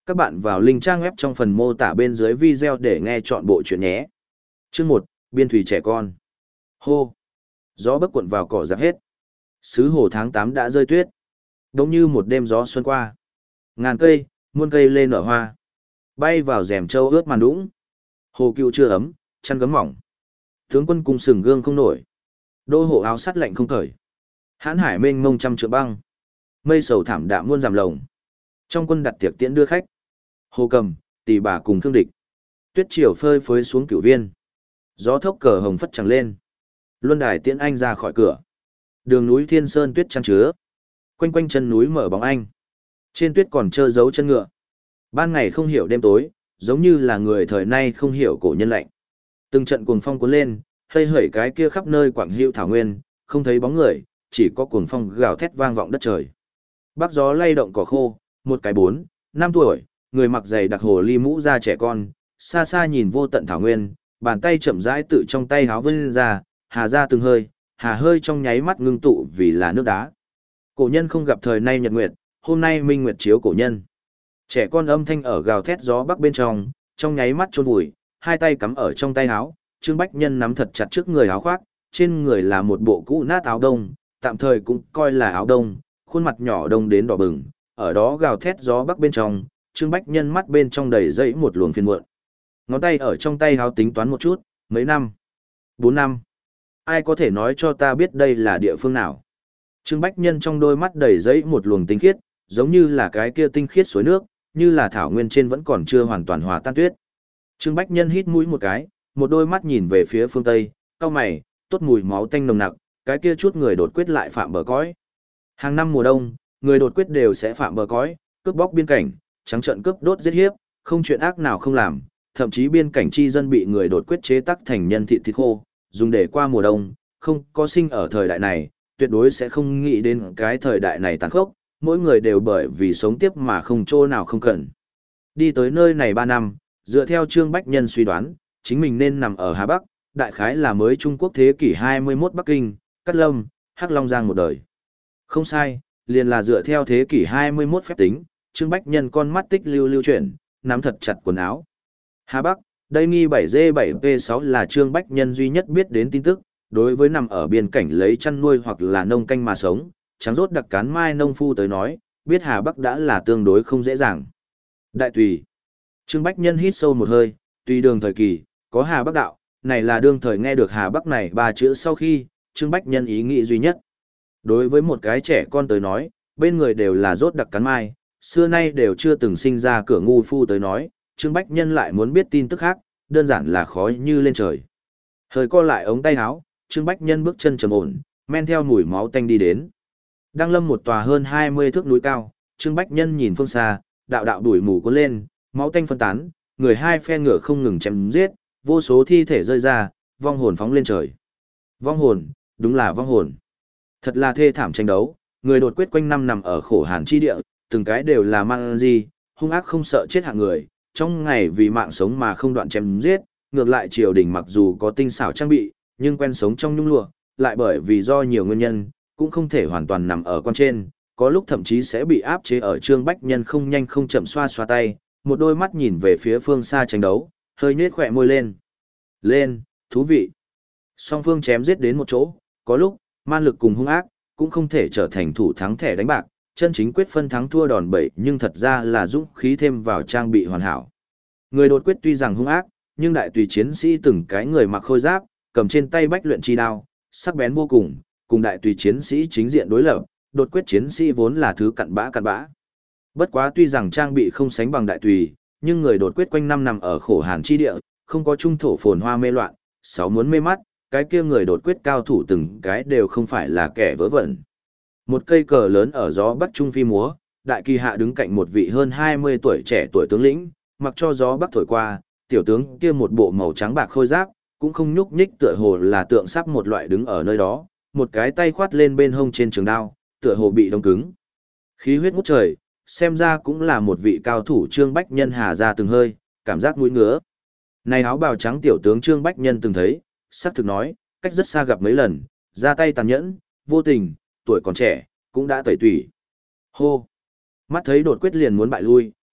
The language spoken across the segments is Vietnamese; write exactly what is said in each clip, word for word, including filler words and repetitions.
Các bạn vào link trang web trong phần mô tả bên dưới video để nghe chọn bộ chuyện nhé. Chương một, Biên thủy trẻ con. Hô. Gió bấc cuộn vào cỏ rạc hết. Xứ hồ tháng tám đã rơi tuyết. Giống như một đêm gió xuân qua. Ngàn cây, muôn cây lên nở hoa. Bay vào rèm châu ướt màn đũng. Hồ cựu chưa ấm, chăn gấm mỏng. Tướng quân cùng sừng gương không nổi. Đô hộ áo sắt lạnh không cởi. Hãn hải mênh mông trăm trượng băng. Mây sầu thảm đạm muôn giảm lồng. Trong quân đặt tiệc tiễn đưa khách. Hồ cầm, tỷ bà cùng thương địch. Tuyết chiều phơi phới xuống cửu viên. Gió thốc cờ hồng phất chẳng lên. Luân đài tiễn anh ra khỏi cửa. Đường núi thiên sơn tuyết chăn chứa. Quanh quanh chân núi mở bóng anh. Trên tuyết còn trơ dấu chân ngựa. Ban ngày không hiểu đêm tối, giống như là người thời nay không hiểu cổ nhân lạnh. Từng trận cuồng phong cuốn lên, hơi hởi cái kia khắp nơi quảng hữu thảo nguyên, không thấy bóng người, chỉ có cuồng phong gào thét vang vọng đất trời. Bắc gió lay động cỏ khô, một cái bốn, năm tuổi, người mặc giày đặc hồ ly mũ da trẻ con, xa xa nhìn vô tận thảo nguyên, bàn tay chậm rãi tự trong tay háo vươn ra, hà ra từng hơi, hà hơi trong nháy mắt ngưng tụ vì là nước đá. Cổ nhân không gặp thời nay nhật nguyệt, hôm nay minh nguyệt chiếu cổ nhân. Trẻ con âm thanh ở gào thét gió bắc bên trong, trong nháy mắt chôn vùi, hai tay cắm ở trong tay áo, Trương Bách Nhân nắm thật chặt trước người áo khoác, trên người là một bộ cũ nát áo đông, tạm thời cũng coi là áo đông, khuôn mặt nhỏ đông đến đỏ bừng, ở đó gào thét gió bắc bên trong, Trương Bách Nhân mắt bên trong đầy dẫy một luồng phiền muộn. Ngón tay ở trong tay áo tính toán một chút, mấy năm? Bốn năm. Ai có thể nói cho ta biết đây là địa phương nào? Trương Bách Nhân trong đôi mắt đầy dẫy một luồng tinh khiết, giống như là cái kia tinh khiết suối nước, như là thảo nguyên trên vẫn còn chưa hoàn toàn hòa tan tuyết. Trương Bách Nhân hít mũi một cái, một đôi mắt nhìn về phía phương Tây, cau mày, tốt mùi máu tanh nồng nặc, cái kia chút người đột quyết lại phạm bờ cõi. Hàng năm mùa đông, người đột quyết đều sẽ phạm bờ cõi, cướp bóc biên cảnh, trắng trợn cướp đốt giết hiếp, không chuyện ác nào không làm, thậm chí biên cảnh chi dân bị người đột quyết chế tắc thành nhân thịt thịt khô, dùng để qua mùa đông, không có sinh ở thời đại này, tuyệt đối sẽ không nghĩ đến cái thời đại này tàn khốc, mỗi người đều bởi vì sống tiếp mà không chỗ nào không cần. Đi tới nơi này ba năm, dựa theo Trương Bách Nhân suy đoán, chính mình nên nằm ở Hà Bắc, đại khái là mới Trung Quốc thế kỷ hai mươi mốt Bắc Kinh, Cát Lâm, Hắc Long Giang một đời. Không sai, liền là dựa theo thế kỷ hai mươi mốt phép tính, Trương Bách Nhân con mắt tích lưu lưu chuyển, nắm thật chặt quần áo. Hà Bắc, đây nghi bảy D bảy P sáu là Trương Bách Nhân duy nhất biết đến tin tức, đối với nằm ở biên cảnh lấy chăn nuôi hoặc là nông canh mà sống, trắng rốt đặc cán mai nông phu tới nói, biết Hà Bắc đã là tương đối không dễ dàng. Đại tùy. Trương Bách Nhân hít sâu một hơi, tùy đường thời kỳ, có Hà Bắc đạo, này là đương thời nghe được Hà Bắc này ba chữ sau khi, Trương Bách Nhân ý nghĩ duy nhất. Đối với một cái trẻ con tới nói, bên người đều là rốt đặc cán mai, xưa nay đều chưa từng sinh ra cửa ngu phu tới nói, Trương Bách Nhân lại muốn biết tin tức khác, đơn giản là khó như lên trời. Hơi co lại ống tay áo, Trương Bách Nhân bước chân trầm ổn, men theo mùi máu tanh đi đến. Đang lâm một tòa hơn hai mươi thước núi cao, Trương Bách Nhân nhìn phương xa, đạo đạo đuổi mù cuốn lên, máu tanh phân tán, người hai phe ngựa không ngừng chém giết, vô số thi thể rơi ra, vong hồn phóng lên trời. Vong hồn, đúng là vong hồn. Thật là thê thảm tranh đấu, người đột quyết quanh năm nằm ở khổ hàn chi địa, từng cái đều là mang gì, hung ác không sợ chết hạng người, trong ngày vì mạng sống mà không đoạn chém giết, ngược lại triều đình mặc dù có tinh xảo trang bị, nhưng quen sống trong nhung lụa, lại bởi vì do nhiều nguyên nhân, cũng không thể hoàn toàn nằm ở con trên, có lúc thậm chí sẽ bị áp chế ở. Trương Bách Nhân không nhanh không chậm xoa xoa tay, một đôi mắt nhìn về phía phương xa tranh đấu, hơi nhếch khỏe môi lên. Lên, thú vị. Song phương chém giết đến một chỗ, có lúc, man lực cùng hung ác, cũng không thể trở thành thủ thắng thẻ đánh bạc, chân chính quyết phân thắng thua đòn bẩy nhưng thật ra là dũng khí thêm vào trang bị hoàn hảo. Người đột quyết tuy rằng hung ác, nhưng đại tùy chiến sĩ từng cái người mặc khôi giáp, cầm trên tay bách luyện chi đao, sắc bén vô cùng, cùng đại tùy chiến sĩ chính diện đối lập, đột quyết chiến sĩ vốn là thứ cặn bã cặn bã. Bất quá tuy rằng trang bị không sánh bằng đại tùy, nhưng người đột quyết quanh năm nằm ở khổ hàn chi địa, không có trung thổ phồn hoa mê loạn, sáu muốn mê mắt, cái kia người đột quyết cao thủ từng cái đều không phải là kẻ vớ vẩn. Một cây cờ lớn ở gió bắc trung phi múa, đại kỳ hạ đứng cạnh một vị hơn hai mươi tuổi trẻ tuổi tướng lĩnh, mặc cho gió bắc thổi qua, tiểu tướng kia một bộ màu trắng bạc khôi giáp, cũng không nhúc nhích tựa hồ là tượng sắp một loại đứng ở nơi đó, một cái tay khoát lên bên hông trên trường đao, tựa hồ bị đông cứng. Khí huyết ngút trời, xem ra cũng là một vị cao thủ. Trương Bách Nhân hà ra từng hơi, cảm giác mũi ngứa. Này áo bào trắng tiểu tướng Trương Bách Nhân từng thấy, sắc thực nói, cách rất xa gặp mấy lần, ra tay tàn nhẫn, vô tình, tuổi còn trẻ, cũng đã tẩy tủy. Hô! Mắt thấy đột quyết liền muốn bại lui,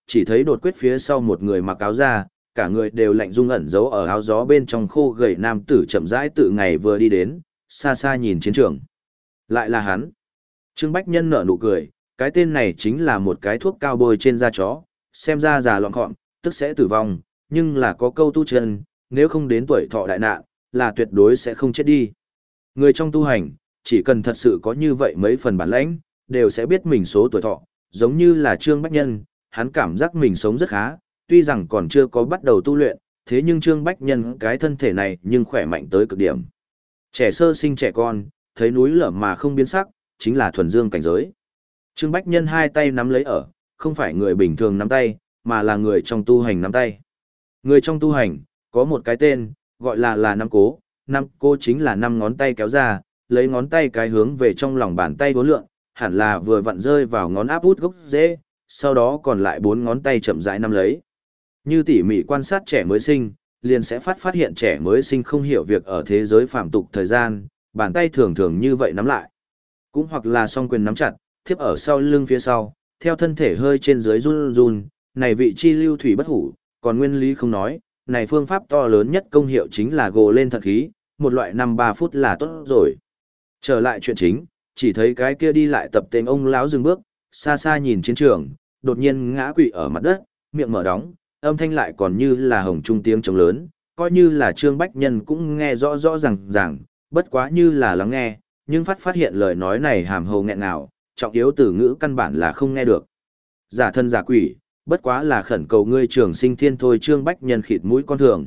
chỉ thấy đột quyết phía sau một người mặc áo da, cả người đều lạnh rung ẩn giấu ở áo gió bên trong khô gầy nam tử chậm rãi tự ngày vừa đi đến, xa xa nhìn chiến trường. Lại là hắn. Trương Bách Nhân nở nụ cười, cái tên này chính là một cái thuốc cao bôi trên da chó, xem ra già lọn gọn, tức sẽ tử vong, nhưng là có câu tu chân, nếu không đến tuổi thọ đại nạn, là tuyệt đối sẽ không chết đi. Người trong tu hành, chỉ cần thật sự có như vậy mấy phần bản lãnh, đều sẽ biết mình số tuổi thọ, giống như là Trương Bách Nhân, hắn cảm giác mình sống rất khá, tuy rằng còn chưa có bắt đầu tu luyện, thế nhưng Trương Bách Nhân cái thân thể này nhưng khỏe mạnh tới cực điểm. Trẻ sơ sinh trẻ con, thấy núi lở mà không biến sắc, chính là thuần dương cảnh giới. Trương Bách Nhân hai tay nắm lấy ở, không phải người bình thường nắm tay, mà là người trong tu hành nắm tay. Người trong tu hành, có một cái tên, gọi là là năm cố, năm cố chính là năm ngón tay kéo ra, lấy ngón tay cái hướng về trong lòng bàn tay vốn lượng, hẳn là vừa vặn rơi vào ngón áp út gốc rễ, sau đó còn lại bốn ngón tay chậm rãi nắm lấy. Như tỉ mỉ quan sát trẻ mới sinh, liền sẽ phát phát hiện trẻ mới sinh không hiểu việc ở thế giới phàm tục thời gian, bàn tay thường thường như vậy nắm lại. Cũng hoặc là song quyền nắm chặt, thiếp ở sau lưng phía sau, theo thân thể hơi trên dưới run run, này vị chi lưu thủy bất hủ, còn nguyên lý không nói, này phương pháp to lớn nhất công hiệu chính là gồ lên thật khí, một loại năm ba phút là tốt rồi. Trở lại chuyện chính, chỉ thấy cái kia đi lại tập tên ông lão dừng bước, xa xa nhìn chiến trường, đột nhiên ngã quỵ ở mặt đất, miệng mở đóng, âm thanh lại còn như là hồng trung tiếng trống lớn, coi như là Trương Bách Nhân cũng nghe rõ rõ ràng ràng, bất quá như là lắng nghe, nhưng phát phát hiện lời nói này hàm hồ nghẹn ngào, trọng yếu từ ngữ căn bản là không nghe được. Giả thân giả quỷ, bất quá là khẩn cầu ngươi trường sinh thiên thôi. Trương Bách Nhân khịt mũi con thường.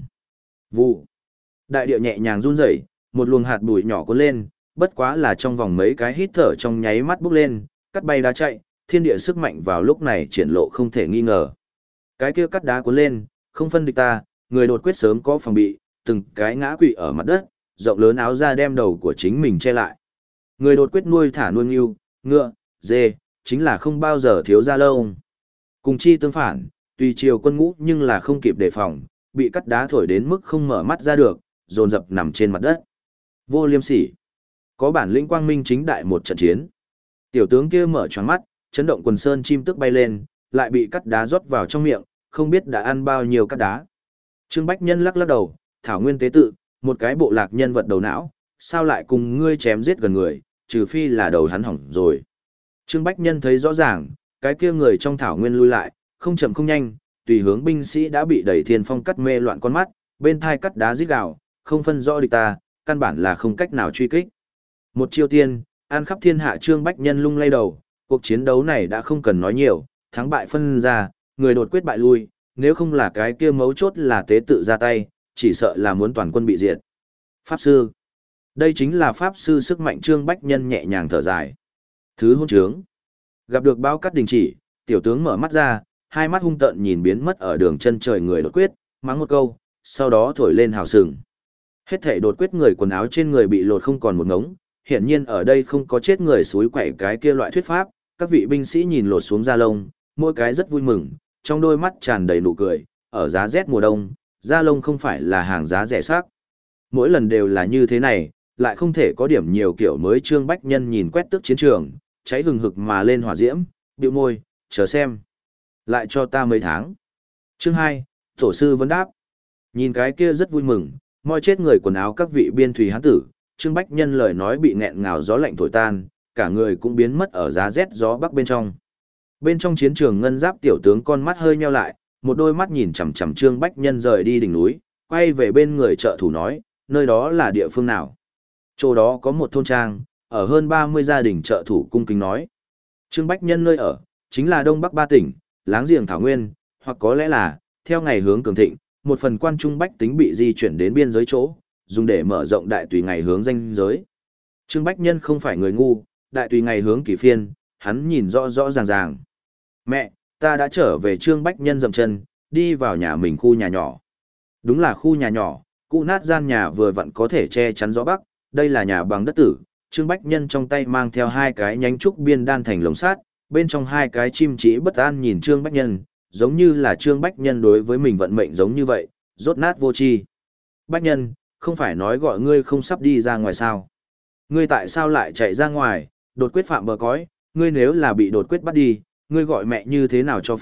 Vụ. Đại địa nhẹ nhàng run rẩy, một luồng hạt bụi nhỏ cuốn lên, bất quá là trong vòng mấy cái hít thở trong nháy mắt bốc lên, cắt bay đá chạy, thiên địa sức mạnh vào lúc này triển lộ không thể nghi ngờ. Cái kia cắt đá cuốn lên, không phân địch ta, người đột quyết sớm có phòng bị, từng cái ngã quỵ ở mặt đất, rộng lớn áo ra đem đầu của chính mình che lại. Người đột quyết nuôi thả nuôi ngưu, ngựa, dê, chính là không bao giờ thiếu ra lâu. Cùng chi tương phản, tùy chiều quân ngũ nhưng là không kịp đề phòng, bị cắt đá thổi đến mức không mở mắt ra được, dồn dập nằm trên mặt đất. Vô liêm sỉ. Có bản lĩnh quang minh chính đại một trận chiến. Tiểu tướng kia mở choáng mắt, chấn động quần sơn chim tức bay lên, lại bị cắt đá rót vào trong miệng, không biết đã ăn bao nhiêu cắt đá. Trương Bách Nhân lắc lắc đầu, thảo nguyên tế tự, một cái bộ lạc nhân vật đầu não, sao lại cùng ngươi chém giết gần người, trừ phi là đầu hắn hỏng rồi. Trương Bách Nhân thấy rõ ràng, cái kia người trong thảo nguyên lui lại, không chậm không nhanh, tùy hướng binh sĩ đã bị đẩy thiên phong cắt mê loạn con mắt, bên thai cắt đá rít gào, không phân rõ địch ta, căn bản là không cách nào truy kích. Một chiêu tiên, an khắp thiên hạ. Trương Bách Nhân lung lay đầu, cuộc chiến đấu này đã không cần nói nhiều, thắng bại phân ra, người đột quyết bại lui, nếu không là cái kia mấu chốt là tế tự ra tay, chỉ sợ là muốn toàn quân bị diệt. Pháp sư. Đây chính là pháp sư sức mạnh. Trương Bách Nhân nhẹ nhàng thở dài. Thứ hôn trướng. Gặp được bao cắt đình chỉ, tiểu tướng mở mắt ra, hai mắt hung tợn nhìn biến mất ở đường chân trời người đột quyết, mắng một câu, sau đó thổi lên hào sừng. Hết thảy đột quyết người quần áo trên người bị lột không còn một ngống, hiển nhiên ở đây không có chết người suối quậy cái kia loại thuyết pháp, các vị binh sĩ nhìn lột xuống da lông, mỗi cái rất vui mừng, trong đôi mắt tràn đầy nụ cười, ở giá rét mùa đông, da lông không phải là hàng giá rẻ sắc. Mỗi lần đều là như thế này, lại không thể có điểm nhiều kiểu mới. Trương Bách Nhân nhìn quét tước chiến trường, cháy hừng hực mà lên hỏa diễm, bĩu môi, chờ xem. Lại cho ta mấy tháng. Chương hai, tổ sư vấn đáp. Nhìn cái kia rất vui mừng, moi chết người quần áo các vị biên thủy hán tử, Trương Bách Nhân lời nói bị nghẹn ngào gió lạnh thổi tan, cả người cũng biến mất ở giá rét gió bắc bên trong. Bên trong chiến trường ngân giáp tiểu tướng con mắt hơi nheo lại, một đôi mắt nhìn chằm chằm Trương Bách Nhân rời đi đỉnh núi, quay về bên người trợ thủ nói, nơi đó là địa phương nào? Chỗ đó có một thôn trang, ở hơn ba mươi gia đình. Trợ thủ cung kính nói. Trương Bách Nhân nơi ở, chính là Đông Bắc ba tỉnh, láng giềng Thảo Nguyên, hoặc có lẽ là, theo ngày hướng cường thịnh, một phần quan trung bách tính bị di chuyển đến biên giới chỗ, dùng để mở rộng đại tùy ngày hướng danh giới. Trương Bách Nhân không phải người ngu, đại tùy ngày hướng kỳ phiên, hắn nhìn rõ rõ ràng ràng. Mẹ, ta đã trở về. Trương Bách Nhân dậm chân, đi vào nhà mình khu nhà nhỏ. Đúng là khu nhà nhỏ, cụ nát gian nhà vừa vặn có thể che chắn gió bắc, đây là nhà bằng đất tử. Trương Bách Nhân trong tay mang theo hai cái nhánh trúc biên đan thành lồng sát, bên trong hai cái chim chỉ bất an nhìn Trương Bách Nhân, giống như là Trương Bách Nhân đối với mình vận mệnh giống như vậy, rốt nát vô tri. Bách Nhân, không phải nói gọi ngươi không sắp đi ra ngoài sao? Ngươi tại sao lại chạy ra ngoài, đột quyết phạm bờ cõi, ngươi nếu là bị đột quyết bắt đi, ngươi gọi mẹ như thế nào cho phải,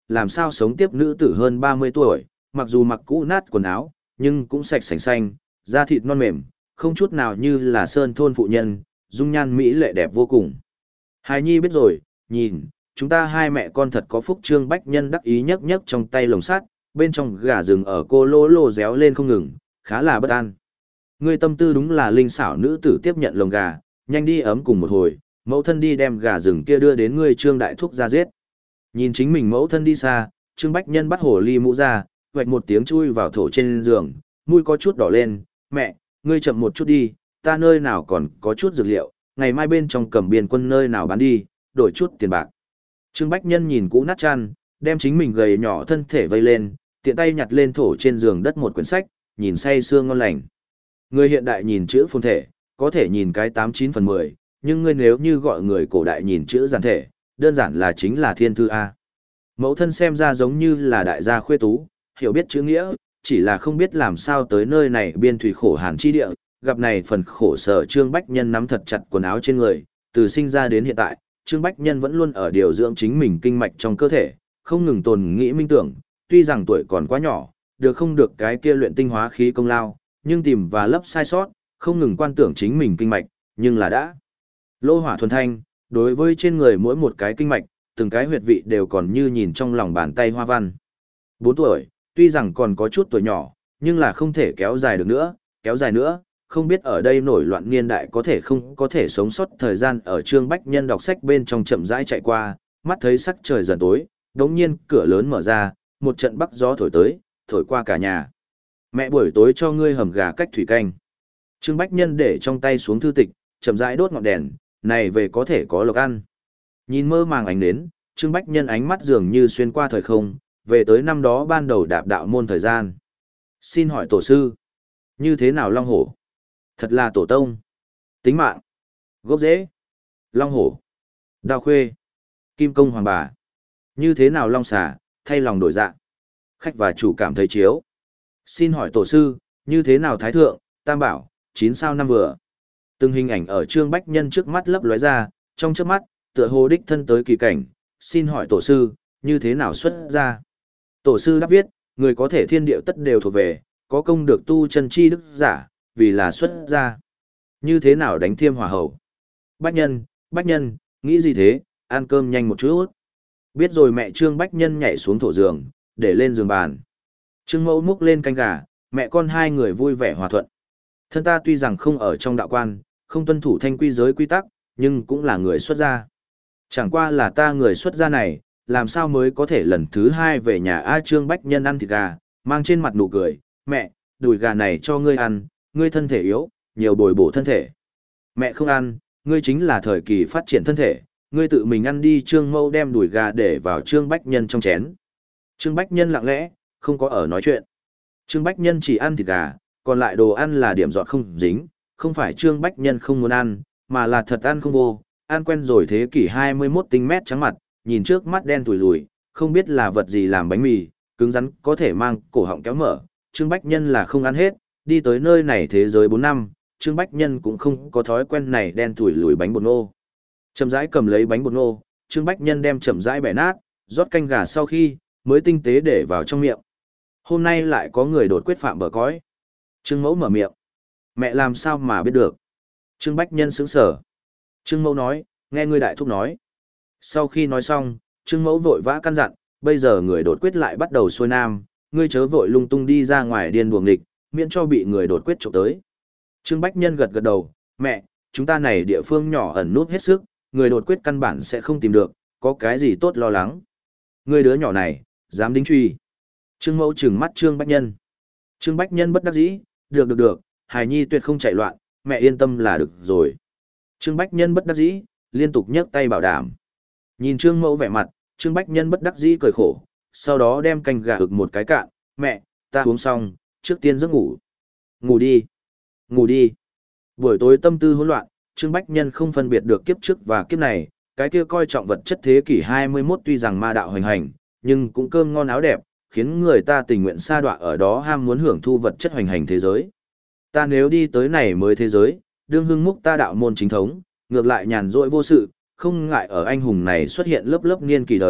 làm sao sống tiếp nữ tử hơn ba mươi tuổi, mặc dù mặc cũ nát quần áo, nhưng cũng sạch sành xanh, da thịt non mềm, không chút nào như là sơn thôn phụ nhân, dung nhan mỹ lệ đẹp vô cùng. Hài Nhi biết rồi, nhìn, chúng ta hai mẹ con thật có phúc. Trương Bách Nhân đắc ý nhấc nhấc trong tay lồng sắt, bên trong gà rừng ở cô lô lô réo lên không ngừng, khá là bất an. Ngươi tâm tư đúng là linh xảo. Nữ tử tiếp nhận lồng gà, nhanh đi ấm cùng một hồi, mẫu thân đi đem gà rừng kia đưa đến ngươi Trương đại thúc ra giết. Nhìn chính mình mẫu thân đi xa, Trương Bách Nhân bắt hồ ly mũ ra, vạch một tiếng chui vào thổ trên giường, mũi có chút đỏ lên, mẹ, ngươi chậm một chút đi, ta nơi nào còn có chút dược liệu, ngày mai bên trong cầm biên quân nơi nào bán đi, đổi chút tiền bạc. Trương Bách Nhân nhìn cũ nát chăn, đem chính mình gầy nhỏ thân thể vây lên, tiện tay nhặt lên thổ trên giường đất một quyển sách, nhìn say sưa ngon lành. Người hiện đại nhìn chữ phồn thể, có thể nhìn cái tám chín phần mười, nhưng ngươi nếu như gọi người cổ đại nhìn chữ giản thể, đơn giản là chính là thiên thư A. Mẫu thân xem ra giống như là đại gia khuê tú, hiểu biết chữ nghĩa, chỉ là không biết làm sao tới nơi này biên thủy khổ hàn chi địa, gặp này phần khổ sở. Trương Bách Nhân nắm thật chặt quần áo trên người, từ sinh ra đến hiện tại, Trương Bách Nhân vẫn luôn ở điều dưỡng chính mình kinh mạch trong cơ thể, không ngừng tồn nghĩ minh tưởng, tuy rằng tuổi còn quá nhỏ, được không được cái kia luyện tinh hóa khí công lao, nhưng tìm và lấp sai sót, không ngừng quan tưởng chính mình kinh mạch, nhưng là đã lô hỏa thuần thanh, đối với trên người mỗi một cái kinh mạch, từng cái huyệt vị đều còn như nhìn trong lòng bàn tay hoa văn. Bốn tuổi, tuy rằng còn có chút tuổi nhỏ, nhưng là không thể kéo dài được nữa, kéo dài nữa, không biết ở đây nổi loạn niên đại có thể không có thể sống sót. Thời gian ở Trương Bách Nhân đọc sách bên trong chậm rãi chạy qua, mắt thấy sắc trời dần tối, đống nhiên cửa lớn mở ra, một trận bắc gió thổi tới, thổi qua cả nhà. Mẹ buổi tối cho ngươi hầm gà cách thủy canh. Trương Bách Nhân để trong tay xuống thư tịch, chậm rãi đốt ngọn đèn, này về có thể có lộc ăn. Nhìn mơ màng ánh đến, Trương Bách Nhân ánh mắt dường như xuyên qua thời không, về tới năm đó ban đầu đạp đạo môn thời gian. Xin hỏi tổ sư, như thế nào long hổ? Thật là tổ tông. Tính mạng. Gốc rễ. Long hổ. Đao khuê. Kim công hoàng bà. Như thế nào long xà, thay lòng đổi dạ. Khách và chủ cảm thấy chiếu. Xin hỏi tổ sư, như thế nào thái thượng, tam bảo, chín sao năm vừa. Từng hình ảnh ở Trương Bách Nhân trước mắt lấp lóe ra, trong chớp mắt, tựa hồ đích thân tới kỳ cảnh. Xin hỏi tổ sư, như thế nào xuất ra. Tổ sư đáp viết, người có thể thiên điệu tất đều thuộc về, có công được tu chân chi đức giả, vì là xuất ra. Như thế nào đánh thiêm hỏa hậu. Bách Nhân, Bách Nhân, nghĩ gì thế, ăn cơm nhanh một chút. Biết rồi. Mẹ Trương Bách Nhân nhảy xuống thổ giường, để lên giường bàn. Trương Mẫu múc lên canh gà, mẹ con hai người vui vẻ hòa thuận. Thân ta tuy rằng không ở trong đạo quan, không tuân thủ thanh quy giới quy tắc, nhưng cũng là người xuất gia. Chẳng qua là ta người xuất gia này, làm sao mới có thể lần thứ hai về nhà. A Trương Bách Nhân ăn thịt gà, mang trên mặt nụ cười, mẹ, đùi gà này cho ngươi ăn, ngươi thân thể yếu, nhiều bồi bổ thân thể. Mẹ không ăn, ngươi chính là thời kỳ phát triển thân thể, ngươi tự mình ăn đi. Trương Mẫu đem đùi gà để vào Trương Bách Nhân trong chén. Trương Bách Nhân lặng lẽ, không có ở nói chuyện. Trương Bách Nhân chỉ ăn thịt gà, còn lại đồ ăn là điểm dọn không dính, không phải Trương Bách Nhân không muốn ăn, mà là thật ăn không vô, ăn quen rồi thế kỷ hai mươi mốt tinh mét trắng mặt, nhìn trước mắt đen tủi lùi, không biết là vật gì làm bánh mì, cứng rắn có thể mang cổ họng kéo mở. Trương Bách Nhân là không ăn hết, đi tới nơi này thế giới bốn năm, Trương Bách Nhân cũng không có thói quen này đen tủi lùi bánh bột ngô. Chậm rãi cầm lấy bánh bột ngô, Trương Bách Nhân đem chậm rãi bẻ nát, rót canh gà sau khi, mới tinh tế để vào trong miệng. Hôm nay lại có người đột quyết phạm bờ cõi. Trương Mẫu mở miệng. Mẹ làm sao mà biết được? Trương Bách Nhân sững sờ. Trương Mẫu nói, nghe ngươi đại thúc nói. Sau khi nói xong, Trương Mẫu vội vã căn dặn, bây giờ người đột quyết lại bắt đầu xuôi nam, ngươi chớ vội lung tung đi ra ngoài điên buồng địch, miễn cho bị người đột quyết trộm tới. Trương Bách Nhân gật gật đầu, mẹ, chúng ta này địa phương nhỏ ẩn nút hết sức, người đột quyết căn bản sẽ không tìm được, có cái gì tốt lo lắng. Ngươi đứa nhỏ này, dám đính truy. Trương Mẫu trừng mắt Trương Bách Nhân. Trương Bách Nhân bất đắc dĩ, được được được, hài nhi tuyệt không chạy loạn, mẹ yên tâm là được rồi. Trương Bách Nhân bất đắc dĩ, liên tục nhấc tay bảo đảm. Nhìn Trương Mẫu vẻ mặt, Trương Bách Nhân bất đắc dĩ cười khổ, sau đó đem canh gà ực một cái cạn, mẹ, ta uống xong, trước tiên giấc ngủ. Ngủ đi, ngủ đi. Buổi tối tâm tư hỗn loạn, Trương Bách Nhân không phân biệt được kiếp trước và kiếp này, cái kia coi trọng vật chất thế kỷ hai mươi mốt tuy rằng ma đạo hoành hành, nhưng cũng cơm ngon áo đẹp, khiến người ta tình nguyện sa đọa ở đó ham muốn hưởng thu vật chất hoành hành thế giới. Ta nếu đi tới này mới thế giới, đương hưng múc ta đạo môn chính thống, ngược lại nhàn rỗi vô sự, không ngại ở anh hùng này xuất hiện lớp lớp niên kỳ đời,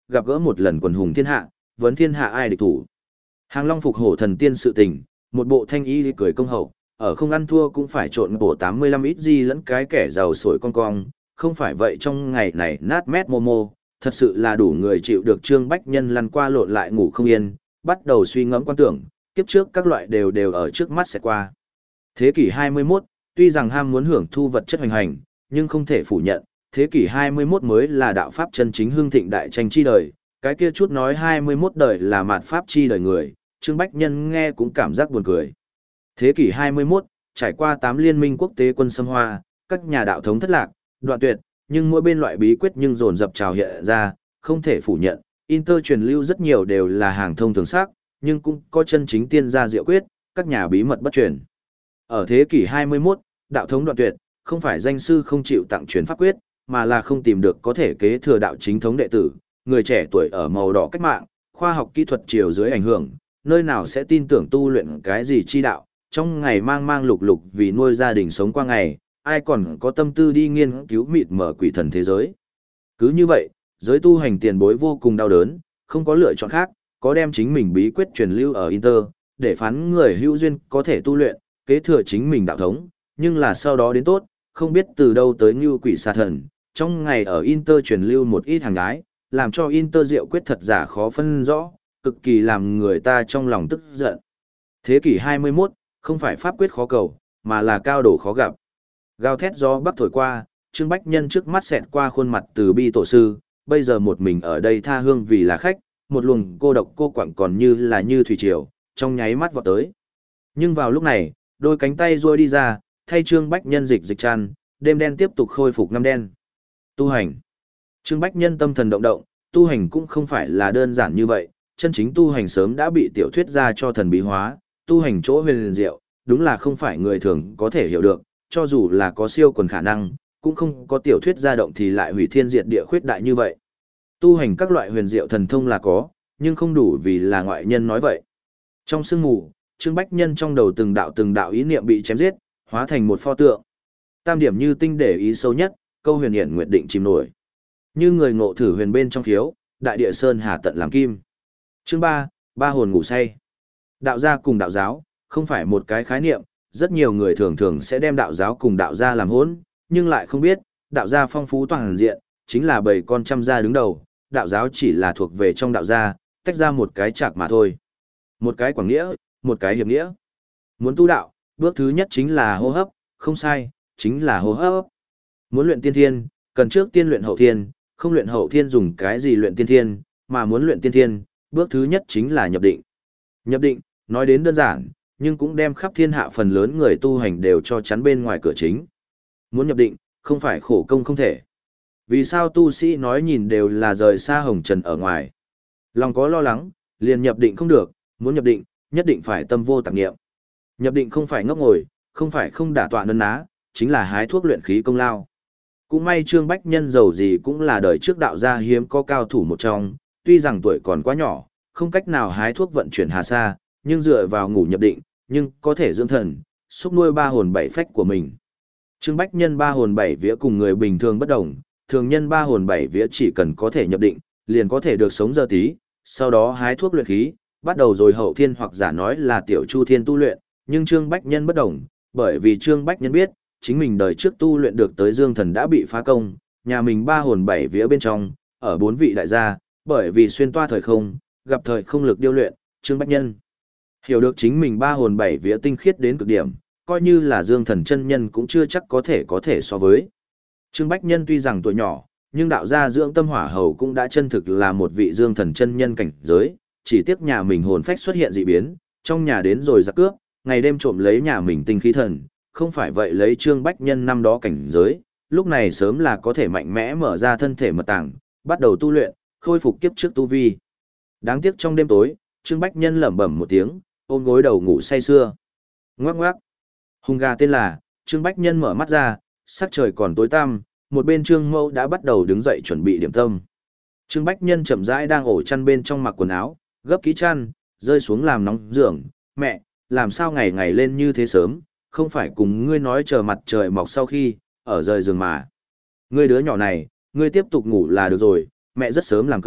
gặp gỡ một lần quần hùng thiên hạ, vấn thiên hạ ai địch thủ. Hàng Long phục hổ thần tiên sự tình, một bộ thanh y cười công hậu, ở không ăn thua cũng phải trộn bổ tám mươi lăm ít gì lẫn cái kẻ giàu sổi con cong, không phải vậy trong ngày này nát mét momo, thật sự là đủ người chịu được. Trương Bách Nhân lăn qua lộn lại ngủ không yên, bắt đầu suy ngẫm quan tưởng, kiếp trước các loại đều đều ở trước mắt sẽ qua. Thế kỷ hai mươi mốt, tuy rằng ham muốn hưởng thu vật chất hoành hành, nhưng không thể phủ nhận, thế kỷ hai mươi mốt mới là đạo pháp chân chính hưng thịnh đại tranh chi đời, cái kia chút nói hai mươi mốt đời là mạt pháp chi đời người, Trương Bách Nhân nghe cũng cảm giác buồn cười. Thế kỷ hai mươi mốt, trải qua tám liên minh quốc tế quân xâm hoa, các nhà đạo thống thất lạc, đoạn tuyệt, nhưng mỗi bên loại bí quyết nhưng dồn dập trào hiện ra, không thể phủ nhận, Inter truyền lưu rất nhiều đều là hàng thông thường xác, nhưng cũng có chân chính tiên gia diệu quyết, các nhà bí mật bất truyền. Ở thế kỷ hai mươi mốt, đạo thống đoạn tuyệt, không phải danh sư không chịu tặng truyền pháp quyết, mà là không tìm được có thể kế thừa đạo chính thống đệ tử, người trẻ tuổi ở màu đỏ cách mạng, khoa học kỹ thuật chiều dưới ảnh hưởng, nơi nào sẽ tin tưởng tu luyện cái gì chi đạo, trong ngày mang mang lục lục vì nuôi gia đình sống qua ngày, ai còn có tâm tư đi nghiên cứu mịt mở quỷ thần thế giới. Cứ như vậy, giới tu hành tiền bối vô cùng đau đớn, không có lựa chọn khác, có đem chính mình bí quyết truyền lưu ở Inter, để phán người hữu duyên có thể tu luyện, kế thừa chính mình đạo thống, nhưng là sau đó đến tốt, không biết từ đâu tới như quỷ xà thần, trong ngày ở Inter truyền lưu một ít hàng gái, làm cho Inter diệu quyết thật giả khó phân rõ, cực kỳ làm người ta trong lòng tức giận. Thế kỷ hai mươi mốt, không phải pháp quyết khó cầu, mà là cao độ khó gặp. Gào thét gió bắc thổi qua, Trương Bách Nhân trước mắt xẹt qua khuôn mặt từ bi tổ sư, bây giờ một mình ở đây tha hương vì là khách, một luồng cô độc cô quặng còn như là như thủy triều, trong nháy mắt vọt tới. Nhưng vào lúc này, đôi cánh tay ruôi đi ra, thay Trương Bách Nhân dịch dịch chăn, đêm đen tiếp tục khôi phục năm đen. Tu hành. Trương Bách Nhân tâm thần động động, tu hành cũng không phải là đơn giản như vậy, chân chính tu hành sớm đã bị tiểu thuyết ra cho thần bí hóa, tu hành chỗ huyền diệu, đúng là không phải người thường có thể hiểu được, cho dù là có siêu quần khả năng, cũng không có tiểu thuyết ra động thì lại hủy thiên diệt địa khuyết đại như vậy. Tu hành các loại huyền diệu thần thông là có, nhưng không đủ vì là ngoại nhân nói vậy. Trong sương mù, Trương Bách Nhân trong đầu từng đạo từng đạo ý niệm bị chém giết, hóa thành một pho tượng. Tam điểm như tinh để ý sâu nhất, câu huyền hiển nguyệt định chìm nổi. Như người ngộ thử huyền bên trong khiếu, đại địa sơn hà tận làm kim. Chương ba, ba hồn ngủ say. Đạo gia cùng đạo giáo, không phải một cái khái niệm, rất nhiều người thường thường sẽ đem đạo giáo cùng đạo gia làm hỗn, nhưng lại không biết, đạo gia phong phú toàn diện, chính là bầy con trăm gia đứng đầu, đạo giáo chỉ là thuộc về trong đạo gia, tách ra một cái chạc mà thôi. Một cái quảng nghĩa, một cái hiệp nghĩa. Muốn tu đạo, bước thứ nhất chính là hô hấp, không sai, chính là hô hấp. Muốn luyện tiên thiên, cần trước tiên luyện hậu thiên, không luyện hậu thiên dùng cái gì luyện tiên thiên, mà muốn luyện tiên thiên, bước thứ nhất chính là nhập định. Nhập định, nói đến đơn giản, nhưng cũng đem khắp thiên hạ phần lớn người tu hành đều cho chắn bên ngoài cửa chính. Muốn nhập định, không phải khổ công không thể. Vì sao tu sĩ nói nhìn đều là rời xa hồng trần ở ngoài. Lòng có lo lắng, liền nhập định không được, muốn nhập định, nhất định phải tâm vô tạp niệm. Nhập định không phải ngốc ngồi, không phải không đả tọa nấn ná, chính là hái thuốc luyện khí công lao. Cũng may Trương Bách Nhân giàu gì cũng là đời trước đạo gia hiếm có cao thủ một trong, tuy rằng tuổi còn quá nhỏ, không cách nào hái thuốc vận chuyển hà sa, nhưng dựa vào ngủ nhập định, nhưng có thể dưỡng thần, xúc nuôi ba hồn bảy phách của mình. Trương Bách Nhân ba hồn bảy vía cùng người bình thường bất đồng, thường nhân ba hồn bảy vía chỉ cần có thể nhập định, liền có thể được sống giờ tí, sau đó hái thuốc luyện khí, bắt đầu rồi hậu thiên hoặc giả nói là tiểu chu thiên tu luyện, nhưng Trương Bách Nhân bất đồng, bởi vì Trương Bách Nhân biết, chính mình đời trước tu luyện được tới dương thần đã bị phá công, nhà mình ba hồn bảy vía bên trong, ở bốn vị đại gia, bởi vì xuyên toa thời không, gặp thời không lực điêu luyện, Trương Bách Nhân hiểu được chính mình ba hồn bảy vía tinh khiết đến cực điểm, coi như là dương thần chân nhân cũng chưa chắc có thể có thể so với. Trương Bách Nhân tuy rằng tuổi nhỏ, nhưng đạo gia dưỡng tâm hỏa hầu cũng đã chân thực là một vị dương thần chân nhân cảnh giới, chỉ tiếc nhà mình hồn phách xuất hiện dị biến, trong nhà đến rồi giặc cướp, ngày đêm trộm lấy nhà mình tinh khí thần, không phải vậy lấy Trương Bách Nhân năm đó cảnh giới, lúc này sớm là có thể mạnh mẽ mở ra thân thể mật tàng, bắt đầu tu luyện, khôi phục kiếp trước tu vi. Đáng tiếc trong đêm tối, Trương Bách Nhân lẩm bẩm một tiếng, ôm gối đầu ngủ say sưa. Ngoắc ngoắc. Hùng gà tên là, Trương Bách Nhân mở mắt ra, sắc trời còn tối tăm, một bên Trương Mẫu đã bắt đầu đứng dậy chuẩn bị điểm tâm. Trương Bách Nhân chậm rãi đang ổ chăn bên trong mặc quần áo, gấp kỹ chăn, rơi xuống làm nóng giường. Mẹ, làm sao ngày ngày lên như thế sớm, không phải cùng ngươi nói chờ mặt trời mọc sau khi, ở rời giường mà. Ngươi đứa nhỏ này, ngươi tiếp tục ngủ là được rồi, mẹ rất sớm làm cơm,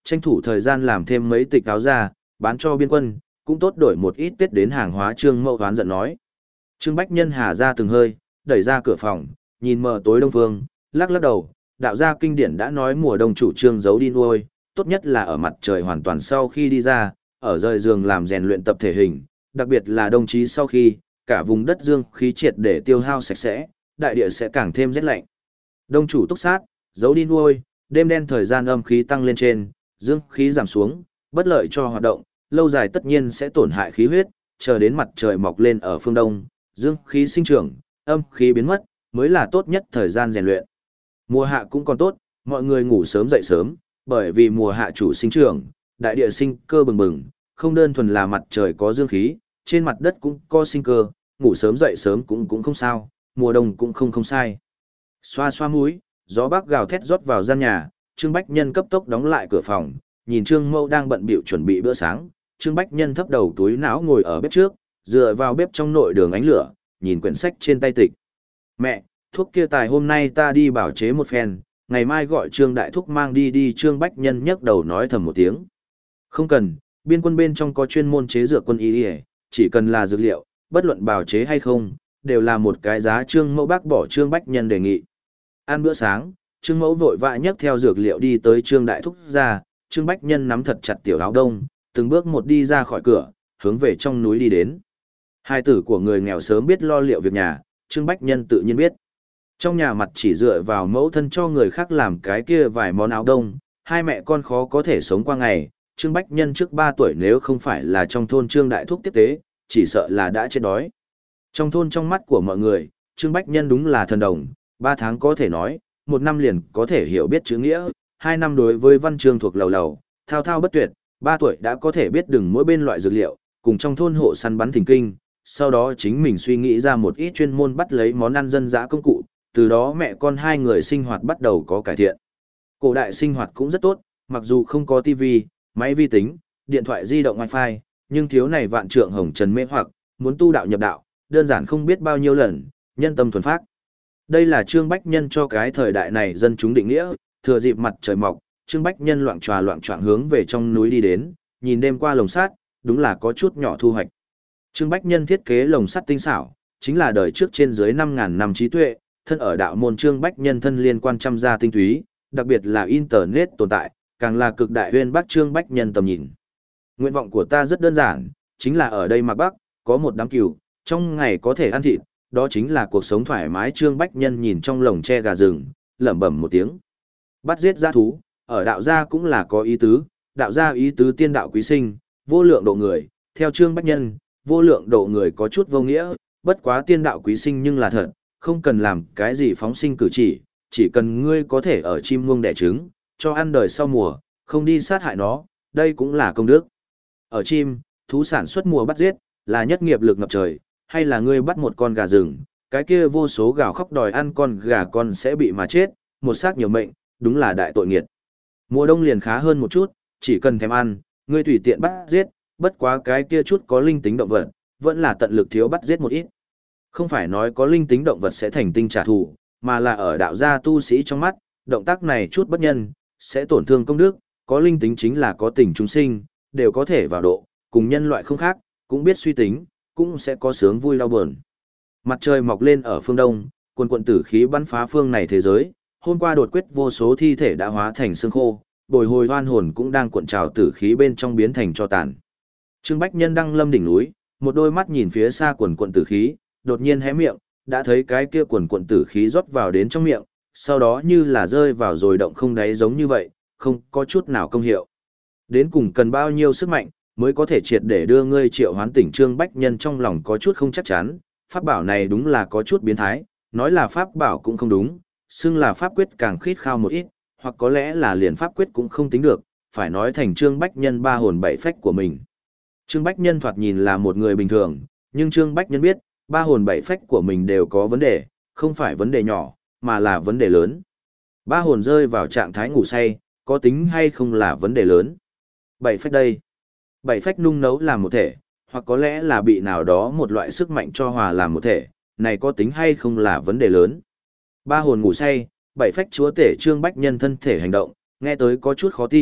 tranh thủ thời gian làm thêm mấy tịch áo ra, bán cho biên quân, cũng tốt đổi một ít Tết đến hàng hóa. Trương Mẫu hoán giận nói. Trương Bách Nhân hà ra từng hơi, đẩy ra cửa phòng, nhìn mờ tối đông phương, lắc lắc đầu, đạo gia kinh điển đã nói mùa đông chủ trương giấu đi nuôi, tốt nhất là ở mặt trời hoàn toàn sau khi đi ra, ở rời giường làm rèn luyện tập thể hình, đặc biệt là đồng chí sau khi, cả vùng đất dương khí triệt để tiêu hao sạch sẽ, đại địa sẽ càng thêm rét lạnh. Đông chủ túc sát, giấu đi nuôi, đêm đen thời gian âm khí tăng lên trên, dương khí giảm xuống, bất lợi cho hoạt động, lâu dài tất nhiên sẽ tổn hại khí huyết, chờ đến mặt trời mọc lên ở phương đông, dương khí sinh trưởng, âm khí biến mất, mới là tốt nhất thời gian rèn luyện. Mùa hạ cũng còn tốt, mọi người ngủ sớm dậy sớm, bởi vì mùa hạ chủ sinh trưởng, đại địa sinh cơ bừng bừng, không đơn thuần là mặt trời có dương khí, trên mặt đất cũng có sinh cơ, ngủ sớm dậy sớm cũng cũng không sao, mùa đông cũng không không sai. Xoa xoa mũi, gió bắc gào thét rót vào gian nhà, Trương Bách Nhân cấp tốc đóng lại cửa phòng, nhìn Trương Mâu đang bận bịu chuẩn bị bữa sáng, Trương Bách Nhân thấp đầu túi não ngồi ở bếp trước, dựa vào bếp trong nội đường ánh lửa, nhìn quyển sách trên tay tịch. Mẹ, thuốc kia tài hôm nay ta đi bảo chế một phen, ngày mai gọi Trương Đại Thúc mang đi đi. Trương Bách Nhân nhấc đầu nói thầm một tiếng. Không cần, biên quân bên trong có chuyên môn chế dược quân y, chỉ cần là dược liệu, bất luận bào chế hay không, đều là một cái giá. Trương Mẫu bác bỏ Trương Bách Nhân đề nghị. Ăn bữa sáng, Trương Mẫu vội vã nhấc theo dược liệu đi tới Trương Đại Thúc ra, Trương Bách Nhân nắm thật chặt tiểu áo đông, từng bước một đi ra khỏi cửa, hướng về trong núi đi đến. Hai tử của người nghèo sớm biết lo liệu việc nhà, Trương Bách Nhân tự nhiên biết. Trong nhà mặt chỉ dựa vào mẫu thân cho người khác làm cái kia vài món áo đông, hai mẹ con khó có thể sống qua ngày. Trương Bách Nhân trước ba tuổi nếu không phải là trong thôn Trương Đại Thúc tiếp tế, chỉ sợ là đã chết đói. Trong thôn trong mắt của mọi người, Trương Bách Nhân đúng là thần đồng, ba tháng có thể nói, một năm liền có thể hiểu biết chữ nghĩa, hai năm đối với văn chương thuộc lầu lầu, thao thao bất tuyệt, ba tuổi đã có thể biết đừng mỗi bên loại dược liệu, cùng trong thôn hộ săn bắn thỉnh kinh, sau đó chính mình suy nghĩ ra một ít chuyên môn bắt lấy món ăn dân dã công cụ, từ đó mẹ con hai người sinh hoạt bắt đầu có cải thiện. Cổ đại sinh hoạt cũng rất tốt, mặc dù không có tivi, máy vi tính, điện thoại di động wifi, nhưng thiếu này vạn trượng hồng trần mê hoặc, muốn tu đạo nhập đạo, đơn giản không biết bao nhiêu lần, nhân tâm thuần phát. Đây là Trương Bách Nhân cho cái thời đại này dân chúng định nghĩa, thừa dịp mặt trời mọc, Trương Bách Nhân loạng tròa loạng choạng hướng về trong núi đi đến, nhìn đêm qua lồng sắt, đúng là có chút nhỏ thu hoạch. Trương Bách Nhân thiết kế lồng sắt tinh xảo, chính là đời trước trên dưới năm ngàn năm trí tuệ, thân ở đạo môn Trương Bách Nhân thân liên quan trăm gia tinh túy, đặc biệt là internet tồn tại, càng là cực đại huyên Bắc Trương Bách Nhân tầm nhìn. Nguyện vọng của ta rất đơn giản, chính là ở đây Mạc Bắc, có một đám cừu, trong ngày có thể ăn thịt, đó chính là cuộc sống thoải mái. Trương Bách Nhân nhìn trong lồng tre gà rừng, lẩm bẩm một tiếng. Bắt giết dã thú, ở đạo gia cũng là có ý tứ, đạo gia ý tứ tiên đạo quý sinh, vô lượng độ người, theo Trương Bách Nhân, vô lượng độ người có chút vô nghĩa, bất quá tiên đạo quý sinh nhưng là thật, không cần làm cái gì phóng sinh cử chỉ, chỉ cần ngươi có thể ở chim muông đẻ trứng, cho ăn đời sau mùa, không đi sát hại nó, đây cũng là công đức. Ở chim, thú sản xuất mùa bắt giết, là nhất nghiệp lực ngập trời, hay là ngươi bắt một con gà rừng, cái kia vô số gào khóc đòi ăn con gà con sẽ bị mà chết, một xác nhiều mệnh, đúng là đại tội nghiệt. Mùa đông liền khá hơn một chút, chỉ cần thèm ăn, ngươi tùy tiện bắt giết, bất quá cái kia chút có linh tính động vật, vẫn là tận lực thiếu bắt giết một ít. Không phải nói có linh tính động vật sẽ thành tinh trả thù, mà là ở đạo gia tu sĩ trong mắt, động tác này chút bất nhân, sẽ tổn thương công đức, có linh tính chính là có tình chúng sinh, đều có thể vào độ, cùng nhân loại không khác, cũng biết suy tính, cũng sẽ có sướng vui đau buồn. Mặt trời mọc lên ở phương đông, quần quần tử khí bắn phá phương này thế giới, hôm qua đột quyết vô số thi thể đã hóa thành xương khô, bồi hồi hoan hồn cũng đang cuộn trào tử khí bên trong biến thành cho tàn. Trương Bách Nhân đăng lâm đỉnh núi, một đôi mắt nhìn phía xa quần quần tử khí, đột nhiên hé miệng, đã thấy cái kia quần quần tử khí rót vào đến trong miệng, sau đó như là rơi vào rồi động không đáy giống như vậy, không có chút nào công hiệu. Đến cùng cần bao nhiêu sức mạnh, mới có thể triệt để đưa ngươi triệu hoán tỉnh. Trương Bách Nhân trong lòng có chút không chắc chắn, pháp bảo này đúng là có chút biến thái, nói là pháp bảo cũng không đúng, xưng là pháp quyết càng khít khao một ít, hoặc có lẽ là liền pháp quyết cũng không tính được, phải nói thành Trương Bách Nhân ba hồn bảy phách của mình. Trương Bách Nhân thoạt nhìn là một người bình thường, nhưng Trương Bách Nhân biết, ba hồn bảy phách của mình đều có vấn đề, không phải vấn đề nhỏ, mà là vấn đề lớn. Ba hồn rơi vào trạng thái ngủ say, có tính hay không là vấn đề lớn. Bảy phách đây. Bảy phách nung nấu làm một thể, hoặc có lẽ là bị nào đó một loại sức mạnh cho hòa làm một thể, này có tính hay không là vấn đề lớn. Ba hồn ngủ say, bảy phách chúa tể Trương Bách Nhân thân thể hành động, nghe tới có chút khó tin,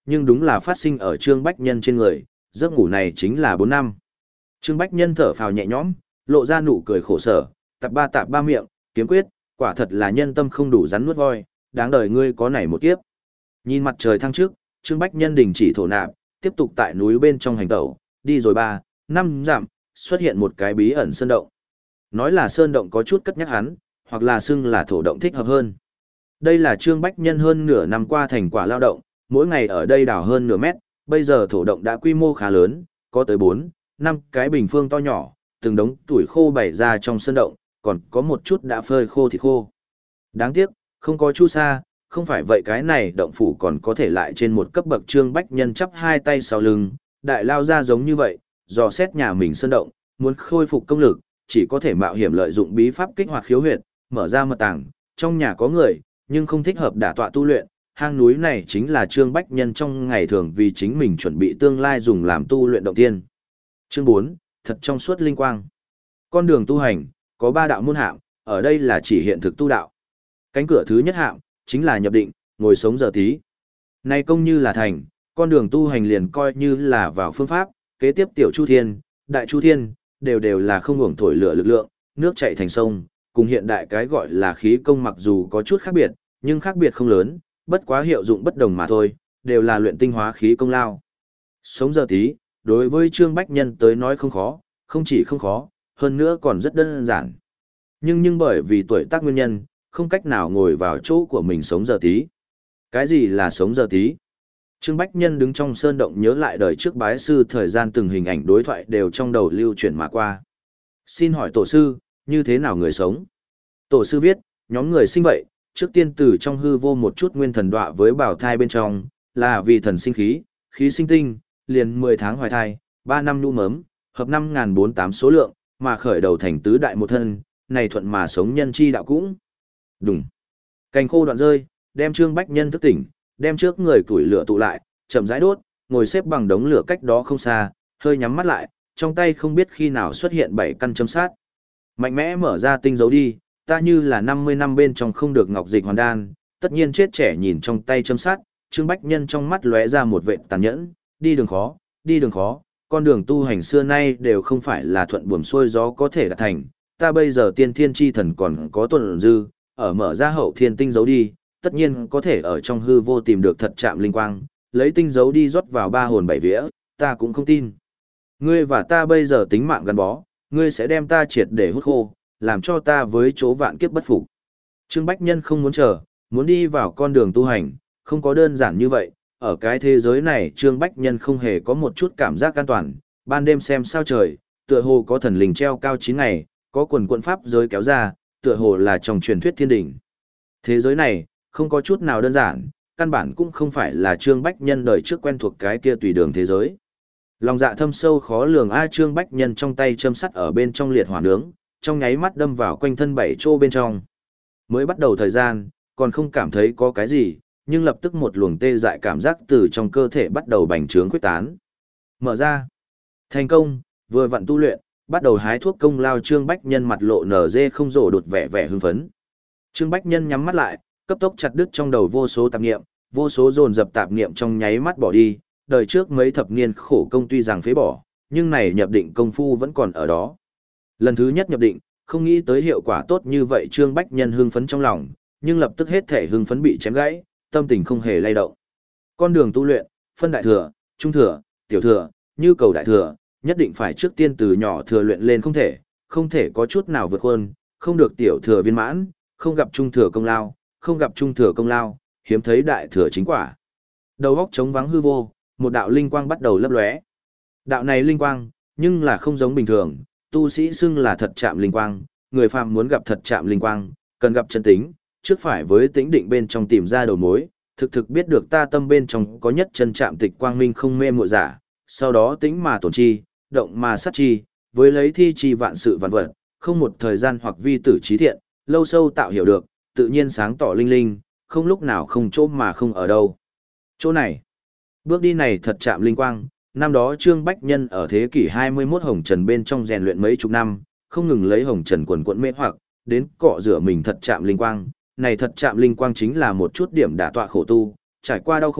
nhưng đúng là phát sinh ở Trương Bách Nhân trên người, giấc ngủ này chính là bốn năm. Trương Bách Nhân thở phào nhẹ nhõm, lộ ra nụ cười khổ sở, tạp ba tạp ba miệng, kiếm quyết, quả thật là nhân tâm không đủ rắn nuốt voi, đáng đời ngươi có nảy một kiếp. Nhìn mặt trời thăng trước, Trương Bách Nhân đình chỉ thổ nạp, tiếp tục tại núi bên trong hành tẩu, đi rồi ba, năm dặm, xuất hiện một cái bí ẩn sơn động. Nói là sơn động có chút cất nhắc hắn, hoặc là xưng là thổ động thích hợp hơn. Đây là Trương Bách Nhân hơn nửa năm qua thành quả lao động, mỗi ngày ở đây đào hơn nửa mét, bây giờ thổ động đã quy mô khá lớn, có tới bốn, năm cái bình phương to nhỏ, từng đống tuổi khô bày ra trong sơn động, còn có một chút đã phơi khô thì khô. Đáng tiếc, không có chu sa, không phải vậy cái này động phủ còn có thể lại trên một cấp bậc. Trương Bách Nhân chắp hai tay sau lưng, đại lao ra giống như vậy, dò xét nhà mình sơn động, muốn khôi phục công lực, chỉ có thể mạo hiểm lợi dụng bí pháp kích hoạt khiếu huyệt, mở ra mật tàng, trong nhà có người, nhưng không thích hợp đả tọa tu luyện. Hang núi này chính là Trương Bách Nhân trong ngày thường vì chính mình chuẩn bị tương lai dùng làm tu luyện động tiên. Chương bốn, thật trong suốt linh quang. Con đường tu hành, có ba đạo môn hạng, ở đây là chỉ hiện thực tu đạo. Cánh cửa thứ nhất hạng, chính là nhập định, ngồi sống giờ tí. Này công như là thành, con đường tu hành liền coi như là vào phương pháp, kế tiếp tiểu chu thiên, đại chu thiên, đều đều là không ngủng thổi lửa lực lượng, nước chảy thành sông, cùng hiện đại cái gọi là khí công mặc dù có chút khác biệt, nhưng khác biệt không lớn, bất quá hiệu dụng bất đồng mà thôi, đều là luyện tinh hóa khí công lao. Sống giờ tí, đối với Trương Bách Nhân tới nói không khó, không chỉ không khó, hơn nữa còn rất đơn giản. Nhưng nhưng bởi vì tuổi tác nguyên nhân, không cách nào ngồi vào chỗ của mình sống giờ tí. Cái gì là sống giờ tí? Trương Bách Nhân đứng trong sơn động nhớ lại đời trước bái sư thời gian từng hình ảnh đối thoại đều trong đầu lưu chuyển mà qua. Xin hỏi tổ sư, như thế nào người sống? Tổ sư viết, nhóm người sinh vậy, trước tiên từ trong hư vô một chút nguyên thần đọa với bảo thai bên trong, là vì thần sinh khí, khí sinh tinh, liền mười tháng hoài thai, ba năm nụ mớm, hợp năm nghìn bốn mươi tám số lượng, mà khởi đầu thành tứ đại một thân, này thuận mà sống nhân chi đạo cũng. Đúng. Cành khô đoạn rơi, đem Trương Bách Nhân thức tỉnh, đem trước người củi lửa tụ lại, chậm rãi đốt, ngồi xếp bằng đống lửa cách đó không xa, hơi nhắm mắt lại, trong tay không biết khi nào xuất hiện bảy căn châm sát. Mạnh mẽ mở ra tinh dấu đi, ta như là năm mươi năm bên trong không được ngọc dịch hoàn đan, tất nhiên chết trẻ nhìn trong tay châm sát, Trương Bách Nhân trong mắt lóe ra một vệt tàn nhẫn, đi đường khó, đi đường khó, con đường tu hành xưa nay đều không phải là thuận buồm xuôi gió có thể đạt thành, ta bây giờ tiên thiên chi thần còn có tuần dư, ở mở ra hậu thiên tinh dấu đi, tất nhiên có thể ở trong hư vô tìm được thật chạm linh quang, lấy tinh dấu đi rót vào ba hồn bảy vía, ta cũng không tin. Ngươi và ta bây giờ tính mạng gắn bó, ngươi sẽ đem ta triệt để hút khô, làm cho ta với chỗ vạn kiếp bất phục. Trương Bách Nhân không muốn chờ, muốn đi vào con đường tu hành, không có đơn giản như vậy, ở cái thế giới này Trương Bách Nhân không hề có một chút cảm giác an toàn, ban đêm xem sao trời, tựa hồ có thần linh treo cao chín ngày, có quần quận pháp giới kéo ra, tựa hồ là trong truyền thuyết thiên đỉnh. Thế giới này, không có chút nào đơn giản, căn bản cũng không phải là Trương Bách Nhân đời trước quen thuộc cái kia tùy đường thế giới. Lòng dạ thâm sâu khó lường a. Trương Bách Nhân trong tay châm sắt ở bên trong liệt hỏa nướng, trong nháy mắt đâm vào quanh thân bảy chỗ bên trong. Mới bắt đầu thời gian, còn không cảm thấy có cái gì, nhưng lập tức một luồng tê dại cảm giác từ trong cơ thể bắt đầu bành trướng khuếch tán. Mở ra. Thành công, vừa vặn tu luyện, bắt đầu hái thuốc công lao. Trương Bách Nhân mặt lộ nở dê không rổ đột vẻ vẻ hưng phấn. Trương Bách Nhân nhắm mắt lại, cấp tốc chặt đứt trong đầu vô số tạp niệm, vô số dồn dập tạp niệm trong nháy mắt bỏ đi. Đời trước mấy thập niên khổ công tuy rằng phế bỏ, nhưng này nhập định công phu vẫn còn ở đó. Lần thứ nhất nhập định, không nghĩ tới hiệu quả tốt như vậy. Trương Bách Nhân hưng phấn trong lòng, nhưng lập tức hết thể hưng phấn bị chém gãy, tâm tình không hề lay động. Con đường tu luyện, phân đại thừa, trung thừa, tiểu thừa, như cầu đại thừa, nhất định phải trước tiên từ nhỏ thừa luyện lên không thể, không thể có chút nào vượt hơn, không được tiểu thừa viên mãn, không gặp trung thừa công lao, không gặp trung thừa công lao, hiếm thấy đại thừa chính quả. Đầu óc trống vắng hư vô, một đạo linh quang bắt đầu lấp lóe. Đạo này linh quang, nhưng là không giống bình thường, tu sĩ xưng là thật chạm linh quang, người phàm muốn gặp thật chạm linh quang, cần gặp chân tính, trước phải với tĩnh định bên trong tìm ra đầu mối, thực thực biết được ta tâm bên trong có nhất chân chạm tịch quang minh không mê muội giả, sau đó tĩnh mà tổn chi, động mà sát chi, với lấy thi chi vạn sự vạn vật, không một thời gian hoặc vi tử trí thiện, lâu sâu tạo hiểu được, tự nhiên sáng tỏ linh linh, không lúc nào không chỗ mà không ở đâu. Chỗ này, bước đi này thật chạm linh quang, năm đó Trương Bách Nhân ở thế kỷ hai mươi mốt hồng trần bên trong rèn luyện mấy chục năm, không ngừng lấy hồng trần quần quận mê hoặc, đến cọ rửa mình thật chạm linh quang. Này thật chạm linh quang chính là một chút điểm đả tọa khổ tu, trải qua đau khổ,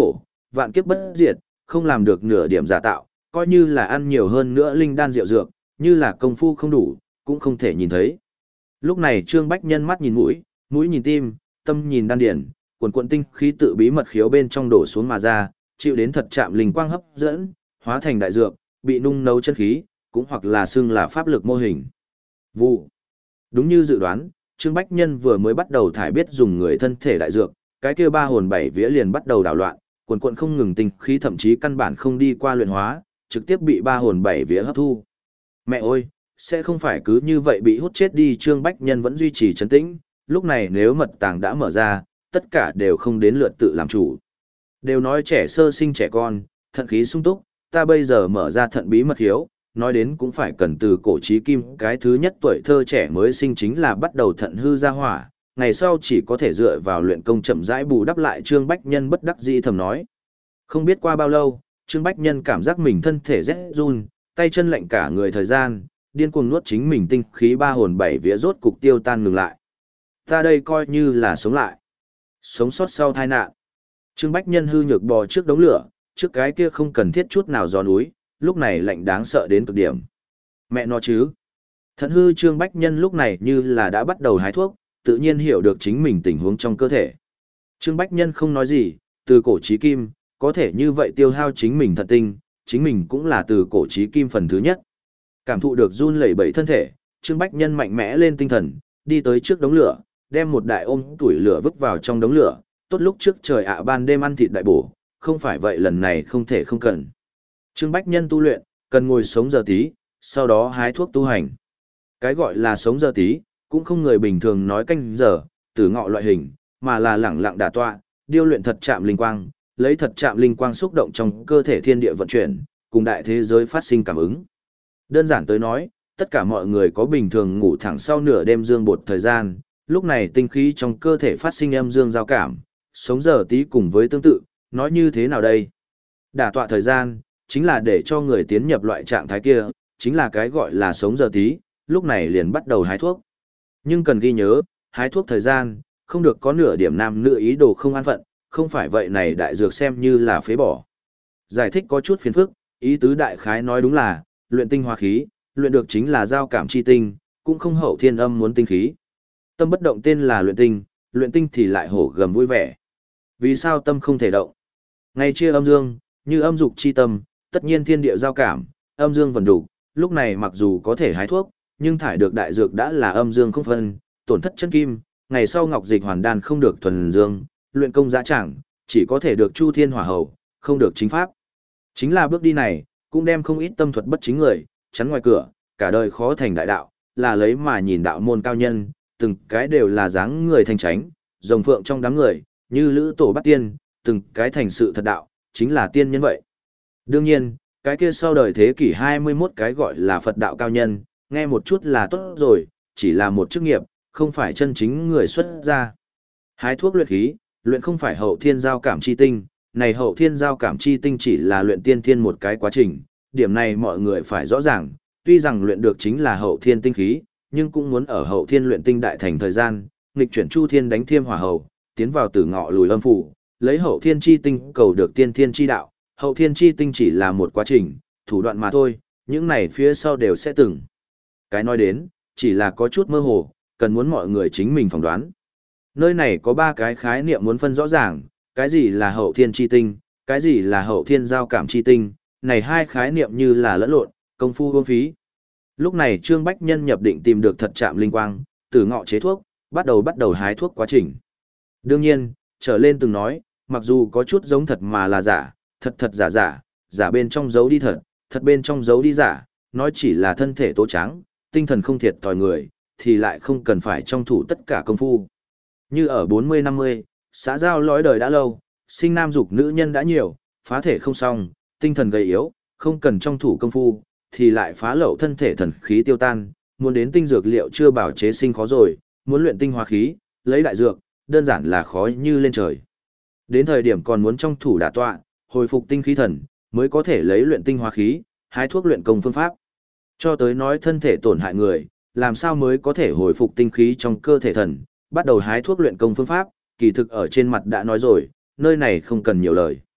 vạn kiếp bất diệt, không làm được nửa điểm giả tạo, coi như là ăn nhiều hơn nữa linh đan rượu dược, như là công phu không đủ, cũng không thể nhìn thấy. Lúc này Trương Bách Nhân mắt nhìn mũi, mũi nhìn tim, tâm nhìn đan điển, quần quần tinh khí tự bí mật khiếu bên trong đổ xuống mà ra, chịu đến thật chạm linh quang hấp dẫn, hóa thành đại dược, bị nung nấu chân khí, cũng hoặc là xưng là pháp lực mô hình. Vụ. Đúng như dự đoán, Trương Bách Nhân vừa mới bắt đầu thải biết dùng người thân thể đại dược, cái kia ba hồn bảy vía liền bắt đầu đảo loạn, quần quần không ngừng tinh khí thậm chí căn bản không đi qua luyện hóa, trực tiếp bị ba hồn bảy vía hấp thu. Mẹ ơi, sẽ không phải cứ như vậy bị hút chết đi. Trương Bách Nhân vẫn duy trì trấn tĩnh, lúc này nếu mật tàng đã mở ra, tất cả đều không đến lượt tự làm chủ. Đều nói trẻ sơ sinh trẻ con, thận khí sung túc, ta bây giờ mở ra thận bí mật hiếu, nói đến cũng phải cần từ cổ chí kim, cái thứ nhất tuổi thơ trẻ mới sinh chính là bắt đầu thận hư ra hỏa, ngày sau chỉ có thể dựa vào luyện công chậm rãi bù đắp lại. Trương Bách Nhân bất đắc dĩ thầm nói. Không biết qua bao lâu, Trương Bách Nhân cảm giác mình thân thể rét run, tay chân lạnh cả người, thời gian, điên cuồng nuốt chính mình tinh khí ba hồn bảy vía rốt cục tiêu tan ngừng lại. Ta đây coi như là sống lại. Sống sót sau tai nạn. Trương Bách Nhân hư nhược bò trước đống lửa, trước cái kia không cần thiết chút nào gió núi, lúc này lạnh đáng sợ đến cực điểm. Mẹ nó chứ. Thận hư Trương Bách Nhân lúc này như là đã bắt đầu hái thuốc, tự nhiên hiểu được chính mình tình huống trong cơ thể. Trương Bách Nhân không nói gì, từ cổ chí kim, có thể như vậy tiêu hao chính mình thận tinh, chính mình cũng là từ cổ chí kim phần thứ nhất. Cảm thụ được run lẩy bẩy thân thể, Trương Bách Nhân mạnh mẽ lên tinh thần, đi tới trước đống lửa, đem một đại ôm tuổi lửa vứt vào trong đống lửa, tốt lúc trước trời ạ ban đêm ăn thịt đại bổ, không phải vậy lần này không thể không cần. Trương Bách Nhân tu luyện, cần ngồi sống giờ tí, sau đó hái thuốc tu hành. Cái gọi là sống giờ tí, cũng không người bình thường nói canh giờ, tử ngọ loại hình, mà là lẳng lặng đả tọa, điêu luyện thật chạm linh quang, lấy thật chạm linh quang xúc động trong cơ thể thiên địa vận chuyển, cùng đại thế giới phát sinh cảm ứng. Đơn giản tới nói, tất cả mọi người có bình thường ngủ thẳng sau nửa đêm dương bột thời gian, lúc này tinh khí trong cơ thể phát sinh âm dương giao cảm, sống giờ tí cùng với tương tự, nói như thế nào đây? Đả tọa thời gian, chính là để cho người tiến nhập loại trạng thái kia, chính là cái gọi là sống giờ tí, lúc này liền bắt đầu hái thuốc. Nhưng cần ghi nhớ, hái thuốc thời gian, không được có nửa điểm nam nữ ý đồ không an phận, không phải vậy này đại dược xem như là phế bỏ. Giải thích có chút phiền phức, ý tứ đại khái nói đúng là, luyện tinh hóa khí, luyện được chính là giao cảm chi tinh, cũng không hậu thiên âm muốn tinh khí. Tâm bất động tên là luyện tinh, luyện tinh thì lại hổ gầm vui vẻ. Vì sao tâm không thể động? Ngày chia âm dương, như âm dục chi tâm, tất nhiên thiên địa giao cảm, âm dương vần đủ, lúc này mặc dù có thể hái thuốc, nhưng thải được đại dược đã là âm dương không phân, tổn thất chân kim, ngày sau ngọc dịch hoàn đan không được thuần dương, luyện công dã chẳng, chỉ có thể được chu thiên hỏa hầu, không được chính pháp. Chính là bước đi này, cũng đem không ít tâm thuật bất chính người, chắn ngoài cửa, cả đời khó thành đại đạo, là lấy mà nhìn đạo môn cao nhân, từng cái đều là dáng người thanh tránh, rồng phượng trong đám người, như lữ tổ bắt tiên, từng cái thành sự thật đạo, chính là tiên nhân vậy. Đương nhiên, cái kia sau đời thế kỷ hai mươi mốt cái gọi là Phật đạo cao nhân, nghe một chút là tốt rồi, chỉ là một chức nghiệp, không phải chân chính người xuất gia. Hái thuốc luyện khí, luyện không phải hậu thiên giao cảm chi tinh, này hậu thiên giao cảm chi tinh chỉ là luyện tiên thiên một cái quá trình, điểm này mọi người phải rõ ràng, tuy rằng luyện được chính là hậu thiên tinh khí, nhưng cũng muốn ở hậu thiên luyện tinh đại thành thời gian, nghịch chuyển chu thiên đánh thiêm hỏa hầu, tiến vào tử ngọ lùi âm phủ, lấy hậu thiên chi tinh cầu được tiên thiên chi đạo, hậu thiên chi tinh chỉ là một quá trình, thủ đoạn mà thôi, những này phía sau đều sẽ từng. Cái nói đến, chỉ là có chút mơ hồ, cần muốn mọi người chính mình phỏng đoán. Nơi này có ba cái khái niệm muốn phân rõ ràng, cái gì là hậu thiên chi tinh, cái gì là hậu thiên giao cảm chi tinh, này hai khái niệm như là lẫn lộn, công phu vô phí. Lúc này Trương Bách Nhân nhập định tìm được thật chạm linh quang, từ ngọ chế thuốc, bắt đầu bắt đầu hái thuốc quá trình. Đương nhiên, trở lên từng nói, mặc dù có chút giống thật mà là giả, thật thật giả giả, giả bên trong giấu đi thật, thật bên trong giấu đi giả, nói chỉ là thân thể tố trắng, tinh thần không thiệt thòi người, thì lại không cần phải trong thủ tất cả công phu. Như ở bốn mươi năm mươi, xã giao lõi đời đã lâu, sinh nam dục nữ nhân đã nhiều, phá thể không xong, tinh thần gầy yếu, không cần trong thủ công phu, thì lại phá lậu thân thể thần khí tiêu tan, muốn đến tinh dược liệu chưa bảo chế sinh khó rồi, muốn luyện tinh hóa khí, lấy đại dược, đơn giản là khó như lên trời. Đến thời điểm còn muốn trong thủ đả tọa, hồi phục tinh khí thần, mới có thể lấy luyện tinh hóa khí, hái thuốc luyện công phương pháp. Cho tới nói thân thể tổn hại người, làm sao mới có thể hồi phục tinh khí trong cơ thể thần, bắt đầu hái thuốc luyện công phương pháp, kỳ thực ở trên mặt đã nói rồi, nơi này không cần nhiều lời.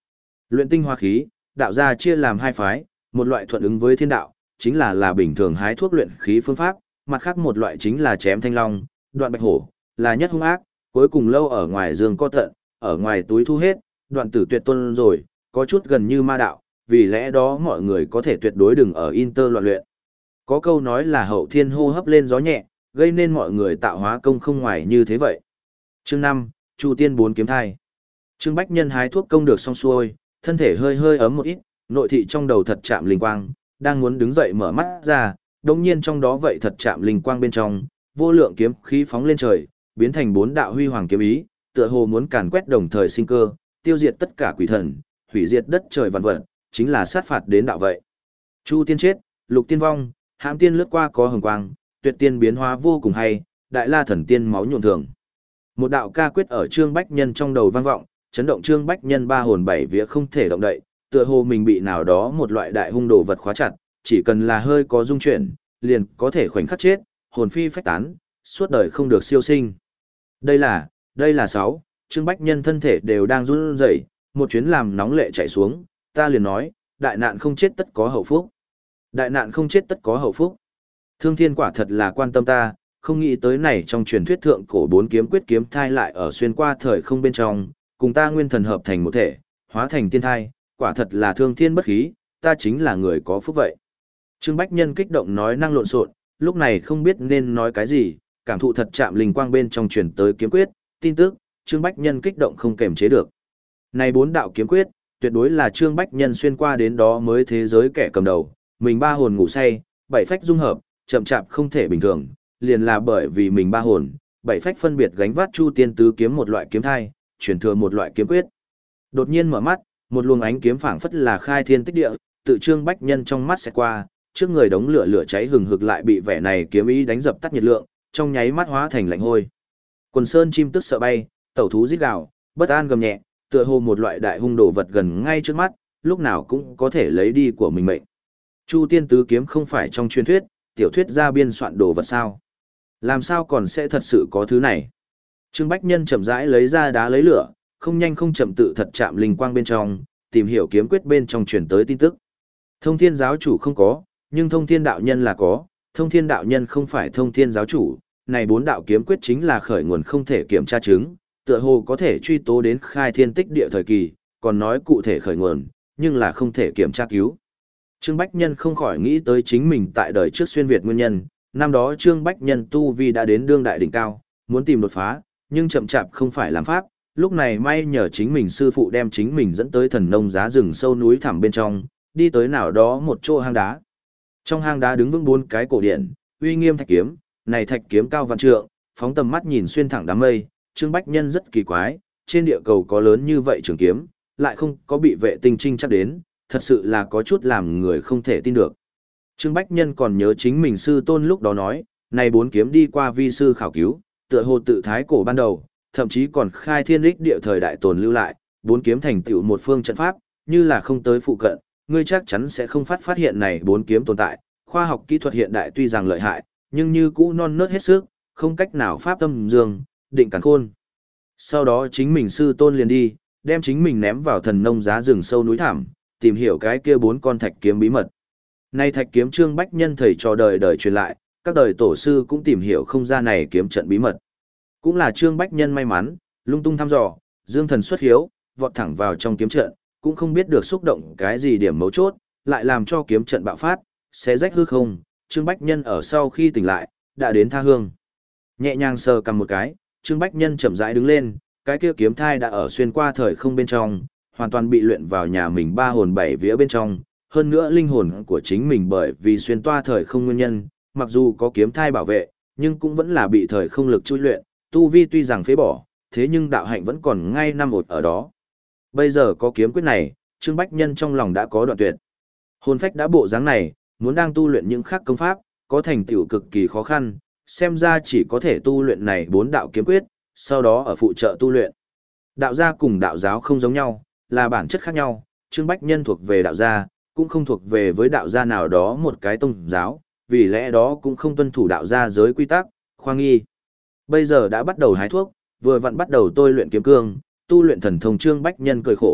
Luyện tinh hoa khí, đạo gia chia làm hai phái, một loại thuận ứng với thiên đạo, chính là là bình thường hái thuốc luyện khí phương pháp, mặt khác một loại chính là chém thanh long, đoạn bạch hổ, là nhất hung ác, cuối cùng lâu ở ngoài dương co tận, ở ngoài túi thu hết, đoạn tử tuyệt tôn rồi, có chút gần như ma đạo, vì lẽ đó mọi người có thể tuyệt đối đừng ở Inter loạn luyện. Có câu nói là hậu thiên hô hấp lên gió nhẹ, gây nên mọi người tạo hóa công không ngoài như thế vậy. Chương năm, Chu Tiên bốn kiếm thai. Trương Bách Nhân hái thuốc công được xong xuôi, thân thể hơi hơi ấm một ít, nội thị trong đầu thật chạm linh quang, đang muốn đứng dậy mở mắt ra, đồng nhiên trong đó vậy thật chạm linh quang bên trong, vô lượng kiếm khí phóng lên trời, biến thành bốn đạo huy hoàng kiếm ý, tựa hồ muốn càn quét đồng thời sinh cơ, tiêu diệt tất cả quỷ thần, hủy diệt đất trời vạn vật, chính là sát phạt đến đạo vậy. Chu tiên chết, lục tiên vong, hãm tiên lướt qua có hồng quang, tuyệt tiên biến hóa vô cùng hay, đại la thần tiên máu nhuộm thường. Một đạo ca quyết ở Trương Bách Nhân trong đầu vang vọng, chấn động Trương Bách Nhân ba hồn bảy vía không thể động đậy, tựa hồ mình bị nào đó một loại đại hung đồ vật khóa chặt, chỉ cần là hơi có dung chuyển, liền có thể khoảnh khắc chết, hồn phi phách tán, suốt đời không được siêu sinh. Đây là, đây là sáu, Trương Bách Nhân thân thể đều đang run rẩy, một chuyến làm nóng lệ chảy xuống, ta liền nói, đại nạn không chết tất có hậu phúc. Đại nạn không chết tất có hậu phúc. Thương Thiên quả thật là quan tâm ta, không nghĩ tới này trong truyền thuyết thượng cổ bốn kiếm quyết kiếm thai lại ở xuyên qua thời không bên trong, cùng ta nguyên thần hợp thành một thể, hóa thành tiên thai, quả thật là thương thiên bất khí, ta chính là người có phúc vậy. Trương Bách Nhân kích động nói năng lộn xộn, lúc này không biết nên nói cái gì, cảm thụ thật chạm linh quang bên trong truyền tới kiếm quyết, tin tức, Trương Bách Nhân kích động không kềm chế được. Này bốn đạo kiếm quyết, tuyệt đối là Trương Bách Nhân xuyên qua đến đó mới thế giới kẻ cầm đầu, mình ba hồn ngủ say, bảy phách dung hợp, chậm chạp không thể bình thường, liền là bởi vì mình ba hồn, bảy phách phân biệt gánh vác Chu Tiên tứ kiếm một loại kiếm thai, truyền thừa một loại kiếm quyết. Đột nhiên mở mắt, một luồng ánh kiếm phảng phất là khai thiên tích địa, tự Trương Bách Nhân trong mắt sẽ qua, trước người đống lửa lửa cháy hừng hực lại bị vẻ này kiếm ý đánh dập tắt nhiệt lượng, trong nháy mắt hóa thành lạnh hôi. Quần sơn chim tức sợ bay, tẩu thú rít gào, bất an gầm nhẹ, tựa hồ một loại đại hung đồ vật gần ngay trước mắt, lúc nào cũng có thể lấy đi của mình mệnh. Chu Tiên tứ kiếm không phải trong truyền thuyết, tiểu thuyết ra biên soạn đồ vật sao? Làm sao còn sẽ thật sự có thứ này? Trương Bách Nhân chậm rãi lấy ra đá lấy lửa, không nhanh không chậm tự thật chạm linh quang bên trong, tìm hiểu kiếm quyết bên trong truyền tới tin tức. Thông Thiên giáo chủ không có, nhưng Thông Thiên đạo nhân là có, Thông Thiên đạo nhân không phải Thông Thiên giáo chủ, này bốn đạo kiếm quyết chính là khởi nguồn không thể kiểm tra chứng, tựa hồ có thể truy tố đến khai thiên tích địa thời kỳ, còn nói cụ thể khởi nguồn, nhưng là không thể kiểm tra cứu. Trương Bách Nhân không khỏi nghĩ tới chính mình tại đời trước xuyên Việt nguyên nhân, năm đó Trương Bách Nhân tu vi đã đến đương đại đỉnh cao, muốn tìm đột phá, nhưng chậm chạp không phải làm pháp, lúc này may nhờ chính mình sư phụ đem chính mình dẫn tới thần nông giá rừng sâu núi thẳm bên trong, đi tới nào đó một chỗ hang đá. Trong hang đá đứng vững bốn cái cổ điện, uy nghiêm thạch kiếm, này thạch kiếm cao vạn trượng, phóng tầm mắt nhìn xuyên thẳng đám mây, Trương Bách Nhân rất kỳ quái, trên địa cầu có lớn như vậy trường kiếm, lại không có bị vệ tinh trinh chắc đến, thật sự là có chút làm người không thể tin được. Trương Bách Nhân còn nhớ chính mình sư tôn lúc đó nói, này bốn kiếm đi qua vi sư khảo cứu, tựa hồ tự thái cổ ban đầu, thậm chí còn khai thiên lịch địa thời đại tồn lưu lại, bốn kiếm thành tựu một phương trận pháp, như là không tới phụ cận, ngươi chắc chắn sẽ không phát phát hiện này bốn kiếm tồn tại. Khoa học kỹ thuật hiện đại tuy rằng lợi hại, nhưng như cũ non nớt hết sức, không cách nào pháp tâm dương, định càn khôn. Sau đó chính mình sư tôn liền đi, đem chính mình ném vào thần nông giá rừng sâu núi thẳm, tìm hiểu cái kia bốn con thạch kiếm bí mật. Nay thạch kiếm Trương Bách Nhân thầy trò đời đời truyền lại, các đời tổ sư cũng tìm hiểu không ra này kiếm trận bí mật. Cũng là Trương Bách Nhân may mắn, lung tung thăm dò, dương thần xuất hiếu, vọt thẳng vào trong kiếm trận, cũng không biết được xúc động cái gì điểm mấu chốt, lại làm cho kiếm trận bạo phát, xé rách hư không. Trương Bách Nhân ở sau khi tỉnh lại, đã đến tha hương. Nhẹ nhàng sờ cầm một cái, Trương Bách Nhân chậm rãi đứng lên, cái kia kiếm thai đã ở xuyên qua thời không bên trong, hoàn toàn bị luyện vào nhà mình ba hồn bảy vía bên trong, hơn nữa linh hồn của chính mình bởi vì xuyên toa thời không nguyên nhân, mặc dù có kiếm thai bảo vệ, nhưng cũng vẫn là bị thời không lực chui luyện, tu vi tuy rằng phế bỏ, thế nhưng đạo hạnh vẫn còn ngay năm một ở đó. Bây giờ có kiếm quyết này, Trương Bách Nhân trong lòng đã có đoạn tuyệt. Hồn phách đã bộ dáng này, muốn đang tu luyện những khác công pháp, có thành tựu cực kỳ khó khăn, xem ra chỉ có thể tu luyện này bốn đạo kiếm quyết, sau đó ở phụ trợ tu luyện. Đạo gia cùng đạo giáo không giống nhau, là bản chất khác nhau, Trương Bách Nhân thuộc về đạo gia, cũng không thuộc về với đạo gia nào đó một cái tông giáo, vì lẽ đó cũng không tuân thủ đạo gia giới quy tắc, khoa nghi. Bây giờ đã bắt đầu hái thuốc, vừa vặn bắt đầu tôi luyện kiếm cương, tu luyện thần thông. Trương Bách Nhân cười khổ,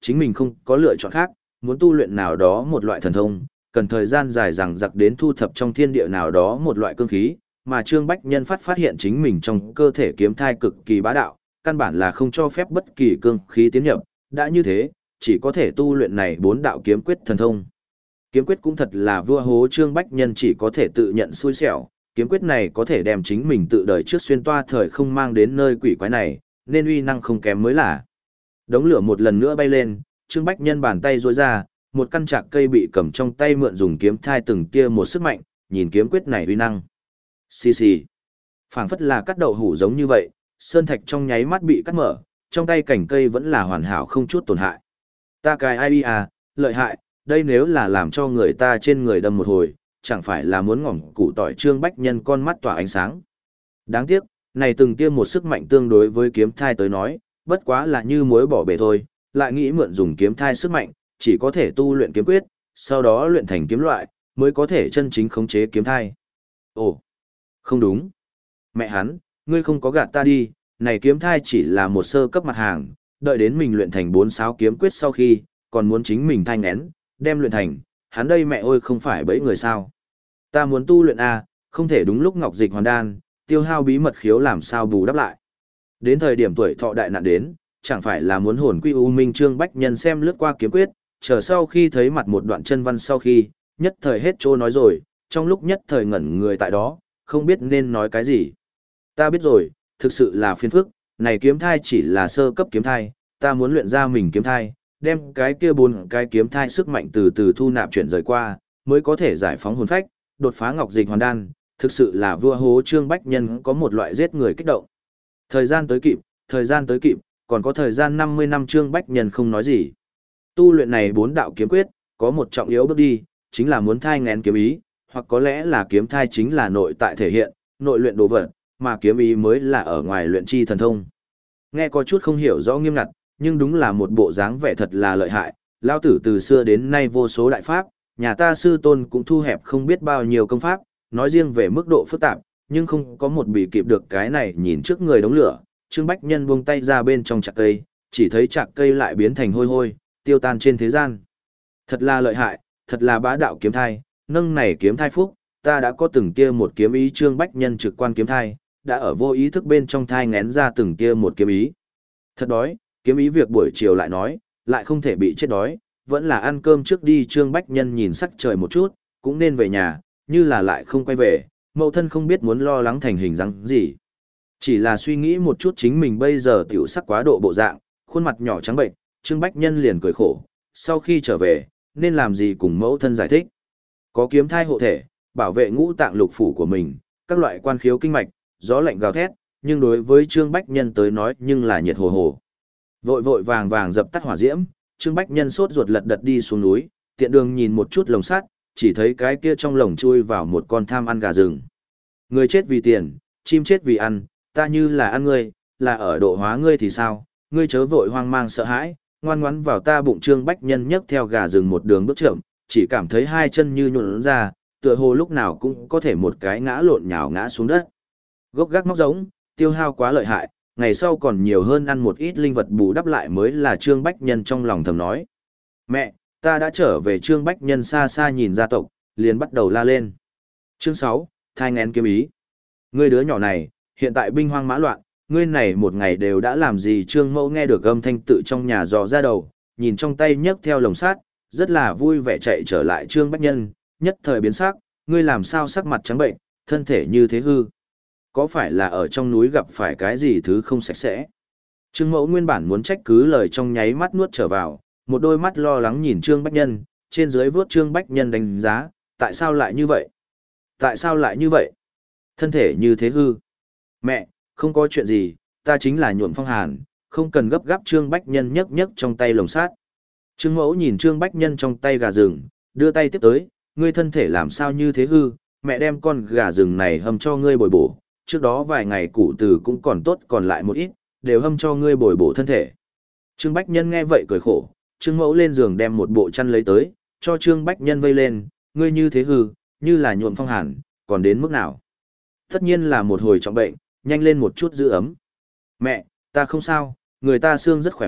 chính mình không có lựa chọn khác, muốn tu luyện nào đó một loại thần thông, cần thời gian dài dằng dặc đến thu thập trong thiên địa nào đó một loại cương khí, mà Trương Bách Nhân phát phát hiện chính mình trong cơ thể kiếm thai cực kỳ bá đạo, căn bản là không cho phép bất kỳ cương khí tiến nhập, đã như thế, chỉ có thể tu luyện này bốn đạo kiếm quyết thần thông. Kiếm quyết cũng thật là vua hố, Trương Bách Nhân chỉ có thể tự nhận xui xẻo, kiếm quyết này có thể đem chính mình tự đời trước xuyên toa thời không mang đến nơi quỷ quái này, nên uy năng không kém mới là. Đống lửa một lần nữa bay lên, Trương Bách Nhân bàn tay duỗi ra, một căn trạc cây bị cầm trong tay mượn dùng kiếm thai từng tia một sức mạnh, nhìn kiếm quyết này uy năng. Xì xì. Phảng phất là cắt đậu hủ giống như vậy, sơn thạch trong nháy mắt bị cắt mở, trong tay cảnh cây vẫn là hoàn hảo không chút tổn hại. Ta cài ai à, lợi hại, đây nếu là làm cho người ta trên người đâm một hồi, chẳng phải là muốn ngỏm củ tỏi. Trương Bách Nhân con mắt tỏa ánh sáng. Đáng tiếc, này từng tia một sức mạnh tương đối với kiếm thai tới nói, bất quá là như muối bỏ bể thôi, lại nghĩ mượn dùng kiếm thai sức mạnh, chỉ có thể tu luyện kiếm quyết, sau đó luyện thành kiếm loại, mới có thể chân chính khống chế kiếm thai. Ồ, không đúng. Mẹ hắn, ngươi không có gạt ta đi, này kiếm thai chỉ là một sơ cấp mặt hàng, đợi đến mình luyện thành bốn sáu kiếm quyết sau khi, còn muốn chính mình thanh nén, đem luyện thành, hắn đây mẹ ơi không phải bẫy người sao. Ta muốn tu luyện A, không thể đúng lúc ngọc dịch hoàn đan, tiêu hao bí mật khiếu làm sao bù đắp lại. Đến thời điểm tuổi thọ đại nạn đến, chẳng phải là muốn hồn quy u minh. Trương Bách Nhân xem lướt qua kiếm quyết, chờ sau khi thấy mặt một đoạn chân văn sau khi, nhất thời hết trô nói rồi, trong lúc nhất thời ngẩn người tại đó, không biết nên nói cái gì. Ta biết rồi, thực sự là phiền phức, này kiếm thai chỉ là sơ cấp kiếm thai, ta muốn luyện ra mình kiếm thai, đem cái kia bốn cái kiếm thai sức mạnh từ từ thu nạp chuyển rời qua, mới có thể giải phóng hồn phách, đột phá ngọc dịch hoàn đan, thực sự là vua hố. Trương Bách Nhân có một loại giết người kích động. Thời gian tới kịp, thời gian tới kịp, còn có thời gian năm mươi năm. Trương Bách Nhân không nói gì. Tu luyện này bốn đạo kiếm quyết, có một trọng yếu bước đi, chính là muốn thai ngén kiếm ý, hoặc có lẽ là kiếm thai chính là nội tại thể hiện, nội luyện đồ vật, mà kiếm ý mới là ở ngoài luyện chi thần thông. Nghe có chút không hiểu rõ nghiêm ngặt, nhưng đúng là một bộ dáng vẻ thật là lợi hại. Lao tử từ xưa đến nay vô số đại pháp, nhà ta sư tôn cũng thu hẹp không biết bao nhiêu công pháp, nói riêng về mức độ phức tạp, nhưng không có một bị kịp được cái này. Nhìn trước người đống lửa, Trương Bách Nhân buông tay ra bên trong chạc cây, chỉ thấy chạc cây lại biến thành hôi hôi, tiêu tan trên thế gian. Thật là lợi hại, thật là bá đạo kiếm thai, nâng này kiếm thai phúc, ta đã có từng tia một kiếm ý. Trương Bách Nhân trực quan kiếm thai, đã ở vô ý thức bên trong thai ngén ra từng tia một kiếm ý. Thật đói, kiếm ý việc buổi chiều lại nói, lại không thể bị chết đói, vẫn là ăn cơm trước đi. Trương Bách Nhân nhìn sắc trời một chút, cũng nên về nhà, như là lại không quay về, mẫu thân không biết muốn lo lắng thành hình dáng gì. Chỉ là suy nghĩ một chút chính mình bây giờ tiểu sắc quá độ bộ dạng, khuôn mặt nhỏ trắng bệnh, Trương Bách Nhân liền cười khổ, sau khi trở về, nên làm gì cùng mẫu thân giải thích. Có kiếm thai hộ thể, bảo vệ ngũ tạng lục phủ của mình, các loại quan khiếu kinh mạch, gió lạnh gào thét, nhưng đối với Trương Bách Nhân tới nói nhưng là nhiệt hồ hồ. Vội vội vàng vàng dập tắt hỏa diễm, Trương Bách Nhân sốt ruột lật đật đi xuống núi, tiện đường nhìn một chút lồng sắt, chỉ thấy cái kia trong lồng chui vào một con tham ăn gà rừng. Người chết vì tiền, chim chết vì ăn, ta như là ăn ngươi, là ở độ hóa ngươi thì sao, ngươi chớ vội hoang mang sợ hãi, ngoan ngoãn vào ta bụng. Trương Bách Nhân nhấc theo gà rừng một đường bước chậm, chỉ cảm thấy hai chân như nhuộn ra, tựa hồ lúc nào cũng có thể một cái ngã lộn nhào ngã xuống đất. Gốc gác móc giống, tiêu hao quá lợi hại, ngày sau còn nhiều hơn ăn một ít linh vật bù đắp lại mới là. Trương Bách Nhân trong lòng thầm nói. Mẹ, ta đã trở về. Trương Bách Nhân xa xa nhìn gia tộc, liền bắt đầu la lên. Chương sáu, thai ngén kiếm ý. Ngươi đứa nhỏ này, hiện tại binh hoang mã loạn, ngươi này một ngày đều đã làm gì? Trương Mẫu nghe được âm thanh tự trong nhà dò ra đầu, nhìn trong tay nhấc theo lồng sát, rất là vui vẻ chạy trở lại. Trương Bách Nhân, nhất thời biến sắc, ngươi làm sao sắc mặt trắng bệnh, thân thể như thế hư? Có phải là ở trong núi gặp phải cái gì thứ không sạch sẽ? Trương Mẫu nguyên bản muốn trách cứ lời trong nháy mắt nuốt trở vào, một đôi mắt lo lắng nhìn Trương Bách Nhân, trên dưới vuốt Trương Bách Nhân đánh giá, tại sao lại như vậy? Tại sao lại như vậy? Thân thể như thế hư? Mẹ, không có chuyện gì, ta chính là nhuộm phong hàn, không cần gấp gáp. Trương Bách Nhân nhấc nhấc trong tay lồng sát. Trương Mẫu nhìn Trương Bách Nhân trong tay gà rừng, đưa tay tiếp tới, ngươi thân thể làm sao như thế hư? Mẹ đem con gà rừng này hầm cho ngươi bồi bổ, trước đó vài ngày củ từ cũng còn tốt, còn lại một ít, đều hâm cho ngươi bồi bổ thân thể. Trương Bách Nhân nghe vậy cười khổ, Trương Mẫu lên giường đem một bộ chăn lấy tới, cho Trương Bách Nhân vây lên, ngươi như thế hư, như là nhuộm phong hàn, còn đến mức nào? Tất nhiên là một hồi trọng bệnh, nhanh lên một chút giữ ấm. Mẹ, ta không sao, người ta xương rất khỏe mạnh,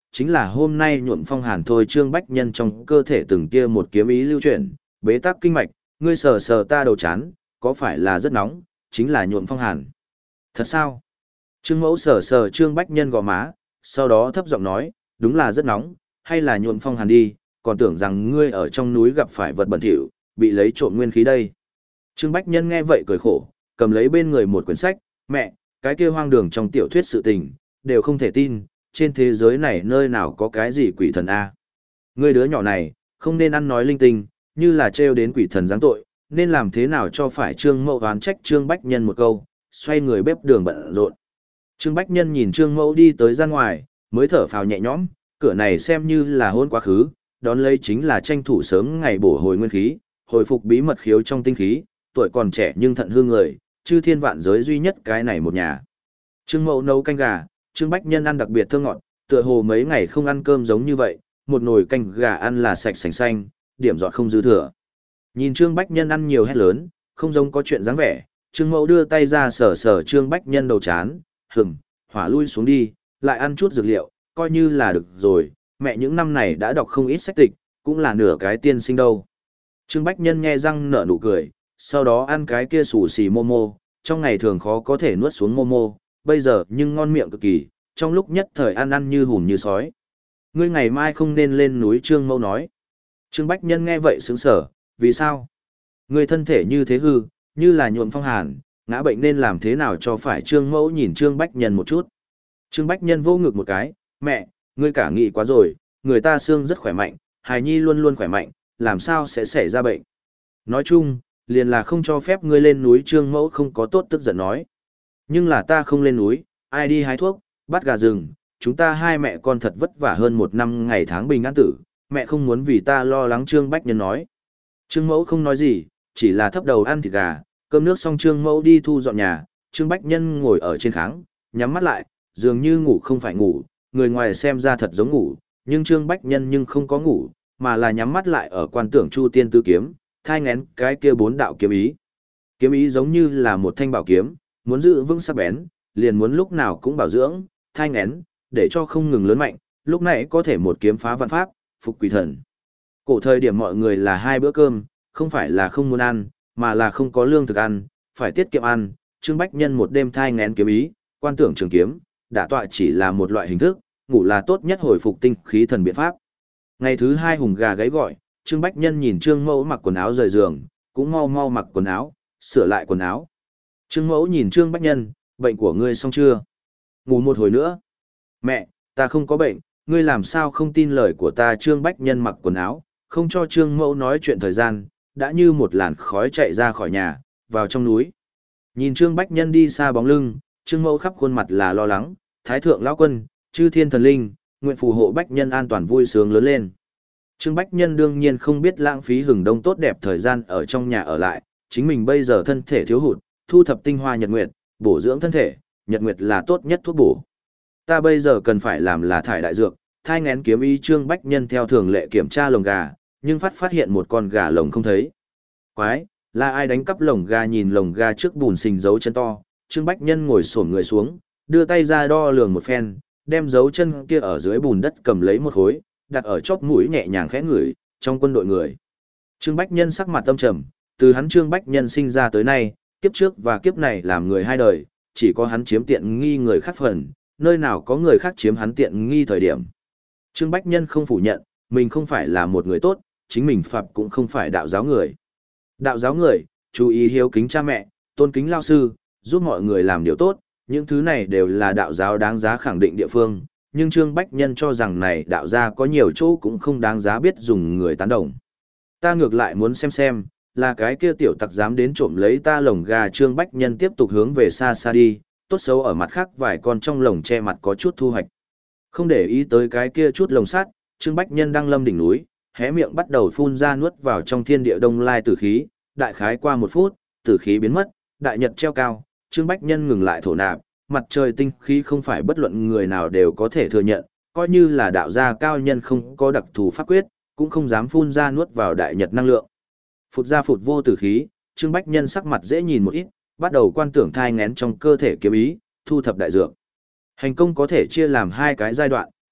chính là hôm nay nhuộm phong hàn thôi. Trương Bách Nhân trong cơ thể từng kia một kiếm ý lưu chuyển, bế tắc kinh mạch, ngươi sờ sờ ta đầu chán, có phải là rất nóng, chính là nhuộm phong hàn. Thật sao? Trương Mẫu sờ sờ Trương Bách Nhân gò má, sau đó thấp giọng nói, đúng là rất nóng, hay là nhuộm phong hàn đi, còn tưởng rằng ngươi ở trong núi gặp phải vật bẩn thỉu, bị lấy trộm nguyên khí đây. Trương Bách Nhân nghe vậy cười khổ, cầm lấy bên người một quyển sách, mẹ, cái kia hoang đường trong tiểu thuyết sự tình, đều không thể tin, trên thế giới này nơi nào có cái gì quỷ thần a? Ngươi đứa nhỏ này, không nên ăn nói linh tinh, như là trêu đến quỷ thần giáng tội, nên làm thế nào cho phải. Trương Mẫu oán trách Trương Bách Nhân một câu, xoay người bếp đường bận rộn. Trương Bách Nhân nhìn Trương Mẫu đi tới ra ngoài, mới thở phào nhẹ nhõm, cửa này xem như là hôn quá khứ, đón lấy chính là tranh thủ sớm ngày bổ hồi nguyên khí, hồi phục bí mật khiếu trong tinh khí, tuổi còn trẻ nhưng thận hương người, chư thiên vạn giới duy nhất cái này một nhà. Trương Mẫu nấu canh gà, Trương Bách Nhân ăn đặc biệt thơm ngọt, tựa hồ mấy ngày không ăn cơm giống như vậy, một nồi canh gà ăn là sạch sành xanh, điểm giọt không dư thừa. Nhìn Trương Bách Nhân ăn nhiều hét lớn, không giống có chuyện dáng vẻ, Trương Mẫu đưa tay ra sờ sờ Trương Bách Nhân đầu chán, hừm, hỏa lui xuống đi, lại ăn chút dược liệu, coi như là được rồi, mẹ những năm này đã đọc không ít sách tịch, cũng là nửa cái tiên sinh đâu. Trương Bách Nhân nhe răng nở nụ cười, sau đó ăn cái kia xù xì momo, trong ngày thường khó có thể nuốt xuống momo, bây giờ nhưng ngon miệng cực kỳ, trong lúc nhất thời ăn ăn như hùm như sói. Ngươi ngày mai không nên lên núi. Trương Mẫu nói. Trương Bách Nhân nghe vậy sững sờ, vì sao? Ngươi thân thể như thế hư, như là nhuộm phong hàn, ngã bệnh nên làm thế nào cho phải. Trương Mẫu nhìn Trương Bách Nhân một chút. Trương Bách Nhân vô ngực một cái, mẹ, ngươi cả nghĩ quá rồi, người ta xương rất khỏe mạnh, hài nhi luôn luôn khỏe mạnh, làm sao sẽ xảy ra bệnh. Nói chung, liền là không cho phép ngươi lên núi. Trương Mẫu không có tốt tức giận nói. Nhưng là ta không lên núi, ai đi hái thuốc, bắt gà rừng, chúng ta hai mẹ con thật vất vả hơn một năm ngày tháng bình an tử, mẹ không muốn vì ta lo lắng. Trương Bách Nhân nói. Trương Mẫu không nói gì, chỉ là thấp đầu ăn thịt gà, cơm nước xong Trương Mẫu đi thu dọn nhà, Trương Bách Nhân ngồi ở trên kháng, nhắm mắt lại, dường như ngủ không phải ngủ, người ngoài xem ra thật giống ngủ, nhưng Trương Bách Nhân nhưng không có ngủ, mà là nhắm mắt lại ở quan tưởng Chu Tiên Tứ Kiếm, thai ngén cái kia bốn đạo kiếm ý. Kiếm ý giống như là một thanh bảo kiếm, muốn giữ vững sắc bén, liền muốn lúc nào cũng bảo dưỡng, thai ngén, để cho không ngừng lớn mạnh, lúc này có thể một kiếm phá vạn pháp, phục quỷ thần. Cổ thời điểm mọi người là hai bữa cơm, không phải là không muốn ăn, mà là không có lương thực ăn, phải tiết kiệm ăn. Trương Bách Nhân một đêm thai ngén kiếm ý, quan tưởng trường kiếm, đả tọa chỉ là một loại hình thức, ngủ là tốt nhất hồi phục tinh khí thần biện pháp. Ngày thứ hai hùng gà gáy gọi, Trương Bách Nhân nhìn Trương Mẫu mặc quần áo rời giường, cũng mau mau mặc quần áo, sửa lại quần áo. Trương Mẫu nhìn Trương Bách Nhân, bệnh của ngươi xong chưa? Ngủ một hồi nữa. Mẹ, ta không có bệnh, ngươi làm sao không tin lời của ta. Trương Bách Nhân mặc quần áo, không cho Trương Mẫu nói chuyện thời gian, đã như một làn khói chạy ra khỏi nhà, vào trong núi. Nhìn Trương Bách Nhân đi xa bóng lưng, Trương Mẫu khắp khuôn mặt là lo lắng, Thái thượng lão quân, chư thiên thần linh, nguyện phù hộ Bách Nhân an toàn vui sướng lớn lên. Trương Bách Nhân đương nhiên không biết lãng phí hừng đông tốt đẹp thời gian ở trong nhà ở lại, chính mình bây giờ thân thể thiếu hụt, thu thập tinh hoa nhật nguyệt, bổ dưỡng thân thể, nhật nguyệt là tốt nhất thuốc bổ. Ta bây giờ cần phải làm là thải đại dược, thai ngén kiếm ý. Trương Bách Nhân theo thường lệ kiểm tra lồng gà, nhưng phát phát hiện một con gà lồng không thấy. Quái, là ai đánh cắp lồng gà? Nhìn lồng gà trước bùn xình dấu chân to, Trương Bách Nhân ngồi xổm người xuống, đưa tay ra đo lường một phen, đem dấu chân kia ở dưới bùn đất cầm lấy một khối, đặt ở chóp mũi nhẹ nhàng khẽ ngửi, trong quân đội người. Trương Bách Nhân sắc mặt tâm trầm, từ hắn Trương Bách Nhân sinh ra tới nay, kiếp trước và kiếp này làm người hai đời, chỉ có hắn chiếm tiện nghi người khác phần, nơi nào có người khác chiếm hắn tiện nghi thời điểm. Trương Bách Nhân không phủ nhận, mình không phải là một người tốt, chính mình phạm cũng không phải đạo giáo người. Đạo giáo người, chú ý hiếu kính cha mẹ, tôn kính lao sư, giúp mọi người làm điều tốt, những thứ này đều là đạo giáo đáng giá khẳng định địa phương, nhưng Trương Bách Nhân cho rằng này đạo gia có nhiều chỗ cũng không đáng giá biết dùng người tán đồng. Ta ngược lại muốn xem xem, là cái kia tiểu tặc dám đến trộm lấy ta lồng gà. Trương Bách Nhân tiếp tục hướng về xa xa đi, tốt xấu ở mặt khác vài con trong lồng che mặt có chút thu hoạch. Không để ý tới cái kia chút lồng sắt, Trương Bách Nhân đang lâm đỉnh núi, hé miệng bắt đầu phun ra nuốt vào trong thiên địa đông lai tử khí, đại khái qua một phút, tử khí biến mất, đại nhật treo cao, Trương Bách Nhân ngừng lại thổ nạp, mặt trời tinh khí không phải bất luận người nào đều có thể thừa nhận, coi như là đạo gia cao nhân không có đặc thù pháp quyết, cũng không dám phun ra nuốt vào đại nhật năng lượng. Phụt ra phụt vô tử khí, Trương Bách Nhân sắc mặt dễ nhìn một ít, bắt đầu quan tưởng thai ngén trong cơ thể kiếm ý, thu thập đại dược. Hành công có thể chia làm hai cái giai đoạn,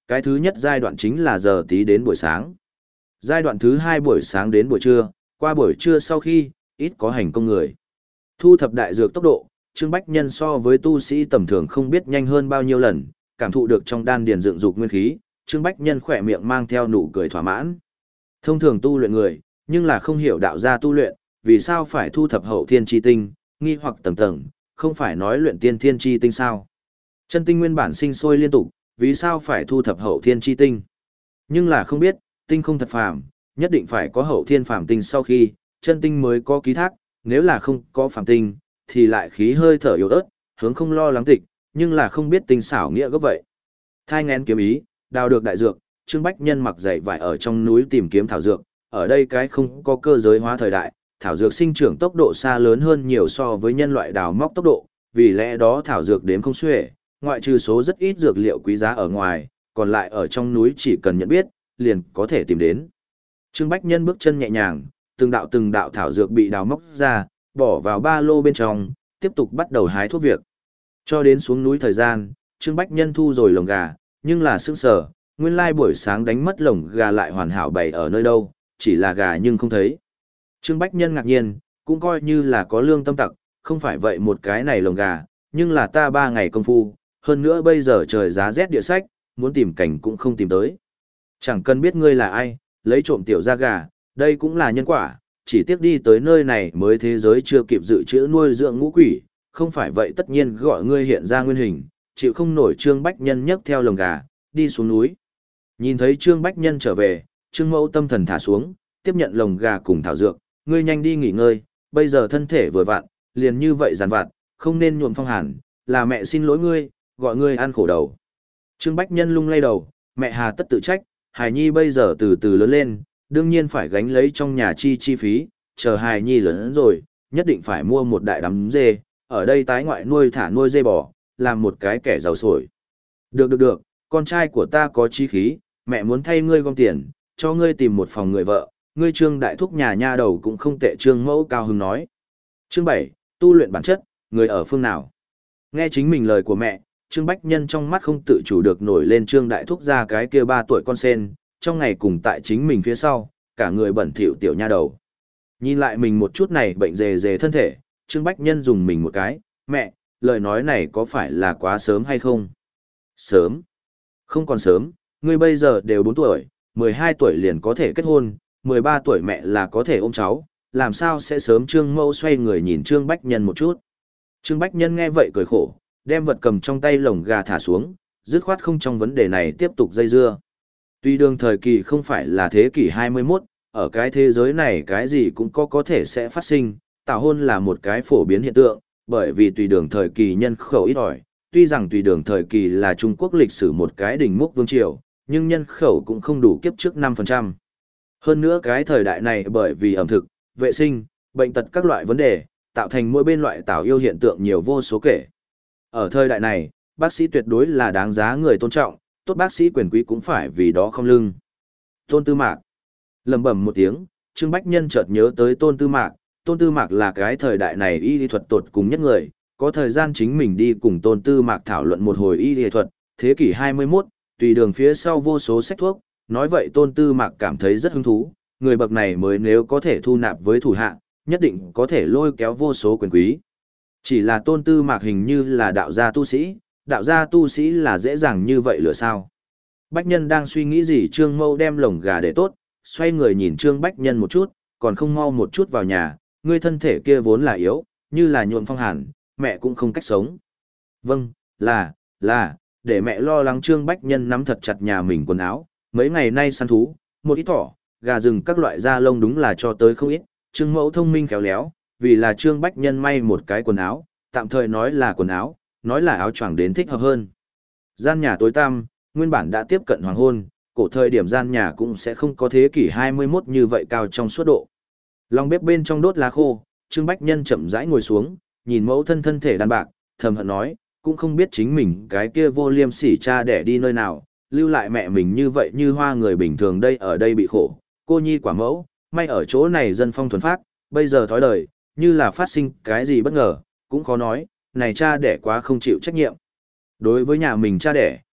Cái thứ nhất giai đoạn chính là giờ tí đến buổi sáng. Giai đoạn thứ hai buổi sáng đến buổi trưa, qua buổi trưa sau khi, ít có hành công người. Thu thập đại dược tốc độ, Trương Bách Nhân so với tu sĩ tầm thường không biết nhanh hơn bao nhiêu lần, cảm thụ được trong đan điền dựng dục nguyên khí, Trương Bách Nhân khỏe miệng mang theo nụ cười thỏa mãn. Thông thường tu luyện người, nhưng là không hiểu đạo gia tu luyện, vì sao phải thu thập hậu thiên chi tinh, nghi hoặc tầng tầng, không phải nói luyện tiên thiên chi tinh sao? Chân tinh nguyên bản sinh sôi liên tục, vì sao phải thu thập hậu thiên chi tinh? Nhưng là không biết, tinh không thật phàm, nhất định phải có hậu thiên phàm tinh sau khi, chân tinh mới có ký thác, nếu là không có phàm tinh, thì lại khí hơi thở yếu ớt, hướng không lo lắng tịch, nhưng là không biết tinh xảo nghĩa gấp vậy. Thai ngén kiếm ý, đào được đại dược, Trương Bách Nhân mặc dày vải ở trong núi tìm kiếm thảo dược, ở đây cái không có cơ giới hóa thời đại, thảo dược sinh trưởng tốc độ xa lớn hơn nhiều so với nhân loại đào móc tốc độ, vì lẽ đó thảo dược đếm không xuể, ngoại trừ số rất ít dược liệu quý giá ở ngoài, còn lại ở trong núi chỉ cần nhận biết, liền có thể tìm đến. Trương Bách Nhân bước chân nhẹ nhàng, từng đạo từng đạo thảo dược bị đào móc ra, bỏ vào ba lô bên trong, tiếp tục bắt đầu hái thuốc việc. Cho đến xuống núi thời gian, Trương Bách Nhân thu rồi lồng gà, nhưng là sững sờ, nguyên lai buổi sáng đánh mất lồng gà lại hoàn hảo bày ở nơi đâu, chỉ là gà nhưng không thấy. Trương Bách Nhân ngạc nhiên, cũng coi như là có lương tâm tặc, không phải vậy một cái này lồng gà, nhưng là ta ba ngày công phu, hơn nữa bây giờ trời giá rét địa sách, muốn tìm cảnh cũng không tìm tới. Chẳng cần biết ngươi là ai, lấy trộm tiểu gia gà, đây cũng là nhân quả, chỉ tiếc đi tới nơi này mới thế giới chưa kịp dự trữ nuôi dưỡng ngũ quỷ, không phải vậy tất nhiên gọi ngươi hiện ra nguyên hình, chịu không nổi Trương Bách Nhân nhấc theo lồng gà, đi xuống núi. Nhìn thấy Trương Bách Nhân trở về, Trương Mẫu tâm thần thả xuống, tiếp nhận lồng gà cùng thảo dược, ngươi nhanh đi nghỉ ngơi, bây giờ thân thể vừa vặn, liền như vậy giàn vặt, không nên nhuộm phong hàn, là mẹ xin lỗi ngươi, gọi ngươi ăn khổ đầu. Trương Bách Nhân lung lay đầu, mẹ hà tất tự trách, Hải Nhi bây giờ từ từ lớn lên, đương nhiên phải gánh lấy trong nhà chi chi phí, chờ Hải Nhi lớn rồi, nhất định phải mua một đại đám dê, ở đây tái ngoại nuôi thả nuôi dê bò, làm một cái kẻ giàu sổi. Được được được, con trai của ta có chi khí, mẹ muốn thay ngươi gom tiền, cho ngươi tìm một phòng người vợ, ngươi Trương đại thúc nhà nha đầu cũng không tệ. Trương Mẫu cao hứng nói. Chương bảy, tu luyện bản chất, người ở phương nào? Nghe chính mình lời của mẹ, Trương Bách Nhân trong mắt không tự chủ được nổi lên Trương đại thúc ra cái kia ba tuổi con sen, trong ngày cùng tại chính mình phía sau, cả người bẩn thỉu tiểu nha đầu. Nhìn lại mình một chút này bệnh dề dề thân thể, Trương Bách Nhân dùng mình một cái, mẹ, lời nói này có phải là quá sớm hay không? Sớm? Không còn sớm, ngươi bây giờ đều bốn tuổi, mười hai tuổi liền có thể kết hôn, mười ba tuổi mẹ là có thể ôm cháu, làm sao sẽ sớm? Trương Mẫu xoay người nhìn Trương Bách Nhân một chút. Trương Bách Nhân nghe vậy cười khổ, đem vật cầm trong tay lồng gà thả xuống, dứt khoát không trong vấn đề này tiếp tục dây dưa. Tuy đường thời kỳ không phải là thế kỷ hai mươi mốt, ở cái thế giới này cái gì cũng có có thể sẽ phát sinh, tảo hôn là một cái phổ biến hiện tượng, bởi vì tùy đường thời kỳ nhân khẩu ít ỏi, tuy rằng tùy đường thời kỳ là Trung Quốc lịch sử một cái đỉnh múc vương triều, nhưng nhân khẩu cũng không đủ kiếp trước năm phần trăm. Hơn nữa cái thời đại này bởi vì ẩm thực, vệ sinh, bệnh tật các loại vấn đề, tạo thành mỗi bên loại tảo yêu hiện tượng nhiều vô số kể. Ở thời đại này, bác sĩ tuyệt đối là đáng giá người tôn trọng, tốt bác sĩ quyền quý cũng phải vì đó không lưng. Tôn Tư Mạc. Lẩm bẩm một tiếng, Trương Bách Nhân chợt nhớ tới Tôn Tư Mạc. Tôn Tư Mạc là cái thời đại này y lý thuật tột cùng nhất người, có thời gian chính mình đi cùng Tôn Tư Mạc thảo luận một hồi y lý thuật, thế kỷ hai mươi mốt, tùy đường phía sau vô số sách thuốc, nói vậy Tôn Tư Mạc cảm thấy rất hứng thú, người bậc này mới nếu có thể thu nạp với thủ hạ, nhất định có thể lôi kéo vô số quyền quý. Chỉ là Tôn Tư Mạc hình như là đạo gia tu sĩ, đạo gia tu sĩ là dễ dàng như vậy lửa sao? Bách Nhân đang suy nghĩ gì? Trương Mâu đem lồng gà để tốt, xoay người nhìn Trương Bách Nhân một chút, còn không mau một chút vào nhà, ngươi thân thể kia vốn là yếu, như là nhuộm phong hàn, mẹ cũng không cách sống. Vâng, là, là, để mẹ lo lắng. Trương Bách Nhân nắm thật chặt nhà mình quần áo, mấy ngày nay săn thú, một ít thỏ, gà rừng các loại da lông đúng là cho tới không ít, Trương Mẫu thông minh khéo léo, vì là Trương Bách Nhân may một cái quần áo, tạm thời nói là quần áo, nói là áo choàng đến thích hợp hơn. Gian nhà tối tăm, nguyên bản đã tiếp cận hoàng hôn, cổ thời điểm gian nhà cũng sẽ không có thế kỷ hai mươi mốt như vậy cao trong suốt độ. Lòng bếp bên trong đốt lá khô, Trương Bách Nhân chậm rãi ngồi xuống, nhìn mẫu thân thân thể đàn bạc, thầm hận nói, cũng không biết chính mình cái kia vô liêm sỉ cha đẻ đi nơi nào, lưu lại mẹ mình như vậy như hoa người bình thường đây ở đây bị khổ, cô nhi quả mẫu, may ở chỗ này dân phong thuần phát, bây giờ thói đời, như là phát sinh cái gì bất ngờ, cũng khó nói, này cha đẻ quá không chịu trách nhiệm. Đối với nhà mình cha đẻ,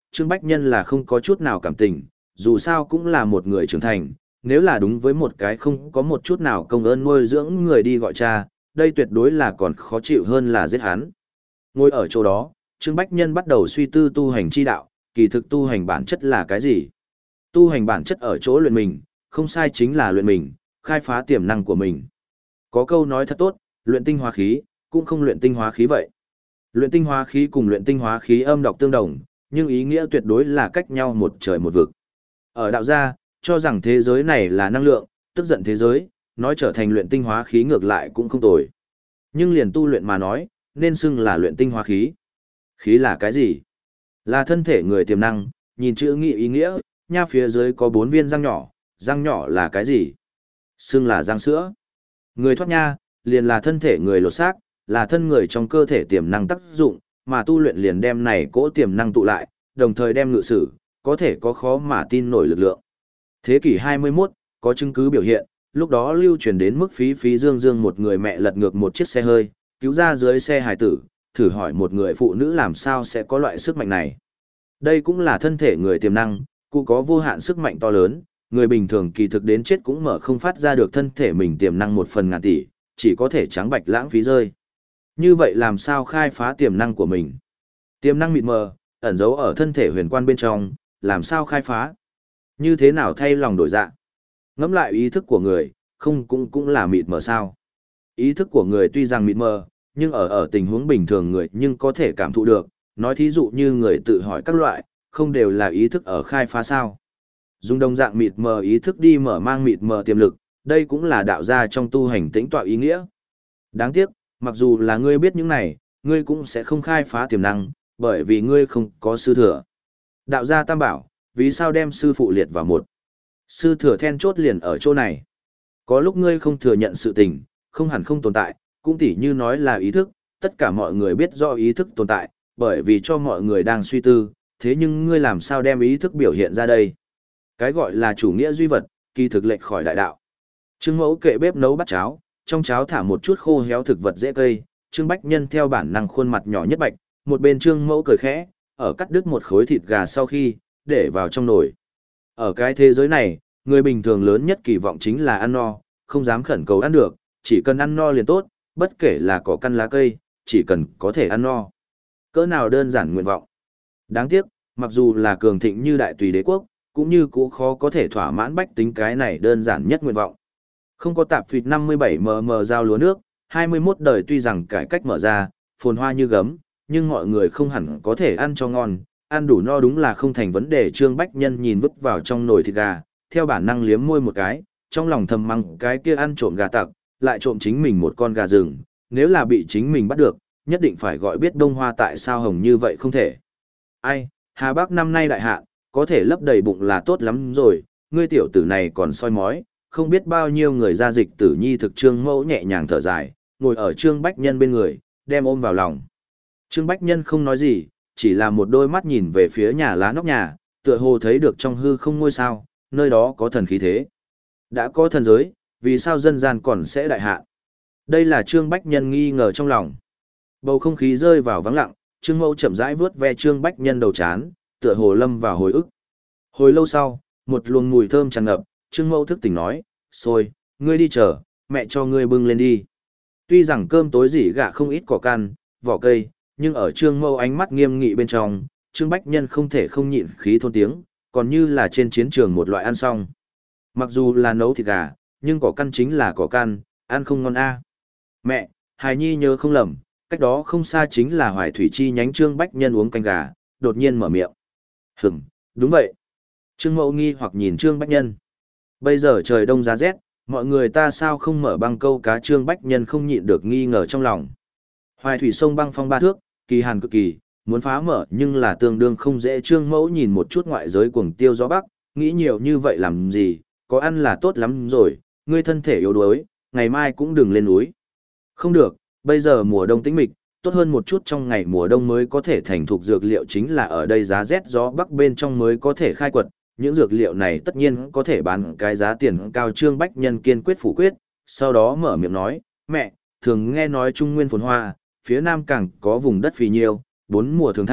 Trương Bách Nhân là không có chút nào cảm tình, dù sao cũng là một người trưởng thành, nếu là đúng với một cái không có một chút nào công ơn nuôi dưỡng người đi gọi cha, đây tuyệt đối là còn khó chịu hơn là giết hắn. Ngồi ở chỗ đó, Trương Bách Nhân bắt đầu suy tư tu hành chi đạo, kỳ thực tu hành bản chất là cái gì? Tu hành bản chất ở chỗ luyện mình, không sai chính là luyện mình, khai phá tiềm năng của mình. Có câu nói thật tốt, luyện tinh hóa khí, cũng không luyện tinh hóa khí vậy. Luyện tinh hóa khí cùng luyện tinh hóa khí âm đọc tương đồng, nhưng ý nghĩa tuyệt đối là cách nhau một trời một vực. Ở đạo gia, cho rằng thế giới này là năng lượng, tức giận thế giới, nói trở thành luyện tinh hóa khí ngược lại cũng không tồi. Nhưng liền tu luyện mà nói, nên xưng là luyện tinh hóa khí. Khí là cái gì? Là thân thể người tiềm năng, nhìn chữ nghĩa ý nghĩa, nha phía dưới có bốn viên răng nhỏ, răng nhỏ là cái gì? Xưng là răng sữa. Người thoát nha, liền là thân thể người lột xác, là thân người trong cơ thể tiềm năng tác dụng, mà tu luyện liền đem này cỗ tiềm năng tụ lại, đồng thời đem ngự sử, có thể có khó mà tin nổi lực lượng. Thế kỷ hai mươi mốt, có chứng cứ biểu hiện, lúc đó lưu truyền đến mức phí phí dương dương một người mẹ lật ngược một chiếc xe hơi, cứu ra dưới xe hải tử, thử hỏi một người phụ nữ làm sao sẽ có loại sức mạnh này. Đây cũng là thân thể người tiềm năng, cụ có vô hạn sức mạnh to lớn, người bình thường kỳ thực đến chết cũng mở không phát ra được thân thể mình tiềm năng một phần ngàn tỷ, chỉ có thể trắng bạch lãng phí rơi. Như vậy làm sao khai phá tiềm năng của mình? Tiềm năng mịt mờ, ẩn giấu ở thân thể huyền quan bên trong, làm sao khai phá? Như thế nào thay lòng đổi dạ? Ngẫm lại ý thức của người, không cũng cũng là mịt mờ sao? Ý thức của người tuy rằng mịt mờ, nhưng ở ở tình huống bình thường người nhưng có thể cảm thụ được, nói thí dụ như người tự hỏi các loại, không đều là ý thức ở khai phá sao? Dùng đồng dạng mịt mờ ý thức đi mở mang mịt mờ tiềm lực, đây cũng là đạo gia trong tu hành tĩnh tọa ý nghĩa. Đáng tiếc, mặc dù là ngươi biết những này, ngươi cũng sẽ không khai phá tiềm năng, bởi vì ngươi không có sư thừa. Đạo gia tam bảo, vì sao đem sư phụ liệt vào một? Sư thừa then chốt liền ở chỗ này. Có lúc ngươi không thừa nhận sự tình, không hẳn không tồn tại, cũng tỉ như nói là ý thức, tất cả mọi người biết rõ ý thức tồn tại, bởi vì cho mọi người đang suy tư, thế nhưng ngươi làm sao đem ý thức biểu hiện ra đây? Cái gọi là chủ nghĩa duy vật, kỳ thực lệch khỏi đại đạo. Trương Mẫu kệ bếp nấu bát cháo, trong cháo thả một chút khô héo thực vật dễ cây, Trương Bách Nhân theo bản năng khuôn mặt nhỏ nhất bạch, một bên Trương Mẫu cười khẽ, ở cắt đứt một khối thịt gà sau khi, để vào trong nồi. Ở cái thế giới này, người bình thường lớn nhất kỳ vọng chính là ăn no, không dám khẩn cầu ăn được, chỉ cần ăn no liền tốt, bất kể là cỏ căn lá cây, chỉ cần có thể ăn no. Cỡ nào đơn giản nguyện vọng. Đáng tiếc, mặc dù là cường thịnh như đại tùy đế quốc, cũng như cũ khó có thể thỏa mãn bách tính cái này đơn giản nhất nguyện vọng. Không có tạp phịt năm mươi bảy mm giao lúa nước, hai mươi mốt đời tuy rằng cải cách mở ra, phồn hoa như gấm, nhưng mọi người không hẳn có thể ăn cho ngon, ăn đủ no đúng là không thành vấn đề. Trương Bách Nhân nhìn vứt vào trong nồi thịt gà, theo bản năng liếm môi một cái, trong lòng thầm mắng cái kia ăn trộm gà tặc, lại trộm chính mình một con gà rừng, nếu là bị chính mình bắt được, nhất định phải gọi biết Đông Hoa tại sao hồng như vậy không thể. Ai, Hà Bắc năm nay đại hạn, có thể lấp đầy bụng là tốt lắm rồi, ngươi tiểu tử này còn soi mói, không biết bao nhiêu người ra dịch tử nhi. Thực Trương Mẫu nhẹ nhàng thở dài, ngồi ở Trương Bách Nhân bên người, đem ôm vào lòng. Trương Bách Nhân không nói gì, chỉ là một đôi mắt nhìn về phía nhà lá nóc nhà, tựa hồ thấy được trong hư không ngôi sao, nơi đó có thần khí thế. Đã có thần giới, vì sao dân gian còn sẽ đại hạn? Đây là Trương Bách Nhân nghi ngờ trong lòng. Bầu không khí rơi vào vắng lặng, Trương Mẫu chậm rãi vướt ve Trương Bách Nhân đầu chán, tựa hồ lâm vào hồi ức. Hồi lâu sau, một luồng mùi thơm tràn ngập, Trương Mẫu thức tỉnh nói, "Xôi, ngươi đi chờ, mẹ cho ngươi bưng lên đi." Tuy rằng cơm tối rỉ gạ không ít cỏ căn, vỏ cây, nhưng ở Trương Mẫu ánh mắt nghiêm nghị bên trong, Trương Bách Nhân không thể không nhịn khí thôn tiếng, còn như là trên chiến trường một loại ăn xong. Mặc dù là nấu thịt gà, nhưng cỏ căn chính là cỏ căn, ăn không ngon a. Mẹ, hài nhi nhớ không lầm, cách đó không xa chính là Hoài Thủy chi nhánh. Trương Bách Nhân uống canh gà, đột nhiên mở miệng. Hửm, đúng vậy. Trương Mẫu nghi hoặc nhìn Trương Bách Nhân. Bây giờ trời đông giá rét, mọi người ta sao không mở băng câu cá? Trương Bách Nhân không nhịn được nghi ngờ trong lòng. Hoài Thủy sông băng phong ba thước, kỳ hàn cực kỳ, muốn phá mở nhưng là tương đương không dễ. Trương Mẫu nhìn một chút ngoại giới cuồng tiêu gió bắc, nghĩ nhiều như vậy làm gì, có ăn là tốt lắm rồi, ngươi thân thể yếu đuối, ngày mai cũng đừng lên núi. Không được, bây giờ mùa đông tĩnh mịch, tốt hơn một chút trong ngày mùa đông mới có thể thành thục dược liệu chính là ở đây giá rét gió bắc bên trong mới có thể khai quật, những dược liệu này tất nhiên có thể bán cái giá tiền cao. Trương Bách Nhân kiên quyết phủ quyết, sau đó mở miệng nói, mẹ, thường nghe nói Trung Nguyên phồn hoa, phía Nam càng có vùng đất phì nhiêu, bốn mùa thường thanh,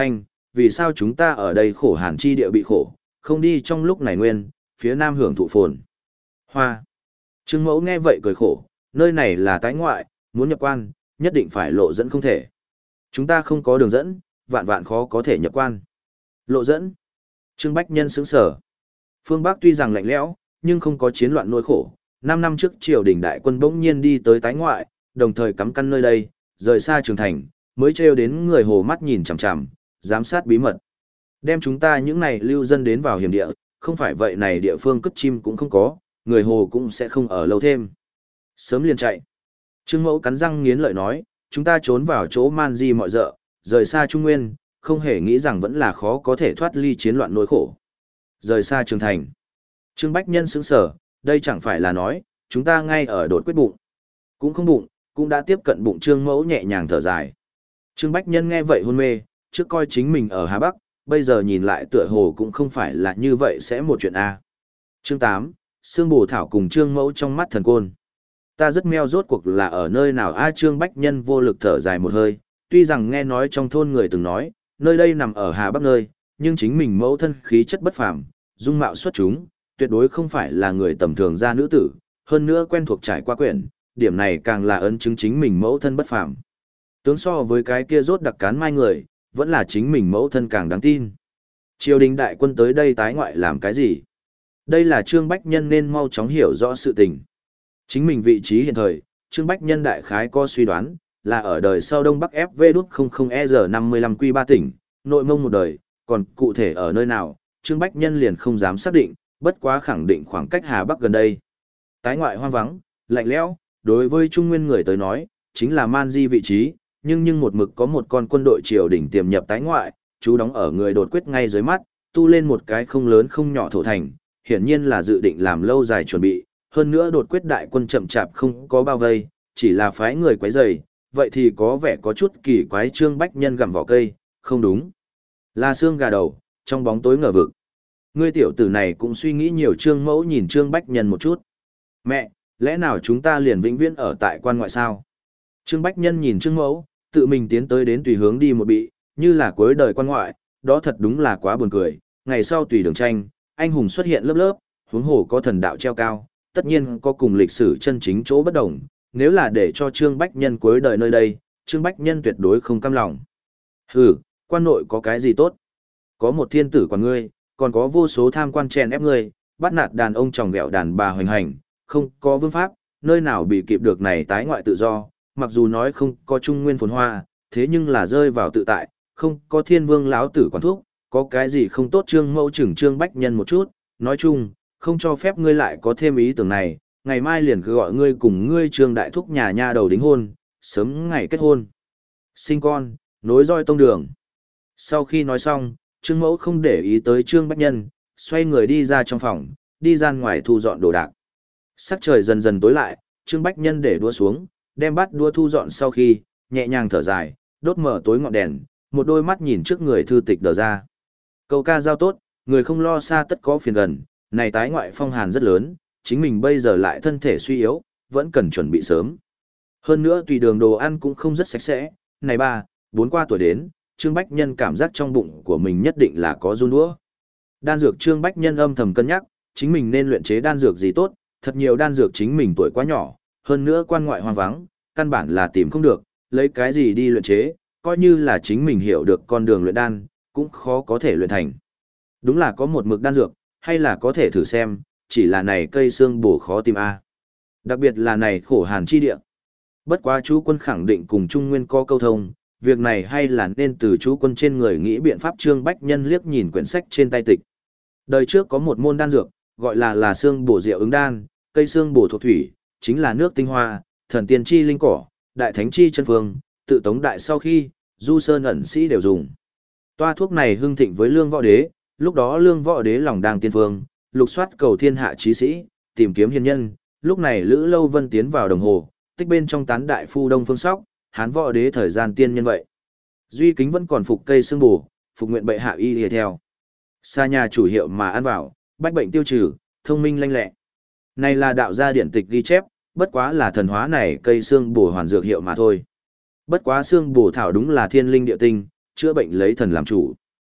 vì sao chúng ta ở đây khổ hàn chi địa bị khổ, không đi trong lúc này nguyên, phía nam hưởng thụ phồn. Hoa. Trương Mẫu nghe vậy cười khổ, nơi này là tái ngoại, muốn nhập quan, nhất định phải lộ dẫn không thể. Chúng ta không có đường dẫn, vạn vạn khó có thể nhập quan. Lộ dẫn. Trương Bách Nhân sững sở. Phương Bắc tuy rằng lạnh lẽo, nhưng không có chiến loạn nỗi khổ. Năm năm trước triều đình đại quân bỗng nhiên đi tới tái ngoại, đồng thời cắm căn nơi đây, rời xa trường thành, mới trêu đến người hồ mắt nhìn chằm chằm, giám sát bí mật. Đem chúng ta những này lưu dân đến vào hiểm địa, không phải vậy này địa phương cất chim cũng không có, người hồ cũng sẽ không ở lâu thêm. Sớm liền chạy. Trương Mẫu cắn răng nghiến lợi nói, chúng ta trốn vào chỗ man di mọi dợ, rời xa Trung Nguyên, không hề nghĩ rằng vẫn là khó có thể thoát ly chiến loạn nỗi khổ. Rời xa trường thành. Trương Bách Nhân sững sở, đây chẳng phải là nói, chúng ta ngay ở đột quyết bụng. Cũng không bụng, cũng đã tiếp cận bụng Trương Mẫu nhẹ nhàng thở dài. Trương Bách Nhân nghe vậy hôn mê, trước coi chính mình ở Hà Bắc, bây giờ nhìn lại tựa hồ cũng không phải là như vậy sẽ một chuyện A. Chương tám, Sương Bồ Thảo cùng Trương Mẫu trong mắt thần côn. Ta rất meo rốt cuộc là ở nơi nào A. Trương Bách Nhân vô lực thở dài một hơi, tuy rằng nghe nói trong thôn người từng nói, nơi đây nằm ở Hà Bắc nơi, nhưng chính mình mẫu thân khí chất bất phàm, dung mạo xuất chúng, tuyệt đối không phải là người tầm thường gia nữ tử, hơn nữa quen thuộc trải qua quyển, điểm này càng là ấn chứng chính mình mẫu thân bất phàm. Tướng so với cái kia rốt đặc cán mai người, vẫn là chính mình mẫu thân càng đáng tin. Triều đình đại quân tới đây tái ngoại làm cái gì? Đây là Trương Bách Nhân nên mau chóng hiểu rõ sự tình. Chính mình vị trí hiện thời, Trương Bách Nhân đại khái có suy đoán, là ở đời sau Đông Bắc ép vê không không E R năm mươi lăm Q ba tỉnh, nội mông một đời, còn cụ thể ở nơi nào, Trương Bách Nhân liền không dám xác định, bất quá khẳng định khoảng cách Hà Bắc gần đây. Tái ngoại hoang vắng, lạnh lẽo, đối với Trung Nguyên người tới nói, chính là man di vị trí, nhưng nhưng một mực có một con quân đội triều đình tiềm nhập tái ngoại, chú đóng ở người đột quyết ngay dưới mắt, tu lên một cái không lớn không nhỏ thổ thành, hiển nhiên là dự định làm lâu dài chuẩn bị, hơn nữa đột quyết đại quân chậm chạp không có bao vây, chỉ là phái người quấy rầy, vậy thì có vẻ có chút kỳ quái. Trương Bách Nhân gặm vỏ cây, không đúng, là xương gà đầu, trong bóng tối ngờ vực. Ngươi tiểu tử này cũng suy nghĩ nhiều. Trương Mẫu nhìn Trương Bách Nhân một chút. Mẹ, lẽ nào chúng ta liền vĩnh viễn ở tại quan ngoại sao? Trương Bách Nhân nhìn Trương Mẫu, tự mình tiến tới đến tùy hướng đi một bị, như là cuối đời quan ngoại, đó thật đúng là quá buồn cười. Ngày sau tùy đường tranh, anh hùng xuất hiện lớp lớp, huống hồ có thần đạo treo cao, tất nhiên có cùng lịch sử chân chính chỗ bất đồng. Nếu là để cho Trương Bách Nhân cuối đời nơi đây, Trương Bách Nhân tuyệt đối không cam lòng. Hừ, quan nội có cái gì tốt? Có một thiên tử quản ngươi, còn có vô số tham quan chèn ép ngươi, bắt nạt đàn ông tròng ghẹo đàn bà hoành hành, không có vương pháp, nơi nào bị kịp được này tái ngoại tự do, mặc dù nói không có trung nguyên phồn hoa, thế nhưng là rơi vào tự tại, không có thiên vương lão tử quản thúc, có cái gì không tốt. Trương Mẫu chừng Trương Bách Nhân một chút, nói chung, không cho phép ngươi lại có thêm ý tưởng này, ngày mai liền cứ gọi ngươi cùng ngươi Trương đại thúc nhà nha đầu đính hôn, sớm ngày kết hôn, sinh con, nối roi tông đường. Sau khi nói xong, Trương Mẫu không để ý tới Trương Bách Nhân, xoay người đi ra trong phòng, đi ra ngoài thu dọn đồ đạc. Sắc trời dần dần tối lại, Trương Bách Nhân để đũa xuống, đem bát đũa thu dọn sau khi, nhẹ nhàng thở dài, đốt mở tối ngọn đèn, một đôi mắt nhìn trước người thư tịch đờ ra. Câu ca giao tốt, người không lo xa tất có phiền gần, này tái ngoại phong hàn rất lớn, chính mình bây giờ lại thân thể suy yếu, vẫn cần chuẩn bị sớm. Hơn nữa tùy đường đồ ăn cũng không rất sạch sẽ, này ba, bốn qua tuổi đến, Trương Bách Nhân cảm giác trong bụng của mình nhất định là có run đũa. Đan dược Trương Bách Nhân âm thầm cân nhắc, chính mình nên luyện chế đan dược gì tốt, thật nhiều đan dược chính mình tuổi quá nhỏ, hơn nữa quan ngoại hoang vắng, căn bản là tìm không được, lấy cái gì đi luyện chế, coi như là chính mình hiểu được con đường luyện đan, cũng khó có thể luyện thành. Đúng là có một mực đan dược, hay là có thể thử xem, chỉ là này cây xương bổ khó tìm a. Đặc biệt là này khổ hàn chi địa. Bất quá chú quân khẳng định cùng Trung Nguyên có câu thông, việc này hay là nên từ chú quân trên người nghĩ biện pháp. Trương Bách Nhân liếc nhìn quyển sách trên tay tịch. Đời trước có một môn đan dược, gọi là là xương bổ rượu ứng đan, cây xương bổ thuộc thủy, chính là nước tinh hoa, thần tiên chi linh cỏ, đại thánh chi chân phương, tự tống đại sau khi, du sơn ẩn sĩ đều dùng. Toa thuốc này hưng thịnh với Lương Võ Đế, lúc đó Lương Võ Đế lòng đang tiên phương, lục soát cầu thiên hạ chí sĩ, tìm kiếm hiền nhân, lúc này Lữ Lâu Vân tiến vào đồng hồ, tích bên trong tán đại phu Đông Phương Sóc, Hán Võ Đế thời gian tiên nhân vậy. Duy Kính vẫn còn phục cây xương bổ, phục nguyện bệ hạ y lìa theo. Xa nhà chủ hiệu mà ăn vào, bách bệnh tiêu trừ, thông minh lanh lẹ. Này là đạo gia điển tịch ghi chép, bất quá là thần hóa này cây xương bổ hoàn dược hiệu mà thôi. Bất quá xương bổ thảo đúng là thiên linh địa tinh, chữa bệnh lấy thần làm chủ.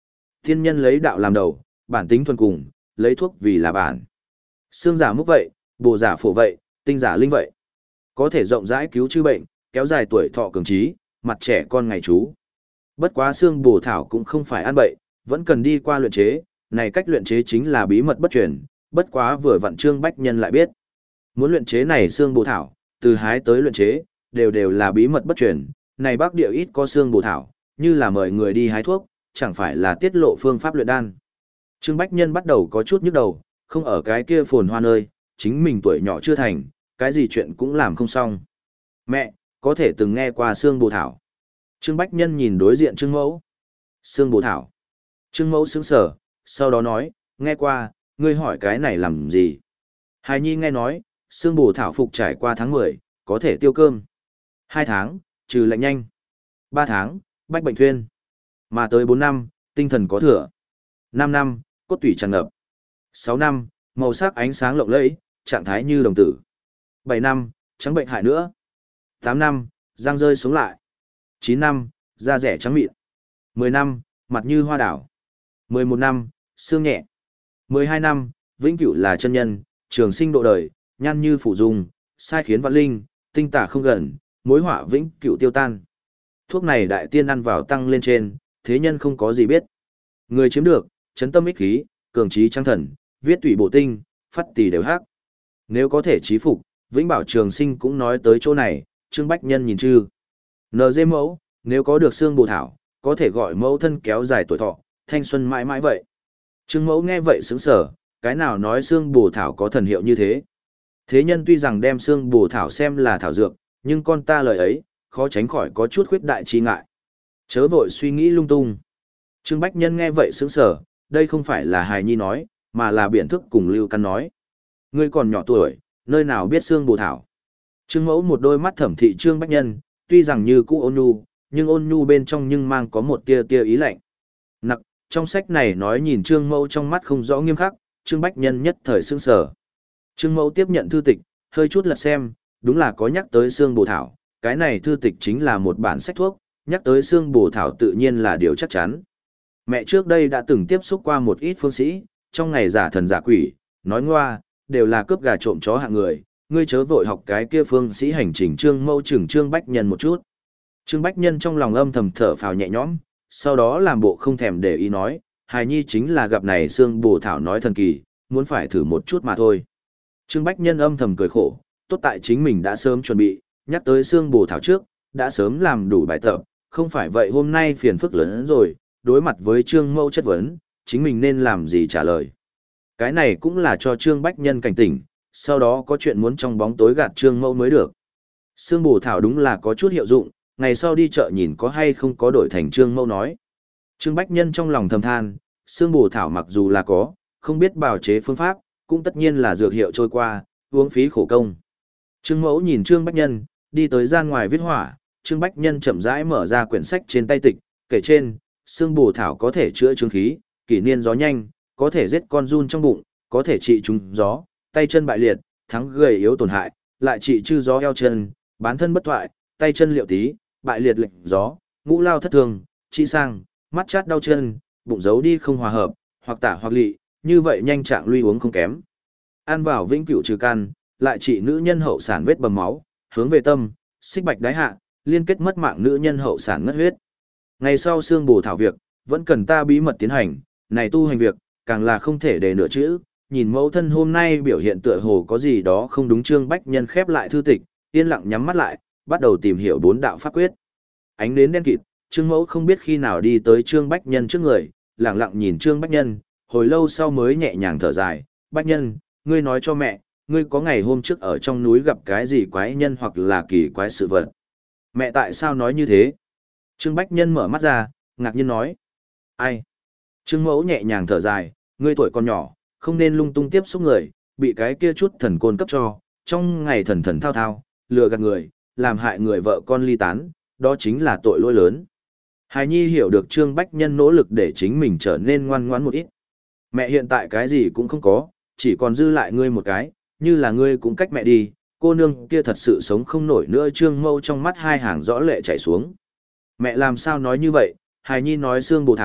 Thiên nhân lấy đạo làm đầu, bản tính thuần cùng, lấy thuốc vì là bản. Xương giả múc vậy, bồ giả phổ vậy, tinh giả linh vậy. Có thể rộng rãi cứu chữa bệnh, kéo dài tuổi thọ cường trí, mặt trẻ con ngày chú. Bất quá xương bồ thảo cũng không phải ăn bậy, vẫn cần đi qua luyện chế, này cách luyện chế chính là bí mật bất truyền, bất quá vừa vặn Trương Bách Nhân lại biết. Muốn luyện chế này xương bồ thảo, từ hái tới luyện chế, đều đều là bí mật bất truyền, này Bắc Địa ít có xương bồ thảo, như là mời người đi hái thuốc, chẳng phải là tiết lộ phương pháp luyện đan. Trương Bách Nhân bắt đầu có chút nhức đầu, không ở cái kia phồn hoa nơi, chính mình tuổi nhỏ chưa thành, cái gì chuyện cũng làm không xong. Mẹ, có thể từng nghe qua xương bồ thảo. Trương Bách Nhân nhìn đối diện Trương Mẫu. Xương bồ thảo. Trương Mẫu sững sờ, sau đó nói, nghe qua, ngươi hỏi cái này làm gì? Hài Nhi nghe nói, xương bồ thảo phục trải qua tháng mười, có thể tiêu cơm. Hai tháng, trừ lạnh nhanh. Ba tháng, bách bệnh thuyên. Mà tới bốn năm, tinh thần có thừa. Năm năm, cốt tủy tràn ngập. Sáu năm, màu sắc ánh sáng lộng lẫy, trạng thái như đồng tử. Bảy năm, trắng bệnh hại nữa. Tám năm, răng rơi sống lại. Chín năm, da rẻ trắng mịn. Mười năm, mặt như hoa đảo. Mười một năm, xương nhẹ. Mười hai năm, vĩnh cửu là chân nhân, trường sinh độ đời, nhan như phủ dung, sai khiến vạn linh, tinh tả không gần, mối họa vĩnh cửu tiêu tan. Thuốc này đại tiên ăn vào tăng lên trên, thế nhân không có gì biết. Người chiếm được, chấn tâm ích khí, cường trí trang thần, viết tủy bộ tinh, phát tỷ đều hắc. Nếu có thể trí phục, vĩnh bảo trường sinh cũng nói tới chỗ này, Trương Bách Nhân nhìn chư. en giê mẫu, nếu có được xương bồ thảo, có thể gọi mẫu thân kéo dài tuổi thọ, thanh xuân mãi mãi vậy. Trương mẫu nghe vậy sững sờ, cái nào nói xương bồ thảo có thần hiệu như thế. Thế nhân tuy rằng đem xương bồ thảo xem là thảo dược, nhưng con ta lời ấy, khó tránh khỏi có chút khuyết đại trí ngại. Chớ vội suy nghĩ lung tung. Trương Bách Nhân nghe vậy sững sờ, đây không phải là hài nhi nói, mà là biện thức cùng Lưu Căn nói. Ngươi còn nhỏ tuổi, nơi nào biết xương bồ thảo. Trương mẫu một đôi mắt thẩm thị Trương Bách Nhân, tuy rằng như cũ ôn nhu, nhưng ôn nhu bên trong nhưng mang có một tia tia ý lạnh. Nặc, trong sách này nói nhìn Trương mẫu trong mắt không rõ nghiêm khắc, Trương Bách Nhân nhất thời sững sờ. Trương mẫu tiếp nhận thư tịch, hơi chút lật xem, đúng là có nhắc tới xương bồ thảo, cái này thư tịch chính là một bản sách thuốc, nhắc tới xương bồ thảo tự nhiên là điều chắc chắn. Mẹ trước đây đã từng tiếp xúc qua một ít phương sĩ, trong ngày giả thần giả quỷ, nói ngoa, đều là cướp gà trộm chó hạng người, ngươi chớ vội học cái kia phương sĩ hành trình. Trương mẫu chừng Trương Bách Nhân một chút. Trương Bách Nhân trong lòng âm thầm thở phào nhẹ nhõm, sau đó làm bộ không thèm để ý nói, hài nhi chính là gặp này xương bồ thảo nói thần kỳ, muốn phải thử một chút mà thôi. Trương Bách Nhân âm thầm cười khổ, tốt tại chính mình đã sớm chuẩn bị, nhắc tới xương bồ thảo trước, đã sớm làm đủ bài tập, không phải vậy hôm nay phiền phức lớn hơn rồi, đối mặt với Trương mẫu chất vấn, chính mình nên làm gì trả lời. Cái này cũng là cho Trương Bách Nhân cảnh tỉnh, sau đó có chuyện muốn trong bóng tối gạt Trương mẫu mới được. Xương bồ thảo đúng là có chút hiệu dụng, ngày sau đi chợ nhìn có hay không có đổi thành Trương mẫu nói. Trương Bách Nhân trong lòng thầm than, xương bồ thảo mặc dù là có, không biết bào chế phương pháp, cũng tất nhiên là dược hiệu trôi qua, uống phí khổ công. Trương mẫu nhìn Trương Bách Nhân, đi tới gian ngoài viết hỏa, Trương Bách Nhân chậm rãi mở ra quyển sách trên tay tịch, kể trên, xương bồ thảo có thể chữa chứng khí, kỷ niên gió nhanh, có thể giết con giun trong bụng, có thể trị trúng gió, tay chân bại liệt, thắng gầy yếu tổn hại, lại trị chư gió eo chân, bán thân bất thoại, tay chân liệu tí, bại liệt lệnh gió, ngũ lao thất thường, trị sang, mắt chát đau chân, bụng giấu đi không hòa hợp, hoặc tả hoặc lị, như vậy nhanh trạng lui uống không kém. Ăn vào vĩnh cửu trừ căn, lại trị nữ nhân hậu sản vết bầm máu, hướng về tâm, xích bạch đái hạ, liên kết mất mạng nữ nhân hậu sản ngất huyết. Ngày sau xương bồ thảo việc, vẫn cần ta bí mật tiến hành, này tu hành việc, càng là không thể để nửa chữ, nhìn mẫu thân hôm nay biểu hiện tựa hồ có gì đó không đúng. Trương Bách Nhân khép lại thư tịch, yên lặng nhắm mắt lại, bắt đầu tìm hiểu bốn đạo pháp quyết. Ánh nến đen kịt, Trương mẫu không biết khi nào đi tới Trương Bách Nhân trước người, lặng lặng nhìn Trương Bách Nhân, hồi lâu sau mới nhẹ nhàng thở dài, Bách Nhân, ngươi nói cho mẹ, ngươi có ngày hôm trước ở trong núi gặp cái gì quái nhân hoặc là kỳ quái sự vật. Mẹ tại sao nói như thế? Trương Bách Nhân mở mắt ra, ngạc nhiên nói. Ai? Trương mẫu nhẹ nhàng thở dài, ngươi tuổi còn nhỏ, không nên lung tung tiếp xúc người, bị cái kia chút thần côn cấp cho, trong ngày thần thần thao thao, lừa gạt người, làm hại người vợ con ly tán, đó chính là tội lỗi lớn. Hài Nhi hiểu được Trương Bách Nhân nỗ lực để chính mình trở nên ngoan ngoãn một ít. Mẹ hiện tại cái gì cũng không có, chỉ còn dư lại ngươi một cái, như là ngươi cũng cách mẹ đi, cô nương kia thật sự sống không nổi nữa. Trương mâu trong mắt hai hàng rõ lệ chảy xuống. Mẹ làm sao nói như vậy, Hài Nhi nói xương bồ thảo,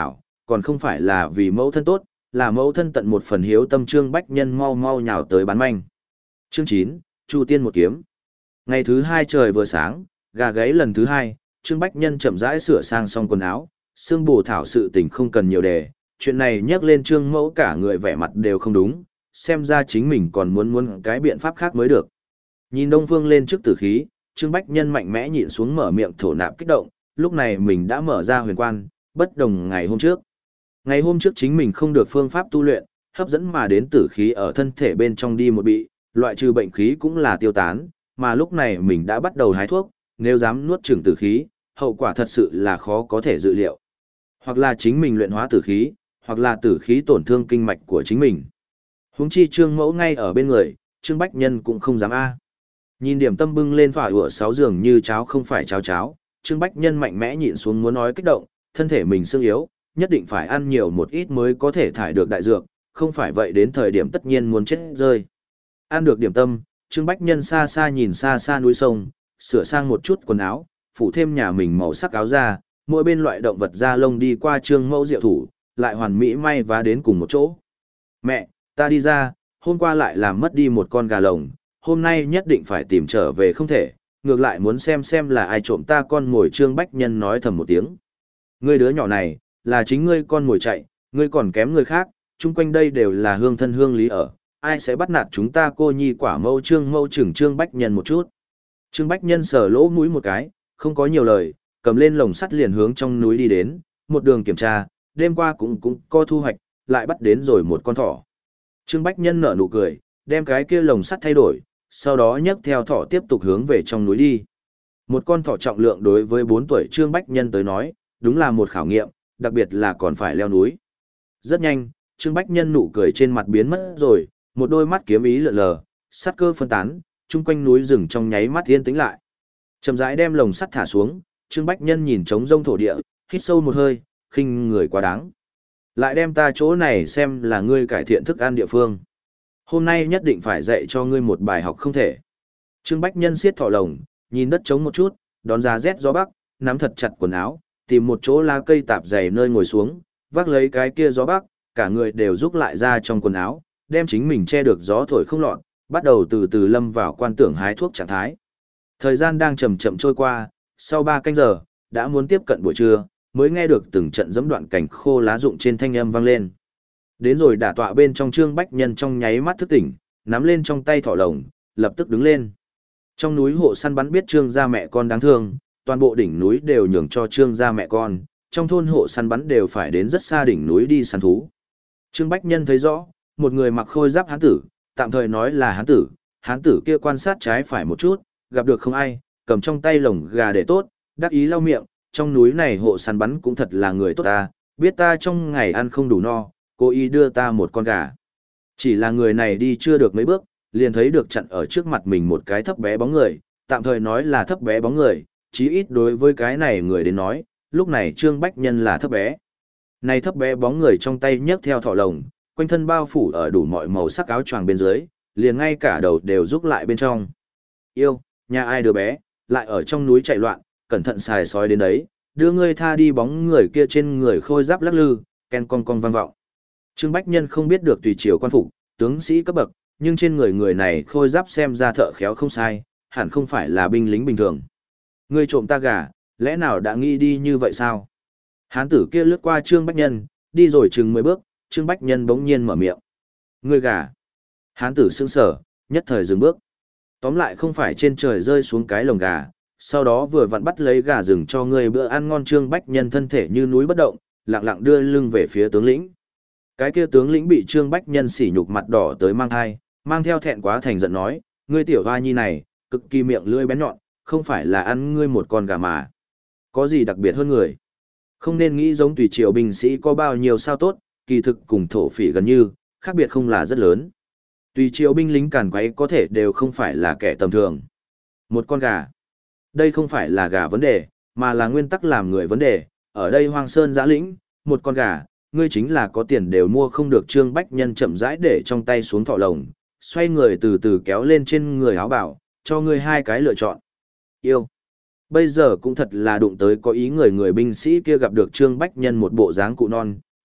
còn không phải là vì mẫu thân tốt, là mẫu thân tận một phần hiếu tâm. Trương Bách Nhân mau mau nhào tới bán manh. Chương chín, Chu Tiên một kiếm. Ngày thứ hai trời vừa sáng, gà gáy lần thứ hai, Trương Bách Nhân chậm rãi sửa sang xong quần áo, xương bổ thảo sự tình không cần nhiều đề, chuyện này nhắc lên Trương Mẫu cả người vẻ mặt đều không đúng, xem ra chính mình còn muốn muốn cái biện pháp khác mới được. Nhìn Đông Phương lên trước tử khí, Trương Bách Nhân mạnh mẽ nhịn xuống mở miệng thổ nạp kích động, lúc này mình đã mở ra huyền quan, bất đồng ngày hôm trước. Ngày hôm trước chính mình không được phương pháp tu luyện, hấp dẫn mà đến tử khí ở thân thể bên trong đi một bị, loại trừ bệnh khí cũng là tiêu tán, mà lúc này mình đã bắt đầu hái thuốc, nếu dám nuốt chửng tử khí, hậu quả thật sự là khó có thể dự liệu. Hoặc là chính mình luyện hóa tử khí, hoặc là tử khí tổn thương kinh mạch của chính mình. Huống chi Trương Mẫu ngay ở bên người, Trương Bách Nhân cũng không dám a. Nhìn điểm tâm bưng lên phả ủa sáu giường như cháo không phải cháo cháo, Trương Bách Nhân mạnh mẽ nhịn xuống muốn nói kích động, thân thể mình xương yếu, nhất định phải ăn nhiều một ít mới có thể thải được đại dược, không phải vậy đến thời điểm tất nhiên muốn chết rơi. Ăn được điểm tâm, Trương Bách Nhân xa xa nhìn xa xa núi sông, sửa sang một chút quần áo, phủ thêm nhà mình màu sắc áo da, mỗi bên loại động vật da lông đi qua Trương Mẫu diệu thủ, lại hoàn mỹ may vá đến cùng một chỗ. Mẹ, ta đi ra, hôm qua lại làm mất đi một con gà lồng, hôm nay nhất định phải tìm trở về không thể, ngược lại muốn xem xem là ai trộm ta con mồi. Trương Bách Nhân nói thầm một tiếng. Ngươi đứa nhỏ này, là chính ngươi con mồi chạy, ngươi còn kém người khác, chung quanh đây đều là hương thân hương lý ở, ai sẽ bắt nạt chúng ta cô nhi quả mâu. Trương Mâu chừng Trương Bách Nhân một chút. Trương Bách Nhân sờ lỗ mũi một cái, không có nhiều lời, cầm lên lồng sắt liền hướng trong núi đi đến, một đường kiểm tra, đêm qua cũng cũng có thu hoạch, lại bắt đến rồi một con thỏ. Trương Bách Nhân nở nụ cười, đem cái kia lồng sắt thay đổi, sau đó nhấc theo thỏ tiếp tục hướng về trong núi đi. Một con thỏ trọng lượng đối với bốn tuổi Trương Bách Nhân tới nói, đúng là một khảo nghiệm, đặc biệt là còn phải leo núi. Rất nhanh, Trương Bách Nhân nụ cười trên mặt biến mất rồi, một đôi mắt kiếm ý lượn lờ, sát cơ phân tán, chung quanh núi rừng trong nháy mắt yên tĩnh lại. Chậm rãi đem lồng sắt thả xuống, Trương Bách Nhân nhìn trống rông thổ địa, hít sâu một hơi, khinh người quá đáng. Lại đem ta chỗ này xem là ngươi cải thiện thức ăn địa phương. Hôm nay nhất định phải dạy cho ngươi một bài học không thể. Trương Bách Nhân siết thỏ lồng, nhìn đất trống một chút, đón ra rét gió bắc, nắm thật chặt quần áo, tìm một chỗ lá cây tạp dày nơi ngồi xuống, vác lấy cái kia gió bắc, cả người đều rúc lại ra trong quần áo, đem chính mình che được gió thổi không lọt, bắt đầu từ từ lâm vào quan tưởng hái thuốc trạng thái. Thời gian đang chậm chậm trôi qua, sau ba canh giờ, đã muốn tiếp cận buổi trưa, mới nghe được từng trận dẫm đoạn cảnh khô lá rụng trên thanh âm vang lên. Đến rồi đả tọa bên trong Trương Bách Nhân trong nháy mắt thức tỉnh, nắm lên trong tay thỏ lồng, lập tức đứng lên. Trong núi hộ săn bắn biết Trương gia mẹ con đáng thương, toàn bộ đỉnh núi đều nhường cho Trương gia mẹ con, trong thôn hộ săn bắn đều phải đến rất xa đỉnh núi đi săn thú. Trương Bách Nhân thấy rõ, một người mặc khôi giáp hán tử, tạm thời nói là hán tử, hán tử kia quan sát trái phải một chút, gặp được không ai, cầm trong tay lồng gà để tốt, đắc ý lau miệng, trong núi này hộ săn bắn cũng thật là người tốt ta, biết ta trong ngày ăn không đủ no, cố ý đưa ta một con gà. Chỉ là người này đi chưa được mấy bước, liền thấy được chặn ở trước mặt mình một cái thấp bé bóng người, tạm thời nói là thấp bé bóng người, chí ít đối với cái này người đến nói, lúc này Trương Bách Nhân là thấp bé. Này thấp bé bóng người trong tay nhấc theo thỏ lồng, quanh thân bao phủ ở đủ mọi màu sắc áo choàng bên dưới, liền ngay cả đầu đều rúc lại bên trong. Yêu, nhà ai đứa bé, lại ở trong núi chạy loạn, cẩn thận xài sói đến đấy, đưa ngươi tha đi. Bóng người kia trên người khôi giáp lắc lư, ken con con vang vọng. Trương Bách Nhân không biết được tùy triều quan phục, tướng sĩ cấp bậc, nhưng trên người người này khôi giáp xem ra thợ khéo không sai, hẳn không phải là binh lính bình thường. Ngươi trộm ta gà, lẽ nào đã nghĩ đi như vậy sao? Hán tử kia lướt qua Trương Bách Nhân, đi rồi chừng mười bước, Trương Bách Nhân bỗng nhiên mở miệng. Ngươi gà. Hán tử sững sờ, nhất thời dừng bước. Tóm lại không phải trên trời rơi xuống cái lồng gà, sau đó vừa vặn bắt lấy gà rừng cho ngươi bữa ăn ngon. Trương Bách Nhân thân thể như núi bất động, lặng lặng đưa lưng về phía tướng lĩnh. Cái kia tướng lĩnh bị Trương Bách Nhân sỉ nhục mặt đỏ tới mang hai, mang theo thẹn quá thành giận nói, ngươi tiểu hoa nhi này, cực kỳ miệng lưỡi bén nhọn, không phải là ăn ngươi một con gà mà. Có gì đặc biệt hơn người? Không nên nghĩ giống tùy triều binh sĩ có bao nhiêu sao tốt, kỳ thực cùng thổ phỉ gần như, khác biệt không là rất lớn. Tùy triều binh lính càn quấy có thể đều không phải là kẻ tầm thường. Một con gà. Đây không phải là gà vấn đề, mà là nguyên tắc làm người vấn đề. Ở đây Hoang Sơn Giã Lĩnh, một con gà, ngươi chính là có tiền đều mua không được. Trương Bách Nhân chậm rãi để trong tay xuống thọ lồng, xoay người từ từ kéo lên trên người áo bảo, cho ngươi hai cái lựa chọn. Yêu. Bây giờ cũng thật là đụng tới có ý người người binh sĩ kia gặp được Trương Bách Nhân một bộ dáng cụ non,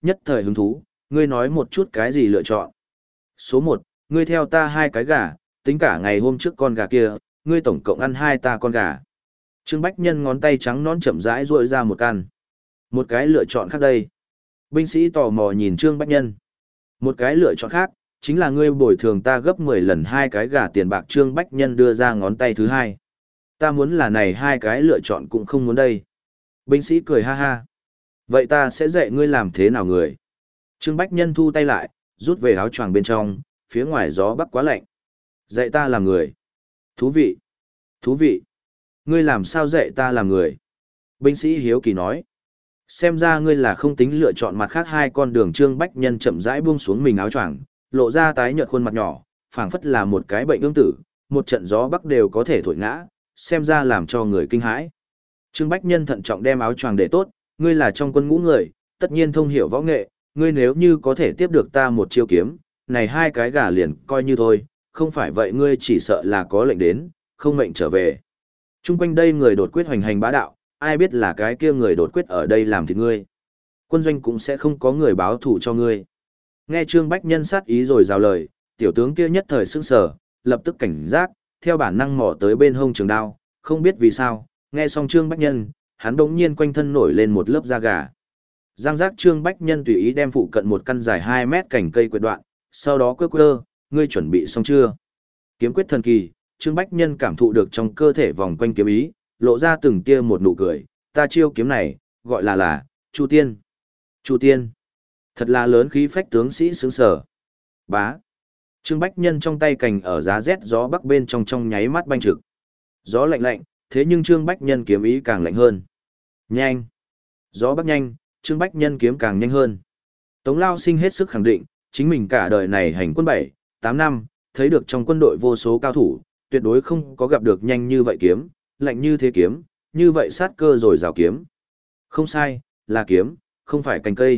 nhất thời hứng thú, ngươi nói một chút cái gì lựa chọn. Số một, ngươi theo ta hai cái gà, tính cả ngày hôm trước con gà kia, ngươi tổng cộng ăn hai ta con gà. Trương Bách Nhân ngón tay trắng nón chậm rãi duỗi ra một căn. Một cái lựa chọn khác đây. Binh sĩ tò mò nhìn Trương Bách Nhân. Một cái lựa chọn khác, chính là ngươi bồi thường ta gấp mười lần hai cái gà tiền bạc. Trương Bách Nhân đưa ra ngón tay thứ hai. Ta muốn là này hai cái lựa chọn cũng không muốn đây. Binh sĩ cười ha ha. Vậy ta sẽ dạy ngươi làm thế nào người. Trương Bách Nhân thu tay lại, rút về áo choàng bên trong, phía ngoài gió bắc quá lạnh. Dạy ta làm người. Thú vị. Thú vị. Ngươi làm sao dạy ta làm người? Binh sĩ hiếu kỳ nói. Xem ra ngươi là không tính lựa chọn mặt khác hai con đường. Trương Bách Nhân chậm rãi buông xuống mình áo choàng, lộ ra tái nhợt khuôn mặt nhỏ, phảng phất là một cái bệnh ương tử, một trận gió bắc đều có thể thổi ngã, xem ra làm cho người kinh hãi. Trương Bách Nhân thận trọng đem áo choàng để tốt, ngươi là trong quân ngũ người, tất nhiên thông hiểu võ nghệ, ngươi nếu như có thể tiếp được ta một chiêu kiếm, này hai cái gà liền coi như thôi, không phải vậy ngươi chỉ sợ là có lệnh đến, không mệnh trở về. Trung quanh đây người đột quyết hoành hành bá đạo, ai biết là cái kia người đột quyết ở đây làm thịt ngươi. Quân doanh cũng sẽ không có người báo thù cho ngươi. Nghe Trương Bách Nhân sát ý rồi rào lời, tiểu tướng kia nhất thời sững sờ, lập tức cảnh giác, theo bản năng mò tới bên hông trường đao, không biết vì sao, nghe xong Trương Bách Nhân, hắn đống nhiên quanh thân nổi lên một lớp da gà. Giang giác. Trương Bách Nhân tùy ý đem phụ cận một căn dài hai mét cành cây quệt đoạn, sau đó quơ quơ, ngươi chuẩn bị xong chưa? Kiếm quyết thần kỳ, Trương Bách Nhân cảm thụ được trong cơ thể vòng quanh kiếm ý, lộ ra từng tia một nụ cười, ta chiêu kiếm này, gọi là là, Chu Tiên. Chu Tiên. Thật là lớn khí phách. Tướng sĩ sướng sở. Bá. Trương Bách Nhân trong tay cành ở giá rét gió bắc bên trong trong nháy mắt banh trực. Gió lạnh lạnh, thế nhưng Trương Bách Nhân kiếm ý càng lạnh hơn. Nhanh. Gió bắc nhanh, Trương Bách Nhân kiếm càng nhanh hơn. Tống Lao Sinh hết sức khẳng định, chính mình cả đời này hành quân bảy, tám năm, thấy được trong quân đội vô số cao thủ, tuyệt đối không có gặp được nhanh như vậy kiếm, lạnh như thế kiếm, như vậy sát cơ rồi rào kiếm. Không sai, là kiếm, không phải cành cây.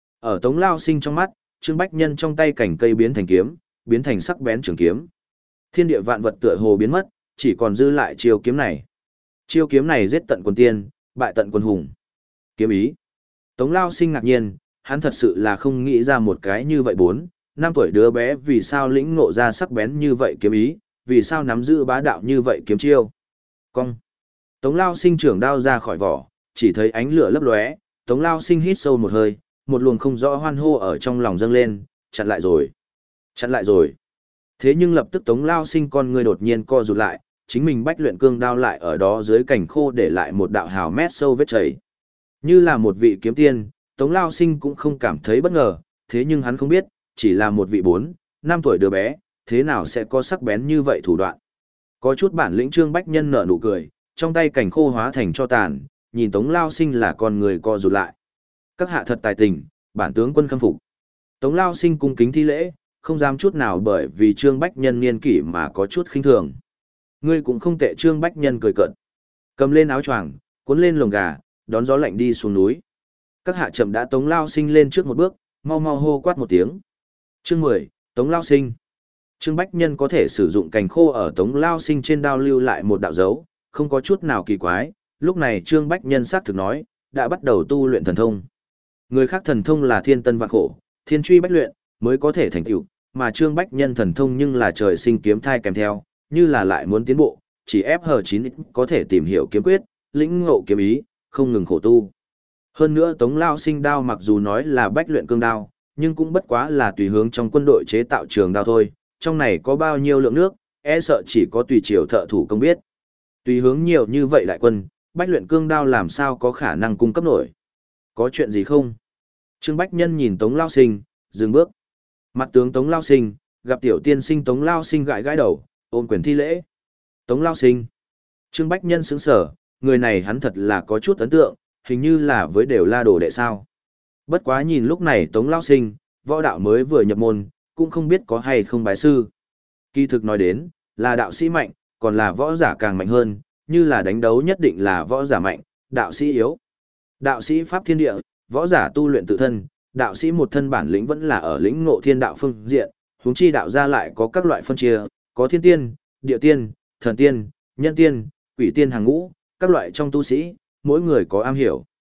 Ở Tống Lao Sinh trong mắt, Trương Bách Nhân trong tay cành cây biến thành kiếm, biến thành sắc bén trường kiếm. Thiên địa vạn vật tựa hồ biến mất, chỉ còn dư lại chiêu kiếm này. Chiêu kiếm này giết tận quân tiên, bại tận quân hùng. Kiếm ý. Tống Lao Sinh ngạc nhiên, hắn thật sự là không nghĩ ra một cái như vậy bốn, năm tuổi đứa bé vì sao lĩnh ngộ ra sắc bén như vậy kiếm ý, vì sao nắm giữ bá đạo như vậy kiếm chiêu. Cong. Tống Lao Sinh trưởng đao ra khỏi vỏ, chỉ thấy ánh lửa lấp lóe, Tống Lao Sinh hít sâu một hơi, một luồng không rõ hoan hô ở trong lòng dâng lên, chặn lại rồi. Chặn lại rồi. Thế nhưng lập tức Tống Lao Sinh con người đột nhiên co rụt lại, chính mình bách luyện cương đao lại ở đó dưới cành khô để lại một đạo hào mét sâu vết chảy. Như là một vị kiếm tiên, Tống Lao Sinh cũng không cảm thấy bất ngờ, thế nhưng hắn không biết, chỉ là một vị bốn, năm tuổi đứa bé, thế nào sẽ có sắc bén như vậy thủ đoạn. Có chút bản lĩnh. Trương Bách Nhân nở nụ cười, trong tay cành khô hóa thành cho tàn, nhìn Tống Lao Sinh là con người co rụt lại. Các hạ thật tài tình, bản tướng quân khâm phục. Tống Lao Sinh cung kính thi lễ, không dám chút nào bởi vì Trương Bách Nhân niên kỷ mà có chút khinh thường. Ngươi cũng không tệ. Trương Bách Nhân cười cợt, cầm lên áo choàng, cuốn lên lồng gà, đón gió lạnh đi xuống núi. Các hạ chậm đã. Tống Lao Sinh lên trước một bước, mau mau hô quát một tiếng. Chương mười, Tống Lao Sinh. Trương Bách Nhân có thể sử dụng cành khô ở Tống Lao Sinh trên đao lưu lại một đạo dấu, không có chút nào kỳ quái. Lúc này Trương Bách Nhân xác thực nói, đã bắt đầu tu luyện thần thông. Người khác thần thông là thiên tân vạn khổ, thiên truy bách luyện, mới có thể thành tựu, mà Trương Bách Nhân thần thông nhưng là trời sinh kiếm thai kèm theo, như là lại muốn tiến bộ, chỉ ép hờ chín có thể tìm hiểu kiếm quyết, lĩnh ngộ kiếm ý, không ngừng khổ tu. Hơn nữa Tống Lao Sinh đao mặc dù nói là bách luyện cương đao, nhưng cũng bất quá là tùy hướng trong quân đội chế tạo trường đao thôi, trong này có bao nhiêu lượng nước, e sợ chỉ có tùy triều thợ thủ công biết. Tùy hướng nhiều như vậy đại quân, bách luyện cương đao làm sao có khả năng cung cấp nổi. Có chuyện gì không? Trương Bách Nhân nhìn Tống Lao Sinh, dừng bước. Mặt tướng Tống Lao Sinh, gặp tiểu tiên sinh. Tống Lao Sinh gãi gãi đầu, ôm quyền thi lễ. Tống Lao Sinh. Trương Bách Nhân sững sở, người này hắn thật là có chút ấn tượng, hình như là với đều la đồ đệ sao. Bất quá nhìn lúc này Tống Lao Sinh, võ đạo mới vừa nhập môn, cũng không biết có hay không bái sư. Kỳ thực nói đến, là đạo sĩ mạnh, còn là võ giả càng mạnh hơn, như là đánh đấu nhất định là võ giả mạnh, đạo sĩ yếu. Đạo sĩ pháp thiên địa, võ giả tu luyện tự thân, đạo sĩ một thân bản lĩnh vẫn là ở lĩnh ngộ thiên đạo phương diện, huống chi đạo gia lại có các loại phân chia, có thiên tiên, địa tiên, thần tiên, nhân tiên, quỷ tiên hàng ngũ, các loại trong tu sĩ, mỗi người có am hiểu.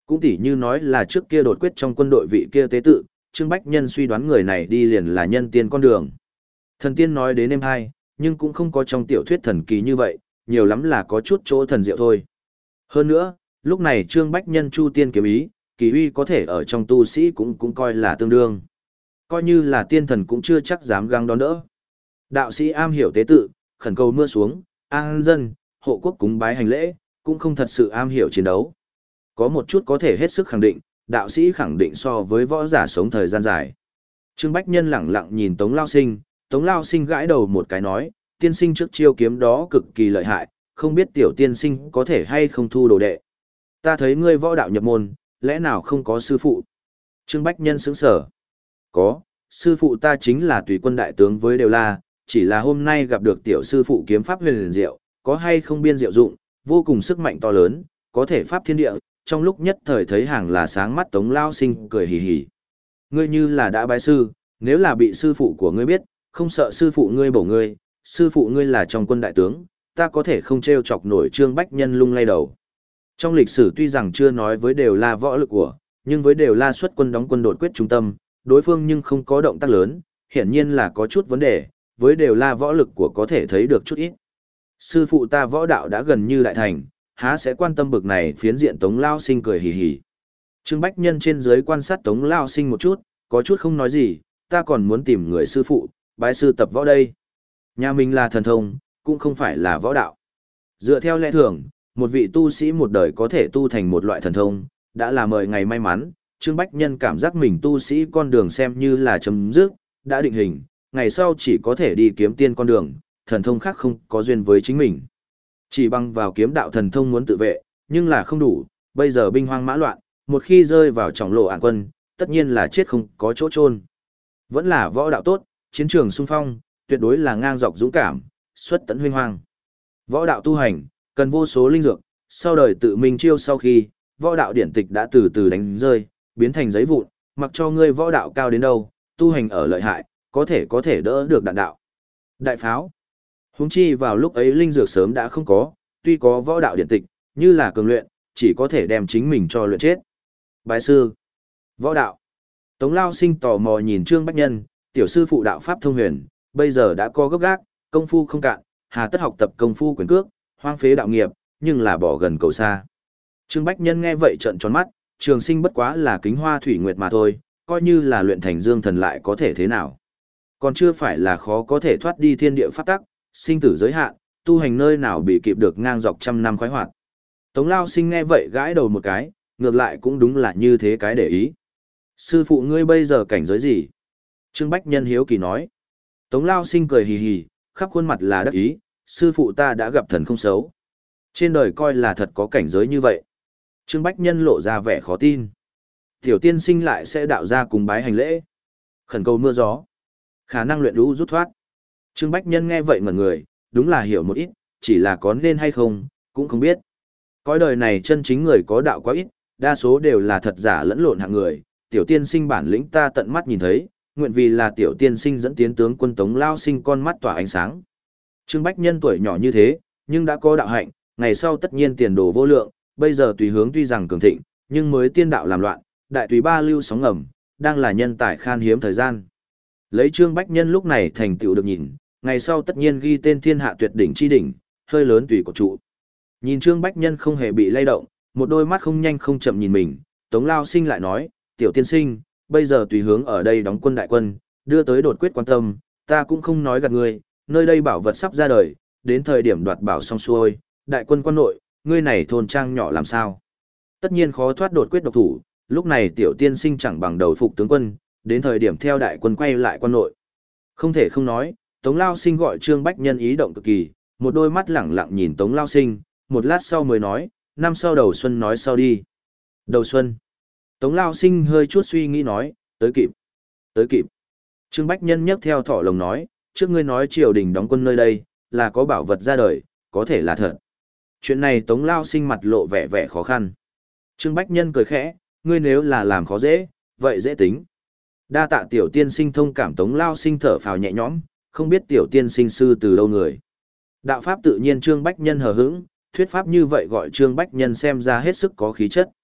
Cũng tỉ như nói là trước kia đột quyết trong quân đội vị kia tế tự, Trương Bách Nhân suy đoán người này đi liền là nhân tiên con đường. Thần tiên nói đến êm hai, nhưng cũng không có trong tiểu thuyết thần kỳ như vậy, nhiều lắm là có chút chỗ thần diệu thôi. Hơn nữa, lúc này Trương Bách Nhân chu tiên kiếm ý, kỳ uy có thể ở trong tu sĩ cũng cũng coi là tương đương. Coi như là tiên thần cũng chưa chắc dám găng đón đỡ. Đạo sĩ am hiểu tế tự, khẩn cầu mưa xuống, an dân, hộ quốc cúng bái hành lễ, cũng không thật sự am hiểu chiến đấu. Có một chút có thể hết sức khẳng định, đạo sĩ khẳng định so với võ giả sống thời gian dài. Trương Bách Nhân lẳng lặng nhìn Tống Lao Sinh, Tống Lao Sinh gãi đầu một cái nói, tiên sinh trước chiêu kiếm đó cực kỳ lợi hại, không biết tiểu tiên sinh có thể hay không thu đồ đệ. Ta thấy ngươi võ đạo nhập môn, lẽ nào không có sư phụ? Trương Bách Nhân sững sở. Có, sư phụ ta chính là tùy quân đại tướng với Đều La, chỉ là hôm nay gặp được tiểu sư phụ kiếm pháp huyền liền diệu, có hay không biên diệu dụng, vô cùng sức mạnh to lớn, có thể pháp thiên địa, trong lúc nhất thời thấy hàng là sáng mắt Tống Lao Sinh cười hì hì. Ngươi như là đã bái sư, nếu là bị sư phụ của ngươi biết, không sợ sư phụ ngươi bổ ngươi, sư phụ ngươi là trong quân đại tướng, ta có thể không trêu chọc nổi. Trương Bách Nhân lung lay đầu. Trong lịch sử tuy rằng chưa nói với Đều La võ lực của, nhưng với Đều La xuất quân đóng quân đột quyết trung tâm, đối phương nhưng không có động tác lớn, hiển nhiên là có chút vấn đề, với Đều La võ lực của có thể thấy được chút ít. Sư phụ ta võ đạo đã gần như đại thành, há sẽ quan tâm bực này. Phiến diện Tống Lao Sinh cười hì hì. Trương Bách Nhân trên dưới quan sát Tống Lao Sinh một chút, có chút không nói gì, ta còn muốn tìm người sư phụ, bái sư tập võ đây. Nhà mình là thần thông, cũng không phải là võ đạo. Dựa theo lẽ thường, một vị tu sĩ một đời có thể tu thành một loại thần thông, đã là mời ngày may mắn. Trương Bách Nhân cảm giác mình tu sĩ con đường xem như là chấm dứt, đã định hình, ngày sau chỉ có thể đi kiếm tiên con đường, thần thông khác không có duyên với chính mình. Chỉ bằng vào kiếm đạo thần thông muốn tự vệ, nhưng là không đủ, bây giờ binh hoang mã loạn, một khi rơi vào trọng lộ ạn quân, tất nhiên là chết không có chỗ chôn. Vẫn là võ đạo tốt, chiến trường xung phong, tuyệt đối là ngang dọc dũng cảm, xuất tấn huy hoàng. Võ đạo tu hành, cần vô số linh dược, sau đời tự mình chiêu sau khi, võ đạo điển tịch đã từ từ đánh rơi, biến thành giấy vụn, mặc cho ngươi võ đạo cao đến đâu, tu hành ở lợi hại, có thể có thể đỡ được đạn đạo. Đại pháo. Huống chi vào lúc ấy linh dược sớm đã không có, tuy có võ đạo điển tịch, như là cường luyện, chỉ có thể đem chính mình cho luyện chết. Bái sư. Võ đạo. Tống Lao Sinh tò mò nhìn Trương Bách Nhân, tiểu sư phụ đạo pháp thông huyền, bây giờ đã có gấp gác, công phu không cạn, hà tất học tập công phu quyền cước, hoang phế đạo nghiệp, nhưng là bỏ gần cầu xa. Trương Bách Nhân nghe vậy trợn tròn mắt, trường sinh bất quá là kính hoa thủy nguyệt mà thôi, coi như là luyện thành dương thần lại có thể thế nào. Còn chưa phải là khó có thể thoát đi thiên địa pháp tắc, sinh tử giới hạn, tu hành nơi nào bị kịp được ngang dọc trăm năm khoái hoạt. Tống Lao Sinh nghe vậy gãi đầu một cái, ngược lại cũng đúng là như thế cái để ý. Sư phụ ngươi bây giờ cảnh giới gì? Trương Bách Nhân hiếu kỳ nói. Tống Lao Sinh cười hì hì, khắp khuôn mặt là đắc ý, sư phụ ta đã gặp thần không xấu. Trên đời coi là thật có cảnh giới như vậy. Trương Bách Nhân lộ ra vẻ khó tin. Tiểu tiên sinh lại sẽ đạo ra cùng bái hành lễ. Khẩn cầu mưa gió. Khả năng luyện lũ rút thoát. Trương Bách Nhân nghe vậy ngẩn người, đúng là hiểu một ít, chỉ là có nên hay không, cũng không biết. Cõi đời này chân chính người có đạo quá ít, đa số đều là thật giả lẫn lộn hạng người. Tiểu tiên sinh bản lĩnh ta tận mắt nhìn thấy, nguyện vì là tiểu tiên sinh dẫn tiến tướng quân Tống Lao Sinh con mắt tỏa ánh sáng. Trương Bách Nhân tuổi nhỏ như thế, nhưng đã có đạo hạnh, ngày sau tất nhiên tiền đồ vô lượng, bây giờ tùy hướng tuy rằng cường thịnh, nhưng mới tiên đạo làm loạn, đại tùy ba lưu sóng ngầm, đang là nhân tài khan hiếm thời gian. Lấy Trương Bách Nhân lúc này thành tựu được nhìn, ngày sau tất nhiên ghi tên thiên hạ tuyệt đỉnh chi đỉnh, hơi lớn tùy của trụ. Nhìn Trương Bách Nhân không hề bị lay động, một đôi mắt không nhanh không chậm nhìn mình, Tống Lao Sinh lại nói, tiểu tiên sinh, bây giờ tùy hướng ở đây đóng quân đại quân, đưa tới đột quyết quan tâm, ta cũng không nói gạt ngươi, nơi đây bảo vật sắp ra đời, đến thời điểm đoạt bảo xong xuôi, đại quân quan nội, ngươi này thôn trang nhỏ làm sao? Tất nhiên khó thoát đột quyết độc thủ, lúc này tiểu tiên sinh chẳng bằng đầu phục tướng quân, đến thời điểm theo đại quân quay lại quan nội. Không thể không nói, Tống Lao Sinh gọi Trương Bách Nhân ý động cực kỳ, một đôi mắt lẳng lặng nhìn Tống Lao Sinh, một lát sau mới nói, năm sau đầu xuân nói sau đi. Đầu xuân. Tống Lao Sinh hơi chút suy nghĩ nói, tới kịp. Tới kịp. Trương Bách Nhân nhấc theo thỏ lồng nói, trước ngươi nói triều đình đóng quân nơi đây, là có bảo vật ra đời, có thể là thật. Chuyện này Tống Lao Sinh mặt lộ vẻ vẻ khó khăn. Trương Bách Nhân cười khẽ, ngươi nếu là làm khó dễ, vậy dễ tính. Đa tạ tiểu tiên sinh thông cảm. Tống Lao Sinh thở phào nhẹ nhõm, không biết tiểu tiên sinh sư từ đâu người. Đạo pháp tự nhiên Trương Bách Nhân hờ hững, thuyết pháp như vậy gọi Trương Bách Nhân xem ra hết sức có khí chất.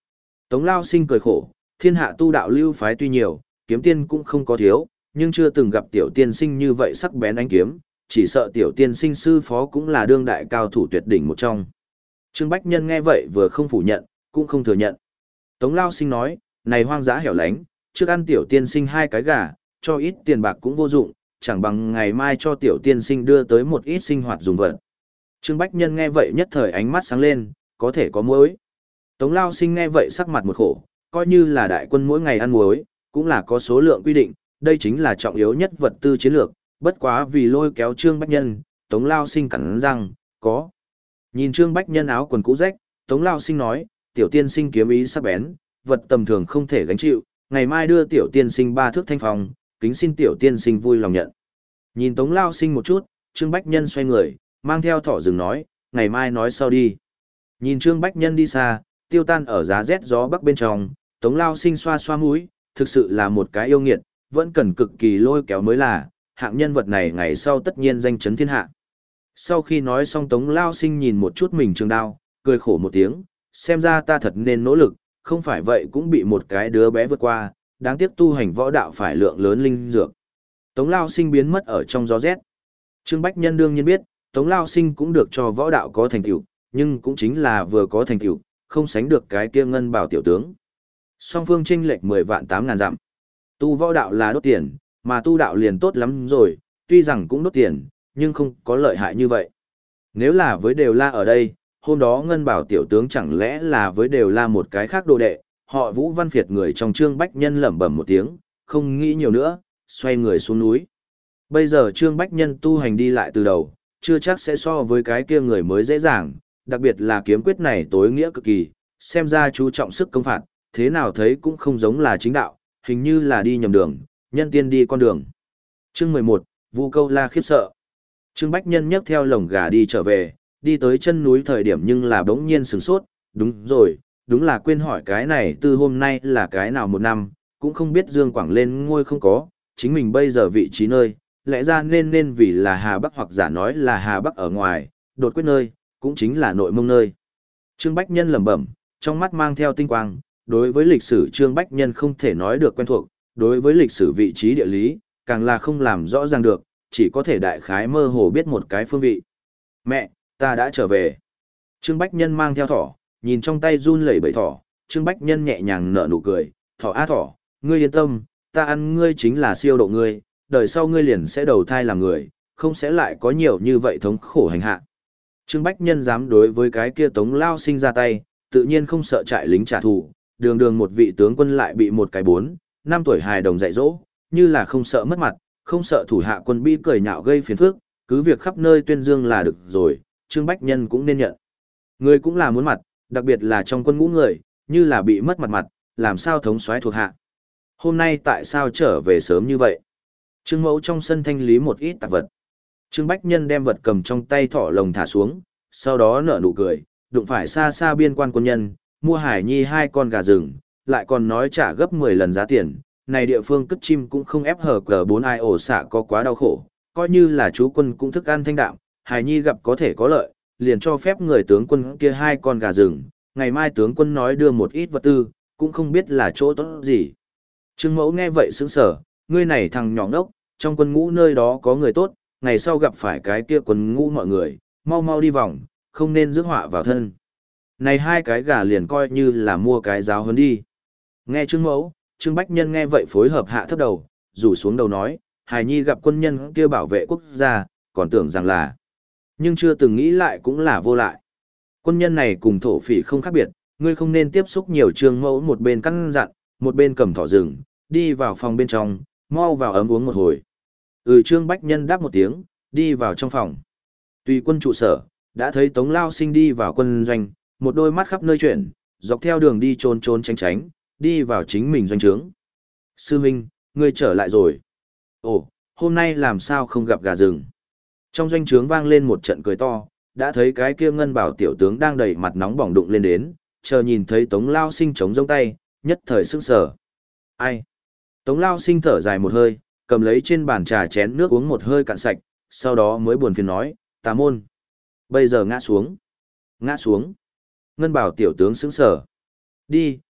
Tống Lao Sinh cười khổ, thiên hạ tu đạo lưu phái tuy nhiều, kiếm tiên cũng không có thiếu, nhưng chưa từng gặp tiểu tiên sinh như vậy sắc bén ánh kiếm, chỉ sợ tiểu tiên sinh sư phó cũng là đương đại cao thủ tuyệt đỉnh một trong. Trương Bách Nhân nghe vậy vừa không phủ nhận, cũng không thừa nhận. Tống Lao Sinh nói, này hoang dã hẻo lánh, trước ăn tiểu tiên sinh hai cái gà, cho ít tiền bạc cũng vô dụng, chẳng bằng ngày mai cho tiểu tiên sinh đưa tới một ít sinh hoạt dùng vật. Trương Bách Nhân nghe vậy nhất thời ánh mắt sáng lên, có thể có muối. Tống Lao Sinh nghe vậy sắc mặt một khổ, coi như là đại quân mỗi ngày ăn muối, cũng là có số lượng quy định, đây chính là trọng yếu nhất vật tư chiến lược, bất quá vì lôi kéo Trương Bách Nhân, Tống Lao Sinh cắn răng, có. Nhìn Trương Bách Nhân áo quần cũ rách, Tống Lao Sinh nói, tiểu tiên sinh kiếm ý sắc bén, vật tầm thường không thể gánh chịu, ngày mai đưa tiểu tiên sinh ba thước thanh phong, kính xin tiểu tiên sinh vui lòng nhận. Nhìn Tống Lao Sinh một chút, Trương Bách Nhân xoay người, mang theo thỏ rừng nói, ngày mai nói sau đi. Nhìn Trương Bách Nhân đi xa, tiêu tan ở giá rét gió bắc bên trong, Tống Lao Sinh xoa xoa mũi, thực sự là một cái yêu nghiệt, vẫn cần cực kỳ lôi kéo mới là, hạng nhân vật này ngày sau tất nhiên danh chấn thiên hạ. Sau khi nói xong Tống Lao Sinh nhìn một chút mình trường đao, cười khổ một tiếng, xem ra ta thật nên nỗ lực, không phải vậy cũng bị một cái đứa bé vượt qua, đáng tiếc tu hành võ đạo phải lượng lớn linh dược. Tống Lao Sinh biến mất ở trong gió rét. Trương Bách Nhân đương nhiên biết, Tống Lao Sinh cũng được cho võ đạo có thành tựu, nhưng cũng chính là vừa có thành tựu, không sánh được cái kia ngân bảo tiểu tướng. Song phương chênh lệch mười vạn tám ngàn dặm. Tu võ đạo là đốt tiền, mà tu đạo liền tốt lắm rồi, tuy rằng cũng đốt tiền, nhưng không có lợi hại như vậy. Nếu là với Đều La ở đây, hôm đó ngân bảo tiểu tướng chẳng lẽ là với Đều La một cái khác đồ đệ, họ Vũ Văn Phiệt người trong Trương Bách Nhân lẩm bẩm một tiếng, không nghĩ nhiều nữa, xoay người xuống núi. Bây giờ Trương Bách Nhân tu hành đi lại từ đầu, chưa chắc sẽ so với cái kia người mới dễ dàng, đặc biệt là kiếm quyết này tối nghĩa cực kỳ, xem ra chú trọng sức công phạt, thế nào thấy cũng không giống là chính đạo, hình như là đi nhầm đường, nhân tiên đi con đường. Chương mười một, Vu Câu La khiếp sợ. Trương Bách Nhân nhấc theo lồng gà đi trở về, đi tới chân núi thời điểm nhưng là bỗng nhiên sửng sốt, đúng rồi, đúng là quên hỏi cái này từ hôm nay là cái nào một năm, cũng không biết Dương Quảng lên ngôi không có, chính mình bây giờ vị trí nơi, lẽ ra nên nên vì là Hà Bắc hoặc giả nói là Hà Bắc ở ngoài, đột quyết nơi, cũng chính là nội mông nơi. Trương Bách Nhân lẩm bẩm, trong mắt mang theo tinh quang, đối với lịch sử Trương Bách Nhân không thể nói được quen thuộc, đối với lịch sử vị trí địa lý, càng là không làm rõ ràng được, chỉ có thể đại khái mơ hồ biết một cái phương vị. Mẹ, ta đã trở về. Trương Bách Nhân mang theo thỏ, nhìn trong tay run lẩy bẩy thỏ, Trương Bách Nhân nhẹ nhàng nở nụ cười, thỏ á thỏ, ngươi yên tâm, ta ăn ngươi chính là siêu độ ngươi, đời sau ngươi liền sẽ đầu thai làm người, không sẽ lại có nhiều như vậy thống khổ hành hạ. Trương Bách Nhân dám đối với cái kia Tống Lao Sinh ra tay, tự nhiên không sợ trại lính trả thù, đường đường một vị tướng quân lại bị một cái bốn, năm tuổi hài đồng dạy dỗ, như là không sợ mất mặt, không sợ thủ hạ quân bi cười nhạo gây phiền phức, cứ việc khắp nơi tuyên dương là được rồi, Trương Bách Nhân cũng nên nhận. Người cũng là muốn mặt, đặc biệt là trong quân ngũ người, như là bị mất mặt mặt, làm sao thống soái thuộc hạ. Hôm nay tại sao trở về sớm như vậy? Trương Mẫu trong sân thanh lý một ít tạp vật. Trương Bách Nhân đem vật cầm trong tay thỏ lồng thả xuống, sau đó nở nụ cười, đụng phải xa xa biên quan quân nhân, mua Hải Nhi hai con gà rừng, lại còn nói trả gấp mười lần giá tiền. Này địa phương cất chim cũng không ép hở cờ bốn ai ổ xạ có quá đau khổ, coi như là chú quân cũng thức ăn thanh đạm, Hải Nhi gặp có thể có lợi, liền cho phép người tướng quân kia hai con gà rừng, ngày mai tướng quân nói đưa một ít vật tư, cũng không biết là chỗ tốt gì. Trương Mẫu nghe vậy sững sờ, ngươi này thằng nhỏ đốc, trong quân ngũ nơi đó có người tốt, ngày sau gặp phải cái kia quân ngũ mọi người, mau mau đi vòng, không nên rước họa vào thân. Này hai cái gà liền coi như là mua cái giáo hơn đi. Nghe Trương Mẫu, Trương Bách Nhân nghe vậy phối hợp hạ thấp đầu, rủ xuống đầu nói, Hải Nhi gặp quân nhân kia bảo vệ quốc gia, còn tưởng rằng là, nhưng chưa từng nghĩ lại cũng là vô lại. Quân nhân này cùng thổ phỉ không khác biệt, ngươi không nên tiếp xúc nhiều. Trương Mẫu một bên căn dặn, một bên cầm thỏ rừng, đi vào phòng bên trong, mau vào ấm uống một hồi. Ừ, Trương Bách Nhân đáp một tiếng, đi vào trong phòng. Tùy quân trụ sở, đã thấy Tống Lao Sinh đi vào quân doanh, một đôi mắt khắp nơi chuyển, dọc theo đường đi trốn trốn tránh tránh, đi vào chính mình doanh trướng. Sư Minh, ngươi trở lại rồi. Ồ, hôm nay làm sao không gặp gà rừng? Trong doanh trướng vang lên một trận cười to, đã thấy cái kia ngân bảo tiểu tướng đang đầy mặt nóng bỏng đụng lên đến, chờ nhìn thấy Tống Lao Sinh chống giông tay, nhất thời sững sờ. Ai? Tống Lao Sinh thở dài một hơi, cầm lấy trên bàn trà chén nước uống một hơi cạn sạch, sau đó mới buồn phiền nói, tà môn. Bây giờ ngã xuống. Ngã xuống. Ngân bảo tiểu tướng sững sờ. Đi,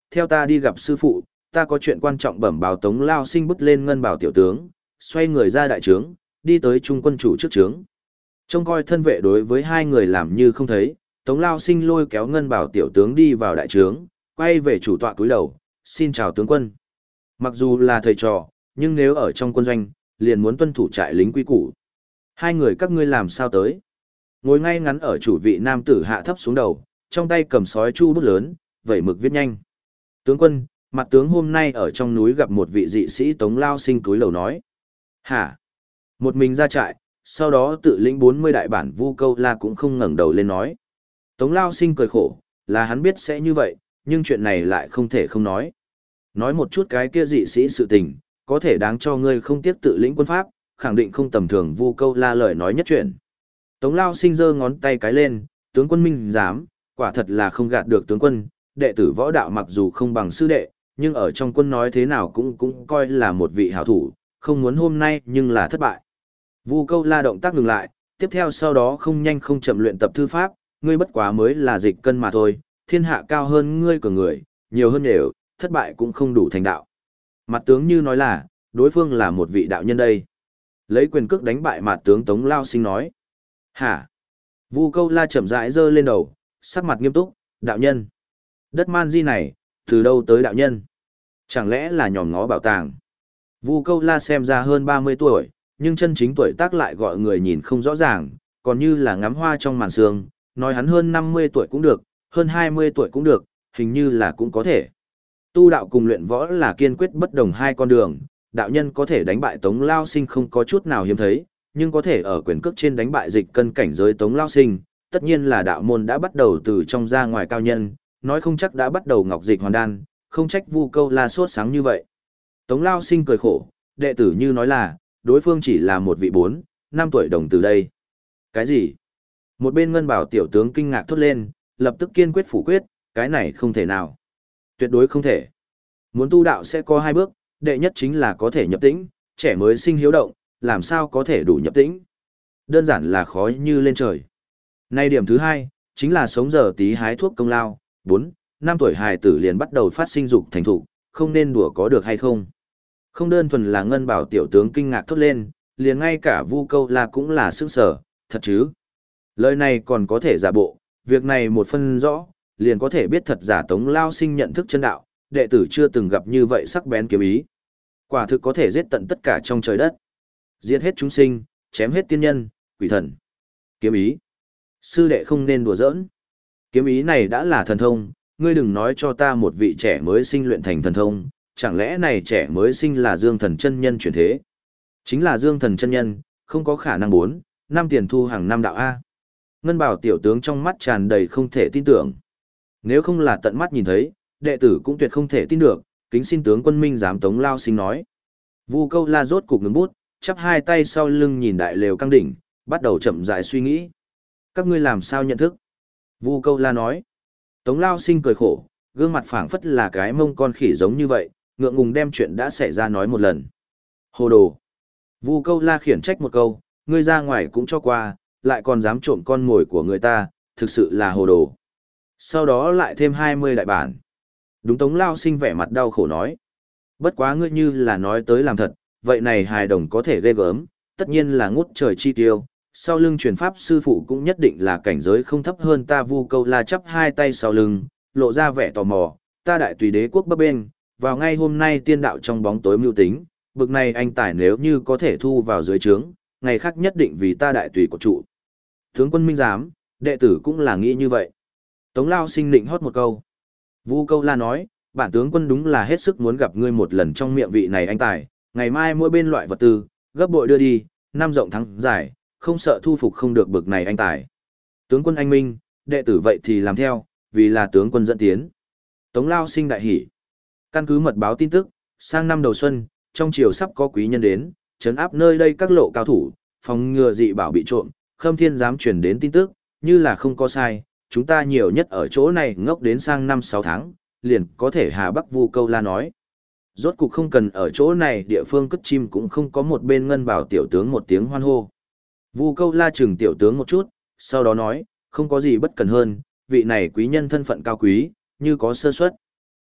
theo ta đi gặp sư phụ, ta có chuyện quan trọng bẩm báo. Tống Lao Sinh bước lên ngân bảo tiểu tướng, xoay người ra đại trướng, đi tới trung quân chủ trước trướng. Trông coi thân vệ đối với hai người làm như không thấy, Tống Lao Sinh lôi kéo ngân bảo tiểu tướng đi vào đại trướng, quay về chủ tọa cúi đầu, xin chào tướng quân. Mặc dù là thầy trò, nhưng nếu ở trong quân doanh, liền muốn tuân thủ trại lính quy củ. Hai người các ngươi làm sao tới? Ngồi ngay ngắn ở chủ vị nam tử hạ thấp xuống đầu, trong tay cầm sói chu bút lớn, vẩy mực viết nhanh. Tướng quân, mặt tướng hôm nay ở trong núi gặp một vị dị sĩ. Tống Lao Sinh cúi đầu nói. Hả? Một mình ra trại, sau đó tự lĩnh bốn mươi đại bản Vu Câu La cũng không ngẩng đầu lên nói. Tống Lao Sinh cười khổ, là hắn biết sẽ như vậy, nhưng chuyện này lại không thể không nói. Nói một chút cái kia dị sĩ sự tình, có thể đáng cho ngươi không tiếc tự lĩnh quân pháp, khẳng định không tầm thường. Vu Câu La lời nói nhất chuyện. Tống Lao Sinh giơ ngón tay cái lên, tướng quân minh dám, quả thật là không gạt được tướng quân, đệ tử võ đạo mặc dù không bằng sư đệ, nhưng ở trong quân nói thế nào cũng cũng coi là một vị hảo thủ, không muốn hôm nay nhưng là thất bại. Vu Câu La động tác ngừng lại, tiếp theo sau đó không nhanh không chậm luyện tập thư pháp, ngươi bất quá mới là dịch cân mà thôi, thiên hạ cao hơn ngươi của người, nhiều hơn đều, thất bại cũng không đủ thành đạo. Mặt tướng như nói là, đối phương là một vị đạo nhân đây. Lấy quyền cước đánh bại mặt tướng. Tống Lao Sinh nói. Hả? Vu Câu La chậm rãi giơ lên đầu, sắc mặt nghiêm túc, đạo nhân. Đất man di này, từ đâu tới đạo nhân? Chẳng lẽ là nhòm ngó bảo tàng? Vu Câu La xem ra hơn ba mươi tuổi, nhưng chân chính tuổi tác lại gọi người nhìn không rõ ràng, còn như là ngắm hoa trong màn sương, nói hắn hơn năm mươi tuổi cũng được, hơn hai mươi tuổi cũng được, hình như là cũng có thể. Tu đạo cùng luyện võ là kiên quyết bất đồng hai con đường, đạo nhân có thể đánh bại Tống Lao Sinh không có chút nào hiếm thấy, nhưng có thể ở quyền cước trên đánh bại dịch cân cảnh giới Tống Lao Sinh, tất nhiên là đạo môn đã bắt đầu từ trong ra ngoài cao nhân, nói không chắc đã bắt đầu ngọc dịch hoàn đan, không trách Vu Câu La sốt sáng như vậy. Tống Lao Sinh cười khổ, đệ tử như nói là, đối phương chỉ là một vị bốn, năm tuổi đồng từ đây. Cái gì? Một bên ngân bảo tiểu tướng kinh ngạc thốt lên, lập tức kiên quyết phủ quyết, cái này không thể nào. Tuyệt đối không thể. Muốn tu đạo sẽ có hai bước, đệ nhất chính là có thể nhập tĩnh, trẻ mới sinh hiếu động, làm sao có thể đủ nhập tĩnh. Đơn giản là khó như lên trời. Nay điểm thứ hai, chính là sống giờ tí hái thuốc công lao, bốn, năm tuổi hài tử liền bắt đầu phát sinh dục thành thụ, không nên đùa có được hay không. Không đơn thuần là ngân bảo tiểu tướng kinh ngạc thốt lên, liền ngay cả Vu Câu La cũng là sững sờ, thật chứ. Lời này còn có thể giả bộ, việc này một phân rõ, liền có thể biết thật giả. Tống Lao Sinh nhận thức chân đạo, đệ tử chưa từng gặp như vậy sắc bén kiếm ý. Quả thực có thể giết tận tất cả trong trời đất. Giết hết chúng sinh, chém hết tiên nhân, quỷ thần. Kiếm ý. Sư đệ không nên đùa giỡn. Kiếm ý này đã là thần thông, ngươi đừng nói cho ta một vị trẻ mới sinh luyện thành thần thông, chẳng lẽ này trẻ mới sinh là Dương Thần chân nhân chuyển thế? Chính là Dương Thần chân nhân, không có khả năng bốn, năm tiền thu hàng năm đạo A. Ngân bảo tiểu tướng trong mắt tràn đầy không thể tin tưởng. Nếu không là tận mắt nhìn thấy, đệ tử cũng tuyệt không thể tin được, kính xin tướng quân minh giám. Tống Lao Sinh nói. Vu Câu La rốt cục ngừng bút, chắp hai tay sau lưng nhìn đại lều căng đỉnh, bắt đầu chậm rãi suy nghĩ. Các ngươi làm sao nhận thức? Vu Câu La nói. Tống Lao Sinh cười khổ, gương mặt phảng phất là cái mông con khỉ giống như vậy, ngượng ngùng đem chuyện đã xảy ra nói một lần. Hồ đồ. Vu Câu La khiển trách một câu, ngươi ra ngoài cũng cho qua, lại còn dám trộm con mồi của người ta, thực sự là hồ đồ. Sau đó lại thêm hai mươi đại bản. Đúng. Tống Lao Sinh vẻ mặt đau khổ nói. Bất quá ngươi như là nói tới làm thật, vậy này hài đồng có thể ghê gớm, tất nhiên là ngút trời chi tiêu, sau lưng truyền pháp sư phụ cũng nhất định là cảnh giới không thấp hơn ta. Vu Câu La chắp hai tay sau lưng, lộ ra vẻ tò mò, ta đại tùy đế quốc bấp bên, vào ngay hôm nay tiên đạo trong bóng tối mưu tính, bực này anh tải nếu như có thể thu vào dưới trướng, ngày khác nhất định vì ta đại tùy của trụ. Tướng quân minh giám, đệ tử cũng là nghĩ như vậy. Tống Lao Sinh nịnh hót một câu. Vu Câu La nói, bản tướng quân đúng là hết sức muốn gặp ngươi một lần trong miệng vị này anh tài, ngày mai mỗi bên loại vật tư, gấp bội đưa đi, năm rộng thắng giải, không sợ thu phục không được bực này anh tài. Tướng quân anh minh, đệ tử vậy thì làm theo, vì là tướng quân dẫn tiến. Tống Lao Sinh đại hỉ. Căn cứ mật báo tin tức, sang năm đầu xuân, trong triều sắp có quý nhân đến, trấn áp nơi đây các lộ cao thủ, phòng ngừa dị bảo bị trộm. Khâm Thiên dám truyền đến tin tức, như là không có sai, chúng ta nhiều nhất ở chỗ này ngốc đến sang năm sáu tháng, liền có thể Hà Bắc. Vu Câu La nói. Rốt cục không cần ở chỗ này địa phương cất chim cũng không có một bên ngân bảo tiểu tướng một tiếng hoan hô. Vu Câu La chừng tiểu tướng một chút, sau đó nói, không có gì bất cần hơn, vị này quý nhân thân phận cao quý, như có sơ suất.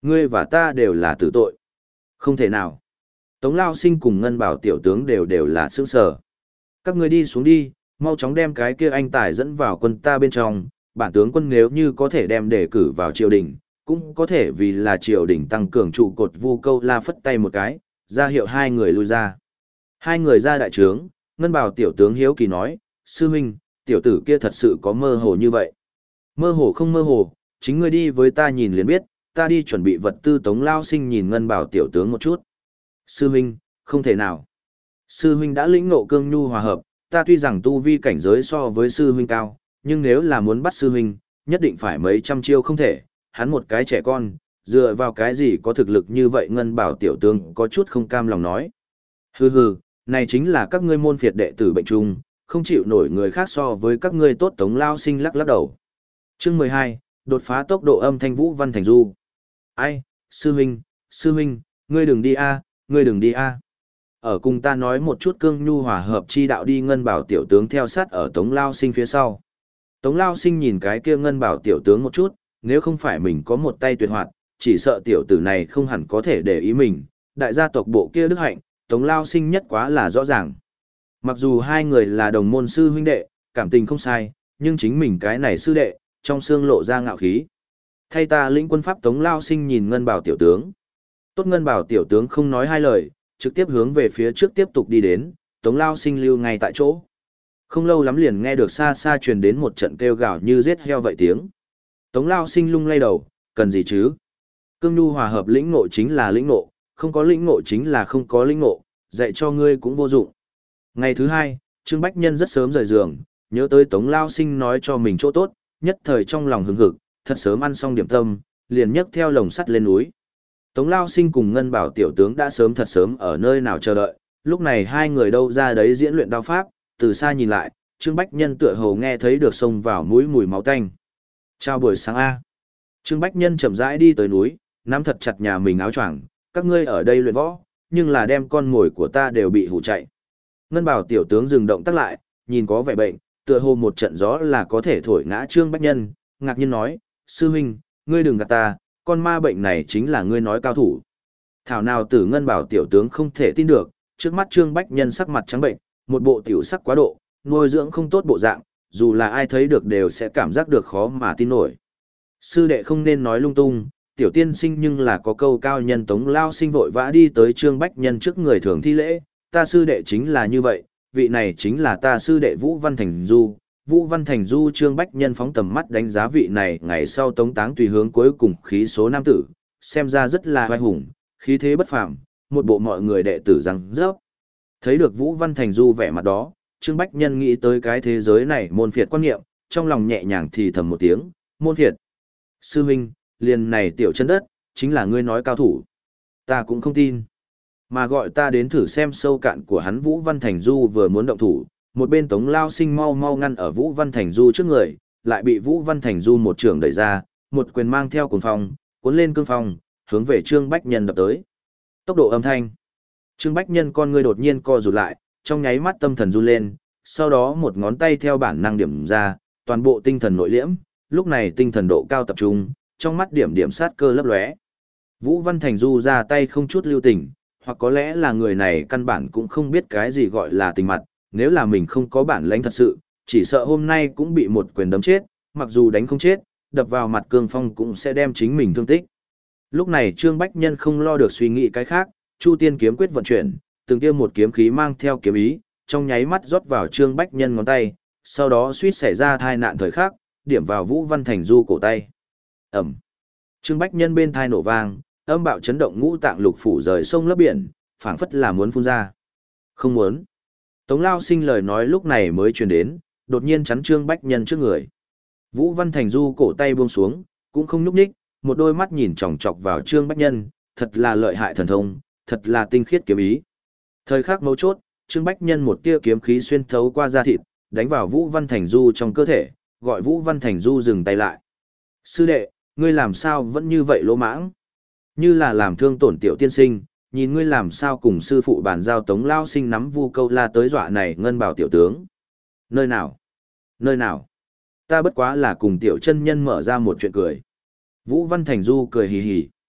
Ngươi và ta đều là tử tội. Không thể nào. Tống Lao Sinh cùng Ngân Bảo tiểu tướng đều đều là sững sờ. Các ngươi đi xuống đi, mau chóng đem cái kia anh tài dẫn vào quân ta bên trong, bản tướng quân nếu như có thể đem đề cử vào triều đình, cũng có thể vì là triều đình tăng cường trụ cột Vu Câu La phất tay một cái, ra hiệu hai người lui ra. Hai người ra đại trướng, Ngân Bảo tiểu tướng hiếu kỳ nói, sư huynh, tiểu tử kia thật sự có mơ hồ như vậy. Mơ hồ không mơ hồ, chính ngươi đi với ta nhìn liền biết, ta đi chuẩn bị vật tư. Tống Lao Sinh nhìn Ngân Bảo tiểu tướng một chút. Sư huynh, không thể nào. Sư huynh đã lĩnh ngộ cương nhu hòa hợp, ta tuy rằng tu vi cảnh giới so với sư huynh cao, nhưng nếu là muốn bắt sư huynh, nhất định phải mấy trăm chiêu không thể, hắn một cái trẻ con, dựa vào cái gì có thực lực như vậy. Ngân Bảo tiểu tướng có chút không cam lòng nói. Hừ hừ, này chính là các ngươi môn phiệt đệ tử bệnh trung, không chịu nổi người khác so với các ngươi tốt. Tống Lao Sinh lắc lắc đầu. Chương mười hai, đột phá tốc độ âm thanh. Vũ Văn Thành Du. Ai, sư huynh, sư huynh, ngươi đừng đi a, ngươi đừng đi a. Ở cùng ta nói một chút cương nhu hòa hợp chi đạo đi. Ngân Bảo tiểu tướng theo sát ở Tống Lao Sinh phía sau. Tống Lao Sinh nhìn cái kia Ngân Bảo tiểu tướng một chút, nếu không phải mình có một tay tuyệt hoạt, chỉ sợ tiểu tử này không hẳn có thể để ý mình. Đại gia tộc bộ kia đức hạnh, Tống Lao Sinh nhất quá là rõ ràng. Mặc dù hai người là đồng môn sư huynh đệ, cảm tình không sai, nhưng chính mình cái này sư đệ, trong xương lộ ra ngạo khí. Thay ta lĩnh quân pháp. Tống Lao Sinh nhìn Ngân Bảo tiểu tướng. Tốt. Ngân Bảo tiểu tướng không nói hai lời, trực tiếp hướng về phía trước tiếp tục đi đến. Tống Lao Sinh lưu ngay tại chỗ. Không lâu lắm liền nghe được xa xa truyền đến một trận kêu gào như giết heo vậy tiếng. Tống Lao Sinh lung lay đầu, cần gì chứ? Cương nhu hòa hợp lĩnh ngộ chính là lĩnh ngộ, không có lĩnh ngộ chính là không có lĩnh ngộ, dạy cho ngươi cũng vô dụng. Ngày thứ hai, Trương Bách Nhân rất sớm rời giường, nhớ tới Tống Lao Sinh nói cho mình chỗ tốt, nhất thời trong lòng hừng hực, thật sớm ăn xong điểm tâm, liền nhấc theo lồng sắt lên núi. Tống Lao Sinh cùng Ngân Bảo tiểu tướng đã sớm thật sớm ở nơi nào chờ đợi, lúc này hai người đâu ra đấy diễn luyện đao pháp, từ xa nhìn lại, Trương Bách Nhân tựa hồ nghe thấy được xông vào mũi mùi máu tanh. Chào buổi sáng a. Trương Bách Nhân chậm rãi đi tới núi, nắm thật chặt nhà mình áo choàng, các ngươi ở đây luyện võ, nhưng là đem con mồi của ta đều bị hù chạy. Ngân Bảo tiểu tướng dừng động tác lại, nhìn có vẻ bệnh, tựa hồ một trận gió là có thể thổi ngã Trương Bách Nhân, ngạc nhiên nói, sư huynh, ngươi đừng gạt ta, con ma bệnh này chính là ngươi nói cao thủ. Thảo nào Tử. Ngân Bảo tiểu tướng không thể tin được, trước mắt Trương Bách Nhân sắc mặt trắng bệnh, một bộ tiểu sắc quá độ, nuôi dưỡng không tốt bộ dạng, dù là ai thấy được đều sẽ cảm giác được khó mà tin nổi. Sư đệ không nên nói lung tung, tiểu tiên sinh nhưng là có câu cao nhân. Tống Lao Sinh vội vã đi tới Trương Bách Nhân trước người thường thi lễ, ta sư đệ chính là như vậy, vị này chính là ta sư đệ Vũ Văn Thành Du. Vũ Văn Thành Du. Trương Bách Nhân phóng tầm mắt đánh giá vị này ngày sau Tống Táng tùy hướng cuối cùng khí số nam tử, xem ra rất là oai hùng, khí thế bất phàm, một bộ mọi người đệ tử răng rớp. Thấy được Vũ Văn Thành Du vẻ mặt đó, Trương Bách Nhân nghĩ tới cái thế giới này môn phiệt quan niệm, trong lòng nhẹ nhàng thì thầm một tiếng, môn phiệt. Sư huynh, liền này tiểu chân đất, chính là ngươi nói cao thủ. Ta cũng không tin. Mà gọi ta đến thử xem sâu cạn của hắn. Vũ Văn Thành Du vừa muốn động thủ, một bên Tống Lao Sinh mau mau ngăn ở Vũ Văn Thành Du trước người, lại bị Vũ Văn Thành Du một trường đẩy ra, một quyền mang theo cuồng phong, cuốn lên cương phong, hướng về Trương Bách Nhân đập tới. Tốc độ âm thanh. Trương Bách Nhân con ngươi đột nhiên co rụt lại, trong nháy mắt tâm thần run lên, sau đó một ngón tay theo bản năng điểm ra, toàn bộ tinh thần nội liễm, lúc này tinh thần độ cao tập trung, trong mắt điểm điểm sát cơ lấp lóe. Vũ Văn Thành Du ra tay không chút lưu tình, hoặc có lẽ là người này căn bản cũng không biết cái gì gọi là tình mặt, nếu là mình không có bản lãnh thật sự, chỉ sợ hôm nay cũng bị một quyền đấm chết, mặc dù đánh không chết, đập vào mặt cương phong cũng sẽ đem chính mình thương tích. Lúc này Trương Bách Nhân không lo được suy nghĩ cái khác, Chu Tiên kiếm quyết vận chuyển, từng tiêm một kiếm khí mang theo kiếm ý, trong nháy mắt rót vào Trương Bách Nhân ngón tay, sau đó suýt xảy ra tai nạn thời khắc, điểm vào Vũ Văn Thành Du cổ tay. Ầm. Trương Bách Nhân bên tai nổ vang, âm bạo chấn động ngũ tạng lục phủ rời sông lấp biển, phảng phất là muốn phun ra. Không muốn. Tống Lao Sinh lời nói lúc này mới truyền đến, đột nhiên chắn Trương Bách Nhân trước người. Vũ Văn Thành Du cổ tay buông xuống, cũng không nhúc nhích, một đôi mắt nhìn chòng chọc vào Trương Bách Nhân, thật là lợi hại thần thông, thật là tinh khiết kiếm ý. Thời khắc mấu chốt, Trương Bách Nhân một tia kiếm khí xuyên thấu qua da thịt, đánh vào Vũ Văn Thành Du trong cơ thể, gọi Vũ Văn Thành Du dừng tay lại. Sư đệ, ngươi làm sao vẫn như vậy lỗ mãng? Như là làm thương tổn tiểu tiên sinh, nhìn ngươi làm sao cùng sư phụ bàn giao. Tống Lao Sinh nắm Vu Câu La tới dọa này Ngân Bảo tiểu tướng. Nơi nào? Nơi nào? Ta bất quá là cùng tiểu chân nhân mở ra một chuyện cười. Vũ Văn Thành Du cười hì hì.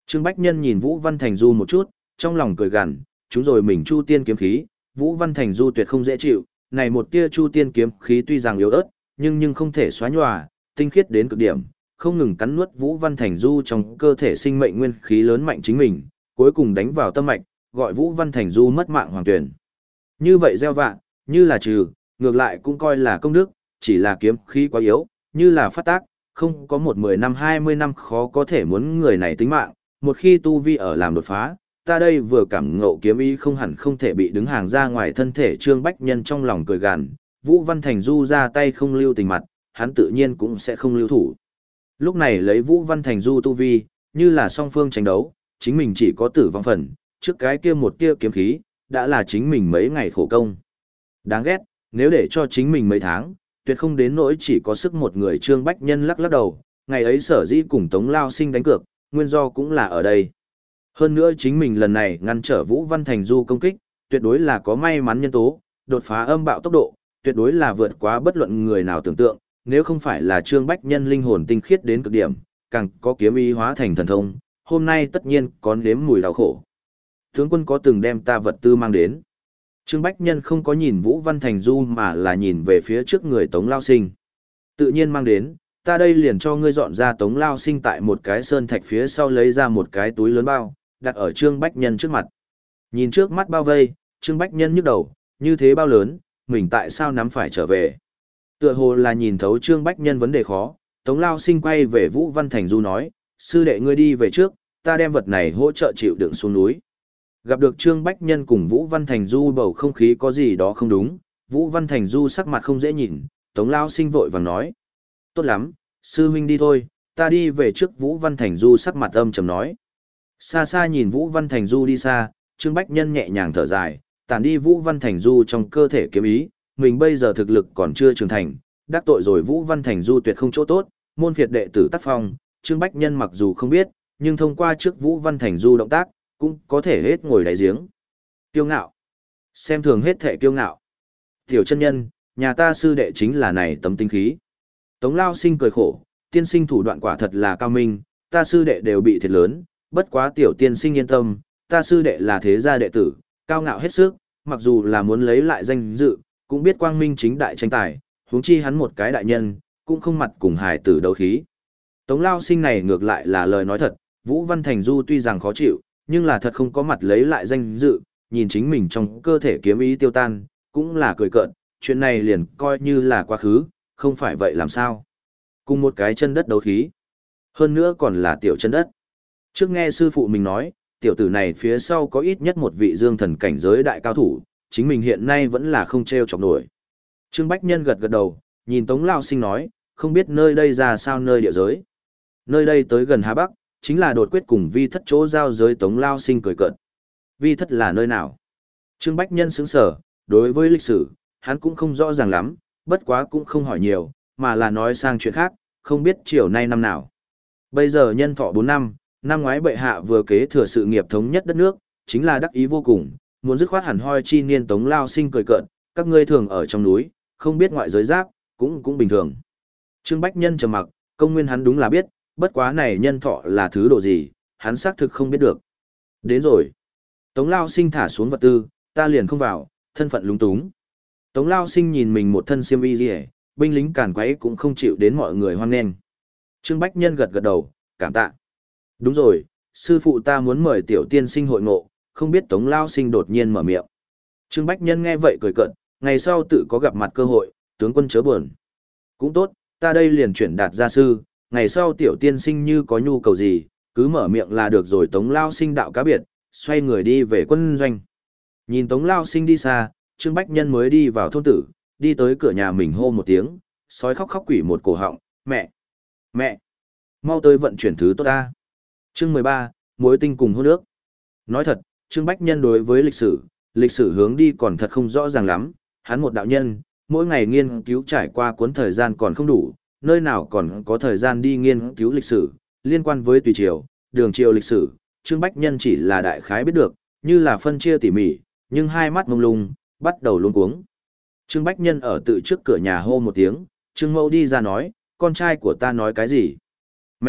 Trương Bách Nhân nhìn Vũ Văn Thành Du một chút, trong lòng cười gằn, chúng rồi mình Chu Tiên kiếm khí, Vũ Văn Thành Du tuyệt không dễ chịu, này một tia Chu Tiên kiếm khí tuy rằng yếu ớt, nhưng nhưng không thể xóa nhòa, tinh khiết đến cực điểm, không ngừng cắn nuốt Vũ Văn Thành Du trong cơ thể sinh mệnh nguyên khí lớn mạnh chính mình, cuối cùng đánh vào tâm mạch, gọi Vũ Văn Thành Du mất mạng hoàng tuyển. Như vậy gieo vạ, như là trừ, ngược lại cũng coi là công đức, chỉ là kiếm khí quá yếu, như là phát tác, không có một mười năm hai mươi năm khó có thể muốn người này tính mạng, một khi tu vi ở làm đột phá, ta đây vừa cảm ngộ kiếm ý không hẳn không thể bị đứng hàng ra ngoài thân thể. Trương Bách Nhân trong lòng cười gằn, Vũ Văn Thành Du ra tay không lưu tình mặt, hắn tự nhiên cũng sẽ không lưu thủ. Lúc này lấy Vũ Văn Thành Du tu vi, như là song phương tranh đấu, chính mình chỉ có tử vong phần, trước cái kia một tia kiếm khí, đã là chính mình mấy ngày khổ công. Đáng ghét, nếu để cho chính mình mấy tháng, tuyệt không đến nỗi chỉ có sức một người. Trương Bách Nhân lắc lắc đầu, ngày ấy sở dĩ cùng Tống Lao Sinh đánh cược, nguyên do cũng là ở đây. Hơn nữa chính mình lần này ngăn trở Vũ Văn Thành Du công kích, tuyệt đối là có may mắn nhân tố, đột phá âm bạo tốc độ, tuyệt đối là vượt quá bất luận người nào tưởng tượng, nếu không phải là Trương Bách Nhân linh hồn tinh khiết đến cực điểm, càng có kiếm ý hóa thành thần thông, hôm nay tất nhiên có nếm mùi đau khổ. Tướng quân có từng đem ta vật tư mang đến. Trương Bách Nhân không có nhìn Vũ Văn Thành Du mà là nhìn về phía trước người Tống Lao Sinh. Tự nhiên mang đến, ta đây liền cho ngươi dọn ra. Tống Lao Sinh tại một cái sơn thạch phía sau lấy ra một cái túi lớn bao, đặt ở Trương Bách Nhân trước mặt. Nhìn trước mắt bao vây, Trương Bách Nhân nhức đầu, như thế bao lớn, mình tại sao nắm phải trở về. Tựa hồ là nhìn thấu Trương Bách Nhân vấn đề khó, Tống Lao Sinh quay về Vũ Văn Thành Du nói, sư đệ ngươi đi về trước, ta đem vật này hỗ trợ chịu đựng xuống núi. Gặp được Trương Bách Nhân cùng Vũ Văn Thành Du bầu không khí có gì đó không đúng, Vũ Văn Thành Du sắc mặt không dễ nhìn, Tống Lao Sinh vội vàng nói. Tốt lắm, sư huynh đi thôi, ta đi về trước. Vũ Văn Thành Du sắc mặt âm trầm nói. Xa xa nhìn Vũ Văn Thành Du đi xa, Trương Bách Nhân nhẹ nhàng thở dài, tản đi Vũ Văn Thành Du trong cơ thể kiếm ý, mình bây giờ thực lực còn chưa trưởng thành, đắc tội rồi Vũ Văn Thành Du tuyệt không chỗ tốt, môn phiệt đệ tử tác phong, Trương Bách Nhân mặc dù không biết, nhưng thông qua trước Vũ Văn Thành Du động tác, cũng có thể hết ngồi đáy giếng. Kiêu ngạo. Xem thường hết thể kiêu ngạo. Tiểu chân nhân, nhà ta sư đệ chính là này tấm tinh khí. Tống Lao Sinh cười khổ, tiên sinh thủ đoạn quả thật là cao minh, ta sư đệ đều bị thiệt lớn, bất quá tiểu tiên sinh yên tâm, ta sư đệ là thế gia đệ tử, cao ngạo hết sức, mặc dù là muốn lấy lại danh dự, cũng biết quang minh chính đại tranh tài, huống chi hắn một cái đại nhân, cũng không mặt cùng hài tử đấu khí. Tống Lao Sinh này ngược lại là lời nói thật, Vũ Văn Thành Du tuy rằng khó chịu, nhưng là thật không có mặt lấy lại danh dự, nhìn chính mình trong cơ thể kiếm ý tiêu tan, cũng là cười cợt, chuyện này liền coi như là quá khứ, không phải vậy làm sao. Cùng một cái chân đất đấu khí, hơn nữa còn là tiểu chân đất. Trước nghe sư phụ mình nói, tiểu tử này phía sau có ít nhất một vị dương thần cảnh giới đại cao thủ, chính mình hiện nay vẫn là không treo chọc nổi. Trương Bách Nhân gật gật đầu, nhìn Tống Lao Sinh nói, không biết nơi đây ra sao nơi địa giới. Nơi đây tới gần Hà Bắc, chính là đột quyết cùng vi thất chỗ giao giới. Tống Lao Sinh cười cợt. Vi thất là nơi nào? Trương Bách Nhân sững sở, đối với lịch sử, hắn cũng không rõ ràng lắm, bất quá cũng không hỏi nhiều, mà là nói sang chuyện khác, không biết chiều nay năm nào. Bây giờ nhân thọ bốn năm, năm ngoái bệ hạ vừa kế thừa sự nghiệp thống nhất đất nước, chính là đắc ý vô cùng, muốn dứt khoát hẳn hoi chi niên. Tống Lao Sinh cười cợt, các ngươi thường ở trong núi, không biết ngoại giới giáp, cũng cũng bình thường. Trương Bách Nhân trầm mặc, công nguyên hắn đúng là biết, bất quá này nhân thọ là thứ độ gì, hắn xác thực không biết được. Đến rồi. Tống Lao Sinh thả xuống vật tư, ta liền không vào, thân phận lúng túng. Tống Lao Sinh nhìn mình một thân xiêm y rìa, binh lính càn quấy cũng không chịu đến mọi người hoan nghênh. Trương Bách Nhân gật gật đầu, cảm tạ. Đúng rồi, sư phụ ta muốn mời tiểu tiên sinh hội ngộ, không biết. Tống Lao Sinh đột nhiên mở miệng. Trương Bách Nhân nghe vậy cười cợt, ngày sau tự có gặp mặt cơ hội, tướng quân chớ buồn. Cũng tốt, ta đây liền chuyển đạt gia sư, ngày sau tiểu tiên sinh như có nhu cầu gì, cứ mở miệng là được rồi. Tống Lao Sinh đạo cá biệt, xoay người đi về quân doanh. Nhìn Tống Lao Sinh đi xa, Trương Bách Nhân mới đi vào thôn tử, đi tới cửa nhà mình hô một tiếng, sói khóc khóc quỷ một cổ họng, mẹ, mẹ, mau tới vận chuyển thứ tốt ta. Chương mười ba, mối tinh cùng hôn nước. Nói thật, Trương Bách Nhân đối với lịch sử, lịch sử hướng đi còn thật không rõ ràng lắm, hắn một đạo nhân, mỗi ngày nghiên cứu trải qua cuốn thời gian còn không đủ, nơi nào còn có thời gian đi nghiên cứu lịch sử, liên quan với tùy triều, đường triều lịch sử, Trương Bách Nhân chỉ là đại khái biết được, như là phân chia tỉ mỉ, nhưng hai mắt mông lung, bắt đầu luống cuống. Trương Bách Nhân ở tự trước cửa nhà hô một tiếng, Trương Mẫu đi ra nói, con trai của ta nói cái gì? Mẹ,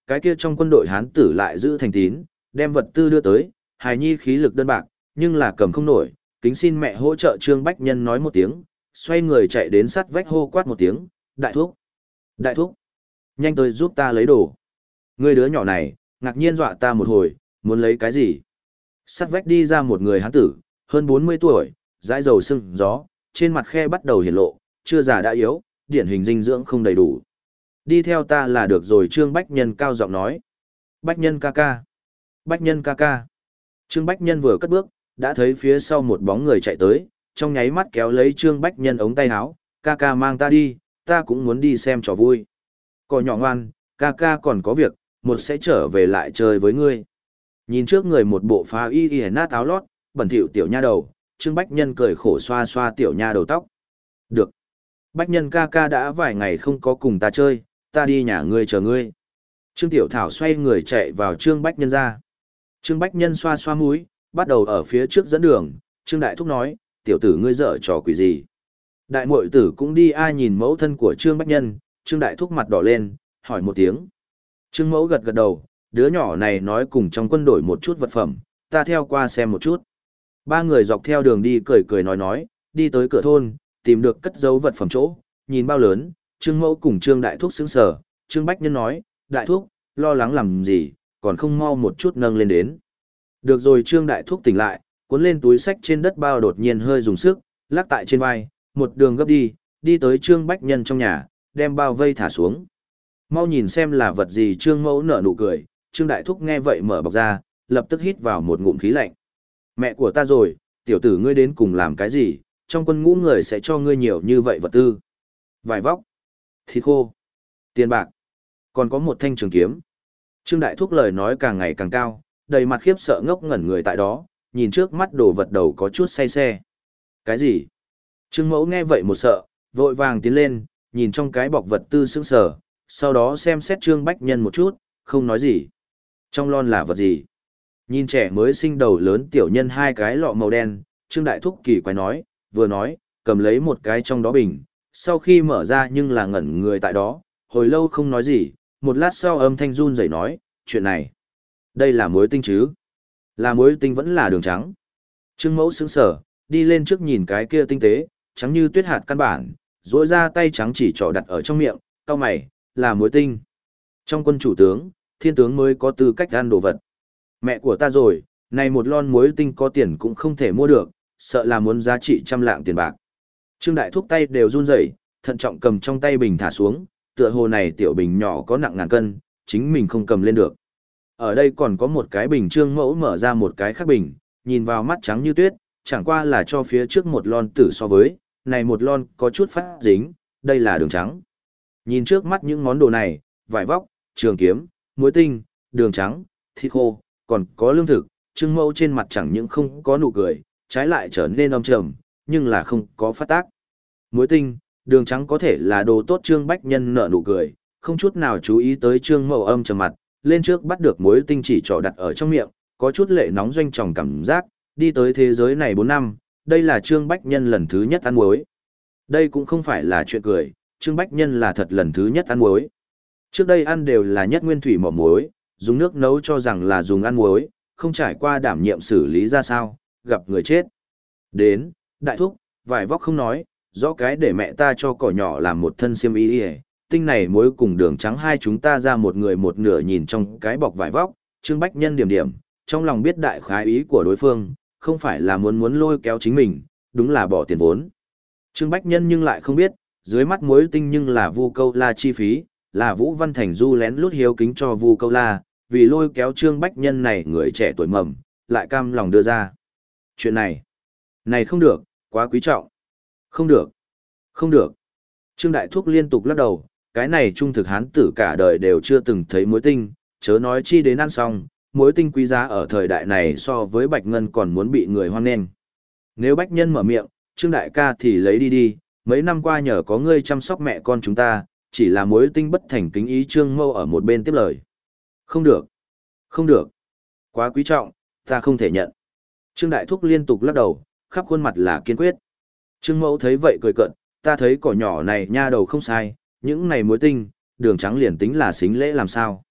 Cái kia trong quân đội hán tử lại giữ thành tín, đem vật tư đưa tới, hài nhi khí lực đơn bạc, nhưng là cầm không nổi, kính xin mẹ hỗ trợ Trương Bách Nhân nói một tiếng, xoay người chạy đến sát vách hô quát một tiếng, đại thúc, đại thúc, nhanh tới giúp ta lấy đồ. Người đứa nhỏ này, ngạc nhiên dọa ta một hồi, muốn lấy cái gì? Sát vách đi ra một người hán tử, hơn bốn mươi tuổi, dãi dầu sưng gió, trên mặt khe bắt đầu hiển lộ, chưa già đã yếu, điển hình dinh dưỡng không đầy đủ. Đi theo ta là được rồi Trương Bách Nhân cao giọng nói. Bách Nhân ca ca. Bách Nhân ca ca. Trương Bách Nhân vừa cất bước, đã thấy phía sau một bóng người chạy tới, trong nháy mắt kéo lấy Trương Bách Nhân ống tay áo, ca ca mang ta đi, ta cũng muốn đi xem trò vui. Cỏ nhỏ ngoan, ca ca còn có việc, một sẽ trở về lại chơi với ngươi. Nhìn trước người một bộ phá y y nát áo lót, bẩn thỉu tiểu nha đầu, Trương Bách Nhân cười khổ xoa xoa tiểu nha đầu tóc. Được. Bách Nhân ca ca đã vài ngày không có cùng ta chơi, ta đi nhà ngươi chờ ngươi. Trương Tiểu Thảo xoay người chạy vào Trương Bách Nhân ra. Trương Bách Nhân xoa xoa mũi, bắt đầu ở phía trước dẫn đường, Trương Đại Thúc nói, tiểu tử ngươi dở trò quỷ gì. Đại muội tử cũng đi ai nhìn mẫu thân của Trương Bách Nhân, Trương Đại Thúc mặt đỏ lên, hỏi một tiếng. Trương Mẫu gật gật đầu, đứa nhỏ này nói cùng trong quân đổi một chút vật phẩm, ta theo qua xem một chút. Ba người dọc theo đường đi cười cười nói nói, đi tới cửa thôn, tìm được cất giấu vật phẩm chỗ, nhìn bao lớn, Trương Mẫu cùng Trương Đại Thúc sững sờ, Trương Bách Nhân nói, Đại Thúc, lo lắng làm gì, còn không mau một chút nâng lên đến. Được rồi Trương Đại Thúc tỉnh lại, cuốn lên túi sách trên đất bao đột nhiên hơi dùng sức, lắc tại trên vai, một đường gấp đi, đi tới Trương Bách Nhân trong nhà, đem bao vây thả xuống. Mau nhìn xem là vật gì Trương Mẫu nở nụ cười, Trương Đại Thúc nghe vậy mở bọc ra, lập tức hít vào một ngụm khí lạnh. Mẹ của ta rồi, tiểu tử ngươi đến cùng làm cái gì, trong quân ngũ người sẽ cho ngươi nhiều như vậy vật tư. Vải vóc, thịt khô, tiền bạc, còn có một thanh trường kiếm. Trương Đại Thúc lời nói càng ngày càng cao, đầy mặt khiếp sợ ngốc ngẩn người tại đó, nhìn trước mắt đồ vật đầu có chút say xe. Cái gì? Trương Mẫu nghe vậy một sợ, vội vàng tiến lên, nhìn trong cái bọc vật tư sững sờ, sau đó xem xét Trương Bách Nhân một chút, không nói gì. Trong lon là vật gì? Nhìn trẻ mới sinh đầu lớn tiểu nhân hai cái lọ màu đen, Trương Đại Thúc kỳ quái nói, vừa nói, cầm lấy một cái trong đó bình, sau khi mở ra nhưng là ngẩn người tại đó, hồi lâu không nói gì, một lát sau âm thanh run rẩy nói, chuyện này, đây là muối tinh chứ? Là muối tinh vẫn là đường trắng. Trương Mẫu sững sờ, đi lên trước nhìn cái kia tinh tế, trắng như tuyết hạt căn bản, rỗi ra tay trắng chỉ trỏ đặt ở trong miệng, cau mày, là muối tinh. Trong quân chủ tướng, thiên tướng mới có tư cách ăn đồ vật. Mẹ của ta rồi, này một lon muối tinh có tiền cũng không thể mua được, sợ là muốn giá trị trăm lạng tiền bạc. Trương Đại Thúc tay đều run rẩy, thận trọng cầm trong tay bình thả xuống, tựa hồ này tiểu bình nhỏ có nặng ngàn cân, chính mình không cầm lên được. Ở đây còn có một cái bình Trương Mẫu mở ra một cái khác bình, nhìn vào mắt trắng như tuyết, chẳng qua là cho phía trước một lon tử so với, này một lon có chút phát dính, đây là đường trắng. Nhìn trước mắt những món đồ này, vải vóc, trường kiếm, muối tinh, đường trắng, thịt khô, còn có lương thực, Trương Mẫu trên mặt chẳng những không có nụ cười, trái lại trở nên âm trầm, nhưng là không có phát tác. Muối tinh, đường trắng có thể là đồ tốt Trương Bách Nhân nở nụ cười, không chút nào chú ý tới Trương Mẫu âm trầm mặt, lên trước bắt được muối tinh chỉ trỏ đặt ở trong miệng, có chút lệ nóng doanh tròng cảm giác, đi tới thế giới này bốn năm, đây là Trương Bách Nhân lần thứ nhất ăn muối. Đây cũng không phải là chuyện cười, Trương Bách Nhân là thật lần thứ nhất ăn muối. Trước đây ăn đều là nhất nguyên thủy mỏ muối, dùng nước nấu cho rằng là dùng ăn muối, không trải qua đảm nhiệm xử lý ra sao, gặp người chết. Đến, Đại Thúc, vải vóc không nói, rõ cái để mẹ ta cho cỏ nhỏ làm một thân xiêm y đi, tinh này muối cùng đường trắng hai chúng ta ra một người một nửa nhìn trong cái bọc vải vóc, Trương Bách Nhân điểm điểm, trong lòng biết đại khái ý của đối phương, không phải là muốn muốn lôi kéo chính mình, đúng là bỏ tiền vốn. Trương Bách Nhân nhưng lại không biết, dưới mắt muối tinh nhưng là Vu Câu La chi phí, là Vũ Văn Thành du lén lút hiếu kính cho Vu Câu La, vì lôi kéo Trương Bách Nhân này người trẻ tuổi mầm, lại cam lòng đưa ra. Chuyện này, này không được, quá quý trọng. Không được, không được. Trương Đại Thúc liên tục lắc đầu, cái này trung thực hán tử cả đời đều chưa từng thấy muối tinh, chớ nói chi đến ăn xong, muối tinh quý giá ở thời đại này so với bạch ngân còn muốn bị người hoan nghênh. Nếu Bách Nhân mở miệng, Trương Đại ca thì lấy đi đi, mấy năm qua nhờ có ngươi chăm sóc mẹ con chúng ta, chỉ là muối tinh bất thành kính ý Trương Mâu ở một bên tiếp lời. Không được, không được, quá quý trọng, ta không thể nhận. Trương Đại Thúc liên tục lắc đầu, khắp khuôn mặt là kiên quyết. Trương Mẫu thấy vậy cười cợt, ta thấy cỏ nhỏ này nha đầu không sai, những này muối tinh, đường trắng liền tính là xính lễ làm sao.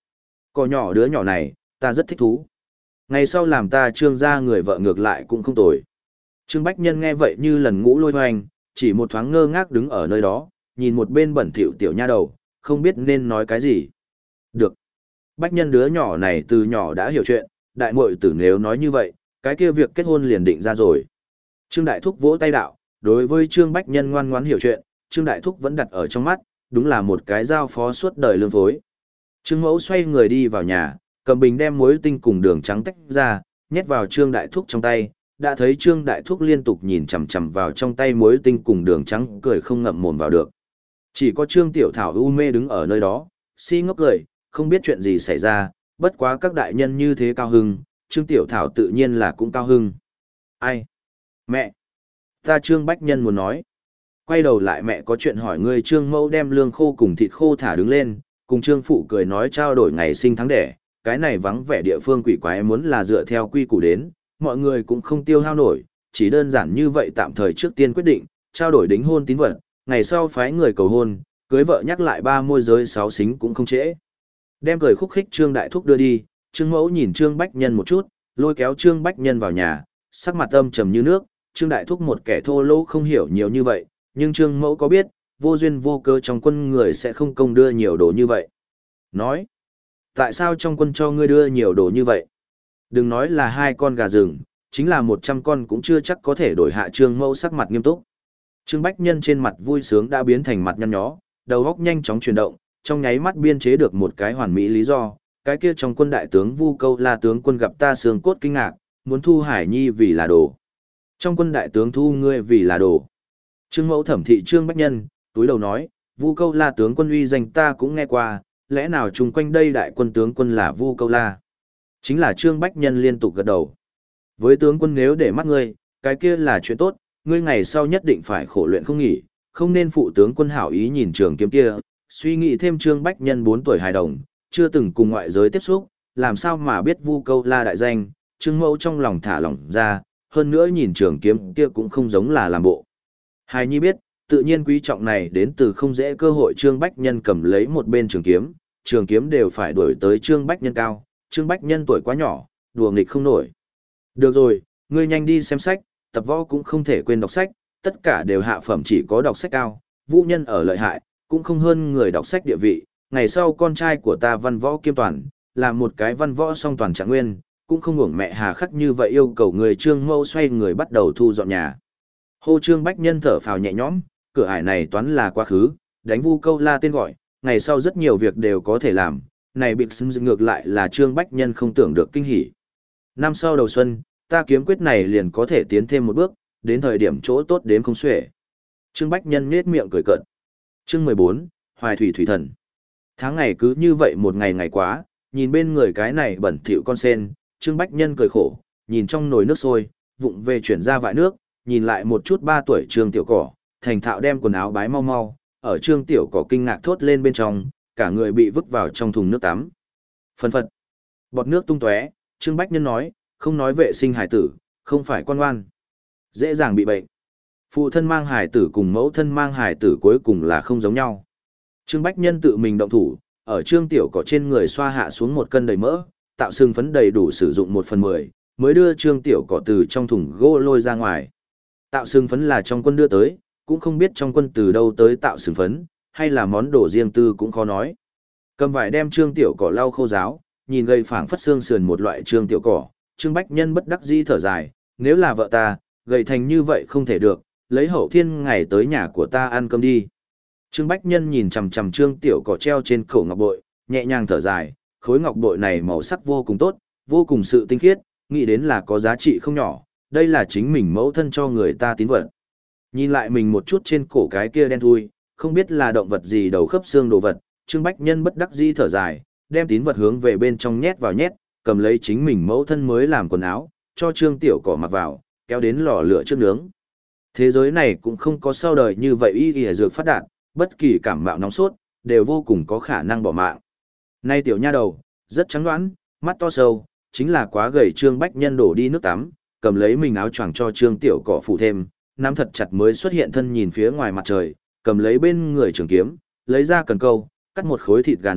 Cỏ nhỏ đứa nhỏ này, ta rất thích thú. Ngày sau làm ta Trương gia người vợ ngược lại cũng không tồi. Trương Bách Nhân nghe vậy như lần ngũ lôi hoành, chỉ một thoáng ngơ ngác đứng ở nơi đó, nhìn một bên bẩn thỉu tiểu nha đầu, không biết nên nói cái gì. Được. Bách Nhân đứa nhỏ này từ nhỏ đã hiểu chuyện, đại muội tử nếu nói như vậy, cái kia việc kết hôn liền định ra rồi. Trương Đại Thúc vỗ tay đạo, đối với Trương Bách Nhân ngoan ngoãn hiểu chuyện, Trương Đại Thúc vẫn đặt ở trong mắt, đúng là một cái giao phó suốt đời lương phối. Trương Mẫu xoay người đi vào nhà, cầm bình đem muối tinh cùng đường trắng tách ra, nhét vào Trương Đại Thúc trong tay, đã thấy Trương Đại Thúc liên tục nhìn chằm chằm vào trong tay muối tinh cùng đường trắng cười không ngậm mồm vào được. Chỉ có Trương Tiểu Thảo u mê đứng ở nơi đó, si ngốc cười, không biết chuyện gì xảy ra, bất quá các đại nhân như thế cao hưng, Trương Tiểu Thảo tự nhiên là cũng cao hưng. Ai? Mẹ! Ta Trương Bách Nhân muốn nói. Quay đầu lại mẹ có chuyện hỏi ngươi. Trương Mẫu đem lương khô cùng thịt khô thả đứng lên, cùng Trương Phụ cười nói trao đổi ngày sinh tháng đẻ, cái này vắng vẻ địa phương quỷ quái muốn là dựa theo quy củ đến, mọi người cũng không tiêu hao nổi, chỉ đơn giản như vậy tạm thời trước tiên quyết định, trao đổi đính hôn tín vật, ngày sau phái người cầu hôn, cưới vợ nhắc lại ba môi giới sáu xính cũng không trễ. Đem cười khúc khích Trương Đại Thúc đưa đi, Trương Mẫu nhìn Trương Bách Nhân một chút, lôi kéo Trương Bách Nhân vào nhà, sắc mặt âm trầm như nước, Trương Đại Thúc một kẻ thô lỗ không hiểu nhiều như vậy, nhưng Trương Mẫu có biết, vô duyên vô cớ trong quân người sẽ không công đưa nhiều đồ như vậy. Nói, tại sao trong quân cho ngươi đưa nhiều đồ như vậy? Đừng nói là hai con gà rừng, chính là một trăm con cũng chưa chắc có thể đổi hạ. Trương Mẫu sắc mặt nghiêm túc. Trương Bách Nhân trên mặt vui sướng đã biến thành mặt nhăn nhó, đầu óc nhanh chóng chuyển động, trong nháy mắt biên chế được một cái hoàn mỹ lý do, cái kia trong quân đại tướng Vu Câu La tướng quân gặp ta xương cốt kinh ngạc, muốn thu Hải Nhi vì là đồ. Trong quân đại tướng thu ngươi vì là đồ. Trương Mẫu thẩm thị Trương Bách Nhân, túi đầu nói, Vu Câu La tướng quân uy danh ta cũng nghe qua, lẽ nào chung quanh đây đại quân tướng quân là Vu Câu La? Chính là Trương Bách Nhân liên tục gật đầu. Với tướng quân nếu để mắt ngươi, cái kia là chuyện tốt, ngươi ngày sau nhất định phải khổ luyện không nghỉ, không nên phụ tướng quân hảo ý nhìn trường kiếm kia. Suy nghĩ thêm Trương Bách Nhân bốn tuổi hài đồng, chưa từng cùng ngoại giới tiếp xúc, làm sao mà biết Vu Câu La đại danh, Trương Mẫu trong lòng thả lỏng ra, hơn nữa nhìn trường kiếm kia cũng không giống là làm bộ. Hài Nhi biết, tự nhiên quý trọng này đến từ không dễ cơ hội. Trương Bách Nhân cầm lấy một bên trường kiếm, trường kiếm đều phải đuổi tới Trương Bách Nhân cao, Trương Bách Nhân tuổi quá nhỏ, đùa nghịch không nổi. Được rồi, ngươi nhanh đi xem sách, tập võ cũng không thể quên đọc sách, tất cả đều hạ phẩm chỉ có đọc sách cao, vũ nhân ở lợi hại, cũng không hơn người đọc sách địa vị. Ngày sau con trai của ta văn võ kiêm toàn, làm một cái văn võ song toàn trạng nguyên, cũng không hưởng mẹ hà khắc như vậy yêu cầu người. Trương Mẫu xoay người bắt đầu thu dọn nhà. Hô Trương Bách Nhân thở phào nhẹ nhõm, cửa ải này toán là quá khứ, đánh Vu Câu La tên gọi, ngày sau rất nhiều việc đều có thể làm, này bị xâm dựng ngược lại là Trương Bách Nhân không tưởng được kinh hỉ. Năm sau đầu xuân, ta kiếm quyết này liền có thể tiến thêm một bước, đến thời điểm chỗ tốt đến không xuể. Trương Bách Nhân nhếch miệng cười cợt. Chương mười bốn, Hoài Thủy Thủy Thần. Tháng ngày cứ như vậy một ngày ngày quá, nhìn bên người cái này bẩn thỉu con sen, Trương Bách Nhân cười khổ, nhìn trong nồi nước sôi, vụng về chuyển ra vại nước, nhìn lại một chút ba tuổi Trương Tiểu Cỏ, thành thạo đem quần áo bái mau mau, ở Trương Tiểu Cỏ kinh ngạc thốt lên bên trong, cả người bị vứt vào trong thùng nước tắm. Phân phật, bọt nước tung tóe, Trương Bách Nhân nói, không nói vệ sinh hải tử, không phải con ngoan, dễ dàng bị bệnh. Phụ thân mang hải tử cùng mẫu thân mang hải tử cuối cùng là không giống nhau. Trương Bách Nhân tự mình động thủ, ở Trương Tiểu Cỏ trên người xoa hạ xuống một cân đầy mỡ, tạo xương phấn đầy đủ sử dụng một phần mười, mới đưa Trương Tiểu Cỏ từ trong thùng gỗ lôi ra ngoài. Tạo xương phấn là trong quân đưa tới, cũng không biết trong quân từ đâu tới tạo xương phấn, hay là món đồ riêng tư cũng khó nói. Cầm vải đem Trương Tiểu Cỏ lau khô ráo, nhìn gây phảng phất xương sườn một loại Trương Tiểu Cỏ, Trương Bách Nhân bất đắc dĩ thở dài, nếu là vợ ta, gầy thành như vậy không thể được, lấy hậu thiên ngày tới nhà của ta ăn cơm đi. Trương Bách Nhân nhìn chằm chằm Trương Tiểu Cỏ treo trên cổ ngọc bội, nhẹ nhàng thở dài, khối ngọc bội này màu sắc vô cùng tốt, vô cùng sự tinh khiết, nghĩ đến là có giá trị không nhỏ, đây là chính mình mẫu thân cho người ta tín vật. Nhìn lại mình một chút trên cổ cái kia đen thui, không biết là động vật gì đầu khớp xương đồ vật, Trương Bách Nhân bất đắc dĩ thở dài, đem tín vật hướng về bên trong nhét vào nhét, cầm lấy chính mình mẫu thân mới làm quần áo, cho Trương Tiểu Cỏ mặc vào, kéo đến lò lửa trước nướng. Thế giới này cũng không có sau đời như vậy y y dược phát đạt, bất kỳ cảm mạo nóng sốt, đều vô cùng có khả năng bỏ mạng. Nay tiểu nha đầu, rất trắng đoán, mắt to sâu, chính là quá gầy. Trương Bách Nhân đổ đi nước tắm, cầm lấy mình áo choàng cho Trương Tiểu Cỏ phủ thêm, nắm thật chặt mới xuất hiện thân nhìn phía ngoài mặt trời, cầm lấy bên người trường kiếm, lấy ra cần câu, cắt một khối thịt gà nói,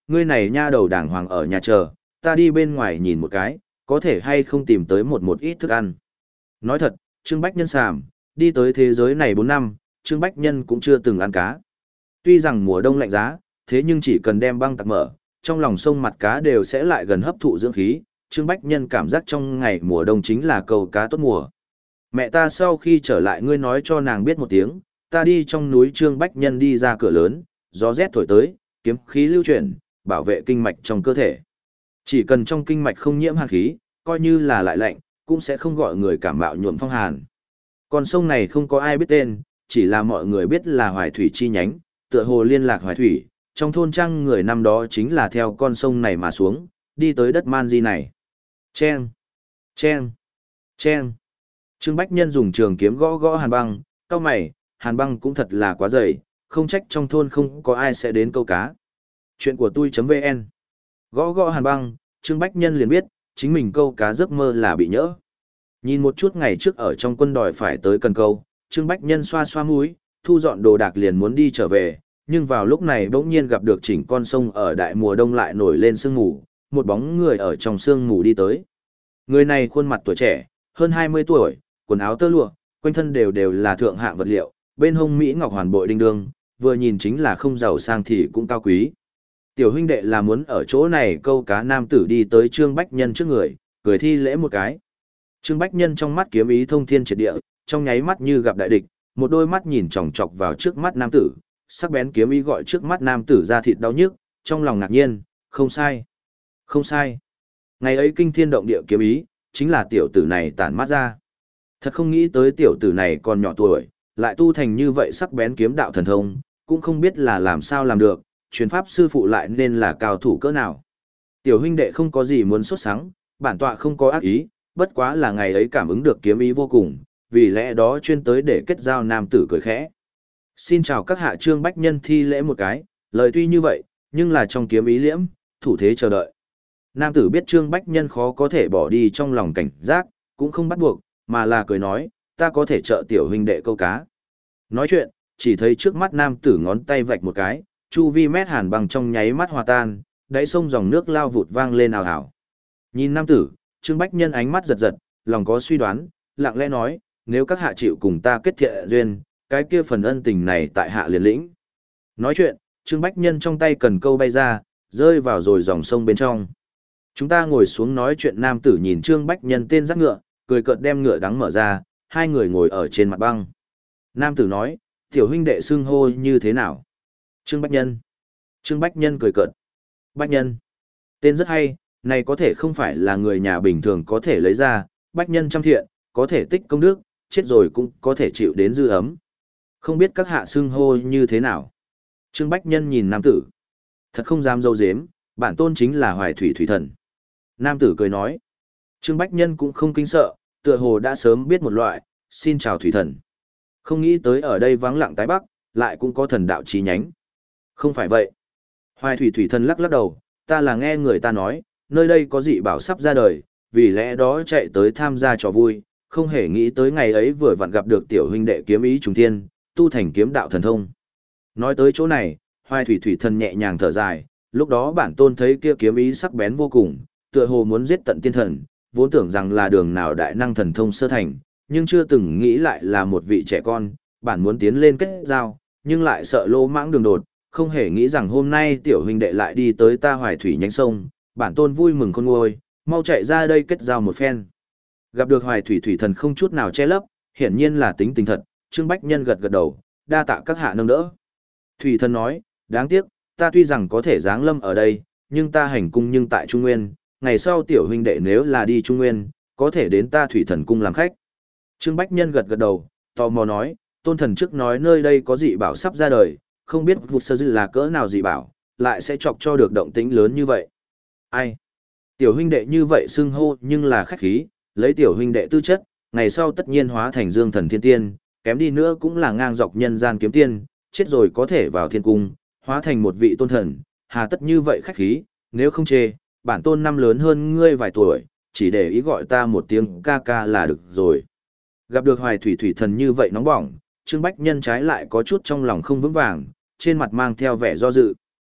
ngươi này nha đầu đàng hoàng ở nhà chờ, ta đi bên ngoài nhìn một cái, có thể hay không tìm tới một một ít thức ăn. Nói thật, Trương Bách Nhân sàm, đi tới thế giới này bốn năm, Trương Bách Nhân cũng chưa từng ăn cá. Tuy rằng mùa đông lạnh giá, thế nhưng chỉ cần đem băng tặc mở, trong lòng sông mặt cá đều sẽ lại gần hấp thụ dưỡng khí, Trương Bách Nhân cảm giác trong ngày mùa đông chính là câu cá tốt mùa. Mẹ ta sau khi trở lại ngươi nói cho nàng biết một tiếng, ta đi trong núi Trương Bách Nhân đi ra cửa lớn, gió rét thổi tới, kiếm khí lưu chuyển, bảo vệ kinh mạch trong cơ thể. Chỉ cần trong kinh mạch không nhiễm hàn khí, coi như là lại lạnh, cũng sẽ không gọi người cảm mạo nhuộm phong hàn. Con sông này không có ai biết tên, chỉ là mọi người biết là Hoài Thủy chi nhánh, tựa hồ liên lạc Hoài Thủy, trong thôn trang người năm đó chính là theo con sông này mà xuống, đi tới đất Man Di này. Chen, chen, chen. Trương Bách Nhân dùng trường kiếm gõ gõ Hàn Băng, cau mày, Hàn Băng cũng thật là quá dày, không trách trong thôn không có ai sẽ đến câu cá. Chuyện của tôi.vn. Gõ gõ Hàn Băng, Trương Bách Nhân liền biết, chính mình câu cá giấc mơ là bị nhỡ. Nhìn một chút ngày trước ở trong quân đòi phải tới cần câu, Trương Bách Nhân xoa xoa mũi, thu dọn đồ đạc liền muốn đi trở về, nhưng vào lúc này bỗng nhiên gặp được chỉnh con sông ở đại mùa đông lại nổi lên sương mù, một bóng người ở trong sương mù đi tới. Người này khuôn mặt tuổi trẻ, hơn hai mươi tuổi, quần áo tơ lụa, quanh thân đều đều là thượng hạng vật liệu, bên hông Mỹ ngọc hoàn bội đinh đương, vừa nhìn chính là không giàu sang thì cũng cao quý. Tiểu huynh đệ là muốn ở chỗ này câu cá nam tử đi tới Trương Bách Nhân trước người, cười thi lễ một cái. Trương Bách Nhân trong mắt kiếm ý thông thiên triệt địa, trong nháy mắt như gặp đại địch, một đôi mắt nhìn chòng chọc vào trước mắt nam tử, sắc bén kiếm ý gọi trước mắt nam tử ra thịt đau nhức, trong lòng ngạc nhiên, không sai, không sai. Ngày ấy kinh thiên động địa kiếm ý, chính là tiểu tử này tản mắt ra. Thật không nghĩ tới tiểu tử này còn nhỏ tuổi, lại tu thành như vậy sắc bén kiếm đạo thần thông, cũng không biết là làm sao làm được, truyền pháp sư phụ lại nên là cao thủ cỡ nào. Tiểu huynh đệ không có gì muốn sốt sắng, bản tọa không có ác ý, bất quá là ngày ấy cảm ứng được kiếm ý vô cùng, vì lẽ đó chuyên tới để kết giao nam tử cười khẽ. Xin chào các hạ. Trương Bách Nhân thi lễ một cái, lời tuy như vậy, nhưng là trong kiếm ý liễm, thủ thế chờ đợi. Nam tử biết Trương Bách Nhân khó có thể bỏ đi trong lòng cảnh giác, cũng không bắt buộc, mà là cười nói, ta có thể trợ tiểu huynh đệ câu cá. Nói chuyện, chỉ thấy trước mắt nam tử ngón tay vạch một cái, chu vi mét Hàn Băng trong nháy mắt hòa tan, đáy sông dòng nước lao vụt vang lên ào ào. Nhìn nam tử, Trương Bách Nhân ánh mắt giật giật, lòng có suy đoán, lặng lẽ nói, nếu các hạ chịu cùng ta kết thiện duyên, cái kia phần ân tình này tại hạ liền lĩnh. Nói chuyện, Trương Bách Nhân trong tay cần câu bay ra, rơi vào rồi dòng sông bên trong. Chúng ta ngồi xuống nói chuyện. Nam tử nhìn Trương Bách Nhân tên dắt ngựa, cười cợt đem ngựa đắng mở ra, hai người ngồi ở trên mặt băng. Nam tử nói, tiểu huynh đệ xưng hô như thế nào? Trương Bách Nhân. Trương Bách Nhân cười cợt. Bách Nhân. Tên rất hay, này có thể không phải là người nhà bình thường có thể lấy ra, Bách Nhân trăm thiện, có thể tích công đức, chết rồi cũng có thể chịu đến dư ấm. Không biết các hạ xưng hô như thế nào? Trương Bách Nhân nhìn nam tử. Thật không dám dâu dếm, bản tôn chính là Hoài Thủy Thủy Thần. Nam tử cười nói. Trương Bách Nhân cũng không kinh sợ, tựa hồ đã sớm biết một loại, xin chào Thủy Thần. Không nghĩ tới ở đây vắng lặng tái bắc, lại cũng có thần đạo chi nhánh. Không phải vậy. Hoài Thủy Thủy Thần lắc lắc đầu, ta là nghe người ta nói, nơi đây có dị bảo sắp ra đời, vì lẽ đó chạy tới tham gia trò vui, không hề nghĩ tới ngày ấy vừa vặn gặp được tiểu huynh đệ kiếm ý trùng thiên, tu thành kiếm đạo thần thông. Nói tới chỗ này, Hoài Thủy Thủy Thần nhẹ nhàng thở dài, lúc đó bản tôn thấy kia kiếm ý sắc bén vô cùng, tựa hồ muốn giết tận tiên thần, vốn tưởng rằng là đường nào đại năng thần thông sơ thành, nhưng chưa từng nghĩ lại là một vị trẻ con, bản muốn tiến lên kết giao, nhưng lại sợ lỗ mãng đường đột, không hề nghĩ rằng hôm nay tiểu huynh đệ lại đi tới ta Hoài Thủy nhánh sông, bản tôn vui mừng khôn nguôi, mau chạy ra đây kết giao một phen. Gặp được Hoài Thủy Thủy Thần không chút nào che lấp, hiển nhiên là tính tình thật, Trương Bách Nhân gật gật đầu, đa tạ các hạ nâng đỡ. Thủy Thần nói, đáng tiếc, ta tuy rằng có thể giáng lâm ở đây, nhưng ta hành cung nhưng tại Trung Nguyên, ngày sau tiểu huynh đệ nếu là đi Trung Nguyên, có thể đến ta Thủy Thần cung làm khách. Trương Bách Nhân gật gật đầu, tò mò nói, tôn thần trước nói nơi đây có dị bảo sắp ra đời, không biết vụt sơ dư là cỡ nào dị bảo, lại sẽ chọc cho được động tĩnh lớn như vậy. Ai? Tiểu huynh đệ như vậy xưng hô nhưng là khách khí, lấy tiểu huynh đệ tư chất, ngày sau tất nhiên hóa thành dương thần thiên tiên, kém đi nữa cũng là ngang dọc nhân gian kiếm tiên, chết rồi có thể vào thiên cung, hóa thành một vị tôn thần, hà tất như vậy khách khí, nếu không chê, bản tôn năm lớn hơn ngươi vài tuổi, chỉ để ý gọi ta một tiếng ca ca là được rồi. Gặp được Hoài Thủy Thủy Thần như vậy nóng bỏng, Trương Bách Nhân trái lại có chút trong lòng không vững vàng, trên mặt mang theo vẻ do dự.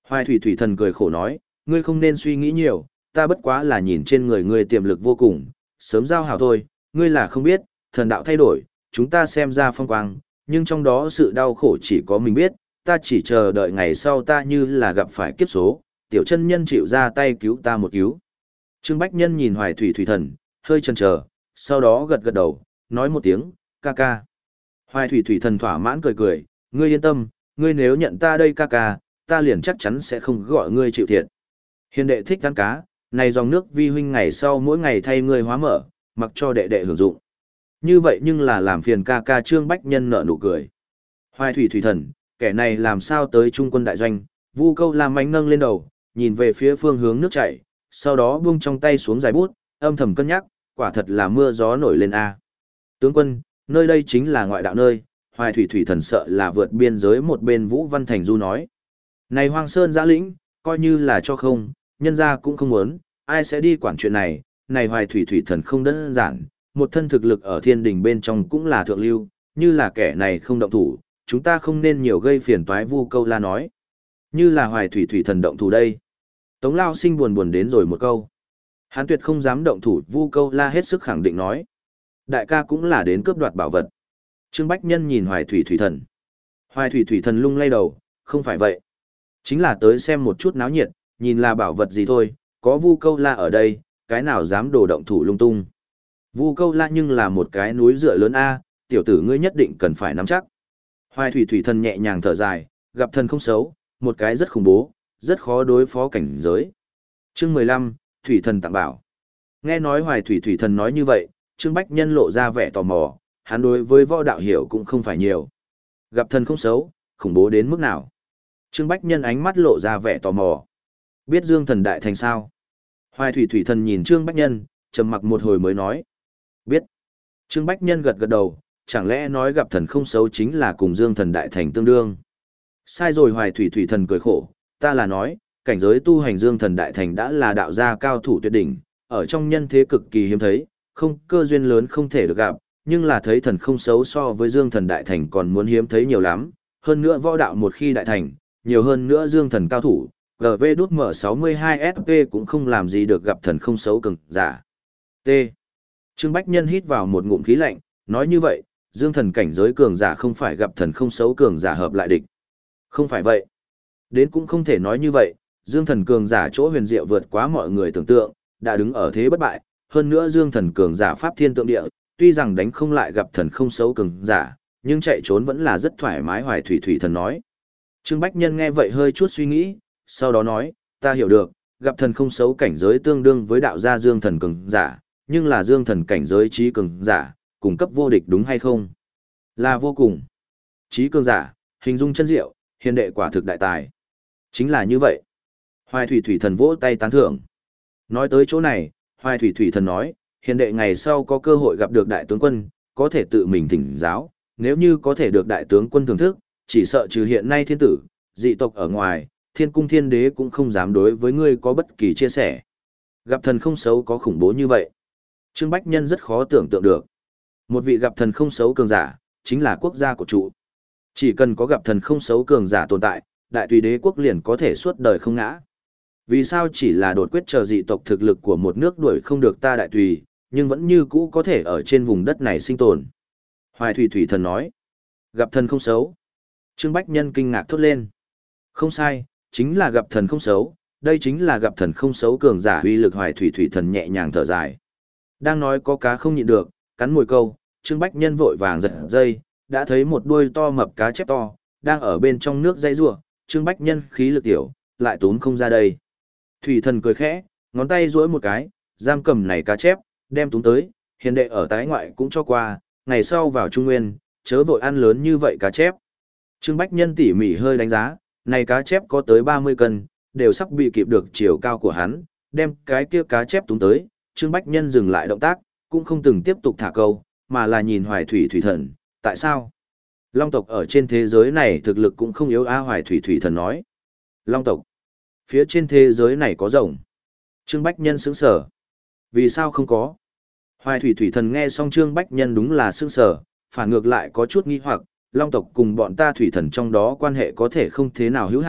Hoài thủy thủy thần cười khổ nói, ngươi không nên suy nghĩ nhiều, ta bất quá là nhìn trên người ngươi tiềm lực vô cùng, sớm giao hảo thôi, ngươi là không biết, thần đạo thay đổi, chúng ta xem ra phong quang, nhưng trong đó sự đau khổ chỉ có mình biết, ta chỉ chờ đợi ngày sau ta như là gặp phải kiếp số, tiểu chân nhân chịu ra tay cứu ta một cứu. Trương Bách Nhân nhìn Hoài thủy thủy thần, hơi chần chờ, sau đó gật gật đầu, nói một tiếng, ca ca. Hoài thủy thủy thần thỏa mãn cười cười, ngươi yên tâm, ngươi nếu nhận ta đây ca ca, ta liền chắc chắn sẽ không gọi ngươi chịu thiệt. Hiền đệ thích ăn cá, này dòng nước vi huynh ngày sau mỗi ngày thay ngươi hóa mở, mặc cho đệ đệ hưởng dụng. Như vậy nhưng là làm phiền ca ca. Trương Bách Nhân nở nụ cười. Hoài thủy thủy thần, kẻ này làm sao tới trung quân đại doanh, Vu Câu Lam ánh nâng lên đầu, nhìn về phía phương hướng nước chảy, sau đó buông trong tay xuống dài bút, âm thầm cân nhắc, quả thật là mưa gió nổi lên a. Tướng quân, nơi đây chính là ngoại đạo nơi, Hoài thủy thủy thần sợ là vượt biên giới. Một bên Vũ Văn Thành Du nói. Này Hoang Sơn giã lĩnh, coi như là cho không, nhân ra cũng không muốn, ai sẽ đi quản chuyện này, này Hoài thủy thủy thần không đơn giản, một thân thực lực ở thiên đình bên trong cũng là thượng lưu, như là kẻ này không động thủ, chúng ta không nên nhiều gây phiền toái. Vu Câu La nói. Như là Hoài thủy thủy thần động thủ đây. Tống Lao Sinh buồn buồn đến rồi một câu. Hắn tuyệt không dám động thủ. Vu Câu La hết sức khẳng định nói. Đại ca cũng là đến cướp đoạt bảo vật. Trương Bách Nhân nhìn Hoài thủy thủy thần. Hoài thủy thủy thần lung lay đầu, không phải vậy. Chính là tới xem một chút náo nhiệt, nhìn là bảo vật gì thôi, có Vu Câu La ở đây, cái nào dám đổ động thủ lung tung. Vu Câu La nhưng là một cái núi dựa lớn a, tiểu tử ngươi nhất định cần phải nắm chắc. Hoài thủy thủy thần nhẹ nhàng thở dài, gặp thần không xấu, một cái rất khủng bố, rất khó đối phó cảnh giới. Chương mười lăm, Thủy thần tặng bảo. Nghe nói Hoài thủy thủy thần nói như vậy, Trương Bách Nhân lộ ra vẻ tò mò, hắn đối với võ đạo hiểu cũng không phải nhiều. Gặp thần không xấu, khủng bố đến mức nào? Trương Bách Nhân ánh mắt lộ ra vẻ tò mò. Biết Dương thần đại thành sao? Hoài thủy thủy thần nhìn Trương Bách Nhân, trầm mặc một hồi mới nói. Biết. Trương Bách Nhân gật gật đầu, chẳng lẽ nói gặp thần không xấu chính là cùng Dương thần đại thành tương đương? Sai rồi. Hoài thủy thủy thần cười khổ, ta là nói, cảnh giới tu hành Dương thần đại thành đã là đạo gia cao thủ tuyệt đỉnh, ở trong nhân thế cực kỳ hiếm thấy, không cơ duyên lớn không thể được gặp, nhưng là thấy thần không xấu so với Dương thần đại thành còn muốn hiếm thấy nhiều lắm, hơn nữa võ đạo một khi đại thành, nhiều hơn nữa Dương thần cao thủ, giê vê đút em sáu mươi hai ét pê cũng không làm gì được gặp thần không xấu cường giả. T. Trương Bách Nhân hít vào một ngụm khí lạnh, nói như vậy, Dương thần cảnh giới cường giả không phải gặp thần không xấu cường giả hợp lại địch. Không phải vậy. Đến cũng không thể nói như vậy, Dương thần cường giả chỗ huyền diệu vượt quá mọi người tưởng tượng, đã đứng ở thế bất bại, hơn nữa Dương thần cường giả pháp thiên tượng địa, tuy rằng đánh không lại gặp thần không xấu cường giả, nhưng chạy trốn vẫn là rất thoải mái. Hoài thủy thủy thần nói. Trương Bách Nhân nghe vậy hơi chút suy nghĩ, sau đó nói, ta hiểu được, gặp thần không xấu cảnh giới tương đương với đạo gia Dương thần cường giả, nhưng là Dương thần cảnh giới trí cường giả, cùng cấp vô địch đúng hay không? Là vô cùng. Trí cường giả, hình dung chân diệu, hiền đệ quả thực đại tài. Chính là như vậy. Hoài thủy thủy thần vỗ tay tán thưởng. Nói tới chỗ này, Hoài thủy thủy thần nói, hiền đệ ngày sau có cơ hội gặp được đại tướng quân, có thể tự mình thỉnh giáo, nếu như có thể được đại tướng quân thưởng thức, chỉ sợ trừ hiện nay thiên tử, dị tộc ở ngoài, thiên cung thiên đế cũng không dám đối với ngươi có bất kỳ chia sẻ. Gặp thần không xấu có khủng bố như vậy. Trương Bách Nhân rất khó tưởng tượng được. Một vị gặp thần không xấu cường giả, chính là quốc gia của trụ. Chỉ cần có gặp thần không xấu cường giả tồn tại, đại tùy đế quốc liền có thể suốt đời không ngã. Vì sao chỉ là đột quyết chờ dị tộc thực lực của một nước đuổi không được ta đại tùy, nhưng vẫn như cũ có thể ở trên vùng đất này sinh tồn? Hoài thủy thủy thần nói. Gặp thần không xấu. Trương Bách Nhân kinh ngạc thốt lên. Không sai, chính là gặp thần không xấu, đây chính là gặp thần không xấu cường giả uy lực. Hoài thủy thủy thần nhẹ nhàng thở dài. Đang nói có cá không nhịn được, cắn mồi câu, Trương Bách Nhân vội vàng giật dây, đã thấy một đuôi to mập cá chép to, đang ở bên trong nước dây rủa. Trương Bách Nhân khí lực tiểu, lại tốn không ra đây. Thủy thần cười khẽ, ngón tay duỗi một cái, giam cầm này cá chép, đem túng tới, hiền đệ ở tái ngoại cũng cho qua, ngày sau vào Trung Nguyên, chớ vội ăn lớn như vậy cá chép. Trương Bách Nhân tỉ mỉ hơi đánh giá, này cá chép có tới ba mươi cân, đều sắp bị kịp được chiều cao của hắn, đem cái kia cá chép túng tới. Trương Bách Nhân dừng lại động tác, cũng không từng tiếp tục thả câu, mà là nhìn Hoài thủy thủy thần, tại sao? Long tộc ở trên thế giới này thực lực cũng không yếu a. Hoài thủy thủy thần nói. Long tộc? Phía trên thế giới này có rồng. Trương Bách Nhân sững sờ. Vì sao không có? Hoài thủy thủy thần nghe xong Trương Bách Nhân đúng là sững sờ, phản ngược lại có chút nghi hoặc, Long tộc cùng bọn ta thủy thần trong đó quan hệ có thể không thế nào hữu hảo,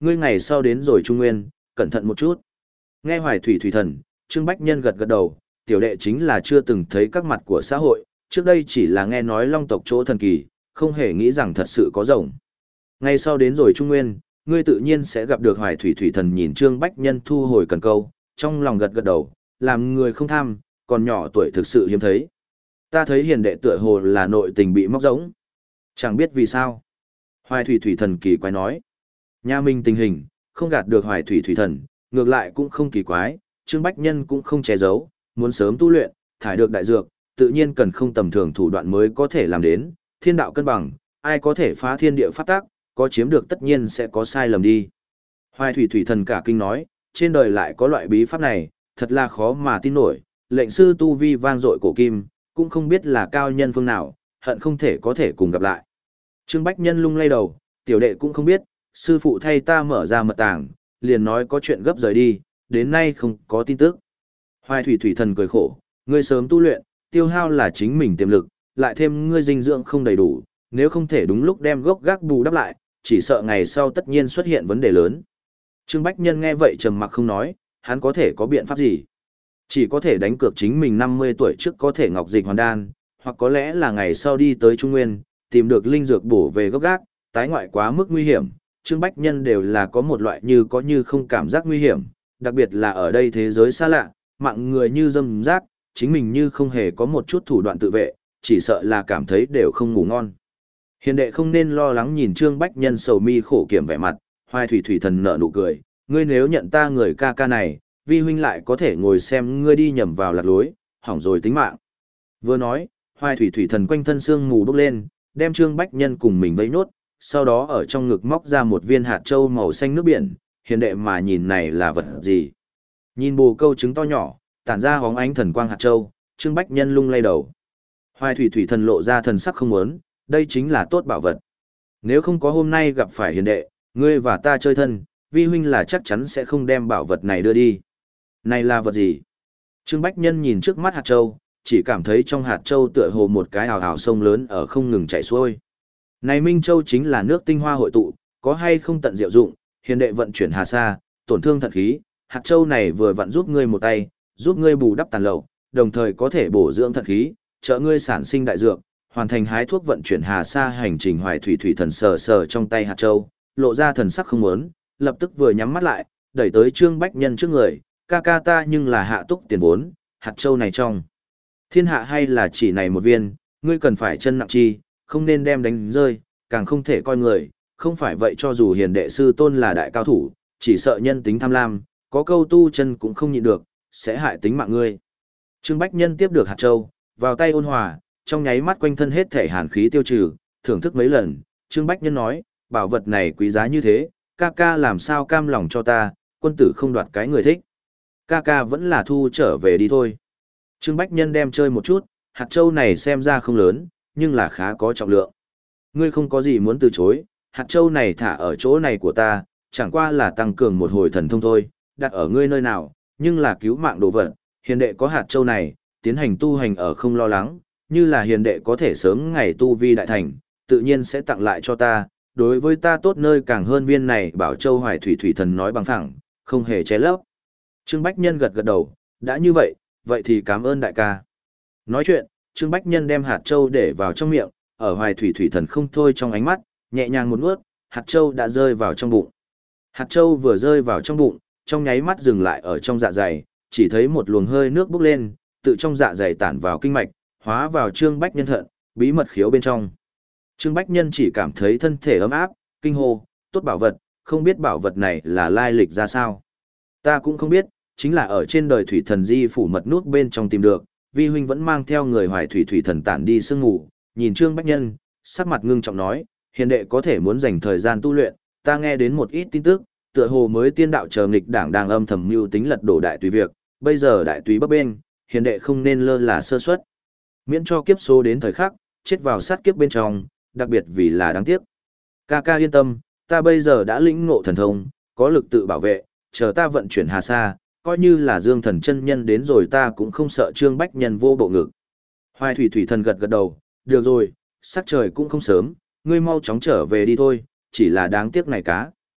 ngươi ngày sau đến rồi Trung Nguyên, cẩn thận một chút. Nghe Hoài Thủy Thủy Thần, Trương Bách Nhân gật gật đầu, tiểu đệ chính là chưa từng thấy các mặt của xã hội, trước đây chỉ là nghe nói Long tộc chỗ thần kỳ, không hề nghĩ rằng thật sự có rồng. Ngày sau đến rồi Trung Nguyên, ngươi tự nhiên sẽ gặp được Hoài Thủy Thủy Thần. Nhìn Trương Bách Nhân thu hồi cần câu, trong lòng gật gật đầu, làm người không tham, còn nhỏ tuổi thực sự hiếm thấy. Ta thấy hiền đệ tựa hồ là nội tình bị móc rỗng. Chẳng biết vì sao. Hoài Thủy Thủy Thần kỳ quái nói. Nhà mình tình hình, không gạt được Hoài Thủy Thủy Thần, ngược lại cũng không kỳ quái, Trương Bách Nhân cũng không che giấu, muốn sớm tu luyện, thải được đại dược, tự nhiên cần không tầm thường thủ đoạn mới có thể làm đến, thiên đạo cân bằng, ai có thể phá thiên địa pháp tắc, có chiếm được tất nhiên sẽ có sai lầm đi. Hoài Thủy Thủy Thần cả kinh nói, trên đời lại có loại bí pháp này, thật là khó mà tin nổi, lệnh sư tu vi vang dội cổ kim, cũng không biết là cao nhân phương nào, hận không thể có thể cùng gặp lại. Trương Bách Nhân lung lay đầu, tiểu đệ cũng không biết, sư phụ thay ta mở ra mật tàng, liền nói có chuyện gấp rời đi, đến nay không có tin tức. Hoài Thủy Thủy Thần cười khổ, ngươi sớm tu luyện, tiêu hao là chính mình tiềm lực, lại thêm ngươi dinh dưỡng không đầy đủ, nếu không thể đúng lúc đem gốc gác bù đắp lại, chỉ sợ ngày sau tất nhiên xuất hiện vấn đề lớn. Trương Bách Nhân nghe vậy trầm mặc không nói, hắn có thể có biện pháp gì? Chỉ có thể đánh cược chính mình năm mươi tuổi trước có thể ngọc dịch hoàn đan, hoặc có lẽ là ngày sau đi tới Trung Nguyên, tìm được linh dược bổ về gốc gác, tái ngoại quá mức nguy hiểm. Trương Bách Nhân đều là có một loại như có như không cảm giác nguy hiểm, đặc biệt là ở đây thế giới xa lạ, mạng người như dâm rác, chính mình như không hề có một chút thủ đoạn tự vệ, chỉ sợ là cảm thấy đều không ngủ ngon. Hiền đệ không nên lo lắng. Nhìn Trương Bách Nhân sầu mi khổ kiểm vẻ mặt, Hoài Thủy Thủy Thần nở nụ cười, ngươi nếu nhận ta người ca ca này, vi huynh lại có thể ngồi xem ngươi đi nhầm vào lạc lối, hỏng rồi tính mạng. Vừa nói, Hoài Thủy Thủy Thần quanh thân xương mù bốc lên, đem Trương Bách Nhân cùng mình vây nốt, sau đó ở trong ngực móc ra một viên hạt châu màu xanh nước biển, hiền đệ mà nhìn này là vật gì? Nhìn bồ câu trứng to nhỏ, tản ra hóng ánh thần quang hạt châu, Trương Bách Nhân lung lay đầu. Hoài Thủy Thủy Thần lộ ra thần sắc không muốn, đây chính là tốt bảo vật. Nếu không có hôm nay gặp phải hiền đệ, ngươi và ta chơi thân, vi huynh là chắc chắn sẽ không đem bảo vật này đưa đi. Này là vật gì? Trương Bách Nhân nhìn trước mắt hạt châu, chỉ cảm thấy trong hạt châu tựa hồ một cái ào ào sông lớn ở không ngừng chảy xuôi. Này Minh Châu chính là nước tinh hoa hội tụ, có hay không tận diệu dụng, hiền đệ vận chuyển hà sa, tổn thương thận khí, hạt châu này vừa vặn giúp ngươi một tay, giúp ngươi bù đắp tàn lậu, đồng thời có thể bổ dưỡng thận khí, trợ ngươi sản sinh đại dược, hoàn thành hái thuốc vận chuyển hà sa hành trình. Hoài Thủy Thủy Thần sờ sờ trong tay hạt châu, lộ ra thần sắc không muốn, lập tức vừa nhắm mắt lại, đẩy tới Trương Bách Nhân trước người, ca ca ta nhưng là hạ túc tiền vốn, hạt châu này trong thiên hạ hay là chỉ này một viên, ngươi cần phải chân nặng chi, không nên đem đánh rơi, càng không thể coi người, không phải vậy cho dù hiền đệ sư tôn là đại cao thủ, chỉ sợ nhân tính tham lam, có câu tu chân cũng không nhịn được, sẽ hại tính mạng ngươi. Trương Bách Nhân tiếp được hạt châu, vào tay ôn hòa, trong nháy mắt quanh thân hết thể hàn khí tiêu trừ, thưởng thức mấy lần, Trương Bách Nhân nói, bảo vật này quý giá như thế, ca ca làm sao cam lòng cho ta, quân tử không đoạt cái người thích. Ca ca vẫn là thu trở về đi thôi. Trương Bách Nhân đem chơi một chút, hạt châu này xem ra không lớn, nhưng là khá có trọng lượng. Ngươi không có gì muốn từ chối, hạt châu này thả ở chỗ này của ta, chẳng qua là tăng cường một hồi thần thông thôi, đặt ở ngươi nơi nào, nhưng là cứu mạng đồ vật. Hiền đệ có hạt châu này, tiến hành tu hành ở không lo lắng, như là hiền đệ có thể sớm ngày tu vi đại thành, tự nhiên sẽ tặng lại cho ta, đối với ta tốt nơi càng hơn viên này. Bảo Châu Hoài Thủy Thủy Thần nói bằng thẳng, không hề che lấp. Trương Bách Nhân gật gật đầu, đã như vậy, vậy thì cảm ơn đại ca. Nói chuyện, Trương Bách Nhân đem hạt châu để vào trong miệng, ở Hoài Thủy Thủy Thần không thôi trong ánh mắt, nhẹ nhàng một nuốt, hạt châu đã rơi vào trong bụng. Hạt châu vừa rơi vào trong bụng, trong nháy mắt dừng lại ở trong dạ dày, chỉ thấy một luồng hơi nước bốc lên, tự trong dạ dày tản vào kinh mạch, hóa vào Trương Bách Nhân thận, bí mật khiếu bên trong. Trương Bách Nhân chỉ cảm thấy thân thể ấm áp, kinh hô, tốt bảo vật, không biết bảo vật này là lai lịch ra sao. Ta cũng không biết, chính là ở trên đời Thủy Thần Di phủ mật nút bên trong tìm được, vi huynh vẫn mang theo người Hoài Thủy Thủy Thần tản đi sương ngủ. Nhìn Trương Bách Nhân, sắc mặt ngưng trọng nói, hiền đệ có thể muốn dành thời gian tu luyện, ta nghe đến một ít tin tức, tựa hồ mới tiên đạo chờ nghịch đảng đang âm thầm mưu tính lật đổ đại tùy việc, bây giờ đại tùy bấp bênh, hiền đệ không nên lơ là sơ suất, miễn cho kiếp số đến thời khắc chết vào sát kiếp bên trong, đặc biệt vì là đáng tiếc. Ca ca yên tâm, ta bây giờ đã lĩnh ngộ thần thông, có lực tự bảo vệ, chờ ta vận chuyển hà sa, coi như là Dương Thần chân nhân đến rồi ta cũng không sợ. Trương Bách Nhân vô bộ ngực. Hoài Thủy Thủy Thần gật gật đầu, được rồi, sắc trời cũng không sớm, ngươi mau chóng trở về đi thôi, chỉ là đáng tiếc này cá.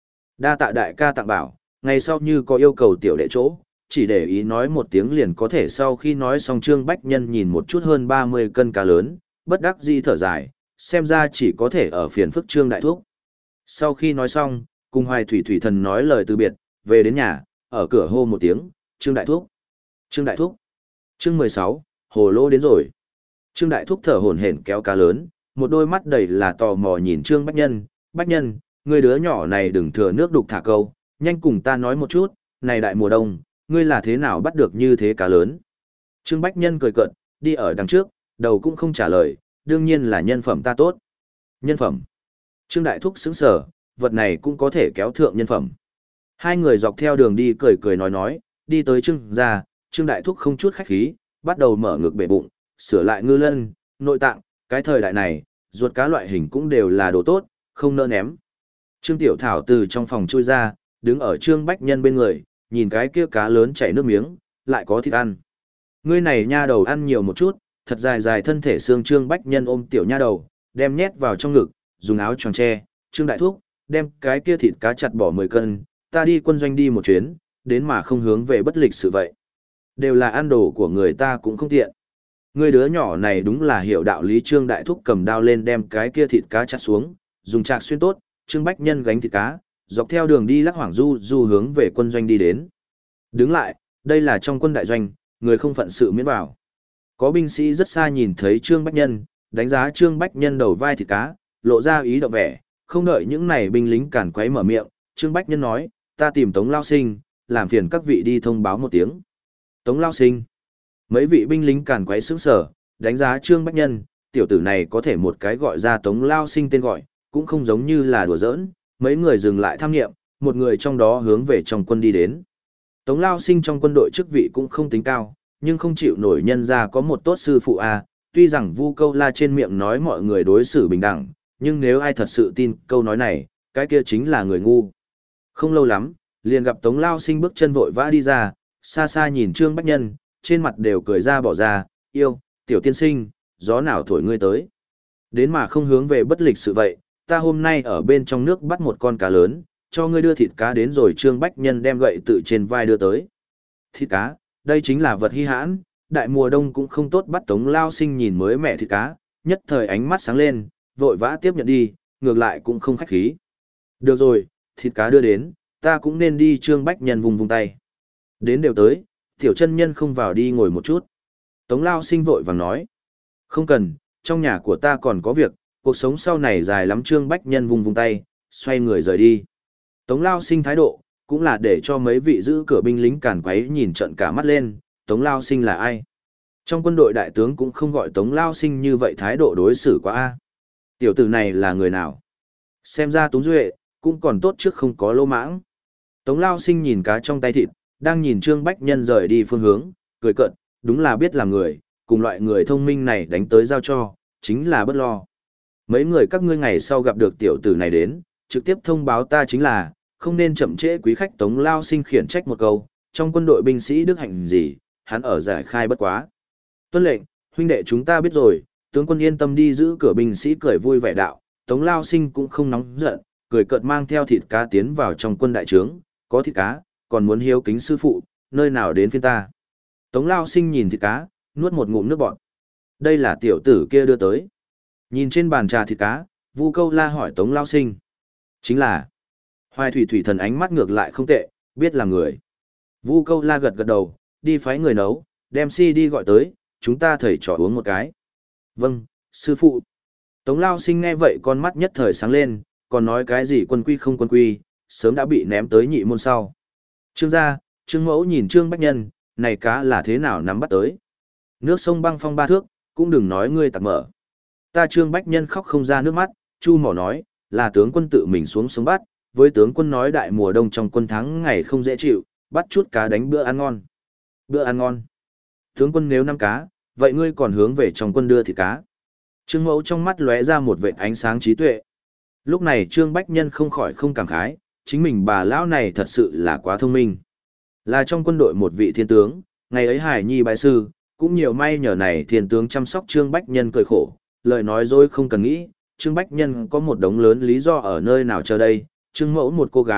đa tạ đại ca tặng bảo, ngày sau như có yêu cầu tiểu đệ chỗ, chỉ để ý nói một tiếng liền có thể. Sau khi nói xong Trương Bách Nhân nhìn một chút hơn ba mươi cân cá lớn, bất đắc dĩ thở dài, xem ra chỉ có thể ở phiền phức Trương Đại Thúc. Sau khi nói xong, cùng Hoài Thủy Thủy Thần nói lời từ biệt, về đến nhà, ở cửa hô một tiếng, Trương Đại Thúc, Trương Đại Thúc. Chương mười sáu, hồ lô đến rồi. Trương Đại Thúc thở hổn hển kéo cá lớn, một đôi mắt đầy là tò mò nhìn Trương Bách Nhân. Bách Nhân, người đứa nhỏ này đừng thừa nước đục thả câu, nhanh cùng ta nói một chút, này đại mùa đông, ngươi là thế nào bắt được như thế cá lớn? Trương Bách Nhân cười cợt, đi ở đằng trước, đầu cũng không trả lời, đương nhiên là nhân phẩm ta tốt. Nhân phẩm. Trương Đại Thúc sững sờ, vật này cũng có thể kéo thượng nhân phẩm. Hai người dọc theo đường đi cười cười nói nói, đi tới Trương gia, Trương Đại Thúc không chút khách khí, bắt đầu mở ngực bể bụng, sửa lại ngư lân, nội tạng, cái thời đại này, ruột cá loại hình cũng đều là đồ tốt, không nỡ ném. Trương Tiểu Thảo từ trong phòng chui ra, đứng ở Trương Bách Nhân bên người, nhìn cái kia cá lớn chảy nước miếng, lại có thịt ăn. Ngươi này nha đầu ăn nhiều một chút, thật dài dài thân thể xương. Trương Bách Nhân ôm tiểu nha đầu, đem nhét vào trong ngực, dùng áo choàng che. Trương Đại Thúc, đem cái kia thịt cá chặt bỏ mười cân, ta đi quân doanh đi một chuyến, đến mà không hướng về bất lịch sự vậy. Đều là ăn đồ của người ta cũng không tiện. Ngươi đứa nhỏ này đúng là hiểu đạo lý. Trương Đại Thúc cầm đao lên đem cái kia thịt cá chặt xuống, dùng chạc xuyên tốt. Trương Bách Nhân gánh thịt cá, dọc theo đường đi lắc hoảng du du hướng về quân doanh đi đến. Đứng lại, đây là trong quân đại doanh, người không phận sự miễn vào. Có binh sĩ rất xa nhìn thấy Trương Bách Nhân, đánh giá Trương Bách Nhân đầu vai thịt cá, lộ ra ý động vẻ, không đợi những này binh lính cản quấy mở miệng, Trương Bách Nhân nói, ta tìm Tống Lao Sinh, làm phiền các vị đi thông báo một tiếng. Tống Lao Sinh. Mấy vị binh lính cản quấy sững sờ, đánh giá Trương Bách Nhân, tiểu tử này có thể một cái gọi ra Tống Lao Sinh tên gọi, cũng không giống như là đùa giỡn. Mấy người dừng lại tham nghiệm, một người trong đó hướng về trong quân đi đến. Tống Lao Sinh trong quân đội chức vị cũng không tính cao, nhưng không chịu nổi nhân ra có một tốt sư phụ a. Tuy rằng Vu Câu La trên miệng nói mọi người đối xử bình đẳng, nhưng nếu ai thật sự tin câu nói này, cái kia chính là người ngu. Không lâu lắm, liền gặp Tống Lao Sinh bước chân vội vã đi ra, xa xa nhìn Trương Bách Nhân, trên mặt đều cười ra bỏ ra, yêu, tiểu tiên sinh, gió nào thổi ngươi tới. Đến mà không hướng về bất lịch sự vậy, ta hôm nay ở bên trong nước bắt một con cá lớn, cho ngươi đưa thịt cá đến rồi. Trương Bách Nhân đem gậy tự trên vai đưa tới. Thịt cá, đây chính là vật hi hãn, đại mùa đông cũng không tốt bắt. Tống Lao Sinh nhìn mới mẹ thịt cá, nhất thời ánh mắt sáng lên, vội vã tiếp nhận đi, ngược lại cũng không khách khí. Được rồi, thịt cá đưa đến, ta cũng nên đi. Trương Bách Nhân vùng vùng tay. Đến đều tới, tiểu chân nhân không vào đi ngồi một chút. Tống Lao Sinh vội vàng nói. Không cần, trong nhà của ta còn có việc, cuộc sống sau này dài lắm. Trương Bách Nhân vùng vùng tay, xoay người rời đi. Tống Lao Sinh thái độ, cũng là để cho mấy vị giữ cửa binh lính càn quấy nhìn trận cả mắt lên, Tống Lao Sinh là ai? Trong quân đội đại tướng cũng không gọi Tống Lao Sinh như vậy, thái độ đối xử quá a. Tiểu tử này là người nào? Xem ra Tống Duệ, cũng còn tốt trước không có lỗ mãng. Tống Lao Sinh nhìn cá trong tay thịt, đang nhìn Trương Bách Nhân rời đi phương hướng, cười cợt, đúng là biết làm người, cùng loại người thông minh này đánh tới giao cho, chính là bất lo. Mấy người các ngươi ngày sau gặp được tiểu tử này đến, trực tiếp thông báo ta chính là, không nên chậm trễ quý khách. Tống Lao Sinh khiển trách một câu, trong quân đội binh sĩ đức hạnh gì, hắn ở giải khai bất quá. Tuân lệnh, huynh đệ chúng ta biết rồi, tướng quân yên tâm đi. Giữ cửa binh sĩ cười vui vẻ đạo. Tống Lao Sinh cũng không nóng giận, cười cợt mang theo thịt cá tiến vào trong quân đại trướng, có thịt cá, còn muốn hiếu kính sư phụ, nơi nào đến phiên ta. Tống Lao Sinh nhìn thịt cá, nuốt một ngụm nước bọt. Đây là tiểu tử kia đưa tới. Nhìn trên bàn trà thịt cá, Vu Câu La hỏi Tống Lao Sinh. Chính là. Hoài Thủy Thủy Thần ánh mắt ngược lại không tệ, biết là người. Vu Câu La gật gật đầu, đi phái người nấu, đem si đi gọi tới, chúng ta thầy trò uống một cái. Vâng, sư phụ. Tống Lao Sinh nghe vậy con mắt nhất thời sáng lên, còn nói cái gì quân quy không quân quy, sớm đã bị ném tới nhị môn sau. Trương gia, Trương Mẫu nhìn Trương Bách Nhân, này cá là thế nào nắm bắt tới. Nước sông băng phong ba thước, cũng đừng nói ngươi tặc mở. Ta Trương Bách Nhân khóc không ra nước mắt, Chu Mỏ nói, là tướng quân tự mình xuống sống bắt, với tướng quân nói đại mùa đông trong quân tháng ngày không dễ chịu, bắt chút cá đánh bữa ăn ngon. Bữa ăn ngon. Tướng quân nếu năm cá, vậy ngươi còn hướng về trong quân đưa thịt cá. Trương Mẫu trong mắt lóe ra một vệt ánh sáng trí tuệ. Lúc này Trương Bách Nhân không khỏi không cảm khái, chính mình bà lão này thật sự là quá thông minh. Là trong quân đội một vị thiên tướng, ngày ấy Hải Nhi bái sư, cũng nhiều may nhờ này thiên tướng chăm sóc. Trương Bách Nhân cười khổ, lời nói dối không cần nghĩ, Trương Bách Nhân có một đống lớn lý do ở nơi nào chờ đây. Trương Mẫu một cô gái,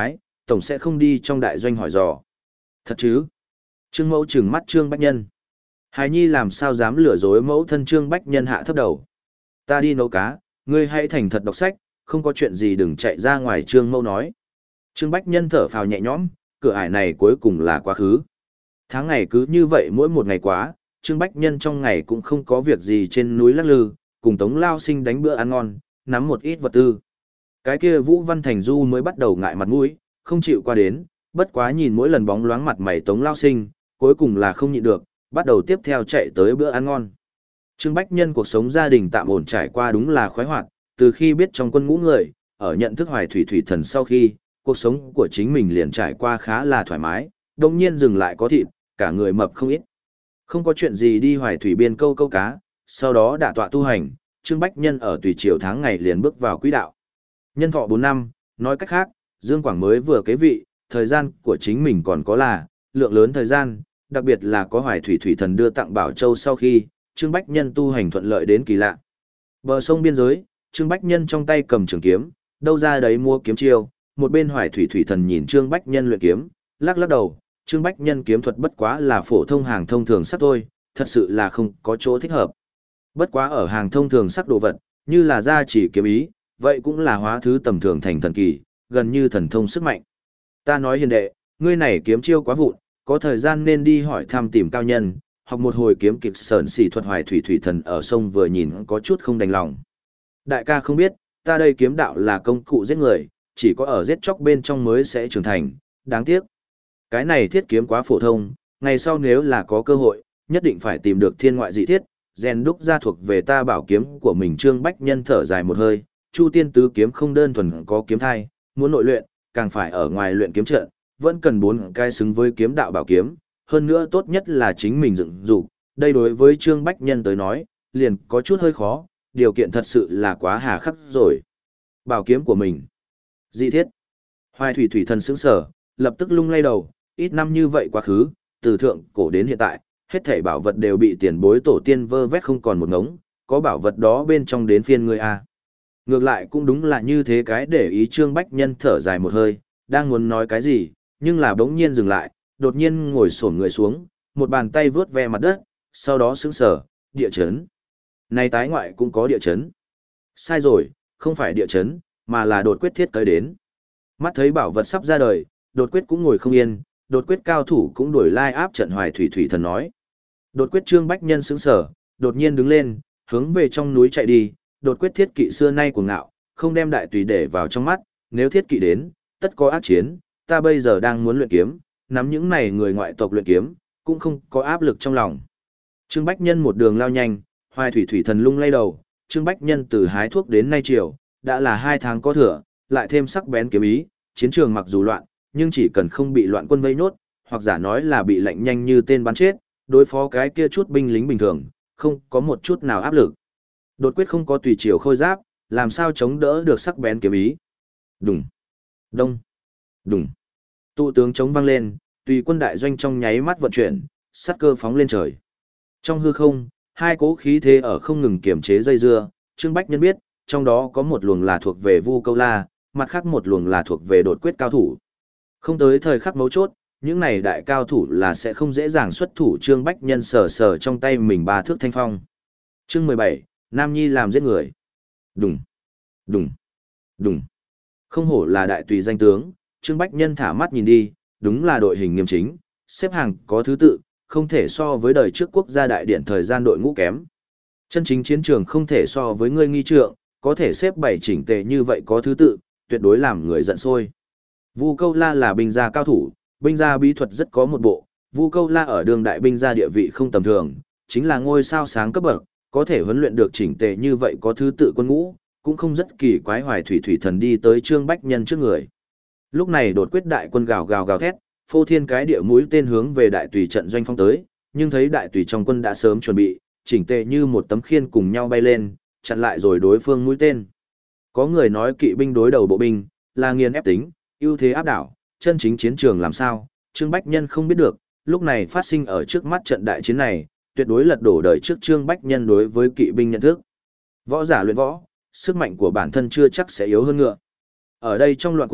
tổng sẽ không đi trong đại doanh hỏi dò. Thật chứ? Trương Mẫu trừng mắt Trương Bách Nhân. Hài nhi làm sao dám lừa dối mẫu thân Trương Bách Nhân hạ thấp đầu. Ta đi nấu cá, ngươi hãy thành thật đọc sách, không có chuyện gì đừng chạy ra ngoài, Trương Mẫu nói. Trương Bách Nhân thở phào nhẹ nhõm, cửa ải này cuối cùng là quá khứ. Tháng ngày cứ như vậy mỗi một ngày quá, Trương Bách Nhân trong ngày cũng không có việc gì trên núi lắc lư, cùng Tống Lao Sinh đánh bữa ăn ngon, nắm một ít vật tư. Cái kia Vũ Văn Thành Du mới bắt đầu ngại mặt mũi, không chịu qua đến, bất quá nhìn mỗi lần bóng loáng mặt mày Tống Lao Sinh, cuối cùng là không nhịn được, bắt đầu tiếp theo chạy tới bữa ăn ngon. Trương Bách Nhân cuộc sống gia đình tạm ổn trải qua đúng là khoái hoạt, từ khi biết trong quân ngũ người, ở nhận thức Hoài Thủy Thủy Thần sau khi, cuộc sống của chính mình liền trải qua khá là thoải mái, đồng nhiên dừng lại có thịt, cả người mập không ít. Không có chuyện gì đi Hoài Thủy biên câu câu cá, sau đó đả tọa tu hành, Trương Bách Nhân ở tùy chiều tháng ngày liền bước vào quỹ đạo. Nhân thọ bốn năm, nói cách khác, Dương Quảng mới vừa kế vị, thời gian của chính mình còn có là, lượng lớn thời gian, đặc biệt là có Hoài Thủy Thủy Thần đưa tặng Bảo Châu sau khi, Trương Bách Nhân tu hành thuận lợi đến kỳ lạ. Bờ sông biên giới, Trương Bách Nhân trong tay cầm trường kiếm, đâu ra đấy mua kiếm chiêu, một bên Hoài Thủy Thủy Thần nhìn Trương Bách Nhân luyện kiếm, lắc lắc đầu, Trương Bách Nhân kiếm thuật bất quá là phổ thông hàng thông thường sắc thôi, thật sự là không có chỗ thích hợp. Bất quá ở hàng thông thường sắc đồ vật, như là gia chỉ kiếm ý, vậy cũng là hóa thứ tầm thường thành thần kỳ, gần như thần thông sức mạnh. Ta nói hiền đệ, ngươi này kiếm chiêu quá vụn, có thời gian nên đi hỏi thăm tìm cao nhân, học một hồi kiếm kịp sởn xỉ thuật. Hoài Thủy Thủy Thần ở sông vừa nhìn có chút không đành lòng. Đại ca không biết, ta đây kiếm đạo là công cụ giết người, chỉ có ở giết chóc bên trong mới sẽ trưởng thành, đáng tiếc. Cái này thiết kiếm quá phổ thông, ngày sau nếu là có cơ hội, nhất định phải tìm được thiên ngoại dị thiết, rèn đúc ra thuộc về ta bảo kiếm của mình. Trương Bách Nhân thở dài một hơi, Chu Tiên tứ kiếm không đơn thuần có kiếm thai, muốn nội luyện, càng phải ở ngoài luyện kiếm trận, vẫn cần bốn cái xứng với kiếm đạo bảo kiếm, hơn nữa tốt nhất là chính mình dựng dục. Đây đối với Trương Bách Nhân tới nói, liền có chút hơi khó, điều kiện thật sự là quá hà khắc rồi. Bảo kiếm của mình. Dị thiết. Hoài Thủy Thủy Thần sững sờ, lập tức lung lay đầu, ít năm như vậy quá khứ, từ thượng cổ đến hiện tại, hết thảy bảo vật đều bị tiền bối tổ tiên vơ vét không còn một ngống, có bảo vật đó bên trong đến phiên ngươi à. Ngược lại cũng đúng là như thế, cái để ý. Trương Bách Nhân thở dài một hơi, đang muốn nói cái gì, nhưng là bỗng nhiên dừng lại, đột nhiên ngồi xổm người xuống, một bàn tay vướt ve mặt đất, sau đó sững sờ, địa chấn. Này tái ngoại cũng có địa chấn. Sai rồi, không phải địa chấn, mà là đột quyết thiết tới đến. Mắt thấy bảo vật sắp ra đời, đột quyết cũng ngồi không yên, đột quyết cao thủ cũng đuổi lai áp trận. Hoài Thủy Thủy Thần nói. Đột quyết Trương Bách Nhân sững sờ, đột nhiên đứng lên, hướng về trong núi chạy đi. Đột quyết thiết kỵ xưa nay cuồng ngạo, không đem đại tùy để vào trong mắt, nếu thiết kỵ đến, tất có ác chiến, ta bây giờ đang muốn luyện kiếm, nắm những này người ngoại tộc luyện kiếm, cũng không có áp lực trong lòng. Trương Bách Nhân một đường lao nhanh, Hoài Thủy Thủy Thần lung lay đầu, Trương Bách Nhân từ hái thuốc đến nay chiều, đã là hai tháng có thừa, lại thêm sắc bén kiếm ý, chiến trường mặc dù loạn, nhưng chỉ cần không bị loạn quân vây nốt, hoặc giả nói là bị lệnh nhanh như tên bắn chết, đối phó cái kia chút binh lính bình thường, không có một chút nào áp lực. Đột quyết không có tùy chiều khôi giáp, làm sao chống đỡ được sắc bén kiếm ý. Đùng, đông, đùng. Tụ tướng chống vang lên, tùy quân đại doanh trong nháy mắt vận chuyển, sát cơ phóng lên trời. Trong hư không, hai cỗ khí thế ở không ngừng kiểm chế dây dưa, Trương Bách Nhân biết, trong đó có một luồng là thuộc về Vu Câu La, mặt khác một luồng là thuộc về đột quyết cao thủ. Không tới thời khắc mấu chốt, những này đại cao thủ là sẽ không dễ dàng xuất thủ. Trương Bách Nhân sờ sờ trong tay mình ba thước thanh phong. Chương mười bảy, Nam Nhi làm giết người. Đùng, đùng, đùng. Không hổ là đại tùy danh tướng, Trương Bách Nhân thả mắt nhìn đi, đúng là đội hình nghiêm chính, xếp hàng có thứ tự, không thể so với đời trước quốc gia đại điện thời gian đội ngũ kém. Chân chính chiến trường không thể so với ngươi nghi trượng, có thể xếp bảy chỉnh tề như vậy có thứ tự, tuyệt đối làm người giận sôi. Vu Câu La là binh gia cao thủ, binh gia bí thuật rất có một bộ, Vu Câu La ở đường đại binh gia địa vị không tầm thường, chính là ngôi sao sáng cấp bậc, có thể huấn luyện được chỉnh tề như vậy có thứ tự quân ngũ, cũng không rất kỳ quái. Hoài Thủy Thủy Thần đi tới Trương Bách Nhân trước người. Lúc này đột quyết đại quân gào gào gào thét, phô thiên cái địa mũi tên hướng về đại tùy trận doanh phong tới, nhưng thấy đại tùy trong quân đã sớm chuẩn bị, chỉnh tề như một tấm khiên cùng nhau bay lên, chặn lại rồi đối phương mũi tên. Có người nói kỵ binh đối đầu bộ binh, là nghiền ép tính, ưu thế áp đảo, chân chính chiến trường làm sao, Trương Bách Nhân không biết được, lúc này phát sinh ở trước mắt trận đại chiến này, tuyệt đối lật đổ đời trước Trương Bách Nhân đối với kỵ binh nhận thức. Võ giả luyện võ, sức mạnh của bản thân chưa chắc sẽ yếu hơn ngựa. Ở đây trong loạn quân,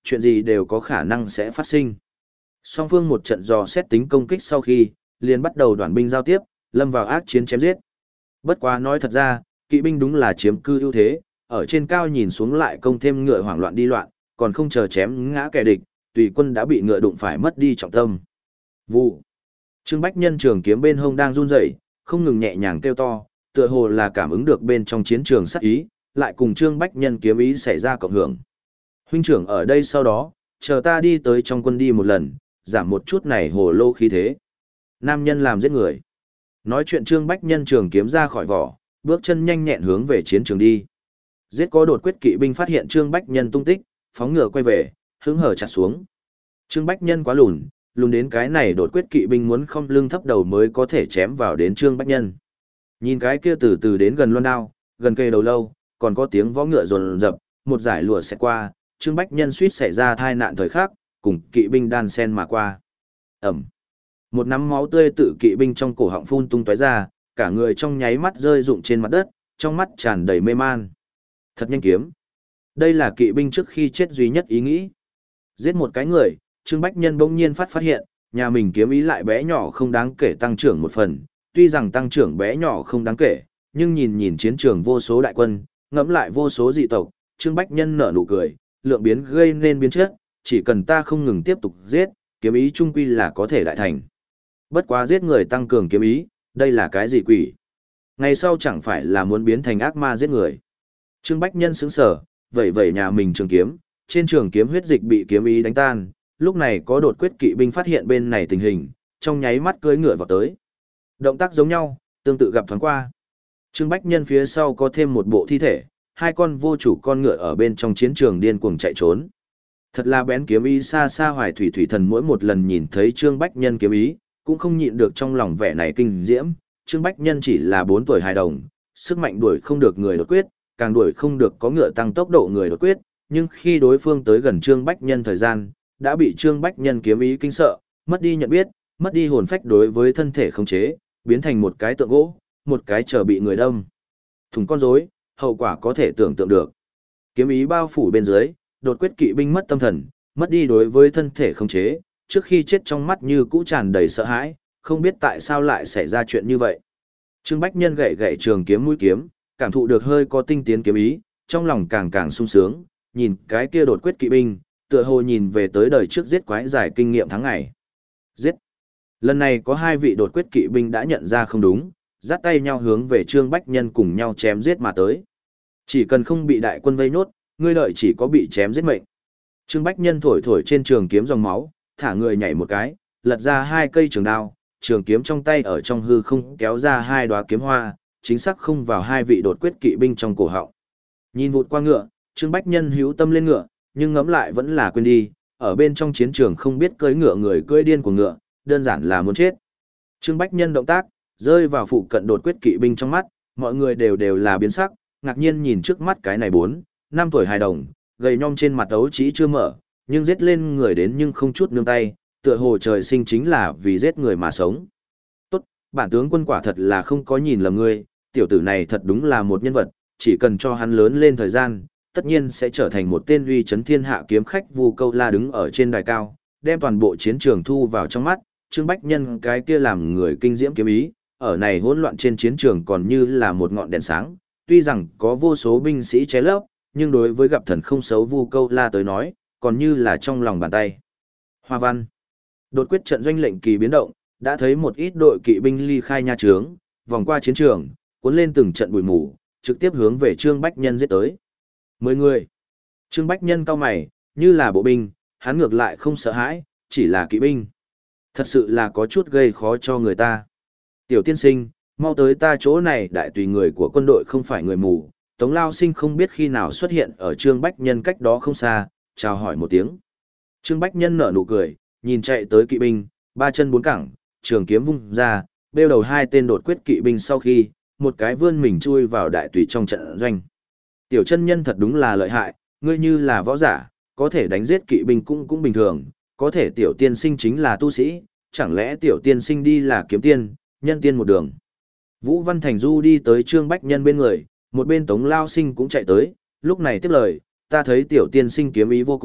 chuyện gì đều có khả năng sẽ phát sinh. Song phương một trận dò xét tính công kích sau khi, liền bắt đầu đoàn binh giao tiếp, lâm vào ác chiến chém giết. Bất quá nói thật ra, kỵ binh đúng là chiếm cư ưu thế, ở trên cao nhìn xuống lại công thêm ngựa hoảng loạn đi loạn, còn không chờ chém ngã kẻ địch, tùy quân đã bị ngựa đụng phải mất đi trọng tâm. Vụ. Trương Bách Nhân trường kiếm bên hông đang run rẩy, không ngừng nhẹ nhàng kêu to, tựa hồ là cảm ứng được bên trong chiến trường sát ý, lại cùng Trương Bách Nhân kiếm ý xảy ra cộng hưởng. Huynh trưởng ở đây sau đó, chờ ta đi tới trong quân đi một lần, giảm một chút này hồ lô khí thế. Nam nhân làm giết người. Nói chuyện Trương Bách Nhân trường kiếm ra khỏi vỏ, bước chân nhanh nhẹn hướng về chiến trường đi. Giết có đột quyết kỵ binh phát hiện Trương Bách Nhân tung tích, phóng ngựa quay về, hứng hở chặt xuống. Trương Bách Nhân quá lùn, lùn đến cái này đột quyết kỵ binh muốn không lưng thấp đầu mới có thể chém vào đến Trương Bách Nhân. Nhìn cái kia từ từ đến gần loan đao, gần cây đầu lâu, còn có tiếng vó ngựa rồn rập, một giải lụa sẽ qua, Trương Bách Nhân suýt xảy ra tai nạn thời khắc, cùng kỵ binh đan sen mà qua. Ẩm. Một nắm máu tươi tự kỵ binh trong cổ họng phun tung tóe ra, cả người trong nháy mắt rơi rụng trên mặt đất, trong mắt tràn đầy mê man. Thật nhanh kiếm. Đây là kỵ binh trước khi chết duy nhất ý nghĩ. Giết một cái người, Trương Bách Nhân bỗng nhiên phát phát hiện, nhà mình kiếm ý lại bé nhỏ không đáng kể tăng trưởng một phần, tuy rằng tăng trưởng bé nhỏ không đáng kể, nhưng nhìn nhìn chiến trường vô số đại quân, ngẫm lại vô số dị tộc, Trương Bách Nhân nở nụ cười, lượng biến gây nên biến chất, chỉ cần ta không ngừng tiếp tục giết, kiếm ý trung quy là có thể đại thành. Bất quá giết người tăng cường kiếm ý, đây là cái gì quỷ? Ngày sau chẳng phải là muốn biến thành ác ma giết người. Trương Bách Nhân sững sờ, vẩy vẩy nhà mình trường kiếm, trên trường kiếm huyết dịch bị kiếm ý đánh tan, lúc này có đột quyết kỵ binh phát hiện bên này tình hình, trong nháy mắt cưỡi ngựa vào tới. Động tác giống nhau, tương tự gặp thoáng qua. Trương Bách Nhân phía sau có thêm một bộ thi thể, hai con vô chủ con ngựa ở bên trong chiến trường điên cuồng chạy trốn. Thật là bén kiếm ý xa xa Hoài Thủy Thủy Thần mỗi một lần nhìn thấy Trương Bách Nhân kiếm ý, cũng không nhịn được trong lòng vẻ này kinh diễm. Trương Bách Nhân chỉ là bốn tuổi hài đồng, sức mạnh đuổi không được người đột quyết, càng đuổi không được có ngựa tăng tốc độ người đột quyết, nhưng khi đối phương tới gần Trương Bách Nhân thời gian, đã bị Trương Bách Nhân kiếm ý kinh sợ, mất đi nhận biết, mất đi hồn phách đối với thân thể khống chế, biến thành một cái tượng gỗ, một cái chờ bị người đâm. Thùng con rối, hậu quả có thể tưởng tượng được. Kiếm ý bao phủ bên dưới, đột quyết kỵ binh mất tâm thần, mất đi đối với thân thể khống chế, trước khi chết trong mắt như cũ tràn đầy sợ hãi, không biết tại sao lại xảy ra chuyện như vậy. Trương Bách Nhân gậy gậy trường kiếm mũi kiếm, cảm thụ được hơi có tinh tiến kiếm ý, trong lòng càng càng sung sướng, nhìn cái kia đột quyết kỵ binh, tựa hồ nhìn về tới đời trước giết quái giải kinh nghiệm tháng ngày. Giết. Lần này có hai vị đột quyết kỵ binh đã nhận ra không đúng, dắt tay nhau hướng về Trương Bách Nhân cùng nhau chém giết mà tới. Chỉ cần không bị đại quân vây nốt, ngươi đợi chỉ có bị chém giết mệnh. Trương Bách Nhân thổi thổi trên trường kiếm dòng máu, thả người nhảy một cái, lật ra hai cây trường đao, trường kiếm trong tay ở trong hư không kéo ra hai đóa kiếm hoa, chính xác không vào hai vị đột quyết kỵ binh trong cổ họng. Nhìn vụt qua ngựa, Trương Bách Nhân hữu tâm lên ngựa, nhưng ngẫm lại vẫn là quên đi, ở bên trong chiến trường không biết cưỡi ngựa người cưỡi điên của ngựa, đơn giản là muốn chết. Trương Bách Nhân động tác, rơi vào phụ cận đột quyết kỵ binh trong mắt, mọi người đều đều là biến sắc, ngạc nhiên nhìn trước mắt cái này bốn, năm tuổi hài đồng, gầy nhom trên mặt ấu chỉ chưa mở, nhưng giết lên người đến nhưng không chút nương tay, tựa hồ trời sinh chính là vì giết người mà sống. Tốt, bản tướng quân quả thật là không có nhìn lầm ngươi, tiểu tử này thật đúng là một nhân vật, chỉ cần cho hắn lớn lên thời gian, tất nhiên sẽ trở thành một tên uy chấn thiên hạ kiếm khách. Vu Câu La đứng ở trên đài cao, đem toàn bộ chiến trường thu vào trong mắt, Trương Bách Nhân cái kia làm người kinh diễm kiếm ý, ở này hỗn loạn trên chiến trường còn như là một ngọn đèn sáng, tuy rằng có vô số binh sĩ chế lấp, nhưng đối với gặp thần không xấu Vu Câu La tới nói, còn như là trong lòng bàn tay. Hoa văn. Đột quyết trận doanh lệnh kỳ biến động, đã thấy một ít đội kỵ binh ly khai nha trướng, vòng qua chiến trường, cuốn lên từng trận bụi mù, trực tiếp hướng về Trương Bách Nhân giết tới. Mười người. Trương Bách Nhân cao mày, như là bộ binh, hắn ngược lại không sợ hãi, chỉ là kỵ binh. Thật sự là có chút gây khó cho người ta. Tiểu tiên sinh, mau tới ta chỗ này, đại tùy người của quân đội không phải người mù. Tống Lao Sinh không biết khi nào xuất hiện ở Trương Bách Nhân cách đó không xa, chào hỏi một tiếng. Trương Bách Nhân nở nụ cười, nhìn chạy tới kỵ binh, ba chân bốn cẳng, trường kiếm vung ra, bêu đầu hai tên đột quyết kỵ binh sau khi, một cái vươn mình chui vào đại tùy trong trận doanh. Tiểu chân nhân thật đúng là lợi hại, ngươi như là võ giả, có thể đánh giết kỵ binh cũng cũng bình thường, có thể tiểu tiên sinh chính là tu sĩ, chẳng lẽ tiểu tiên sinh đi là kiếm tiên, nhân tiên một đường. Vũ Văn Thành Du đi tới Trương Bách Nhân bên người, một bên Tống Lao Sinh cũng chạy tới, lúc này tiếp lời, ta thấy tiểu tiên sinh kiếm ý vô cùng,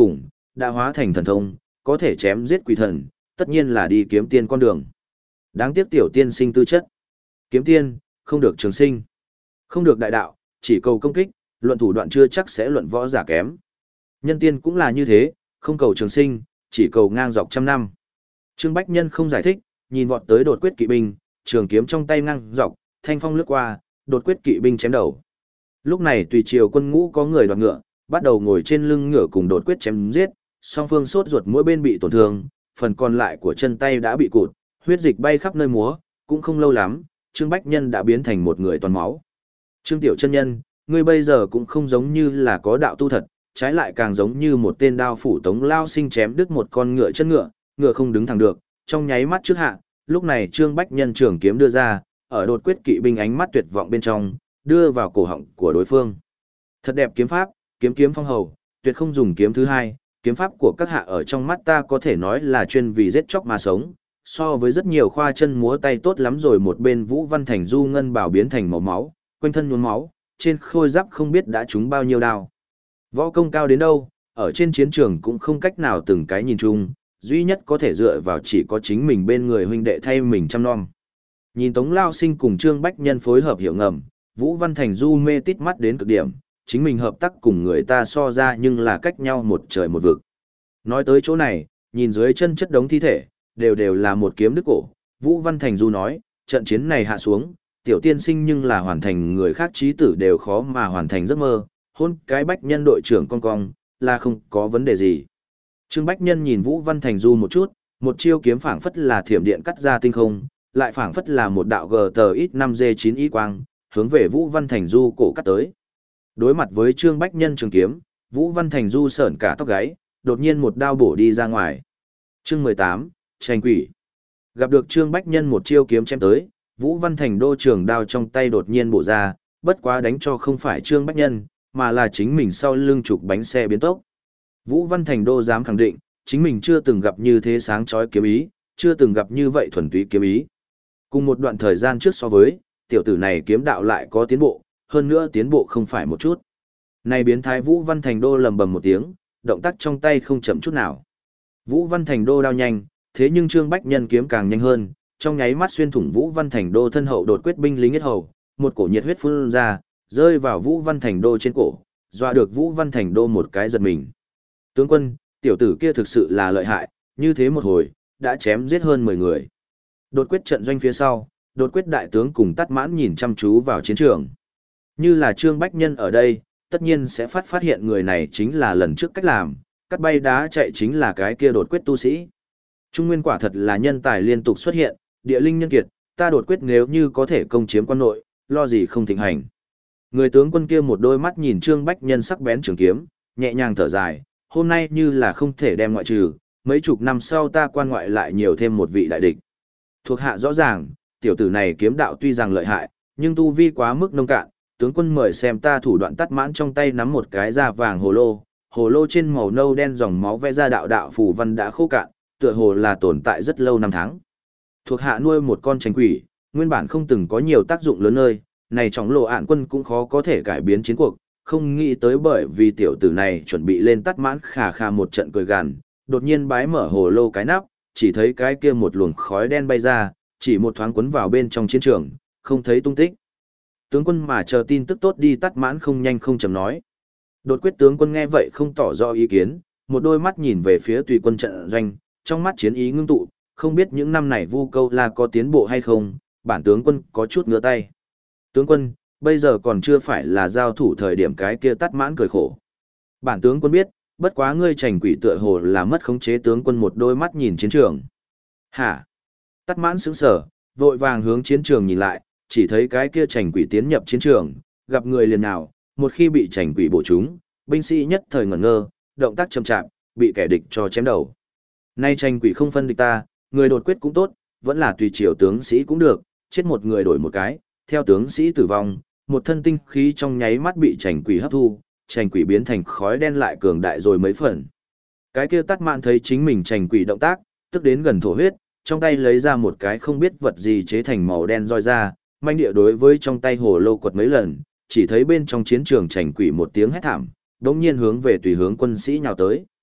đã hóa thành thần thông, có thể chém giết quỷ thần, tất nhiên là đi kiếm tiên con đường. Đáng tiếc tiểu tiên sinh tư chất. Kiếm tiên, không được trường sinh. Không được đại đạo, chỉ cầu công kích, luận thủ đoạn chưa chắc sẽ luận võ giả kém. Nhân tiên cũng là như thế, không cầu trường sinh, chỉ cầu ngang dọc trăm năm. Trương Bách Nhân không giải thích, nhìn vọt tới đột quyết kỵ binh, trường kiếm trong tay ngang dọc, thanh phong lướt qua, đột quyết kỵ binh chém đầu. Lúc này tùy triều quân ngũ có người đoạt ngựa, bắt đầu ngồi trên lưng ngựa cùng đột quyết chém giết, song phương sốt ruột mỗi bên bị tổn thương, phần còn lại của chân tay đã bị cụt, huyết dịch bay khắp nơi múa, cũng không lâu lắm, Trương Bách Nhân đã biến thành một người toàn máu. Trương Tiểu chân nhân, ngươi bây giờ cũng không giống như là có đạo tu thật, trái lại càng giống như một tên đao phủ tống lao sinh chém đứt một con ngựa chân ngựa, ngựa không đứng thẳng được, trong nháy mắt trước hạ, lúc này Trương Bách Nhân trường kiếm đưa ra, ở đột quyết kỵ binh ánh mắt tuyệt vọng bên trong, đưa vào cổ họng của đối phương. Thật đẹp kiếm pháp, kiếm kiếm phong hầu, tuyệt không dùng kiếm thứ hai, kiếm pháp của các hạ ở trong mắt ta có thể nói là chuyên vì giết chóc mà sống, so với rất nhiều khoa chân múa tay tốt lắm rồi. Một bên Vũ Văn Thành Du ngân bảo biến thành màu máu, quanh thân nhuốm máu, trên khôi giáp không biết đã trúng bao nhiêu đao. Võ công cao đến đâu, ở trên chiến trường cũng không cách nào từng cái nhìn chung, duy nhất có thể dựa vào chỉ có chính mình bên người huynh đệ thay mình chăm nom. Nhìn Tống Lao Sinh cùng Trương Bách Nhân phối hợp hiểu ngầm, Vũ Văn Thành Du mê tít mắt đến cực điểm, chính mình hợp tác cùng người ta so ra nhưng là cách nhau một trời một vực. Nói tới chỗ này, nhìn dưới chân chất đống thi thể, đều đều là một kiếm đứt cổ, Vũ Văn Thành Du nói, trận chiến này hạ xuống, tiểu tiên sinh nhưng là hoàn thành người khác chí tử đều khó mà hoàn thành giấc mơ, hôn cái Bách Nhân đội trưởng con cong, là không có vấn đề gì. Trương Bách Nhân nhìn Vũ Văn Thành Du một chút, một chiêu kiếm phảng phất là thiểm điện cắt ra tinh không, lại phảng phất là một đạo gờ tờ ít năm D chín y quang, hướng về Vũ Văn Thành Du cổ cắt tới. Đối mặt với Trương Bách Nhân trường kiếm, Vũ Văn Thành Du sởn cả tóc gáy, đột nhiên một đao bổ đi ra ngoài. Chương mười tám, tranh quỷ. Gặp được Trương Bách Nhân một chiêu kiếm chém tới, Vũ Văn Thành Đô trường đao trong tay đột nhiên bổ ra, bất quá đánh cho không phải Trương Bách Nhân, mà là chính mình sau lưng trục bánh xe biến tốc. Vũ Văn Thành Đô dám khẳng định, chính mình chưa từng gặp như thế sáng chói kiếm ý, chưa từng gặp như vậy thuần túy kiếm ý. Cùng một đoạn thời gian trước so với, tiểu tử này kiếm đạo lại có tiến bộ, hơn nữa tiến bộ không phải một chút. Này biến thái Vũ Văn Thành Đô lầm bầm một tiếng, động tác trong tay không chậm chút nào. Vũ Văn Thành Đô đao nhanh, thế nhưng Trương Bách Nhân kiếm càng nhanh hơn, trong nháy mắt xuyên thủng Vũ Văn Thành Đô thân hậu đột quyết binh lính yết hầu, một cổ nhiệt huyết phun ra, rơi vào Vũ Văn Thành Đô trên cổ, dọa được Vũ Văn Thành Đô một cái giật mình. Tướng quân, tiểu tử kia thực sự là lợi hại, như thế một hồi, đã chém giết hơn mười người. Đột quyết trận doanh phía sau, đột quyết đại tướng cùng Tát Mãn nhìn chăm chú vào chiến trường. Như là Trương Bách Nhân ở đây, tất nhiên sẽ phát phát hiện người này chính là lần trước cách làm, cắt bay đá chạy chính là cái kia đột quyết tu sĩ. Trung Nguyên quả thật là nhân tài liên tục xuất hiện, địa linh nhân kiệt, ta đột quyết nếu như có thể công chiếm quan nội, lo gì không thịnh hành. Người tướng quân kia một đôi mắt nhìn Trương Bách Nhân sắc bén trường kiếm, nhẹ nhàng thở dài, hôm nay như là không thể đem ngoại trừ, mấy chục năm sau ta quan ngoại lại nhiều thêm một vị đại địch. Thuộc hạ rõ ràng, tiểu tử này kiếm đạo tuy rằng lợi hại, nhưng tu vi quá mức nông cạn, tướng quân mời xem ta thủ đoạn Tát Mãn trong tay nắm một cái da vàng hồ lô, hồ lô trên màu nâu đen dòng máu vẽ ra đạo đạo phù văn đã khô cạn, tựa hồ là tồn tại rất lâu năm tháng. Thuộc hạ nuôi một con tranh quỷ, nguyên bản không từng có nhiều tác dụng lớn nơi, này trong lộ ạn quân cũng khó có thể cải biến chiến cuộc, không nghĩ tới bởi vì tiểu tử này chuẩn bị lên Tát Mãn khà khà một trận cười gằn, đột nhiên bái mở hồ lô cái nắp, chỉ thấy cái kia một luồng khói đen bay ra, chỉ một thoáng quấn vào bên trong chiến trường, không thấy tung tích. Tướng quân mà chờ tin tức tốt đi Tát Mãn không nhanh không chậm nói. Đột quyết tướng quân nghe vậy không tỏ rõ ý kiến, một đôi mắt nhìn về phía tùy quân trận doanh, trong mắt chiến ý ngưng tụ, không biết những năm này Vu Câu La có tiến bộ hay không, bản tướng quân có chút ngửa tay. Tướng quân, bây giờ còn chưa phải là giao thủ thời điểm cái kia Tát Mãn cười khổ. Bản tướng quân biết, bất quá ngươi Trành Quỷ tựa hồ là mất khống chế. Tướng quân một đôi mắt nhìn chiến trường. Hả? Tát Mãn sững sờ, vội vàng hướng chiến trường nhìn lại, chỉ thấy cái kia Trành Quỷ tiến nhập chiến trường, gặp người liền nào, một khi bị Trành Quỷ bổ trúng, binh sĩ nhất thời ngẩn ngơ, động tác chậm chạp, bị kẻ địch cho chém đầu. Nay Trành Quỷ không phân địch ta, người đột quyết cũng tốt, vẫn là tùy triều tướng sĩ cũng được, chết một người đổi một cái, theo tướng sĩ tử vong, một thân tinh khí trong nháy mắt bị Trành Quỷ hấp thu, Trành Quỷ biến thành khói đen lại cường đại rồi mấy phần. Cái kia Tát Mãn thấy chính mình Trành Quỷ động tác, tức đến gần thổ huyết, trong tay lấy ra một cái không biết vật gì chế thành màu đen roi ra, manh địa đối với trong tay hồ lô quật mấy lần, chỉ thấy bên trong chiến trường Trành Quỷ một tiếng hét thảm, đống nhiên hướng về tùy hướng quân sĩ nhào tới.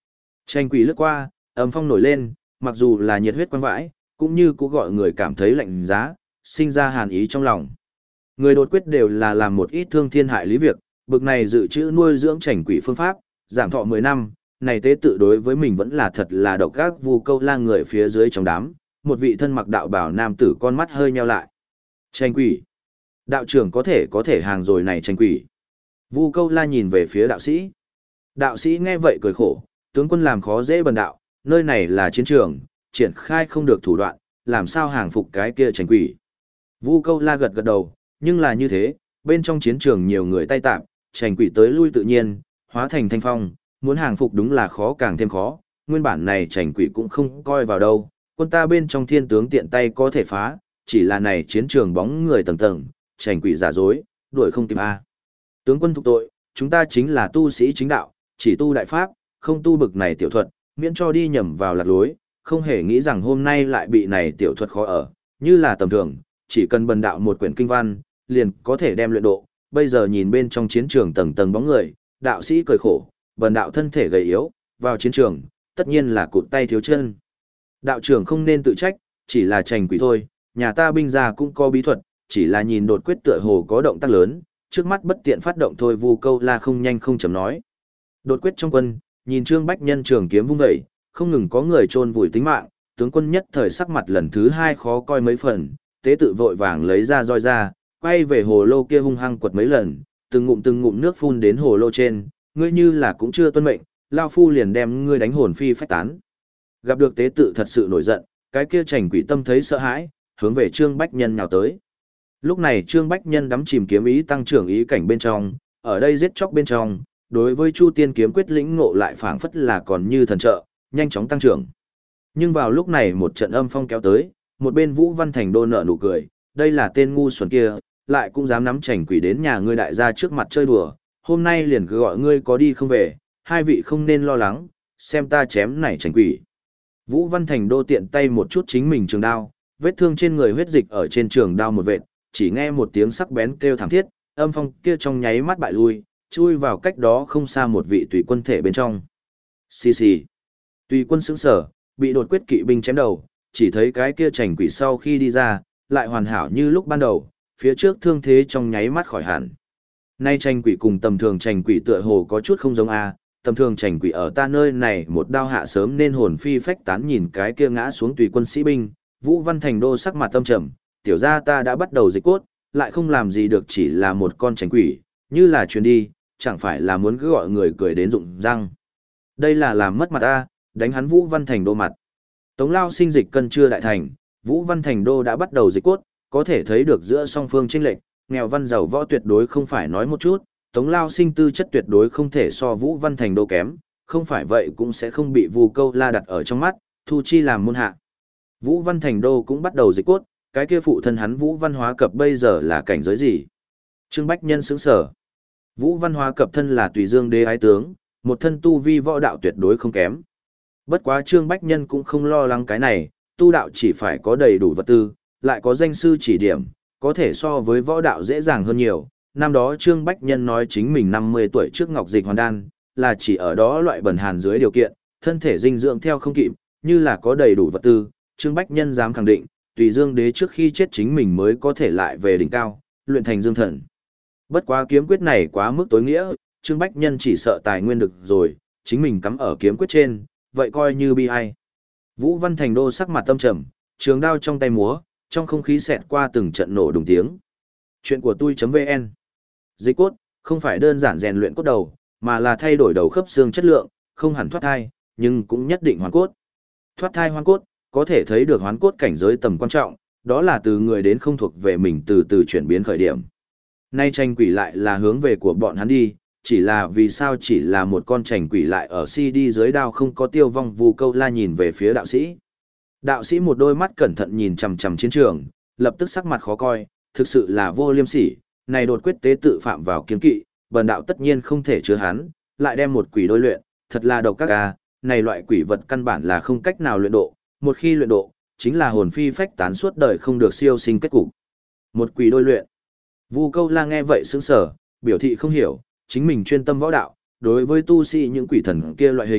Tranh quỷ lướt qua, âm phong nổi lên, mặc dù là nhiệt huyết quăng vãi, cũng như cũng gọi người cảm thấy lạnh giá, sinh ra hàn ý trong lòng. Người đột quyết đều là làm một ít thương thiên hại lý việc, bực này dự trữ nuôi dưỡng tranh quỷ phương pháp, giảm thọ mười năm, này tế tự đối với mình vẫn là thật là độc ác. Vu Câu La người phía dưới trong đám, một vị thân mặc đạo bào nam tử con mắt hơi nheo lại. Tranh quỷ. Đạo trưởng có thể có thể hàng rồi này tranh quỷ. Vu Câu La nhìn về phía đạo sĩ. Đạo sĩ nghe vậy cười khổ, tướng quân làm khó dễ bần đạo, nơi này là chiến trường, triển khai không được thủ đoạn, làm sao hàng phục cái kia tranh quỷ. Vu Câu La gật gật đầu, nhưng là như thế, bên trong chiến trường nhiều người tay tạm, tranh quỷ tới lui tự nhiên, hóa thành thanh phong, muốn hàng phục đúng là khó càng thêm khó, nguyên bản này tranh quỷ cũng không coi vào đâu, quân ta bên trong thiên tướng tiện tay có thể phá, chỉ là này chiến trường bóng người tầng tầng, tranh quỷ giả dối, đuổi không kịp a. Tướng quân thục tội, chúng ta chính là tu sĩ chính đạo, chỉ tu đại pháp, không tu bực này tiểu thuật, miễn cho đi nhầm vào lạc lối, không hề nghĩ rằng hôm nay lại bị này tiểu thuật khó ở, như là tầm thường, chỉ cần bần đạo một quyển kinh văn, liền có thể đem luyện độ, bây giờ nhìn bên trong chiến trường tầng tầng bóng người, đạo sĩ cười khổ, bần đạo thân thể gầy yếu, vào chiến trường, tất nhiên là cụt tay thiếu chân. Đạo trưởng không nên tự trách, chỉ là tranh quỷ thôi, nhà ta binh gia cũng có bí thuật, chỉ là nhìn đột quyết tựa hồ có động tác lớn, trước mắt bất tiện phát động thôi. Vu Câu La không nhanh không chậm nói. Đột quyết trong quân, nhìn Trương Bách Nhân trường kiếm vung dậy, không ngừng có người chôn vùi tính mạng, tướng quân nhất thời sắc mặt lần thứ hai khó coi mấy phần, tế tự vội vàng lấy ra roi ra, quay về hồ lô kia hung hăng quật mấy lần, từng ngụm từng ngụm nước phun đến hồ lô trên, ngươi như là cũng chưa tuân mệnh, lao phu liền đem ngươi đánh hồn phi phách tán. Gặp được tế tự thật sự nổi giận, cái kia tranh quỷ tâm thấy sợ hãi, hướng về Trương Bách Nhân nhào tới. Lúc này Trương Bách Nhân đắm chìm kiếm ý tăng trưởng ý cảnh bên trong, ở đây giết chóc bên trong, đối với Chu Tiên kiếm quyết lĩnh ngộ lại phảng phất là còn như thần trợ, nhanh chóng tăng trưởng. Nhưng vào lúc này một trận âm phong kéo tới, một bên Vũ Văn Thành Đô nở nụ cười, đây là tên ngu xuẩn kia, lại cũng dám nắm tranh quỷ đến nhà ngươi đại gia trước mặt chơi đùa, hôm nay liền cứ gọi ngươi có đi không về, hai vị không nên lo lắng, xem ta chém này tranh quỷ. Vũ Văn Thành Đô tiện tay một chút chính mình trường đao, vết thương trên người huyết dịch ở trên trường đao một vệt, chỉ nghe một tiếng sắc bén kêu thảm thiết, âm phong kia trong nháy mắt bại lui, chui vào cách đó không xa một vị tùy quân thể bên trong. Xì xì. Tùy quân sững sở, bị đột quyết kỵ binh chém đầu, chỉ thấy cái kia tranh quỷ sau khi đi ra, lại hoàn hảo như lúc ban đầu, phía trước thương thế trong nháy mắt khỏi hẳn. Nay tranh quỷ cùng tầm thường tranh quỷ tựa hồ có chút không giống a, tầm thường tranh quỷ ở ta nơi này một đao hạ sớm nên hồn phi phách tán. Nhìn cái kia ngã xuống tùy quân sĩ binh, Vũ Văn Thành Đô sắc mặt tâm trầm, tiểu gia ta đã bắt đầu dịch cốt, lại không làm gì được, chỉ là một con tranh quỷ, như là chuyến đi, chẳng phải là muốn cứ gọi người cười đến rụng răng. Đây là làm mất mặt ta, đánh hắn Vũ Văn Thành Đô mặt. Tống Lao Sinh dịch cân chưa đại thành, Vũ Văn Thành Đô đã bắt đầu dịch cốt, có thể thấy được giữa song phương chênh lệch, nghèo văn giàu võ tuyệt đối không phải nói một chút, Tống Lao Sinh tư chất tuyệt đối không thể so Vũ Văn Thành Đô kém, không phải vậy cũng sẽ không bị Vu Câu La đặt ở trong mắt, thu chi làm môn hạ. Vũ Văn Thành Đô cũng bắt đầu dịch cốt, cái kia phụ thân hắn Vũ Văn Hóa Cập bây giờ là cảnh giới gì? Trương Bách Nhân sững sở. Vũ Văn Hóa Cập thân là Tùy Dương đế ái tướng, một thân tu vi võ đạo tuyệt đối không kém. Bất quá Trương Bách Nhân cũng không lo lắng cái này, tu đạo chỉ phải có đầy đủ vật tư, lại có danh sư chỉ điểm, có thể so với võ đạo dễ dàng hơn nhiều. Năm đó Trương Bách Nhân nói chính mình năm mươi tuổi trước ngọc dịch hoàn đan, là chỉ ở đó loại bần hàn dưới điều kiện, thân thể dinh dưỡng theo không kịp, như là có đầy đủ vật tư, Trương Bách Nhân dám khẳng định, Tùy Dương đế trước khi chết chính mình mới có thể lại về đỉnh cao, luyện thành dương thần. Bất quá kiếm quyết này quá mức tối nghĩa, Trương Bách Nhân chỉ sợ tài nguyên được rồi, chính mình cắm ở kiếm quyết trên, vậy coi như bi ai. Vũ Văn Thành Đô sắc mặt tâm trầm, trường đao trong tay múa, trong không khí xẹt qua từng trận nổ đùng tiếng. Chuyện của tôi.vn. Dịch cốt, không phải đơn giản rèn luyện cốt đầu, mà là thay đổi đầu khớp xương chất lượng, không hẳn thoát thai, nhưng cũng nhất định hoàn cốt. Thoát thai hoàn cốt, có thể thấy được hoàn cốt cảnh giới tầm quan trọng, đó là từ người đến không thuộc về mình từ từ chuyển biến khởi điểm. Nay tranh quỷ lại là hướng về của bọn hắn đi, chỉ là vì sao chỉ là một con tranh quỷ lại ở si đi dưới đao không có tiêu vong. Vu Câu La nhìn về phía đạo sĩ. Đạo sĩ một đôi mắt cẩn thận nhìn chằm chằm chiến trường, lập tức sắc mặt khó coi, thực sự là vô liêm sỉ, này đột quyết tế tự phạm vào kiêng kỵ, bần đạo tất nhiên không thể chứa hắn, lại đem một quỷ đôi luyện, thật là độc các ca, này loại quỷ vật căn bản là không cách nào luyện độ, một khi luyện độ, chính là hồn phi phách tán suốt đời không được siêu sinh kết cục. Một quỷ đôi luyện. Vu Câu La nghe vậy sững sờ, biểu thị không hiểu, chính mình chuyên tâm võ đạo, đối với tu sĩ những quỷ thần kia loại hình,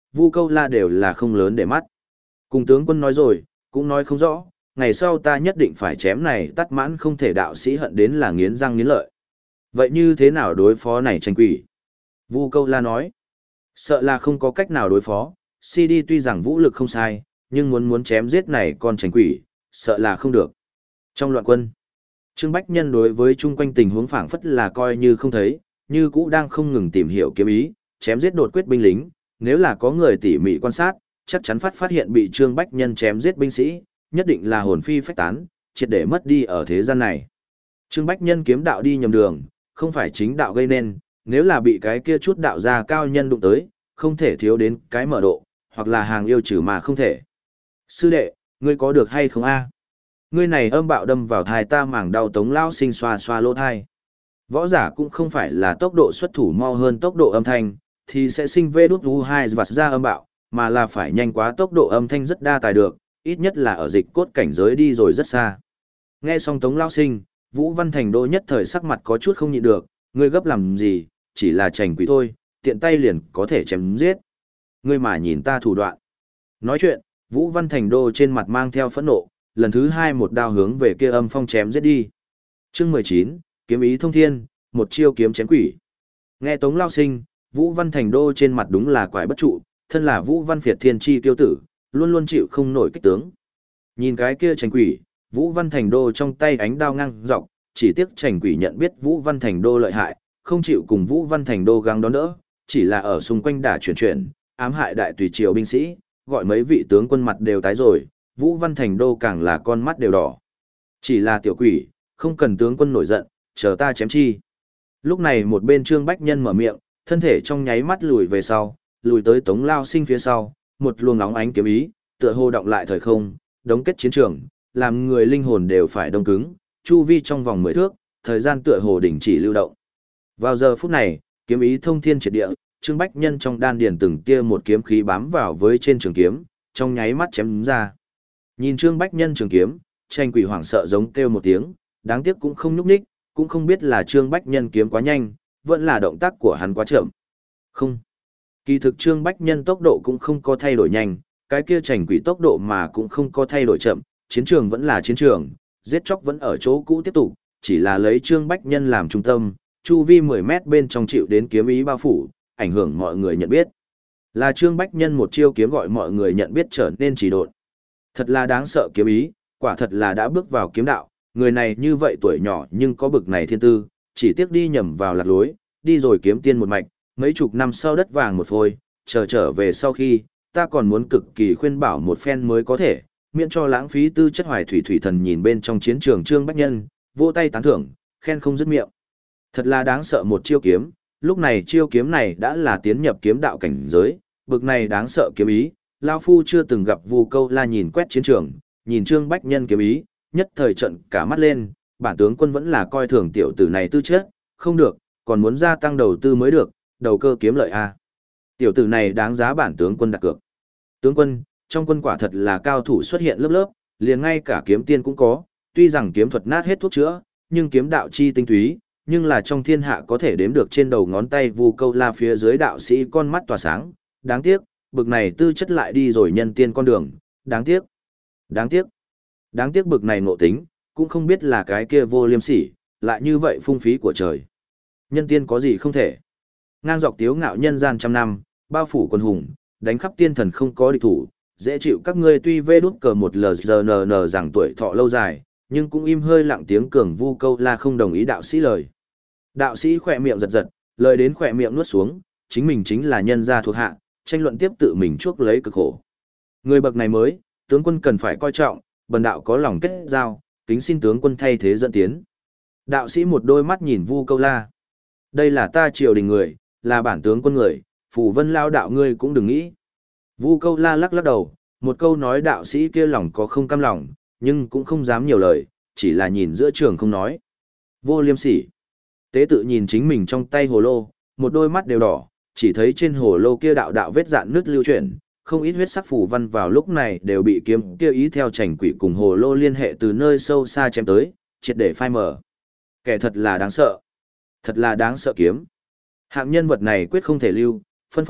Vu Câu La đều là không lớn để mắt. Cùng tướng quân nói rồi, cũng nói không rõ, ngày sau ta nhất định phải chém này tắt mãn không thể đạo sĩ hận đến là nghiến răng nghiến lợi. Vậy như thế nào đối phó này tranh quỷ? Vu Câu La nói, sợ là không có cách nào đối phó, xê đê tuy rằng vũ lực không sai, nhưng muốn muốn chém giết này con tranh quỷ, sợ là không được. Trong loạn quân, Trương Bách Nhân đối với chung quanh tình huống phảng phất là coi như không thấy, như cũ đang không ngừng tìm hiểu kiếm ý, chém giết đột quyết binh lính, nếu là có người tỉ mỉ quan sát, chắc chắn phát phát hiện bị Trương Bách Nhân chém giết binh sĩ, nhất định là hồn phi phách tán, triệt để mất đi ở thế gian này. Trương Bách Nhân kiếm đạo đi nhầm đường, không phải chính đạo gây nên, nếu là bị cái kia chút đạo gia cao nhân đụng tới, không thể thiếu đến cái mở độ, hoặc là hàng yêu trừ mà không thể. Sư đệ, ngươi có được hay không a? Ngươi này âm bạo đâm vào thai ta mảng đau Tống Lao Sinh xoa xoa lỗ thai. Võ giả cũng không phải là tốc độ xuất thủ mau hơn tốc độ âm thanh, thì sẽ sinh vê đút u hai và ra âm bạo, mà là phải nhanh quá tốc độ âm thanh rất đa tài được, ít nhất là ở dịch cốt cảnh giới đi rồi rất xa. Nghe xong Tống Lao Sinh, Vũ Văn Thành Đô nhất thời sắc mặt có chút không nhịn được, ngươi gấp làm gì, chỉ là chành quỷ thôi, tiện tay liền có thể chém giết. Ngươi mà nhìn ta thủ đoạn. Nói chuyện, Vũ Văn Thành Đô trên mặt mang theo phẫn nộ, lần thứ hai một đao hướng về kia âm phong chém giết đi. Chương mười chín, kiếm ý thông thiên, một chiêu kiếm chém quỷ. Nghe Tống Lao Sinh, Vũ Văn Thành Đô trên mặt đúng là quải bất trụ, thân là Vũ Văn Phiệt Thiên Chi tiêu tử, luôn luôn chịu không nổi kích tướng. Nhìn cái kia chành quỷ, Vũ Văn Thành Đô trong tay ánh đao ngang dọc, chỉ tiếc chành quỷ nhận biết Vũ Văn Thành Đô lợi hại, không chịu cùng Vũ Văn Thành Đô gắng đón đỡ, chỉ là ở xung quanh đả chuyển chuyển, ám hại đại tùy triều binh sĩ, gọi mấy vị tướng quân mặt đều tái rồi, Vũ Văn Thành Đô càng là con mắt đều đỏ. Chỉ là tiểu quỷ, không cần tướng quân nổi giận, chờ ta chém chi. Lúc này một bên Trương Bách Nhân mở miệng, thân thể trong nháy mắt lùi về sau, lùi tới Tống Lao Sinh phía sau, một luồng nóng ánh kiếm ý, tựa hồ động lại thời không, đống kết chiến trường, làm người linh hồn đều phải đông cứng, chu vi trong vòng mười thước, thời gian tựa hồ đình chỉ lưu động. Vào giờ phút này, kiếm ý thông thiên triệt địa, Trương Bách Nhân trong đan điền từng tia một kiếm khí bám vào với trên trường kiếm, trong nháy mắt chém ra. Nhìn Trương Bách Nhân trường kiếm, tranh quỷ hoảng sợ giống kêu một tiếng, đáng tiếc cũng không nhúc nhích, cũng không biết là Trương Bách Nhân kiếm quá nhanh, vẫn là động tác của hắn quá chậm. Không. Kỳ thực Trương Bách Nhân tốc độ cũng không có thay đổi nhanh, cái kia tranh quỷ tốc độ mà cũng không có thay đổi chậm, chiến trường vẫn là chiến trường, giết chóc vẫn ở chỗ cũ tiếp tục, chỉ là lấy Trương Bách Nhân làm trung tâm, chu vi mười mét bên trong chịu đến kiếm ý bao phủ, ảnh hưởng mọi người nhận biết. Là Trương Bách Nhân một chiêu kiếm gọi mọi người nhận biết trở nên trì độn. Thật là đáng sợ kiếm ý, quả thật là đã bước vào kiếm đạo, người này như vậy tuổi nhỏ nhưng có bực này thiên tư, chỉ tiếc đi nhầm vào lạc lối, đi rồi kiếm tiên một mạch, mấy chục năm sau đất vàng một phôi, chờ trở về sau khi, ta còn muốn cực kỳ khuyên bảo một phen mới có thể, miễn cho lãng phí tư chất hoài thủy thủy thần nhìn bên trong chiến trường Trương Bách Nhân, vỗ tay tán thưởng, khen không dứt miệng. Thật là đáng sợ một chiêu kiếm, lúc này chiêu kiếm này đã là tiến nhập kiếm đạo cảnh giới, bực này đáng sợ kiếm ý, Lao Phu chưa từng gặp Vu Câu La nhìn quét chiến trường, nhìn Trương Bách Nhân kiếm ý, nhất thời trận cả mắt lên, bản tướng quân vẫn là coi thường tiểu tử này tư chất, không được, còn muốn gia tăng đầu tư mới được, đầu cơ kiếm lợi a. Tiểu tử này đáng giá bản tướng quân đặt cược. Tướng quân, trong quân quả thật là cao thủ xuất hiện lớp lớp, liền ngay cả kiếm tiên cũng có, tuy rằng kiếm thuật nát hết thuốc chữa, nhưng kiếm đạo chi tinh túy, nhưng là trong thiên hạ có thể đếm được trên đầu ngón tay Vu Câu La phía dưới đạo sĩ con mắt tỏa sáng, đáng tiếc, bực này tư chất lại đi rồi nhân tiên con đường, đáng tiếc. Đáng tiếc. Đáng tiếc bực này ngộ tính, cũng không biết là cái kia vô liêm sỉ, lại như vậy phung phí của trời. Nhân tiên có gì không thể. Ngang dọc tiếu ngạo nhân gian trăm năm, bao phủ quân hùng, đánh khắp tiên thần không có địch thủ, dễ chịu các ngươi tuy vê đút cờ một lờ giờ nờ nờ rằng tuổi thọ lâu dài, nhưng cũng im hơi lặng tiếng cường Vu Câu La không đồng ý đạo sĩ lời. Đạo sĩ khỏe miệng giật giật, lời đến khỏe miệng nuốt xuống, chính mình chính là nhân gia thuộc hạ, tranh luận tiếp tự mình chuốc lấy cực khổ. Người bậc này mới, tướng quân cần phải coi trọng, bần đạo có lòng kết giao, kính xin tướng quân thay thế dẫn tiến. Đạo sĩ một đôi mắt nhìn Vu Câu La. Đây là ta triều đình người, là bản tướng quân người, Phù Vân lao đạo ngươi cũng đừng nghĩ. Vu Câu La lắc lắc đầu, một câu nói đạo sĩ kia lòng có không cam lòng, nhưng cũng không dám nhiều lời, chỉ là nhìn giữa trường không nói. Vô liêm sỉ. Tế tự nhìn chính mình trong tay hồ lô, một đôi mắt đều đỏ, chỉ thấy trên hồ lô kia đạo đạo vết dạn nước lưu chuyển, không ít huyết sắc phù văn vào lúc này đều bị kiếm kia ý theo chảnh quỷ cùng hồ lô liên hệ từ nơi sâu xa chém tới, triệt để phai mờ. Kẻ thật là đáng sợ. Thật là đáng sợ kiếm. Hạng nhân vật này quyết không thể lưu, phân phó,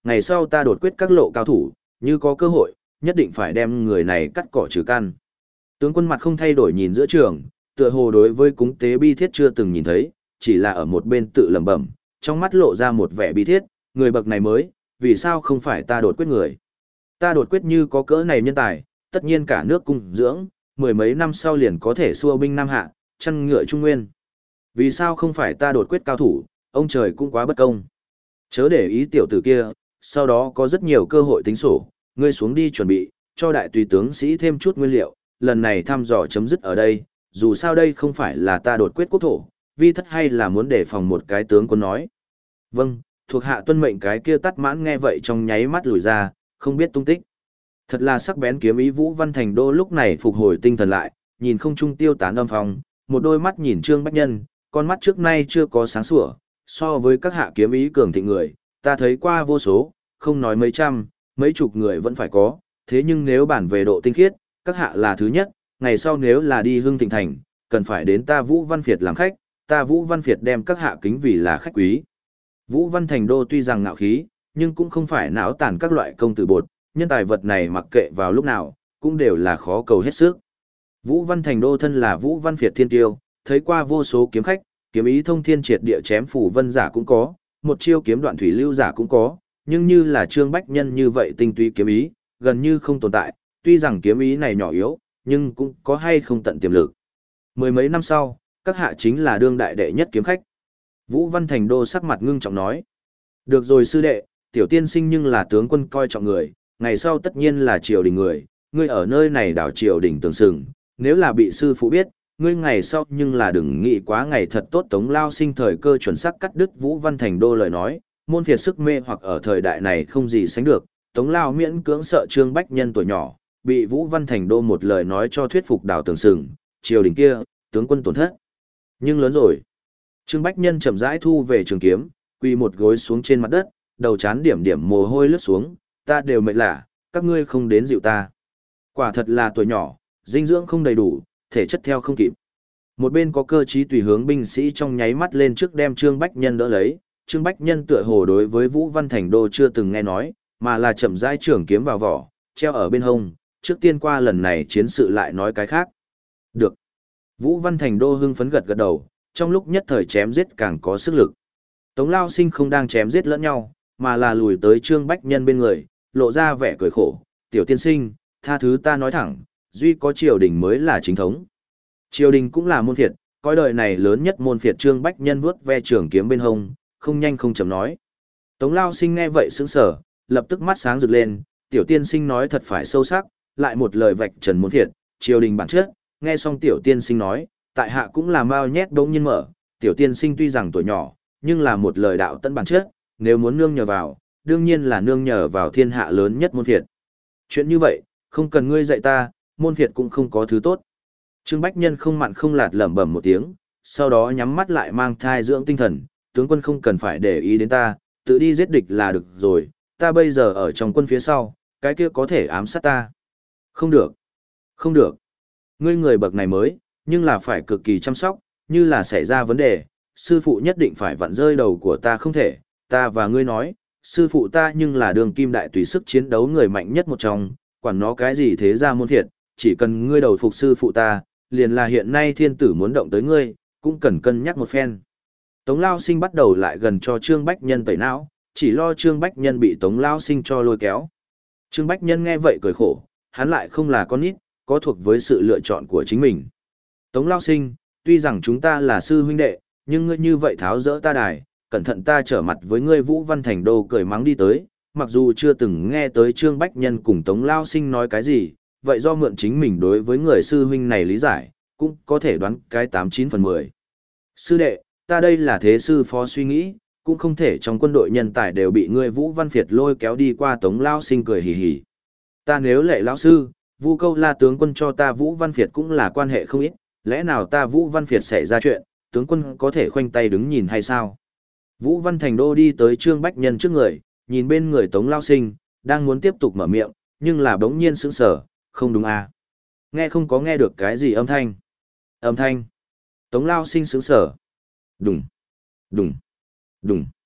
ngày sau ta đột quyết các lộ cao thủ, như có cơ hội, nhất định phải đem người này cắt cỏ trừ căn. Tướng quân mặt không thay đổi nhìn giữa trường, tựa hồ đối với cúng tế bi thiết chưa từng nhìn thấy, chỉ là ở một bên tự lẩm bẩm, trong mắt lộ ra một vẻ bi thiết, người bậc này mới, vì sao không phải ta đột quyết người. Ta đột quyết như có cỡ này nhân tài, tất nhiên cả nước cung dưỡng, mười mấy năm sau liền có thể xua binh Nam Hạ, chăn ngựa Trung Nguyên. Vì sao không phải ta đột quyết cao thủ, ông trời cũng quá bất công. Chớ để ý tiểu tử kia, sau đó có rất nhiều cơ hội tính sổ, ngươi xuống đi chuẩn bị, cho đại tùy tướng sĩ thêm chút nguyên liệu, lần này thăm dò chấm dứt ở đây, dù sao đây không phải là ta đột quyết quốc thổ, vi thất hay là muốn đề phòng một cái tướng quân nói. Vâng, thuộc hạ tuân mệnh. Cái kia tắt mãn nghe vậy trong nháy mắt lùi ra, không biết tung tích. Thật là sắc bén kiếm ý Vũ Văn Thành Đô lúc này phục hồi tinh thần lại, nhìn không trung tiêu tán âm phong, một đôi mắt nhìn Trương Bách Nhân, con mắt trước nay chưa có sáng sủa, so với các hạ kiếm ý cường thịnh người, ta thấy qua vô số, không nói mấy trăm, mấy chục người vẫn phải có, thế nhưng nếu bản về độ tinh khiết, các hạ là thứ nhất, ngày sau nếu là đi Hưng Thịnh Thành, cần phải đến ta Vũ Văn Việt làm khách, ta Vũ Văn Việt đem các hạ kính vì là khách quý. Vũ Văn Thành Đô tuy rằng ngạo khí, nhưng cũng không phải não tàn các loại công tử bột, nhân tài vật này mặc kệ vào lúc nào, cũng đều là khó cầu hết sức. Vũ Văn Thành Đô thân là Vũ Văn Việt thiên tiêu, thấy qua vô số kiếm khách, kiếm ý thông thiên triệt địa chém phủ vân giả cũng có, một chiêu kiếm đoạn thủy lưu giả cũng có, nhưng như là Trương Bách Nhân như vậy tinh túy kiếm ý, gần như không tồn tại, tuy rằng kiếm ý này nhỏ yếu, nhưng cũng có hay không tận tiềm lực. Mười mấy năm sau, các hạ chính là đương đại đệ nhất kiếm khách. Vũ Văn Thành Đô sắc mặt ngưng trọng nói. Được rồi sư đệ, tiểu tiên sinh nhưng là tướng quân coi trọng người, ngày sau tất nhiên là triều đình người, ngươi ở nơi này đảo triều đình tường sừng, nếu là bị sư phụ biết, ngươi ngày sau nhưng là đừng nghĩ quá ngày thật tốt. Tống Lao Sinh thời cơ chuẩn xác cắt đứt Vũ Văn Thành Đô lời nói, môn phiệt sức mê hoặc ở thời đại này không gì sánh được, Tống Lao miễn cưỡng sợ Trương Bách Nhân tuổi nhỏ, bị Vũ Văn Thành Đô một lời nói cho thuyết phục đảo tường sừng, triều đình kia, tướng quân tổn thất. Nhưng lớn rồi. Trương Bách Nhân chậm rãi thu về trường kiếm, quỳ một gối xuống trên mặt đất, đầu chán điểm điểm mồ hôi lướt xuống, ta đều mệt lạ, các ngươi không đến dịu ta. Quả thật là tuổi nhỏ, dinh dưỡng không đầy đủ, thể chất theo không kịp. Một bên có cơ trí tùy hướng binh sĩ trong nháy mắt lên trước đem Trương Bách Nhân đỡ lấy, Trương Bách Nhân tựa hồ đối với Vũ Văn Thành Đô chưa từng nghe nói, mà là chậm rãi trường kiếm vào vỏ, treo ở bên hông, trước tiên qua lần này chiến sự lại nói cái khác. Được. Vũ Văn Thành Đô hưng phấn gật gật đầu, trong lúc nhất thời chém giết càng có sức lực. Tống Lao Sinh không đang chém giết lẫn nhau, mà là lùi tới Trương Bách Nhân bên người, lộ ra vẻ cười khổ, tiểu tiên sinh, tha thứ ta nói thẳng, duy có triều đình mới là chính thống. Triều đình cũng là môn phiệt, coi đời này lớn nhất môn phiệt. Trương Bách Nhân vuốt ve trường kiếm bên hông, không nhanh không chậm nói. Tống Lao Sinh nghe vậy sững sờ, lập tức mắt sáng rực lên, tiểu tiên sinh nói thật phải sâu sắc, lại một lời vạch trần môn phiệt, triều đình bản chất. Nghe xong tiểu tiên sinh nói, tại hạ cũng là mau nhét bỗng nhiên mở, tiểu tiên sinh tuy rằng tuổi nhỏ, nhưng là một lời đạo tận bản chất, nếu muốn nương nhờ vào, đương nhiên là nương nhờ vào thiên hạ lớn nhất môn phiệt. Chuyện như vậy, không cần ngươi dạy ta, môn phiệt cũng không có thứ tốt. Trương Bách Nhân không mặn không lạt lẩm bẩm một tiếng, sau đó nhắm mắt lại mang thai dưỡng tinh thần, tướng quân không cần phải để ý đến ta, tự đi giết địch là được rồi, ta bây giờ ở trong quân phía sau, cái kia có thể ám sát ta. Không được, không được. Ngươi người bậc này mới, nhưng là phải cực kỳ chăm sóc, như là xảy ra vấn đề, sư phụ nhất định phải vặn rơi đầu của ta không thể, ta và ngươi nói, sư phụ ta nhưng là đường kim đại tùy sức chiến đấu người mạnh nhất một trong, quản nó cái gì thế ra môn thiệt, chỉ cần ngươi đầu phục sư phụ ta, liền là hiện nay thiên tử muốn động tới ngươi, cũng cần cân nhắc một phen. Tống Lao Sinh bắt đầu lại gần cho Trương Bách Nhân tẩy não, chỉ lo Trương Bách Nhân bị Tống Lao Sinh cho lôi kéo. Trương Bách Nhân nghe vậy cười khổ, hắn lại không là con nít, có thuộc với sự lựa chọn của chính mình. Tống Lao Sinh, tuy rằng chúng ta là sư huynh đệ, nhưng ngươi như vậy tháo rỡ ta đài, cẩn thận ta trở mặt với ngươi. Vũ Văn Thành Đô cười mắng đi tới, mặc dù chưa từng nghe tới Trương Bách Nhân cùng Tống Lao Sinh nói cái gì, vậy do mượn chính mình đối với người sư huynh này lý giải, cũng có thể đoán cái tám chín phần mười. Sư đệ, ta đây là thế sư phó suy nghĩ, cũng không thể trong quân đội nhân tài đều bị ngươi Vũ Văn Việt lôi kéo đi qua. Tống Lao Sinh cười hì hì. Ta nếu lệ lão sư, Vu Câu La tướng quân cho ta Vũ Văn Việt cũng là quan hệ không ít, lẽ nào ta Vũ Văn Việt xảy ra chuyện, tướng quân có thể khoanh tay đứng nhìn hay sao? Vũ Văn Thành Đô đi tới Trương Bách Nhân trước người, nhìn bên người Tống Lao Sinh, đang muốn tiếp tục mở miệng, nhưng là bỗng nhiên sững sờ, không đúng à? Nghe không có nghe được cái gì âm thanh. Âm thanh. Tống Lao Sinh sững sờ. Đùng, đùng, đùng.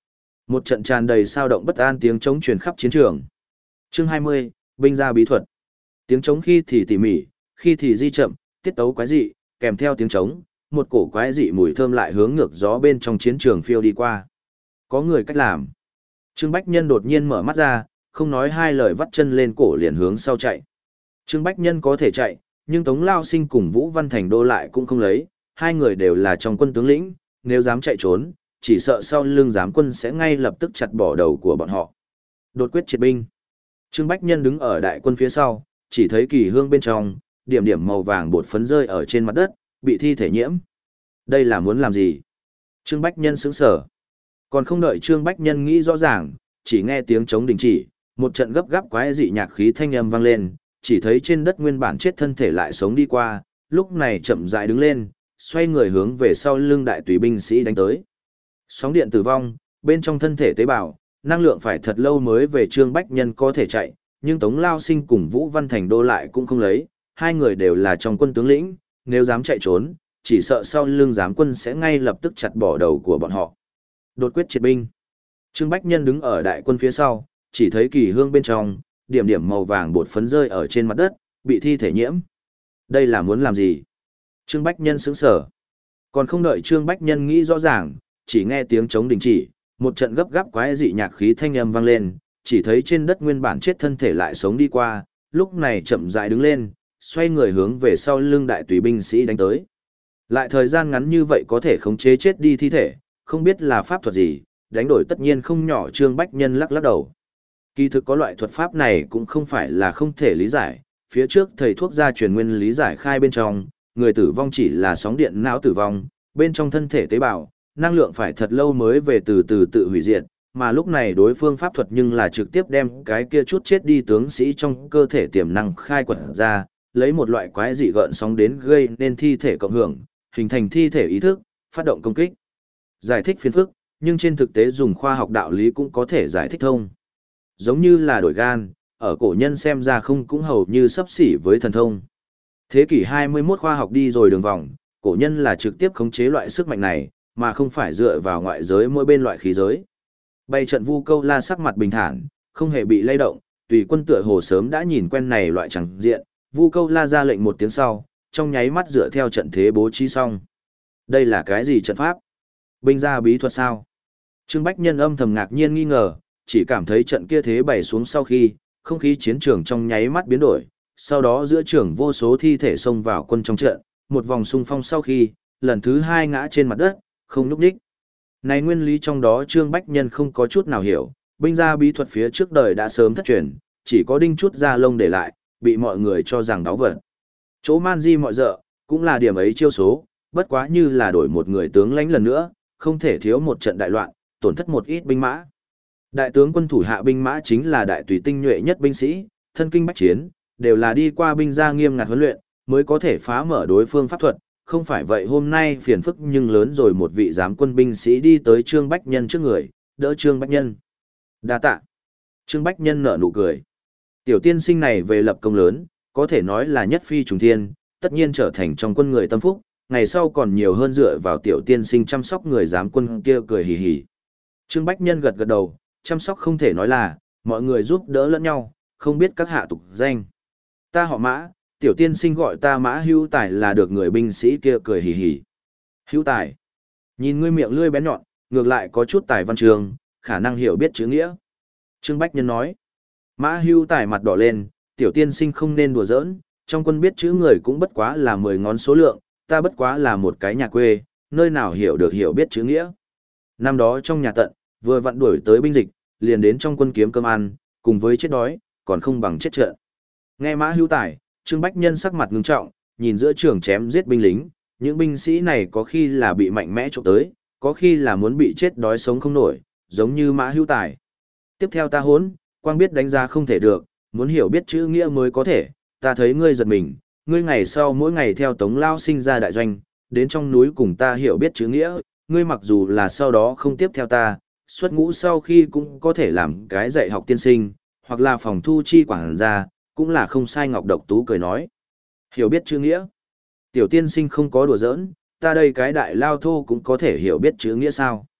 Một trận tràn đầy sao động bất an tiếng trống truyền khắp chiến trường. Chương hai mươi, binh gia bí thuật. Tiếng trống khi thì tỉ mỉ, khi thì di chậm, tiết tấu quái dị, kèm theo tiếng trống, một cổ quái dị mùi thơm lại hướng ngược gió bên trong chiến trường phiêu đi qua. Có người cách làm. Trương Bách Nhân đột nhiên mở mắt ra, không nói hai lời vắt chân lên cổ liền hướng sau chạy. Trương Bách Nhân có thể chạy, nhưng Tống Lao Sinh cùng Vũ Văn Thành Đô lại cũng không lấy, hai người đều là trong quân tướng lĩnh, nếu dám chạy trốn, chỉ sợ sau lưng giám quân sẽ ngay lập tức chặt bỏ đầu của bọn họ. Đột quyết triệt binh. Trương Bách Nhân đứng ở đại quân phía sau, chỉ thấy kỳ hương bên trong, điểm điểm màu vàng bột phấn rơi ở trên mặt đất, bị thi thể nhiễm. Đây là muốn làm gì? Trương Bách Nhân sững sờ. Còn không đợi Trương Bách Nhân nghĩ rõ ràng, chỉ nghe tiếng trống đình chỉ, một trận gấp gáp quái dị nhạc khí thanh âm vang lên, chỉ thấy trên đất nguyên bản chết thân thể lại sống đi qua, lúc này chậm rãi đứng lên, xoay người hướng về sau lưng đại tùy binh sĩ đánh tới. Sóng điện tử vong, bên trong thân thể tế bào, năng lượng phải thật lâu mới về Trương Bách Nhân có thể chạy, nhưng Tống Lao Sinh cùng Vũ Văn Thành Đô lại cũng không lấy, hai người đều là trong quân tướng lĩnh, nếu dám chạy trốn, chỉ sợ sau lưng giám quân sẽ ngay lập tức chặt bỏ đầu của bọn họ. Đột quyết triệt binh. Trương Bách Nhân đứng ở đại quân phía sau, chỉ thấy kỳ hương bên trong, điểm điểm màu vàng bột phấn rơi ở trên mặt đất, bị thi thể nhiễm. Đây là muốn làm gì? Trương Bách Nhân sững sờ. Còn không đợi Trương Bách Nhân nghĩ rõ ràng, chỉ nghe tiếng trống đình chỉ, một trận gấp gáp quái dị nhạc khí thanh âm vang lên, chỉ thấy trên đất nguyên bản chết thân thể lại sống đi qua, lúc này chậm rãi đứng lên, xoay người hướng về sau lưng đại tùy binh sĩ đánh tới. Lại thời gian ngắn như vậy có thể khống chế chết đi thi thể, không biết là pháp thuật gì, đánh đổi tất nhiên không nhỏ. Trương Bách Nhân lắc lắc đầu. Kỳ thực có loại thuật pháp này cũng không phải là không thể lý giải, phía trước thầy thuốc gia truyền nguyên lý giải khai bên trong, người tử vong chỉ là sóng điện não tử vong, bên trong thân thể tế bào, năng lượng phải thật lâu mới về từ từ tự hủy diệt, mà lúc này đối phương pháp thuật nhưng là trực tiếp đem cái kia chút chết đi tướng sĩ trong cơ thể tiềm năng khai quật ra, lấy một loại quái dị gợn sóng đến gây nên thi thể cộng hưởng, hình thành thi thể ý thức, phát động công kích. Giải thích phiền phức, nhưng trên thực tế dùng khoa học đạo lý cũng có thể giải thích thông. Giống như là đổi gan, ở cổ nhân xem ra không cũng hầu như sấp xỉ với thần thông. Thế kỷ hai mươi mốt khoa học đi rồi đường vòng, cổ nhân là trực tiếp khống chế loại sức mạnh này, mà không phải dựa vào ngoại giới mỗi bên loại khí giới. Bay trận Vu Câu La sắc mặt bình thản, không hề bị lay động, tùy quân tựa hồ sớm đã nhìn quen này loại chẳng diện, Vu Câu La ra lệnh một tiếng sau, trong nháy mắt dựa theo trận thế bố trí xong. Đây là cái gì trận pháp? Binh gia bí thuật sao? Trương Bách Nhân âm thầm ngạc nhiên nghi ngờ, chỉ cảm thấy trận kia thế bày xuống sau khi, không khí chiến trường trong nháy mắt biến đổi, sau đó giữa trường vô số thi thể xông vào quân trong trận, một vòng xung phong sau khi, lần thứ hai ngã trên mặt đất, không nhúc nhích. Này nguyên lý trong đó Trương Bách Nhân không có chút nào hiểu, binh gia bí thuật phía trước đời đã sớm thất truyền, chỉ có đinh chút da lông để lại, bị mọi người cho rằng đáo vật. Chỗ man di mọi dợ, cũng là điểm ấy chiêu số, bất quá như là đổi một người tướng lãnh lần nữa, không thể thiếu một trận đại loạn, tổn thất một ít binh mã. Đại tướng quân thủ hạ binh mã chính là đại tùy tinh nhuệ nhất binh sĩ, thân kinh bách chiến, đều là đi qua binh gia nghiêm ngặt huấn luyện, mới có thể phá mở đối phương pháp thuật, không phải vậy hôm nay phiền phức nhưng lớn rồi. Một vị giám quân binh sĩ đi tới Trương Bách Nhân trước người, đỡ Trương Bách Nhân. Đa tạ. Trương Bách Nhân nở nụ cười. Tiểu tiên sinh này về lập công lớn, có thể nói là nhất phi trùng thiên, tất nhiên trở thành trong quân người tâm phúc, ngày sau còn nhiều hơn dựa vào tiểu tiên sinh chăm sóc người giám quân kia. Cười hì hì. Trương Bách Nhân gật gật đầu, chăm sóc không thể nói là, mọi người giúp đỡ lẫn nhau, không biết các hạ tục danh. Ta họ Mã, tiểu tiên sinh gọi ta Mã Hữu Tài là được. Người binh sĩ kia cười hì hì. Hữu Tài. Nhìn ngươi miệng lưỡi bén nhọn, ngược lại có chút tài văn trường, khả năng hiểu biết chữ nghĩa. Trương Bách Nhân nói. Mã Hữu Tài mặt đỏ lên, tiểu tiên sinh không nên đùa giỡn, trong quân biết chữ người cũng bất quá là mười ngón số lượng, ta bất quá là một cái nhà quê, nơi nào hiểu được hiểu biết chữ nghĩa. Năm đó trong nhà tận, vừa vặn đuổi tới binh dịch, liền đến trong quân kiếm cơm ăn, cùng với chết đói, còn không bằng chết trận. Nghe Mã Hữu Tài, Trương Bách Nhân sắc mặt ngưng trọng, nhìn giữa trường chém giết binh lính, những binh sĩ này có khi là bị mạnh mẽ trộm tới, có khi là muốn bị chết đói sống không nổi, giống như Mã Hữu Tài. Tiếp theo ta hốn, quang biết đánh giá không thể được, muốn hiểu biết chữ nghĩa mới có thể, ta thấy ngươi giật mình, ngươi ngày sau mỗi ngày theo Tống Lao Sinh ra đại doanh, đến trong núi cùng ta hiểu biết chữ nghĩa, ngươi mặc dù là sau đó không tiếp theo ta, xuất ngũ sau khi cũng có thể làm cái dạy học tiên sinh, hoặc là phòng thu chi quảng gia, cũng là không sai. Ngọc Độc Tú cười nói. Hiểu biết chữ nghĩa. Tiểu tiên sinh không có đùa giỡn, ta đây cái đại lao thô cũng có thể hiểu biết chữ nghĩa sao.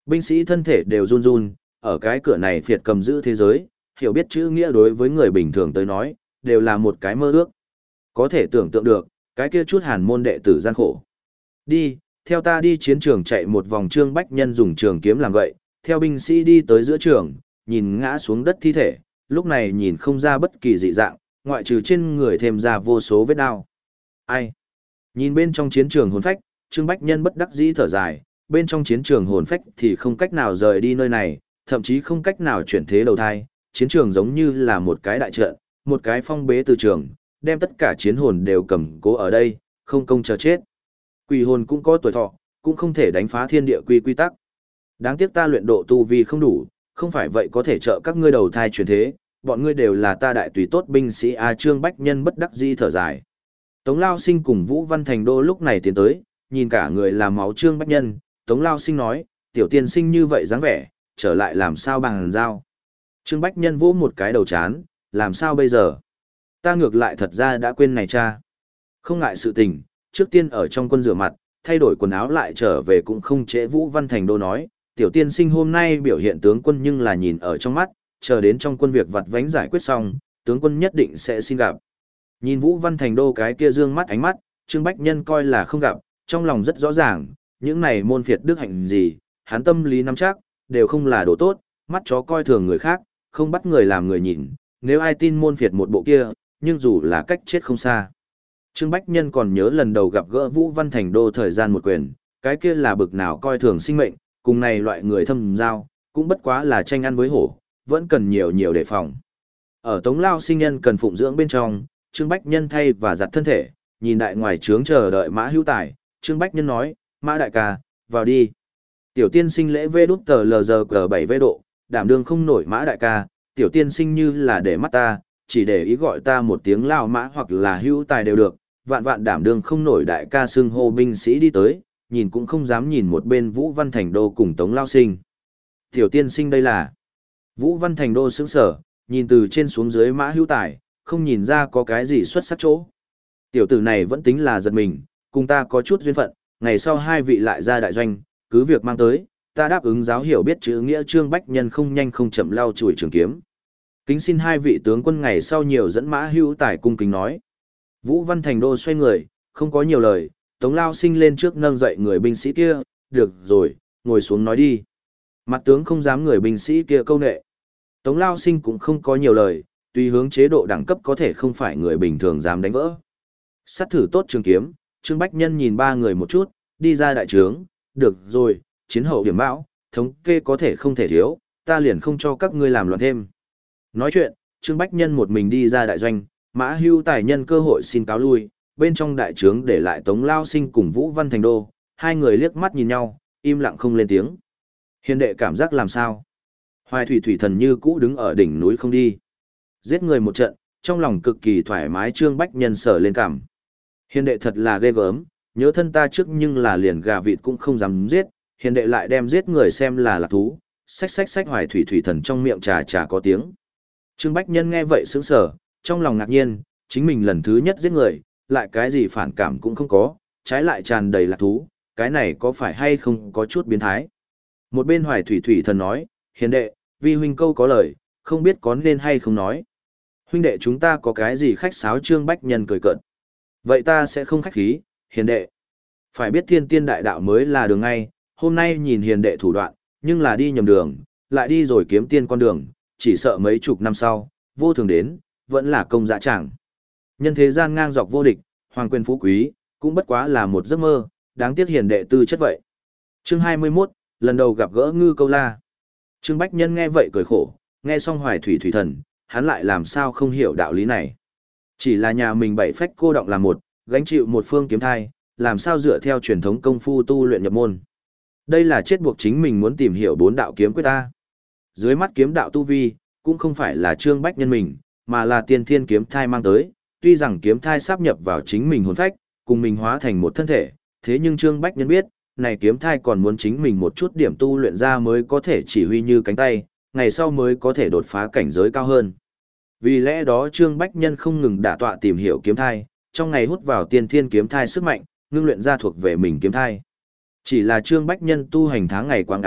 Binh sĩ thân thể đều run run, ở cái cửa này phiệt cầm giữ thế giới, hiểu biết chữ nghĩa đối với người bình thường tới nói, đều là một cái mơ ước. Có thể tưởng tượng được, cái kia chút hàn môn đệ tử gian khổ. Đi, theo ta đi chiến trường chạy một vòng. Trương Bách Nhân dùng trường kiếm làm gậy, theo binh sĩ đi tới giữa trường, nhìn ngã xuống đất thi thể, lúc này nhìn không ra bất kỳ dị dạng, ngoại trừ trên người thêm ra vô số vết đao. Ai? Nhìn bên trong chiến trường hồn phách, Trương Bách Nhân bất đắc dĩ thở dài, bên trong chiến trường hồn phách thì không cách nào rời đi nơi này, thậm chí không cách nào chuyển thế đầu thai, chiến trường giống như là một cái đại trận, một cái phong bế từ trường, đem tất cả chiến hồn đều cầm cố ở đây, không công chờ chết. Quỷ hồn cũng có tuổi thọ, cũng không thể đánh phá thiên địa quy quy tắc. Đáng tiếc ta luyện độ tu vi không đủ, không phải vậy có thể trợ các ngươi đầu thai chuyển thế, bọn ngươi đều là ta đại tùy tốt binh sĩ a. Trương Bách Nhân bất đắc dĩ thở dài. Tống Lao Sinh cùng Vũ Văn Thành Đô lúc này tiến tới, nhìn cả người là máu Trương Bách Nhân, Tống Lao Sinh nói, tiểu tiên sinh như vậy dáng vẻ, trở lại làm sao bằng giao. Trương Bách Nhân vỗ một cái đầu chán, làm sao bây giờ? Ta ngược lại thật ra đã quên này cha. Không ngại sự tình, trước tiên ở trong quân rửa mặt, thay đổi quần áo lại trở về cũng không trễ. Vũ Văn Thành Đô nói, tiểu tiên sinh hôm nay biểu hiện tướng quân nhưng là nhìn ở trong mắt, chờ đến trong quân việc vặt vánh giải quyết xong, tướng quân nhất định sẽ xin gặp. Nhìn Vũ Văn Thành Đô cái kia dương mắt ánh mắt, Trương Bách Nhân coi là không gặp, trong lòng rất rõ ràng, những này môn phiệt đức hạnh gì, hắn tâm lý nắm chắc, đều không là đồ tốt, mắt chó coi thường người khác, không bắt người làm người nhìn, nếu ai tin môn phiệt một bộ kia, nhưng dù là cách chết không xa. Trương Bách Nhân còn nhớ lần đầu gặp gỡ Vũ Văn Thành Đô thời gian một quyền, cái kia là bực nào coi thường sinh mệnh, cùng này loại người thâm giao, cũng bất quá là tranh ăn với hổ, vẫn cần nhiều nhiều đề phòng. Ở Tống Lao Sinh nhân cần phụng dưỡng bên trong, Trương Bách Nhân thay và giặt thân thể, nhìn đại ngoài trướng chờ đợi Mã Hữu Tài, Trương Bách Nhân nói, Mã đại ca, vào đi. Tiểu tiên sinh lễ vê đút tờ lờ giờ cờ bảy vê độ, đảm đương không nổi Mã đại ca, tiểu tiên sinh như là để mắt ta, chỉ để ý gọi ta một tiếng Lao Mã hoặc là Hữu Tài đều được, vạn vạn đảm đương không nổi đại ca xưng hô. Binh sĩ đi tới, nhìn cũng không dám nhìn một bên Vũ Văn Thành Đô cùng Tống Lao Sinh. Tiểu tiên sinh đây là... Vũ Văn Thành Đô sững sở, nhìn từ trên xuống dưới Mã Hữu Tài, không nhìn ra có cái gì xuất sắc chỗ. Tiểu tử này vẫn tính là giật mình, cùng ta có chút duyên phận, ngày sau hai vị lại ra đại doanh, cứ việc mang tới, ta đáp ứng giáo hiểu biết chữ nghĩa. Trương Bách Nhân không nhanh không chậm lau chùi trường kiếm. Kính xin hai vị tướng quân ngày sau nhiều dẫn Mã Hữu Tài cung kính nói. Vũ Văn Thành Đô xoay người, không có nhiều lời, Tống Lao Sinh lên trước nâng dậy người binh sĩ kia, được rồi, ngồi xuống nói đi. Mặt tướng không dám người binh sĩ kia câu nệ. Tống Lao Sinh cũng không có nhiều lời, tùy hướng chế độ đẳng cấp có thể không phải người bình thường dám đánh vỡ. Sát thử tốt trường kiếm, Trương Bách Nhân nhìn ba người một chút, đi ra đại trướng, được rồi, chiến hậu điểm bão, thống kê có thể không thể thiếu, ta liền không cho các ngươi làm loạn thêm. Nói chuyện, Trương Bách Nhân một mình đi ra đại doanh, Mã Hữu Tài nhân cơ hội xin cáo lui, bên trong đại trướng để lại Tống Lao Sinh cùng Vũ Văn Thành Đô, hai người liếc mắt nhìn nhau, im lặng không lên tiếng. Hiền đệ cảm giác làm sao? Hoài Thủy Thủy Thần như cũ đứng ở đỉnh núi không đi. Giết người một trận, trong lòng cực kỳ thoải mái. Trương Bách Nhân sở lên cảm. Hiền đệ thật là ghê gớm, nhớ thân ta trước nhưng là liền gà vịt cũng không dám giết, hiền đệ lại đem giết người xem là lạc thú. Xách xách xách. Hoài Thủy Thủy Thần trong miệng trà trà có tiếng. Trương Bách Nhân nghe vậy sững sờ, trong lòng ngạc nhiên, chính mình lần thứ nhất giết người, lại cái gì phản cảm cũng không có, trái lại tràn đầy lạc thú, cái này có phải hay không có chút biến thái. Một bên Hoài Thủy Thủy Thần nói, hiền đệ, vi huynh câu có lời, không biết có nên hay không nói. Huynh đệ chúng ta có cái gì khách sáo? Trương Bách Nhân cười cợt. Vậy ta sẽ không khách khí, hiền đệ. Phải biết thiên tiên đại đạo mới là đường ngay, hôm nay nhìn hiền đệ thủ đoạn, nhưng là đi nhầm đường, lại đi rồi kiếm tiên con đường, chỉ sợ mấy chục năm sau, vô thường đến, vẫn là công dã tràng. Nhân thế gian ngang dọc vô địch, hoàng quyền phú quý, cũng bất quá là một giấc mơ, đáng tiếc hiền đệ tư chất vậy. Chương hai mươi mốt, lần đầu gặp gỡ Ngư Câu La. Trương Bách Nhân nghe vậy cười khổ, nghe xong Hoài Thủy Thủy Thần, hắn lại làm sao không hiểu đạo lý này. Chỉ là nhà mình bảy phách cô đọng là một, gánh chịu một phương kiếm thai, làm sao dựa theo truyền thống công phu tu luyện nhập môn. Đây là chết buộc chính mình muốn tìm hiểu bốn đạo kiếm quyết ta. Dưới mắt kiếm đạo tu vi, cũng không phải là Trương Bách Nhân mình, mà là tiên thiên kiếm thai mang tới, tuy rằng kiếm thai sáp nhập vào chính mình hồn phách, cùng mình hóa thành một thân thể, thế nhưng Trương Bách Nhân biết, này kiếm thai còn muốn chính mình một chút điểm tu luyện ra mới có thể chỉ huy như cánh tay, ngày sau mới có thể đột phá cảnh giới cao hơn. Vì lẽ đó Trương Bách Nhân không ngừng đả tọa tìm hiểu kiếm thai, trong ngày hút vào tiên thiên kiếm thai sức mạnh, ngưng luyện ra thuộc về mình kiếm thai. Chỉ là Trương Bách Nhân tu hành tháng ngày quá ngắn,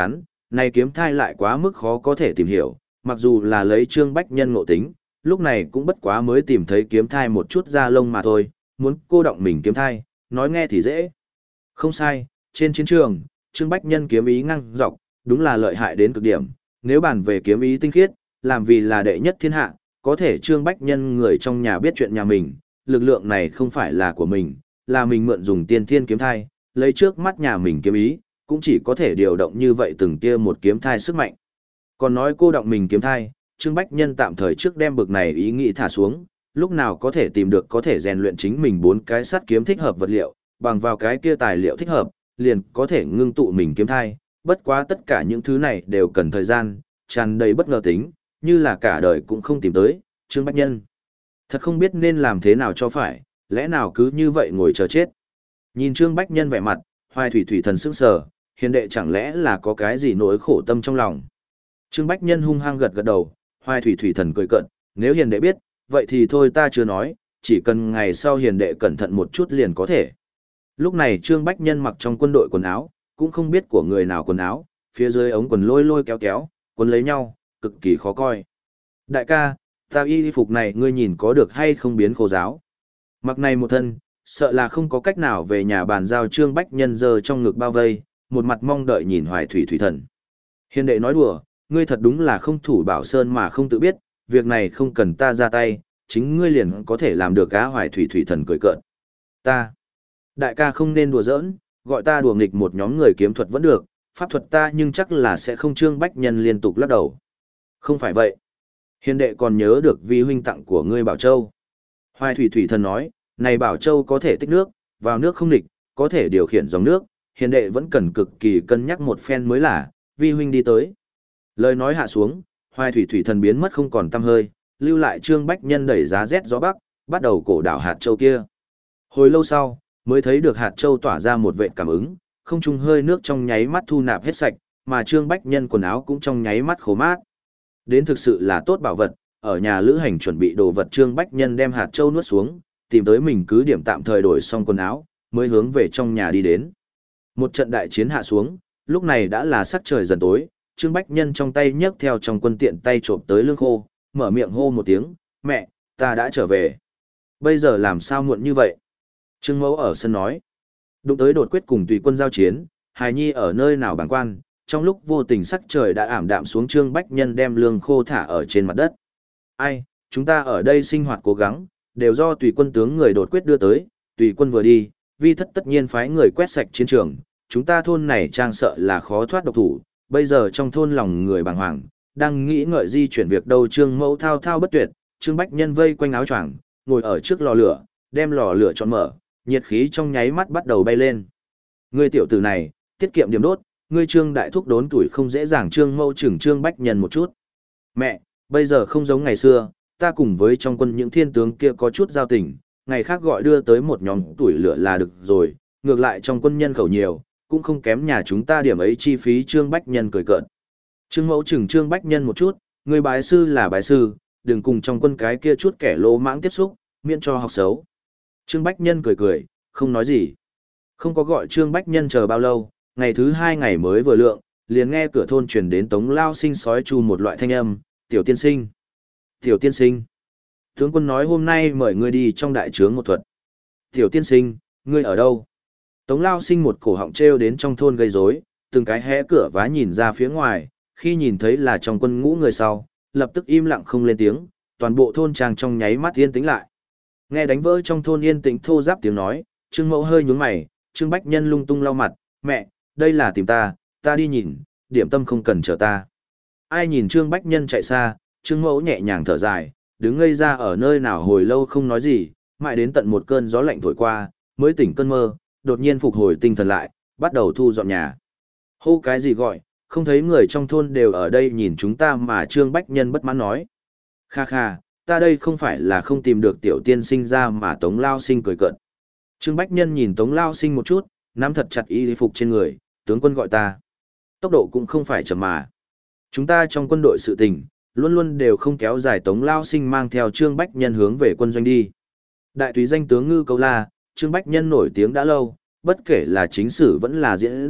này kiếm thai lại quá mức khó có thể tìm hiểu, mặc dù là lấy Trương Bách Nhân ngộ tính, lúc này cũng bất quá mới tìm thấy kiếm thai một chút da lông mà thôi, muốn cô động mình kiếm thai, nói nghe thì dễ. Không sai, trên chiến trường, Trương Bách Nhân kiếm ý ngang dọc, đúng là lợi hại đến cực điểm, nếu bàn về kiếm ý tinh khiết, làm vì là đệ nhất thiên hạ, có thể Trương Bách Nhân người trong nhà biết chuyện nhà mình, lực lượng này không phải là của mình, là mình mượn dùng tiên thiên kiếm thai, lấy trước mắt nhà mình kiếm ý, cũng chỉ có thể điều động như vậy từng tia một kiếm thai sức mạnh. Còn nói cô động mình kiếm thai, Trương Bách Nhân tạm thời trước đem bực này ý nghĩ thả xuống, lúc nào có thể tìm được có thể rèn luyện chính mình bốn cái sắt kiếm thích hợp vật liệu, bằng vào cái kia tài liệu thích hợp, liền có thể ngưng tụ mình kiếm thai, bất quá tất cả những thứ này đều cần thời gian, tràn đầy bất ngờ tính, như là cả đời cũng không tìm tới, Trương Bách Nhân. Thật không biết nên làm thế nào cho phải, lẽ nào cứ như vậy ngồi chờ chết. Nhìn Trương Bách Nhân vẻ mặt, Hoài Thủy Thủy thần sững sờ, hiền đệ chẳng lẽ là có cái gì nỗi khổ tâm trong lòng. Trương Bách Nhân hung hăng gật gật đầu, Hoài Thủy Thủy thần cười cợt, nếu hiền đệ biết, vậy thì thôi ta chưa nói, chỉ cần ngày sau hiền đệ cẩn thận một chút liền có thể. Lúc này Trương Bách Nhân mặc trong quân đội quần áo, cũng không biết của người nào quần áo, phía dưới ống quần lôi lôi kéo kéo, quần lấy nhau, cực kỳ khó coi. Đại ca, ta y phục này ngươi nhìn có được hay không biến khô giáo. Mặc này một thân, sợ là không có cách nào về nhà bàn giao. Trương Bách Nhân giơ trong ngực bao vây, một mặt mong đợi nhìn Hoài Thủy Thủy thần. Hiền đệ nói đùa, ngươi thật đúng là không thủ bảo sơn mà không tự biết, việc này không cần ta ra tay, chính ngươi liền có thể làm được. Cá Hoài Thủy Thủy thần cười cợt. Ta, đại ca không nên đùa giỡn, gọi ta đùa nghịch một nhóm người kiếm thuật vẫn được, pháp thuật ta nhưng chắc là sẽ không. Trương Bách Nhân liên tục lắc đầu. Không phải vậy. Hiền đệ còn nhớ được vi huynh tặng của ngươi Bảo Châu. Hoài Thủy Thủy thần nói, này Bảo Châu có thể tích nước, vào nước không nghịch, có thể điều khiển dòng nước, hiền đệ vẫn cần cực kỳ cân nhắc một phen mới là, vi huynh đi tới. Lời nói hạ xuống, Hoài Thủy Thủy thần biến mất không còn tăm hơi, lưu lại Trương Bách Nhân đẩy giá rét gió bắc, bắt đầu cổ đảo hạt châu kia. Hồi lâu sau, mới thấy được hạt châu tỏa ra một vệt cảm ứng, không trung hơi nước trong nháy mắt thu nạp hết sạch, mà Trương Bách Nhân quần áo cũng trong nháy mắt khô mát. Đến thực sự là tốt bảo vật, ở nhà lữ hành chuẩn bị đồ vật. Trương Bách Nhân đem hạt châu nuốt xuống, tìm tới mình cứ điểm tạm thời đổi xong quần áo, mới hướng về trong nhà đi đến. Một trận đại chiến hạ xuống, lúc này đã là sắc trời dần tối, Trương Bách Nhân trong tay nhấc theo trong quân tiện tay trộm tới lương khô, mở miệng hô một tiếng, mẹ, ta đã trở về. Bây giờ làm sao muộn như vậy? Trương Mẫu ở sân nói. Đụng tới đột quyết cùng tùy quân giao chiến, hài nhi ở nơi nào bàng quan, trong lúc vô tình sắc trời đã ảm đạm xuống. Trương Bách Nhân đem lương khô thả ở trên mặt đất. Ai, chúng ta ở đây sinh hoạt cố gắng, đều do tùy quân tướng người đột quyết đưa tới, tùy quân vừa đi, vi thất tất nhiên phái người quét sạch chiến trường, chúng ta thôn này trang sợ là khó thoát độc thủ, bây giờ trong thôn lòng người bàng hoàng, đang nghĩ ngợi di chuyển việc đâu. Trương Mẫu thao thao bất tuyệt, Trương Bách Nhân vây quanh áo choàng, ngồi ở trước lò lửa, đem lò lửa tròn mở, nhiệt khí trong nháy mắt bắt đầu bay lên. Ngươi tiểu tử này, tiết kiệm điểm đốt, ngươi Trương đại thúc đốn tuổi không dễ dàng. Trương Mẫu chừng Trương Bách Nhân một chút. Mẹ, bây giờ không giống ngày xưa, ta cùng với trong quân những thiên tướng kia có chút giao tình, ngày khác gọi đưa tới một nhóm tuổi lửa là được rồi, ngược lại trong quân nhân khẩu nhiều, cũng không kém nhà chúng ta điểm ấy chi phí. Trương Bách Nhân cười cợt. Trương Mẫu chừng Trương Bách Nhân một chút, người bái sư là bái sư, đừng cùng trong quân cái kia chút kẻ lỗ mãng tiếp xúc, miễn cho học xấu. Trương Bách Nhân cười cười, không nói gì. Không có gọi Trương Bách Nhân chờ bao lâu, ngày thứ hai ngày mới vừa lượng, liền nghe cửa thôn truyền đến Tống Lao Sinh sói chu một loại thanh âm, tiểu tiên sinh. Tiểu tiên sinh. Tướng quân nói hôm nay mời ngươi đi trong đại trướng một thuật. Tiểu tiên sinh, ngươi ở đâu? Tống Lao Sinh một cổ họng treo đến trong thôn gây rối, từng cái hé cửa vá nhìn ra phía ngoài, khi nhìn thấy là trong quân ngũ người sau, lập tức im lặng không lên tiếng, toàn bộ thôn trang trong nháy mắt yên tĩnh lại. Nghe đánh vỡ trong thôn yên tĩnh thô giáp tiếng nói, Trương Mẫu hơi nhướng mày, Trương Bách Nhân lung tung lau mặt, mẹ, đây là tìm ta, ta đi nhìn, điểm tâm không cần chờ ta. Ai nhìn Trương Bách Nhân chạy xa, Trương Mẫu nhẹ nhàng thở dài, đứng ngây ra ở nơi nào hồi lâu không nói gì, mãi đến tận một cơn gió lạnh thổi qua, mới tỉnh cơn mơ, đột nhiên phục hồi tinh thần lại, bắt đầu thu dọn nhà. Hô cái gì gọi, không thấy người trong thôn đều ở đây nhìn chúng ta mà. Trương Bách Nhân bất mãn nói. Kha kha, ta đây không phải là không tìm được tiểu tiên sinh ra mà. Tống Lao Sinh cười cợt. Trương Bách Nhân nhìn Tống Lao Sinh một chút, nắm thật chặt y phục trên người, tướng quân gọi ta. Tốc độ cũng không phải chậm mà. Chúng ta trong quân đội sự tình, luôn luôn đều không kéo dài. Tống Lao Sinh mang theo Trương Bách Nhân hướng về quân doanh đi. Đại túy danh tướng Ngư Câu La, Trương Bách Nhân nổi tiếng đã lâu, bất kể là chính sử vẫn là diễn dịch,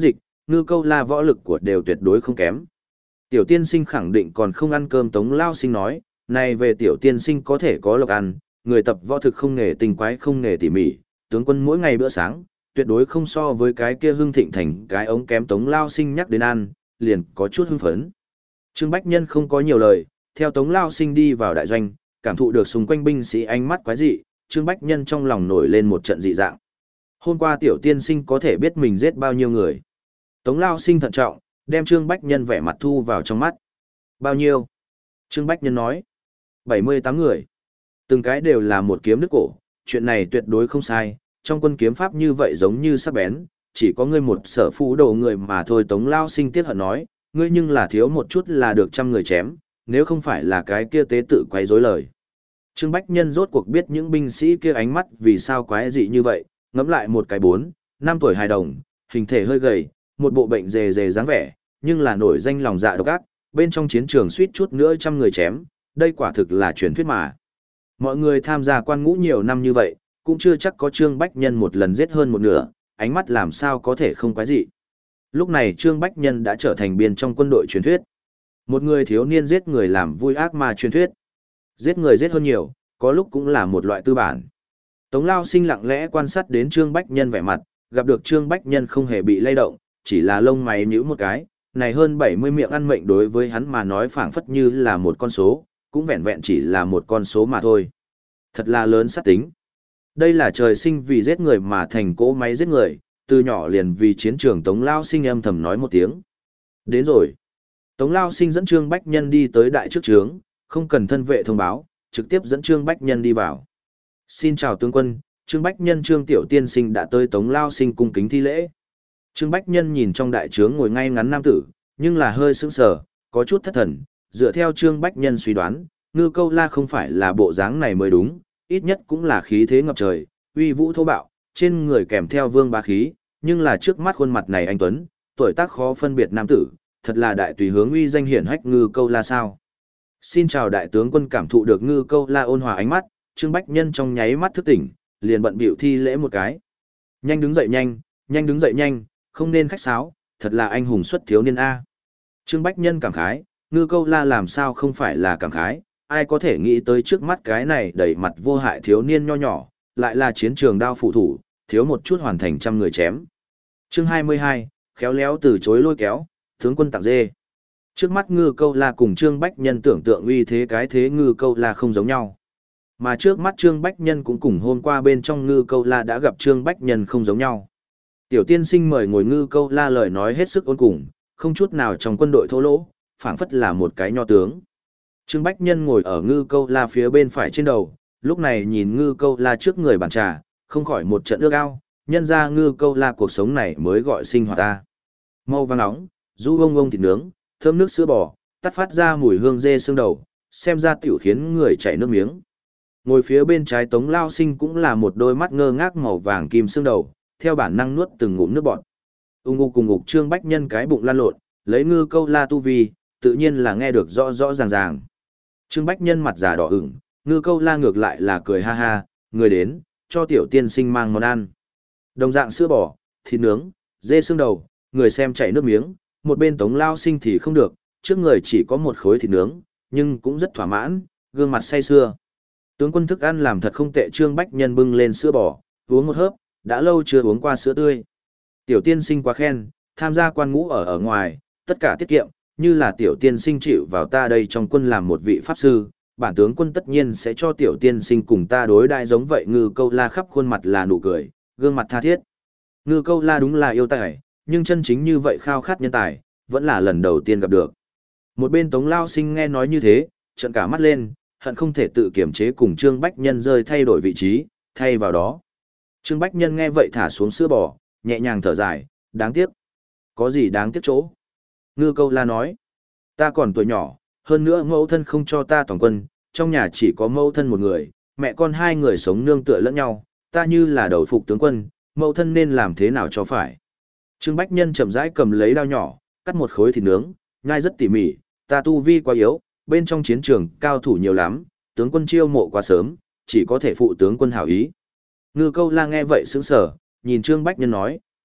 Ngư Câu La võ lực của đều tuyệt đối không kém. Tiểu tiên sinh khẳng định còn không ăn cơm. Tống Lao Sinh nói, này về tiểu tiên sinh có thể có lộc ăn, người tập võ thực không nghề tình quái không nghề tỉ mỉ, tướng quân mỗi ngày bữa sáng, tuyệt đối không so với cái kia Hưng Thịnh Thành cái ống kém. Tống Lao Sinh nhắc đến ăn, liền có chút hưng phấn. Trương Bách Nhân không có nhiều lời, theo Tống Lao Sinh đi vào đại doanh, cảm thụ được xung quanh binh sĩ ánh mắt quái dị, Trương Bách Nhân trong lòng nổi lên một trận dị dạng. Hôm qua tiểu tiên sinh có thể biết mình giết bao nhiêu người. Tống Lao Sinh thận trọng, đem Trương Bách Nhân vẻ mặt thu vào trong mắt. Bao nhiêu? Trương Bách Nhân nói. bảy mươi tám người. Từng cái đều là một kiếm đứt cổ, chuyện này tuyệt đối không sai, trong quân kiếm pháp như vậy giống như sắc bén, chỉ có ngươi một sở phú đồ người mà thôi. Tống Lao Sinh tiếc hận nói, ngươi nhưng là thiếu một chút là được trăm người chém, nếu không phải là cái kia tế tự quấy rối lời. Trương Bách Nhân rốt cuộc biết những binh sĩ kia ánh mắt vì sao quái dị như vậy, ngẫm lại một cái bốn, năm tuổi hài đồng, hình thể hơi gầy, một bộ bệnh dề dề dáng vẻ, nhưng là nổi danh lòng dạ độc ác, bên trong chiến trường suýt chút nữa trăm người chém, đây quả thực là truyền thuyết mà. Mọi người tham gia quan ngũ nhiều năm như vậy, cũng chưa chắc có Trương Bách Nhân một lần giết hơn một nửa, ánh mắt làm sao có thể không quái dị. Lúc này Trương Bách Nhân đã trở thành biên trong quân đội truyền thuyết. Một người thiếu niên giết người làm vui ác mà truyền thuyết. Giết người giết hơn nhiều, có lúc cũng là một loại tư bản. Tống Lao Sinh lặng lẽ quan sát đến Trương Bách Nhân vẻ mặt, gặp được Trương Bách Nhân không hề bị lay động, chỉ là lông mày nhíu một cái, này hơn bảy mươi miệng ăn mệnh đối với hắn mà nói phảng phất như là một con số, cũng vẹn vẹn chỉ là một con số mà thôi. Thật là lớn sát tính. Đây là trời sinh vì giết người mà thành cỗ máy giết người, từ nhỏ liền vì chiến trường. Tống Lao Sinh âm thầm nói một tiếng. Đến rồi. Tống Lao Sinh dẫn Trương Bách Nhân đi tới đại trước trướng, không cần thân vệ thông báo, trực tiếp dẫn Trương Bách Nhân đi vào. Xin chào tướng quân, Trương Bách Nhân Trương Tiểu Tiên Sinh đã tới. Tống Lao Sinh cung kính thi lễ. Trương Bách Nhân nhìn trong đại trướng ngồi ngay ngắn nam tử, nhưng là hơi sững sờ, có chút thất thần, dựa theo Trương Bách Nhân suy đoán, Ngư Câu La không phải là bộ dáng này mới đúng, ít nhất cũng là khí thế ngập trời, uy vũ thô bạo, trên người kèm theo vương bá khí, nhưng là trước mắt khuôn mặt này anh tuấn, tuổi tác khó phân biệt nam tử, thật là đại tùy hướng uy danh hiển hách Ngư Câu La sao? Xin chào đại tướng quân. Cảm thụ được Ngư Câu La ôn hòa ánh mắt, Trương Bách Nhân trong nháy mắt thức tỉnh, liền bận bịu thi lễ một cái. Nhanh đứng dậy nhanh, nhanh đứng dậy nhanh, không nên khách sáo, thật là anh hùng xuất thiếu niên a. Trương Bách Nhân cảm khái, Ngư Câu La làm sao không phải là cảm khái, ai có thể nghĩ tới trước mắt cái này đầy mặt vô hại thiếu niên nho nhỏ, lại là chiến trường đao phụ thủ, thiếu một chút hoàn thành trăm người chém. Chương hai mươi hai, khéo léo từ chối lôi kéo, tướng quân tặng dê. Trước mắt Ngư Câu La cùng Trương Bách Nhân tưởng tượng uy thế cái thế Ngư Câu La không giống nhau. Mà trước mắt Trương Bách Nhân cũng cùng hôm qua bên trong Ngư Câu La đã gặp Trương Bách Nhân không giống nhau. Tiểu tiên sinh mời ngồi. Ngư Câu La lời nói hết sức ôn cùng, không chút nào trong quân đội thô lỗ, phảng phất là một cái nho tướng. Trương Bách Nhân ngồi ở Ngư Câu La phía bên phải trên đầu, lúc này nhìn Ngư Câu La trước người bàn trà, không khỏi một trận ước ao, nhân ra Ngư Câu La cuộc sống này mới gọi sinh hoạt ta. Màu vàng nóng, du bông bông thịt nướng, thơm nước sữa bò, tắt phát ra mùi hương dê xương đầu, xem ra tiểu khiến người chảy nước miếng. Ngồi phía bên trái Tống Lao Sinh cũng là một đôi mắt ngơ ngác màu vàng kim xương đầu, theo bản năng nuốt từng ngụm nước bọt. Ung ung cùng ngục Trương Bách Nhân cái bụng lan lộn, lấy Ngư Câu La tu vi, tự nhiên là nghe được rõ rõ ràng ràng. Trương Bách Nhân mặt già đỏ ửng, Ngư Câu La ngược lại là cười ha ha, người đến, cho tiểu tiên sinh mang món ăn. Đồng dạng sữa bò, thịt nướng, dê xương đầu, người xem chảy nước miếng, một bên Tống Lao Sinh thì không được, trước người chỉ có một khối thịt nướng, nhưng cũng rất thỏa mãn, gương mặt say sưa. Tướng quân thức ăn làm thật không tệ. Trương Bách Nhân bưng lên sữa bò, uống một hớp, đã lâu chưa uống qua sữa tươi. Tiểu tiên sinh quá khen, tham gia quan ngũ ở ở ngoài, tất cả tiết kiệm, như là tiểu tiên sinh chịu vào ta đây trong quân làm một vị pháp sư, bản tướng quân tất nhiên sẽ cho tiểu tiên sinh cùng ta đối đại giống vậy. Ngư Câu La khắp khuôn mặt là nụ cười, gương mặt tha thiết. Ngư Câu La đúng là yêu tài, nhưng chân chính như vậy khao khát nhân tài, vẫn là lần đầu tiên gặp được. Một bên Tống Lao Sinh nghe nói như thế, trợn cả mắt lên, hận không thể tự kiểm chế cùng Trương Bách Nhân rơi thay đổi vị trí, thay vào đó. Trương Bách Nhân nghe vậy thả xuống sữa bò, nhẹ nhàng thở dài, đáng tiếc. Có gì đáng tiếc chỗ? Ngư Câu La nói, ta còn tuổi nhỏ, hơn nữa mẫu thân không cho ta toàn quân, trong nhà chỉ có mẫu thân một người, mẹ con hai người sống nương tựa lẫn nhau, ta như là đầu phục tướng quân, mẫu thân nên làm thế nào cho phải. Trương Bách Nhân chậm rãi cầm lấy đao nhỏ, cắt một khối thịt nướng, nhai rất tỉ mỉ, ta tu vi quá yếu, bên trong chiến trường cao thủ nhiều lắm, tướng quân chiêu mộ quá sớm, chỉ có thể phụ tướng quân hảo ý. Ngư Câu La nghe vậy sững sờ, nhìn Trương Bách Nhân nói,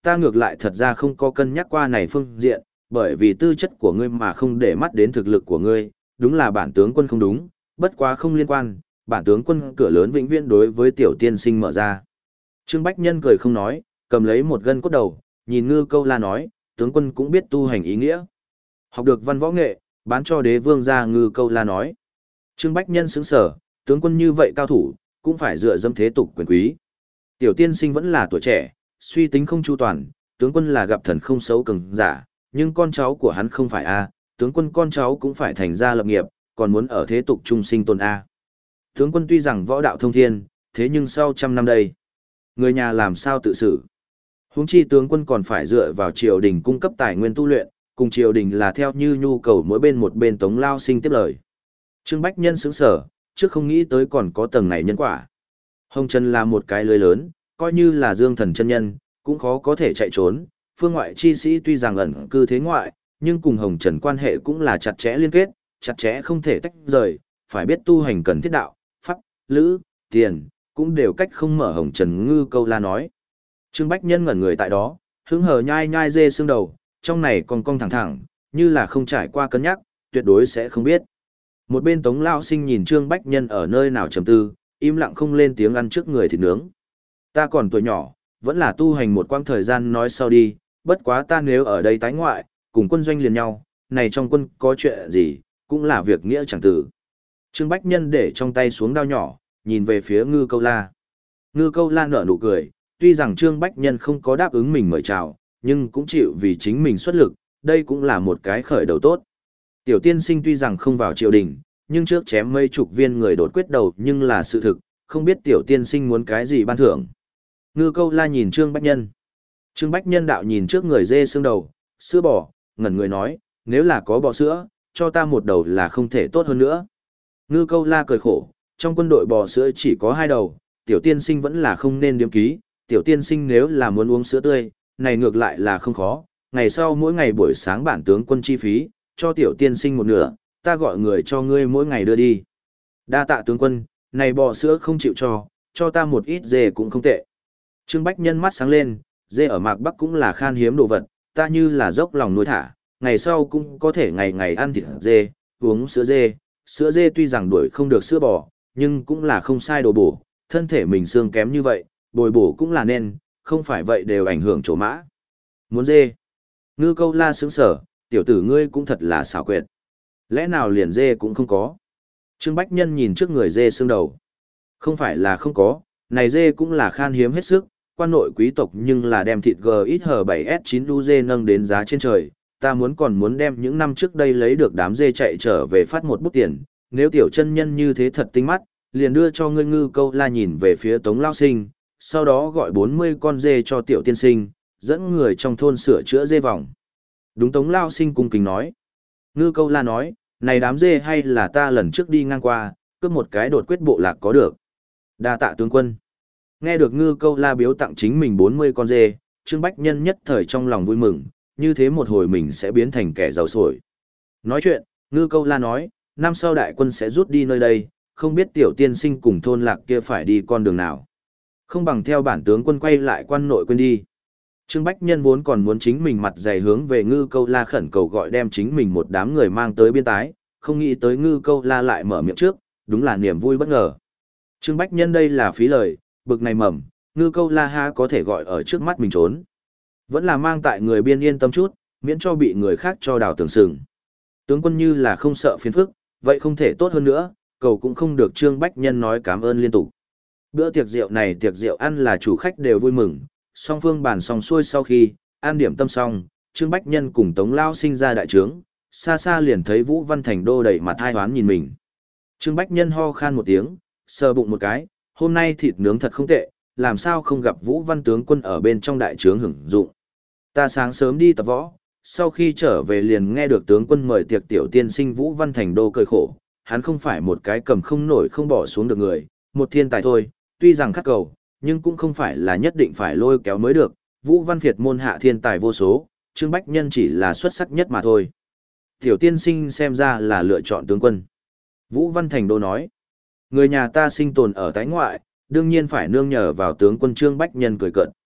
ta ngược lại thật ra không có cân nhắc qua này phương diện, bởi vì tư chất của ngươi mà không để mắt đến thực lực của ngươi, đúng là bản tướng quân không đúng, bất quá không liên quan, bản tướng quân cửa lớn vĩnh viễn đối với tiểu tiên sinh mở ra. Trương Bách Nhân cười không nói, cầm lấy một gân cốt đầu, nhìn Ngư Câu La nói, tướng quân cũng biết tu hành ý nghĩa. Học được văn võ nghệ, bán cho đế vương ra. Ngư Câu La nói. Trương Bách Nhân sững sở, tướng quân như vậy cao thủ, cũng phải dựa dẫm thế tục quyền quý. Tiểu tiên sinh vẫn là tuổi trẻ, suy tính không chu toàn, tướng quân là gặp thần không xấu cường giả, nhưng con cháu của hắn không phải a, tướng quân con cháu cũng phải thành gia lập nghiệp, còn muốn ở thế tục trung sinh tồn a. Tướng quân tuy rằng võ đạo thông thiên, thế nhưng sau trăm năm đây, người nhà làm sao tự xử? Huống chi tướng quân còn phải dựa vào triều đình cung cấp tài nguyên tu luyện, cùng triều đình là theo như nhu cầu mỗi bên một bên Tống Lao Sinh tiếp lời. Trương Bách Nhân sững sở, trước không nghĩ tới còn có tầng này nhân quả. Hồng Trần là một cái lưới lớn, coi như là Dương Thần chân nhân, cũng khó có thể chạy trốn. Phương ngoại chi sĩ tuy rằng ẩn cư thế ngoại, nhưng cùng Hồng Trần quan hệ cũng là chặt chẽ liên kết, chặt chẽ không thể tách rời, phải biết tu hành cần thiết đạo, pháp, lữ, tiền, cũng đều cách không mở. Hồng Trần Ngư Câu La nói. Trương Bách Nhân ngẩn người tại đó, hứng hờ nhai nhai dê xương đầu, trong này còn cong thẳng thẳng, như là không trải qua cân nhắc, tuyệt đối sẽ không biết. Một bên Tống Lao Sinh nhìn Trương Bách Nhân ở nơi nào trầm tư, im lặng không lên tiếng ăn trước người thịt nướng. Ta còn tuổi nhỏ, vẫn là tu hành một quãng thời gian nói sau đi, bất quá ta nếu ở đây tái ngoại, cùng quân doanh liền nhau, này trong quân có chuyện gì, cũng là việc nghĩa chẳng tử. Trương Bách Nhân để trong tay xuống đao nhỏ, nhìn về phía Ngư Câu La. Ngư Câu La nở nụ cười, tuy rằng Trương Bách Nhân không có đáp ứng mình mời chào, nhưng cũng chịu vì chính mình xuất lực, đây cũng là một cái khởi đầu tốt. Tiểu tiên sinh tuy rằng không vào triều đình, nhưng trước chém mấy chục viên người đột quyết đầu nhưng là sự thực, không biết tiểu tiên sinh muốn cái gì ban thưởng. Ngư Câu La nhìn Trương Bách Nhân. Trương Bách Nhân đạo nhìn trước người dê xương đầu, sữa bò, ngẩn người nói, nếu là có bò sữa, cho ta một đầu là không thể tốt hơn nữa. Ngư Câu La cười khổ, trong quân đội bò sữa chỉ có hai đầu, tiểu tiên sinh vẫn là không nên điếm ký, tiểu tiên sinh nếu là muốn uống sữa tươi, này ngược lại là không khó, ngày sau mỗi ngày buổi sáng bản tướng quân chi phí, cho tiểu tiên sinh một nửa, ta gọi người cho ngươi mỗi ngày đưa đi. Đa tạ tướng quân, này bò sữa không chịu cho, cho ta một ít dê cũng không tệ. Trương Bách Nhân mắt sáng lên, dê ở Mạc Bắc cũng là khan hiếm đồ vật, ta như là dốc lòng nuôi thả, ngày sau cũng có thể ngày ngày ăn thịt dê, uống sữa dê. Sữa dê tuy rằng đuổi không được sữa bò, nhưng cũng là không sai đồ bổ, thân thể mình xương kém như vậy, bồi bổ cũng là nên, không phải vậy đều ảnh hưởng chỗ mã. Muốn dê. Ngư Câu La sướng sở, tiểu tử ngươi cũng thật là xảo quyệt. Lẽ nào liền dê cũng không có? Trương Bách Nhân nhìn trước người dê xương đầu. Không phải là không có, này dê cũng là khan hiếm hết sức, quan nội quý tộc nhưng là đem thịt G X H bảy S chín đu dê nâng đến giá trên trời. Ta muốn còn muốn đem những năm trước đây lấy được đám dê chạy trở về phát một bút tiền, nếu tiểu chân nhân như thế thật tinh mắt, liền đưa cho ngươi. Ngư Câu La nhìn về phía Tống Lao Sinh, sau đó gọi bốn mươi con dê cho tiểu tiên sinh, dẫn người trong thôn sửa chữa dê vòng. Đúng, Tống Lao Sinh cung kính nói. Ngư Câu La nói, này đám dê hay là ta lần trước đi ngang qua, cướp một cái đột quyết bộ lạc có được. Đa tạ tướng quân. Nghe được Ngư Câu La biếu tặng chính mình bốn mươi con dê, Trương Bách Nhân nhất thời trong lòng vui mừng, như thế một hồi mình sẽ biến thành kẻ giàu sổi. Nói chuyện, Ngư Câu La nói, năm sau đại quân sẽ rút đi nơi đây, không biết tiểu tiên sinh cùng thôn lạc kia phải đi con đường nào. Không bằng theo bản tướng quân quay lại quan nội quân đi. Trương Bách Nhân vốn còn muốn chính mình mặt dày hướng về Ngư Câu La khẩn cầu gọi đem chính mình một đám người mang tới biên tái, không nghĩ tới Ngư Câu La lại mở miệng trước, đúng là niềm vui bất ngờ. Trương Bách Nhân đây là phí lời, bực này mầm, Ngư Câu La ha có thể gọi ở trước mắt mình trốn. Vẫn là mang tại người biên yên tâm chút, miễn cho bị người khác cho đào tường sừng. Tướng quân như là không sợ phiền phức, vậy không thể tốt hơn nữa, cầu cũng không được. Trương Bách Nhân nói cảm ơn liên tục. Bữa tiệc rượu này tiệc rượu ăn là chủ khách đều vui mừng, song phương bàn xong xuôi sau khi, ăn điểm tâm xong, Trương Bách Nhân cùng Tống Lao Sinh ra đại trướng, xa xa liền thấy Vũ Văn Thành Đô đẩy mặt hai hoán nhìn mình. Trương Bách Nhân ho khan một tiếng, sờ bụng một cái, hôm nay thịt nướng thật không tệ, làm sao không gặp Vũ Văn tướng quân ở bên trong đại trướng hưởng dụng. Ta sáng sớm đi tập võ, sau khi trở về liền nghe được tướng quân mời tiệc tiểu tiên sinh. Vũ Văn Thành Đô cười khổ, hắn không phải một cái cầm không nổi không bỏ xuống được người, một thiên tài thôi, tuy rằng khắc cầu, nhưng cũng không phải là nhất định phải lôi kéo mới được. Vũ Văn Việt môn hạ thiên tài vô số, Trương Bách Nhân chỉ là xuất sắc nhất mà thôi. Tiểu tiên sinh xem ra là lựa chọn tướng quân. Vũ Văn Thành Đô nói, người nhà ta sinh tồn ở tái ngoại, đương nhiên phải nương nhờ vào tướng quân. Trương Bách Nhân cười cợt.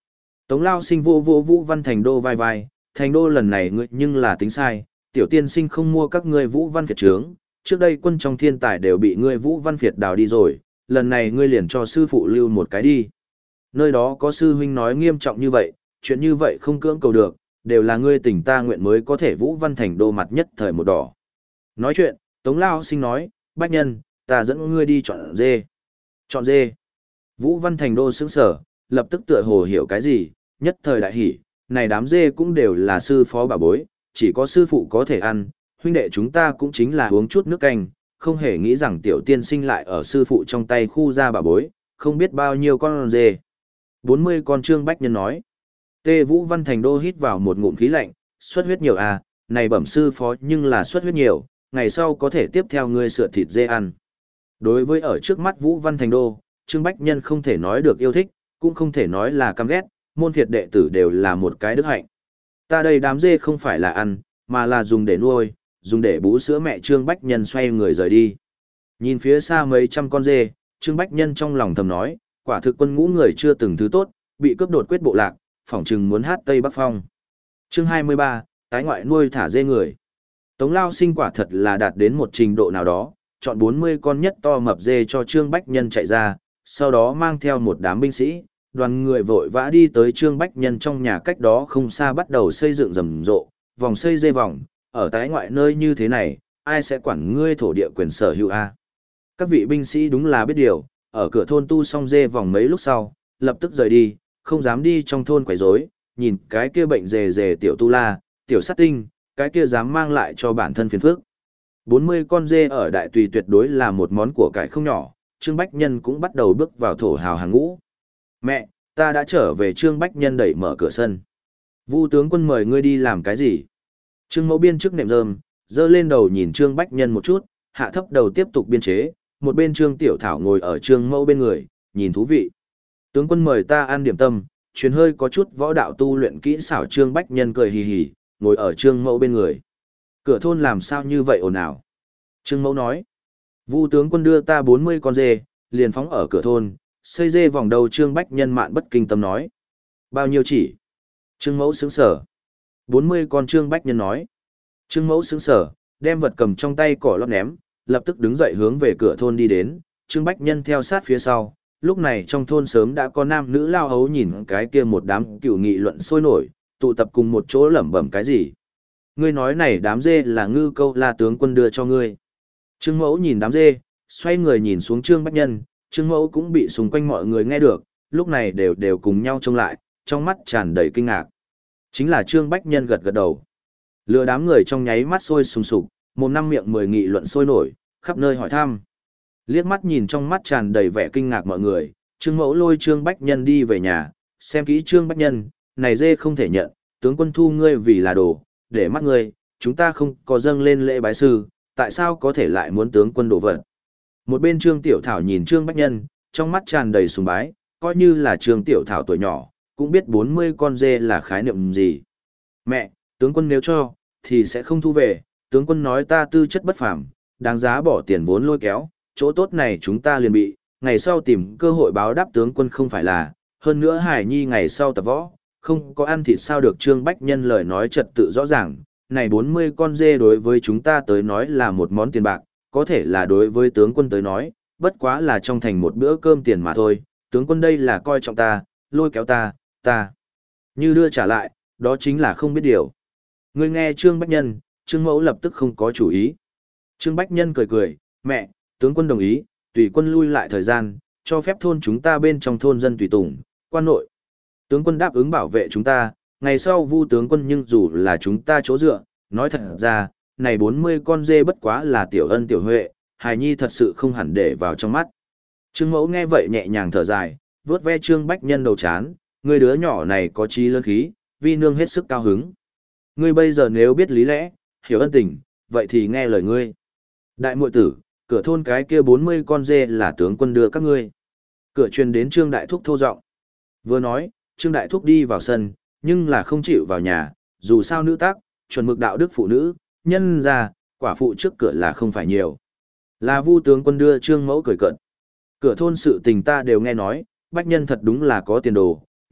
Tống Lao Sinh vô vô Vũ Văn Thành Đô vai vai, Thành Đô lần này ngươi nhưng là tính sai, tiểu tiên sinh không mua các ngươi Vũ Văn Việt trướng, trước đây quân trong thiên tài đều bị ngươi Vũ Văn Việt đào đi rồi, lần này ngươi liền cho sư phụ lưu một cái đi. Nơi đó có sư huynh nói nghiêm trọng như vậy, chuyện như vậy không cưỡng cầu được, đều là ngươi tình ta nguyện mới có thể Vũ Văn Thành Đô mặt nhất thời một đỏ. Nói chuyện, Tống Lao Sinh nói, bách nhân, ta dẫn ngươi đi chọn dê. Chọn dê. Vũ Văn Thành Đô sững sở, lập tức tựa hồ hiểu cái gì, nhất thời đại hỉ, này đám dê cũng đều là sư phó bà bối, chỉ có sư phụ có thể ăn, huynh đệ chúng ta cũng chính là uống chút nước canh, không hề nghĩ rằng tiểu tiên sinh lại ở sư phụ trong tay khu ra bà bối, không biết bao nhiêu con dê. bốn mươi con Trương Bách Nhân nói. Tê Vũ Văn Thành Đô hít vào một ngụm khí lạnh, xuất huyết nhiều à, này bẩm sư phó nhưng là xuất huyết nhiều, ngày sau có thể tiếp theo ngươi sửa thịt dê ăn. Đối với ở trước mắt Vũ Văn Thành Đô, Trương Bách Nhân không thể nói được yêu thích, cũng không thể nói là căm ghét, môn phiệt đệ tử đều là một cái đức hạnh. Ta đây đám dê không phải là ăn, mà là dùng để nuôi, dùng để bú sữa mẹ. Trương Bách Nhân xoay người rời đi. Nhìn phía xa mấy trăm con dê, Trương Bách Nhân trong lòng thầm nói, quả thực quân ngũ người chưa từng thứ tốt, bị cướp đột quyết bộ lạc, phỏng chừng muốn hát Tây Bắc Phong. Chương hai mươi ba, tái ngoại nuôi thả dê người. Tống Lao Sinh quả thật là đạt đến một trình độ nào đó, chọn bốn mươi con nhất to mập dê cho Trương Bách Nhân chạy ra, sau đó mang theo một đám binh sĩ, đoàn người vội vã đi tới Trương Bách Nhân trong nhà cách đó không xa bắt đầu xây dựng rầm rộ, vòng xây dê vòng, ở tái ngoại nơi như thế này, ai sẽ quản ngươi thổ địa quyền sở hữu a? Các vị binh sĩ đúng là biết điều, ở cửa thôn tu xong dê vòng mấy lúc sau, lập tức rời đi, không dám đi trong thôn quấy rối, nhìn cái kia bệnh dề dề tiểu tu la, tiểu sát tinh, cái kia dám mang lại cho bản thân phiền phức. bốn mươi con dê ở đại tùy tuyệt đối là một món của cải không nhỏ, Trương Bách Nhân cũng bắt đầu bước vào thổ hào hàng ngũ. Mẹ, ta đã trở về. Trương Bách Nhân đẩy mở cửa sân. Vu tướng quân mời ngươi đi làm cái gì? Trương Mẫu biên trước nệm rơm, dơ lên đầu nhìn Trương Bách Nhân một chút, hạ thấp đầu tiếp tục biên chế, một bên Trương Tiểu Thảo ngồi ở Trương Mẫu bên người, nhìn thú vị. Tướng quân mời ta ăn điểm tâm, truyền hơi có chút võ đạo tu luyện kỹ xảo. Trương Bách Nhân cười hì hì, ngồi ở Trương Mẫu bên người. Cửa thôn làm sao như vậy ồn ào? Trương Mẫu nói. Vu tướng quân đưa ta bốn mươi con dê, liền phóng ở cửa thôn, xây dê vòng đầu. Trương Bách Nhân mạn bất kinh tâm nói. Bao nhiêu chỉ? Trương Mẫu sững sở. bốn mươi con. Trương Bách Nhân nói. Trương Mẫu sững sở, đem vật cầm trong tay cỏ lót ném, lập tức đứng dậy hướng về cửa thôn đi đến. Trương Bách Nhân theo sát phía sau. Lúc này trong thôn sớm đã có nam nữ lao hấu nhìn cái kia một đám cựu nghị luận sôi nổi, tụ tập cùng một chỗ lẩm bẩm cái gì. Ngươi nói này đám dê là ngư câu La tướng quân đưa cho ngươi. Trương Mẫu nhìn đám dê, xoay người nhìn xuống Trương Bách Nhân, Trương Mẫu cũng bị xung quanh mọi người nghe được, lúc này đều đều cùng nhau trông lại, trong mắt tràn đầy kinh ngạc. Chính là Trương Bách Nhân gật gật đầu. Lừa đám người trong nháy mắt sôi sùng sục, mồm năm miệng mười nghị luận sôi nổi, khắp nơi hỏi thăm. Liếc mắt nhìn trong mắt tràn đầy vẻ kinh ngạc mọi người, Trương Mẫu lôi Trương Bách Nhân đi về nhà, xem kỹ Trương Bách Nhân, này dê không thể nhận, tướng quân thu ngươi vì là đồ, để mắt ngươi, chúng ta không có dâng lên lễ bái sư, tại sao có thể lại muốn tướng quân đổ vật. Một bên Trương Tiểu Thảo nhìn Trương Bách Nhân, trong mắt tràn đầy sùng bái, coi như là Trương Tiểu Thảo tuổi nhỏ, cũng biết bốn mươi con dê là khái niệm gì. Mẹ, tướng quân nếu cho, thì sẽ không thu về, tướng quân nói ta tư chất bất phàm, đáng giá bỏ tiền vốn lôi kéo, chỗ tốt này chúng ta liền bị, ngày sau tìm cơ hội báo đáp tướng quân không phải là, hơn nữa Hải Nhi ngày sau tập võ, không có ăn thịt sao được. Trương Bách Nhân lời nói trật tự rõ ràng, này bốn mươi con dê đối với chúng ta tới nói là một món tiền bạc, có thể là đối với tướng quân tới nói, bất quá là trong thành một bữa cơm tiền mà thôi, tướng quân đây là coi trọng ta, lôi kéo ta, ta. Như đưa trả lại, đó chính là không biết điều. Ngươi nghe Trương Bách Nhân, Trương Mẫu lập tức không có chủ ý. Trương Bách Nhân cười cười, mẹ, tướng quân đồng ý, tùy quân lui lại thời gian, cho phép thôn chúng ta bên trong thôn dân tùy tùng, quan nội. Tướng quân đáp ứng bảo vệ chúng ta, ngày sau Vu tướng quân nhưng dù là chúng ta chỗ dựa, nói thật ra, này bốn mươi con dê bất quá là tiểu ân tiểu huệ, hài nhi thật sự không hẳn để vào trong mắt. Trương Mẫu nghe vậy nhẹ nhàng thở dài, vuốt ve Trương Bách Nhân đầu chán, người đứa nhỏ này có trí lớn khí, vi nương hết sức cao hứng. Ngươi bây giờ nếu biết lý lẽ, hiểu ân tình, vậy thì nghe lời ngươi. Đại muội tử, cửa thôn cái kia bốn mươi con dê là tướng quân đưa các ngươi. Cửa truyền đến Trương Đại Thúc thô giọng. Vừa nói, Trương Đại Thúc đi vào sân, nhưng là không chịu vào nhà, dù sao nữ tác, chuẩn mực đạo đức phụ nữ, nhân ra, quả phụ trước cửa là không phải nhiều. Là Vu tướng quân đưa. Trương Mẫu cười cợt. Cửa thôn sự tình ta đều nghe nói, Bách Nhân thật đúng là có tiền đồ,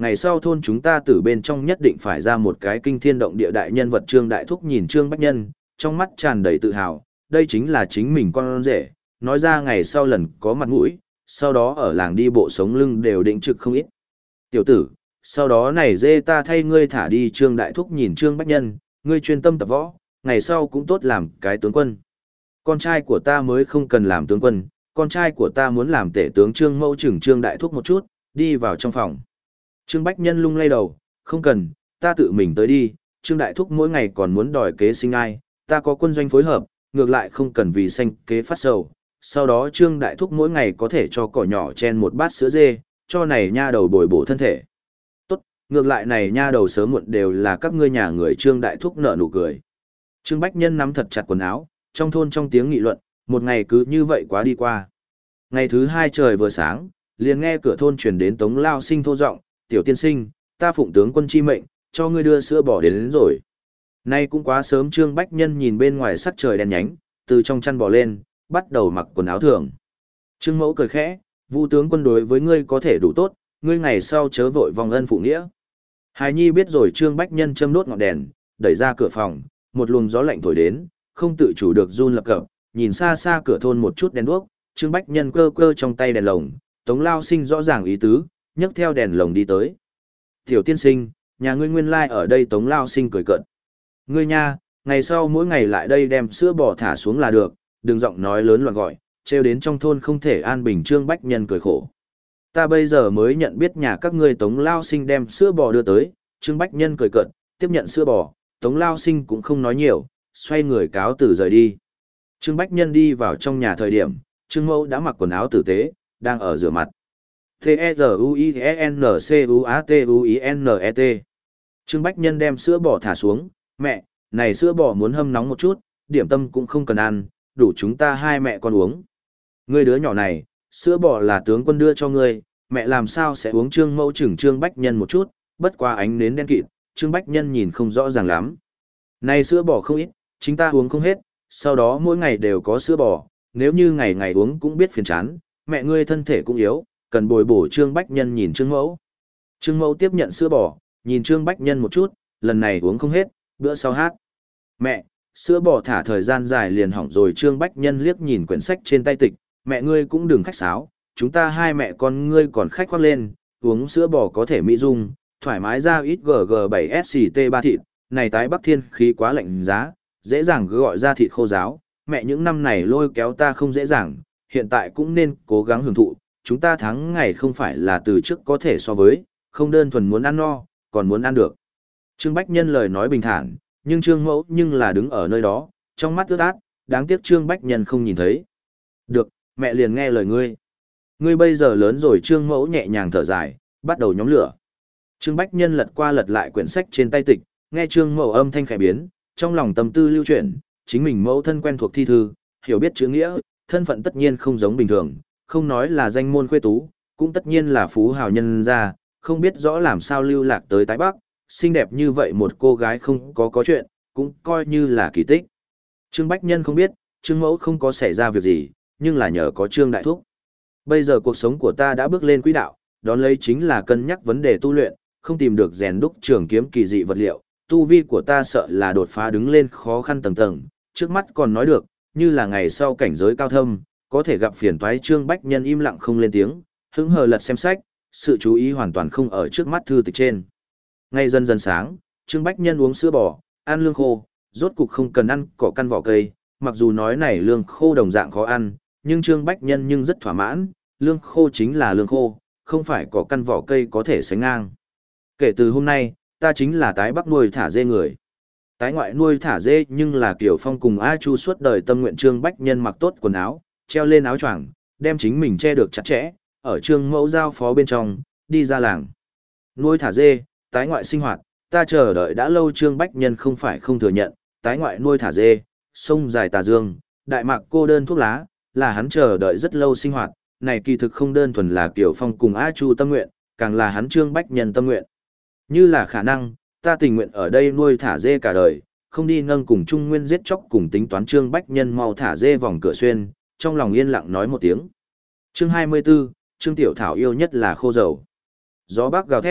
ngày sau thôn chúng ta từ bên trong nhất định phải ra một cái kinh thiên động địa đại nhân vật. Trương Đại Thúc nhìn Trương Bách Nhân, trong mắt tràn đầy tự hào, đây chính là chính mình con rể, nói ra ngày sau lần có mặt mũi, sau đó ở làng đi bộ sống lưng đều định trực không ít. Tiểu tử, sau đó này dê ta thay ngươi thả đi. Trương Đại Thúc nhìn Trương Bách Nhân, ngươi chuyên tâm tập võ, ngày sau cũng tốt làm cái tướng quân. Con trai của ta mới không cần làm tướng quân, con trai của ta muốn làm tể tướng. Trương Mẫu chừng Trương Đại Thúc một chút, đi vào trong phòng. Trương Bách Nhân lung lay đầu, không cần, ta tự mình tới đi. Trương Đại Thúc mỗi ngày còn muốn đòi kế sinh ai, ta có quân doanh phối hợp, ngược lại không cần vì sanh kế phát sầu. Sau đó Trương Đại Thúc mỗi ngày có thể cho cỏ nhỏ chen một bát sữa dê, cho này nha đầu bồi bổ thân thể. Tốt, ngược lại này nha đầu sớm muộn đều là các ngươi nhà người. Trương Đại Thúc nở nụ cười. Trương Bách Nhân nắm thật chặt quần áo, trong thôn trong tiếng nghị luận, một ngày cứ như vậy quá đi qua. Ngày thứ hai trời vừa sáng, liền nghe cửa thôn truyền đến Tống Lao Sinh thô giọng, tiểu tiên sinh, ta phụng tướng quân chi mệnh, cho ngươi đưa sữa bò đến, đến rồi. Nay cũng quá sớm. Trương Bách Nhân nhìn bên ngoài sắc trời đen nhánh, từ trong chăn bò lên, bắt đầu mặc quần áo thường. Trương Mẫu cười khẽ, Vu tướng quân đối với ngươi có thể đủ tốt, ngươi ngày sau chớ vội vòng ân phụ nghĩa. Hài Nhi biết rồi. Trương Bách Nhân châm đốt ngọn đèn, đẩy ra cửa phòng, một luồng gió lạnh thổi đến, không tự chủ được run lập cập, nhìn xa xa cửa thôn một chút đèn đuốc, Trương Bách Nhân cơ cơ trong tay đèn lồng, Tống Lao Sinh rõ ràng ý tứ, nhấc theo đèn lồng đi tới. Tiểu tiên sinh, nhà ngươi nguyên lai like ở đây. Tống Lao Sinh cười cợt. Ngươi nha, ngày sau mỗi ngày lại đây đem sữa bò thả xuống là được, đừng giọng nói lớn loạn gọi, trêu đến trong thôn không thể an bình. Trương Bách Nhân cười khổ. Ta bây giờ mới nhận biết nhà các ngươi. Tống Lao Sinh đem sữa bò đưa tới. Trương Bách Nhân cười cợt, tiếp nhận sữa bò, Tống Lao Sinh cũng không nói nhiều, xoay người cáo từ rời đi. Trương Bách Nhân đi vào trong nhà thời điểm, Trương Mẫu đã mặc quần áo tử tế, đang ở rửa mặt. T-E-Z-U-I-N-C-U-A-T-U-I-N-E-T. Trương Bách Nhân đem sữa bò thả xuống, mẹ, này sữa bò muốn hâm nóng một chút, điểm tâm cũng không cần ăn, đủ chúng ta hai mẹ con uống. Ngươi đứa nhỏ này, sữa bò là tướng quân đưa cho ngươi, mẹ làm sao sẽ uống. Trương Mẫu chừng Trương Bách Nhân một chút, bất qua ánh nến đen kịt, Trương Bách Nhân nhìn không rõ ràng lắm. Này sữa bò không ít, chính ta uống không hết, sau đó mỗi ngày đều có sữa bò, nếu như ngày ngày uống cũng biết phiền chán, mẹ ngươi thân thể cũng yếu, cần bồi bổ. Trương Bách Nhân nhìn Trương Mẫu. Trương Mẫu tiếp nhận sữa bò, nhìn Trương Bách Nhân một chút, lần này uống không hết, bữa sau hát. Mẹ, sữa bò thả thời gian dài liền hỏng rồi. Trương Bách Nhân liếc nhìn quyển sách trên tay tịch, mẹ ngươi cũng đừng khách sáo, chúng ta hai mẹ con ngươi còn khách khoác lên, uống sữa bò có thể mỹ dung, thoải mái ra ít giê giê bảy ét xê tê ba thịt, này tái bắc thiên khí quá lạnh giá, dễ dàng cứ gọi ra thịt khô ráo. Mẹ những năm này lôi kéo ta không dễ dàng, hiện tại cũng nên cố gắng hưởng thụ, chúng ta tháng ngày không phải là từ trước có thể so với, không đơn thuần muốn ăn no, còn muốn ăn được. Trương Bách Nhân lời nói bình thản, nhưng Trương Mẫu nhưng là đứng ở nơi đó, trong mắt ướt át, đáng tiếc Trương Bách Nhân không nhìn thấy. Được, mẹ liền nghe lời ngươi. Ngươi bây giờ lớn rồi. Trương Mẫu nhẹ nhàng thở dài, bắt đầu nhóm lửa. Trương Bách Nhân lật qua lật lại quyển sách trên tay tịch, nghe Trương Mẫu âm thanh khẽ biến, trong lòng tâm tư lưu chuyển, chính mình mẫu thân quen thuộc thi thư, hiểu biết chữ nghĩa, thân phận tất nhiên không giống bình thường, không nói là danh môn khuê tú, cũng tất nhiên là phú hào nhân gia, không biết rõ làm sao lưu lạc tới Tái Bắc, xinh đẹp như vậy một cô gái không có có chuyện, cũng coi như là kỳ tích. Trương Bách Nhân không biết, Trương Mẫu không có xảy ra việc gì, nhưng là nhờ có Trương Đại Thúc. Bây giờ cuộc sống của ta đã bước lên quỹ đạo, đón lấy chính là cân nhắc vấn đề tu luyện, không tìm được rèn đúc trường kiếm kỳ dị vật liệu, tu vi của ta sợ là đột phá đứng lên khó khăn tầng tầng, trước mắt còn nói được, như là ngày sau cảnh giới cao thâm, có thể gặp phiền toái. Trương Bách Nhân im lặng không lên tiếng, hứng hờ lật xem sách, sự chú ý hoàn toàn không ở trước mắt thư tịch trên. Ngay dần dần sáng, Trương Bách Nhân uống sữa bò, ăn lương khô, rốt cục không cần ăn cỏ căn vỏ cây, mặc dù nói này lương khô đồng dạng khó ăn, nhưng Trương Bách Nhân nhưng rất thỏa mãn, lương khô chính là lương khô, không phải cỏ căn vỏ cây có thể sánh ngang. Kể từ hôm nay, ta chính là Tái Bắc nuôi thả dê người. Tái ngoại nuôi thả dê nhưng là Kiều Phong cùng A Chu suốt đời tâm nguyện. Trương Bách Nhân mặc tốt quần áo, treo lên áo choàng, đem chính mình che được chặt chẽ, ở Trương Mẫu giao phó bên trong, đi ra làng. Nuôi thả dê, tái ngoại sinh hoạt, ta chờ đợi đã lâu. Trương Bách Nhân không phải không thừa nhận, tái ngoại nuôi thả dê, sông dài tà dương, đại mạc cô đơn thuốc lá, là hắn chờ đợi rất lâu sinh hoạt, này kỳ thực không đơn thuần là Kiều Phong cùng A Chu tâm nguyện, càng là hắn Trương Bách Nhân tâm nguyện. Như là khả năng, ta tình nguyện ở đây nuôi thả dê cả đời, không đi nâng cùng Trung Nguyên giết chóc cùng tính toán. Trương Bách Nhân mau thả dê vòng cửa xuyên, trong lòng yên lặng nói một tiếng. Chương hai mươi 24, Trương Tiểu Thảo yêu nhất là khô dầu. Gió bắc gào thét,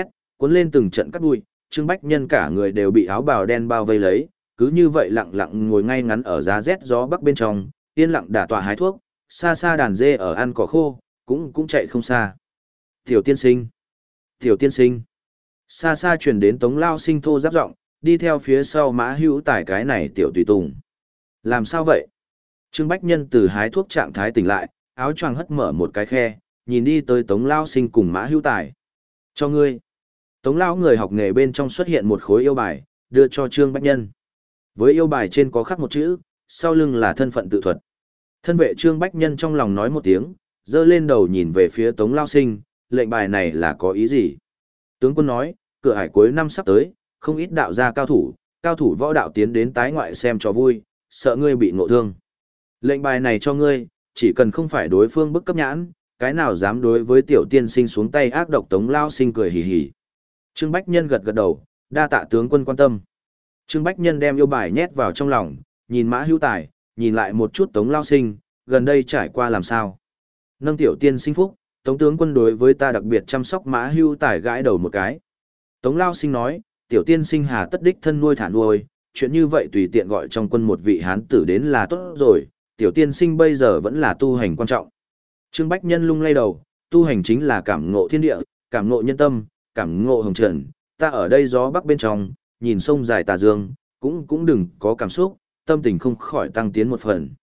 cuốn lên từng trận cắt bụi, Trương Bách Nhân cả người đều bị áo bào đen bao vây lấy, cứ như vậy lặng lặng ngồi ngay ngắn ở giá rét gió bắc bên trong, yên lặng đả tọa hái thuốc, xa xa đàn dê ở ăn cỏ khô, cũng cũng chạy không xa. Tiểu tiên sinh, tiểu tiên sinh. Xa xa truyền đến Tống Lao Sinh thô giáp giọng, đi theo phía sau Mã Hữu Tài cái này tiểu tùy tùng. Làm sao vậy? Trương Bách Nhân từ hái thuốc trạng thái tỉnh lại, áo choàng hất mở một cái khe, nhìn đi tới Tống Lao Sinh cùng Mã Hữu Tài. Cho ngươi. Tống Lao người học nghề bên trong xuất hiện một khối yêu bài, đưa cho Trương Bách Nhân. Với yêu bài trên có khắc một chữ, sau lưng là thân phận tự thuật. Thân vệ Trương Bách Nhân trong lòng nói một tiếng, dơ lên đầu nhìn về phía Tống Lao Sinh, lệnh bài này là có ý gì? Tướng quân nói, cửa hải cuối năm sắp tới, không ít đạo gia cao thủ, cao thủ võ đạo tiến đến tái ngoại xem cho vui, sợ ngươi bị ngộ thương. Lệnh bài này cho ngươi, chỉ cần không phải đối phương bức cấp nhãn, cái nào dám đối với tiểu tiên sinh xuống tay ác độc. Tống Lao Sinh cười hì hì. Trương Bách Nhân gật gật đầu, đa tạ tướng quân quan tâm. Trương Bách Nhân đem yêu bài nhét vào trong lòng, nhìn Mã Hữu Tài, nhìn lại một chút Tống Lao Sinh, gần đây trải qua làm sao. Nâng tiểu tiên sinh phúc, Tống tướng quân đối với ta đặc biệt chăm sóc. Mã Hữu Tài gãi đầu một cái. Tống Lao Sinh nói, tiểu tiên sinh hà tất đích thân nuôi thả nuôi, chuyện như vậy tùy tiện gọi trong quân một vị hán tử đến là tốt rồi, tiểu tiên sinh bây giờ vẫn là tu hành quan trọng. Trương Bách Nhân lung lay đầu, tu hành chính là cảm ngộ thiên địa, cảm ngộ nhân tâm, cảm ngộ hồng trần, ta ở đây gió bắc bên trong, nhìn sông dài tà dương, cũng cũng đừng có cảm xúc, tâm tình không khỏi tăng tiến một phần.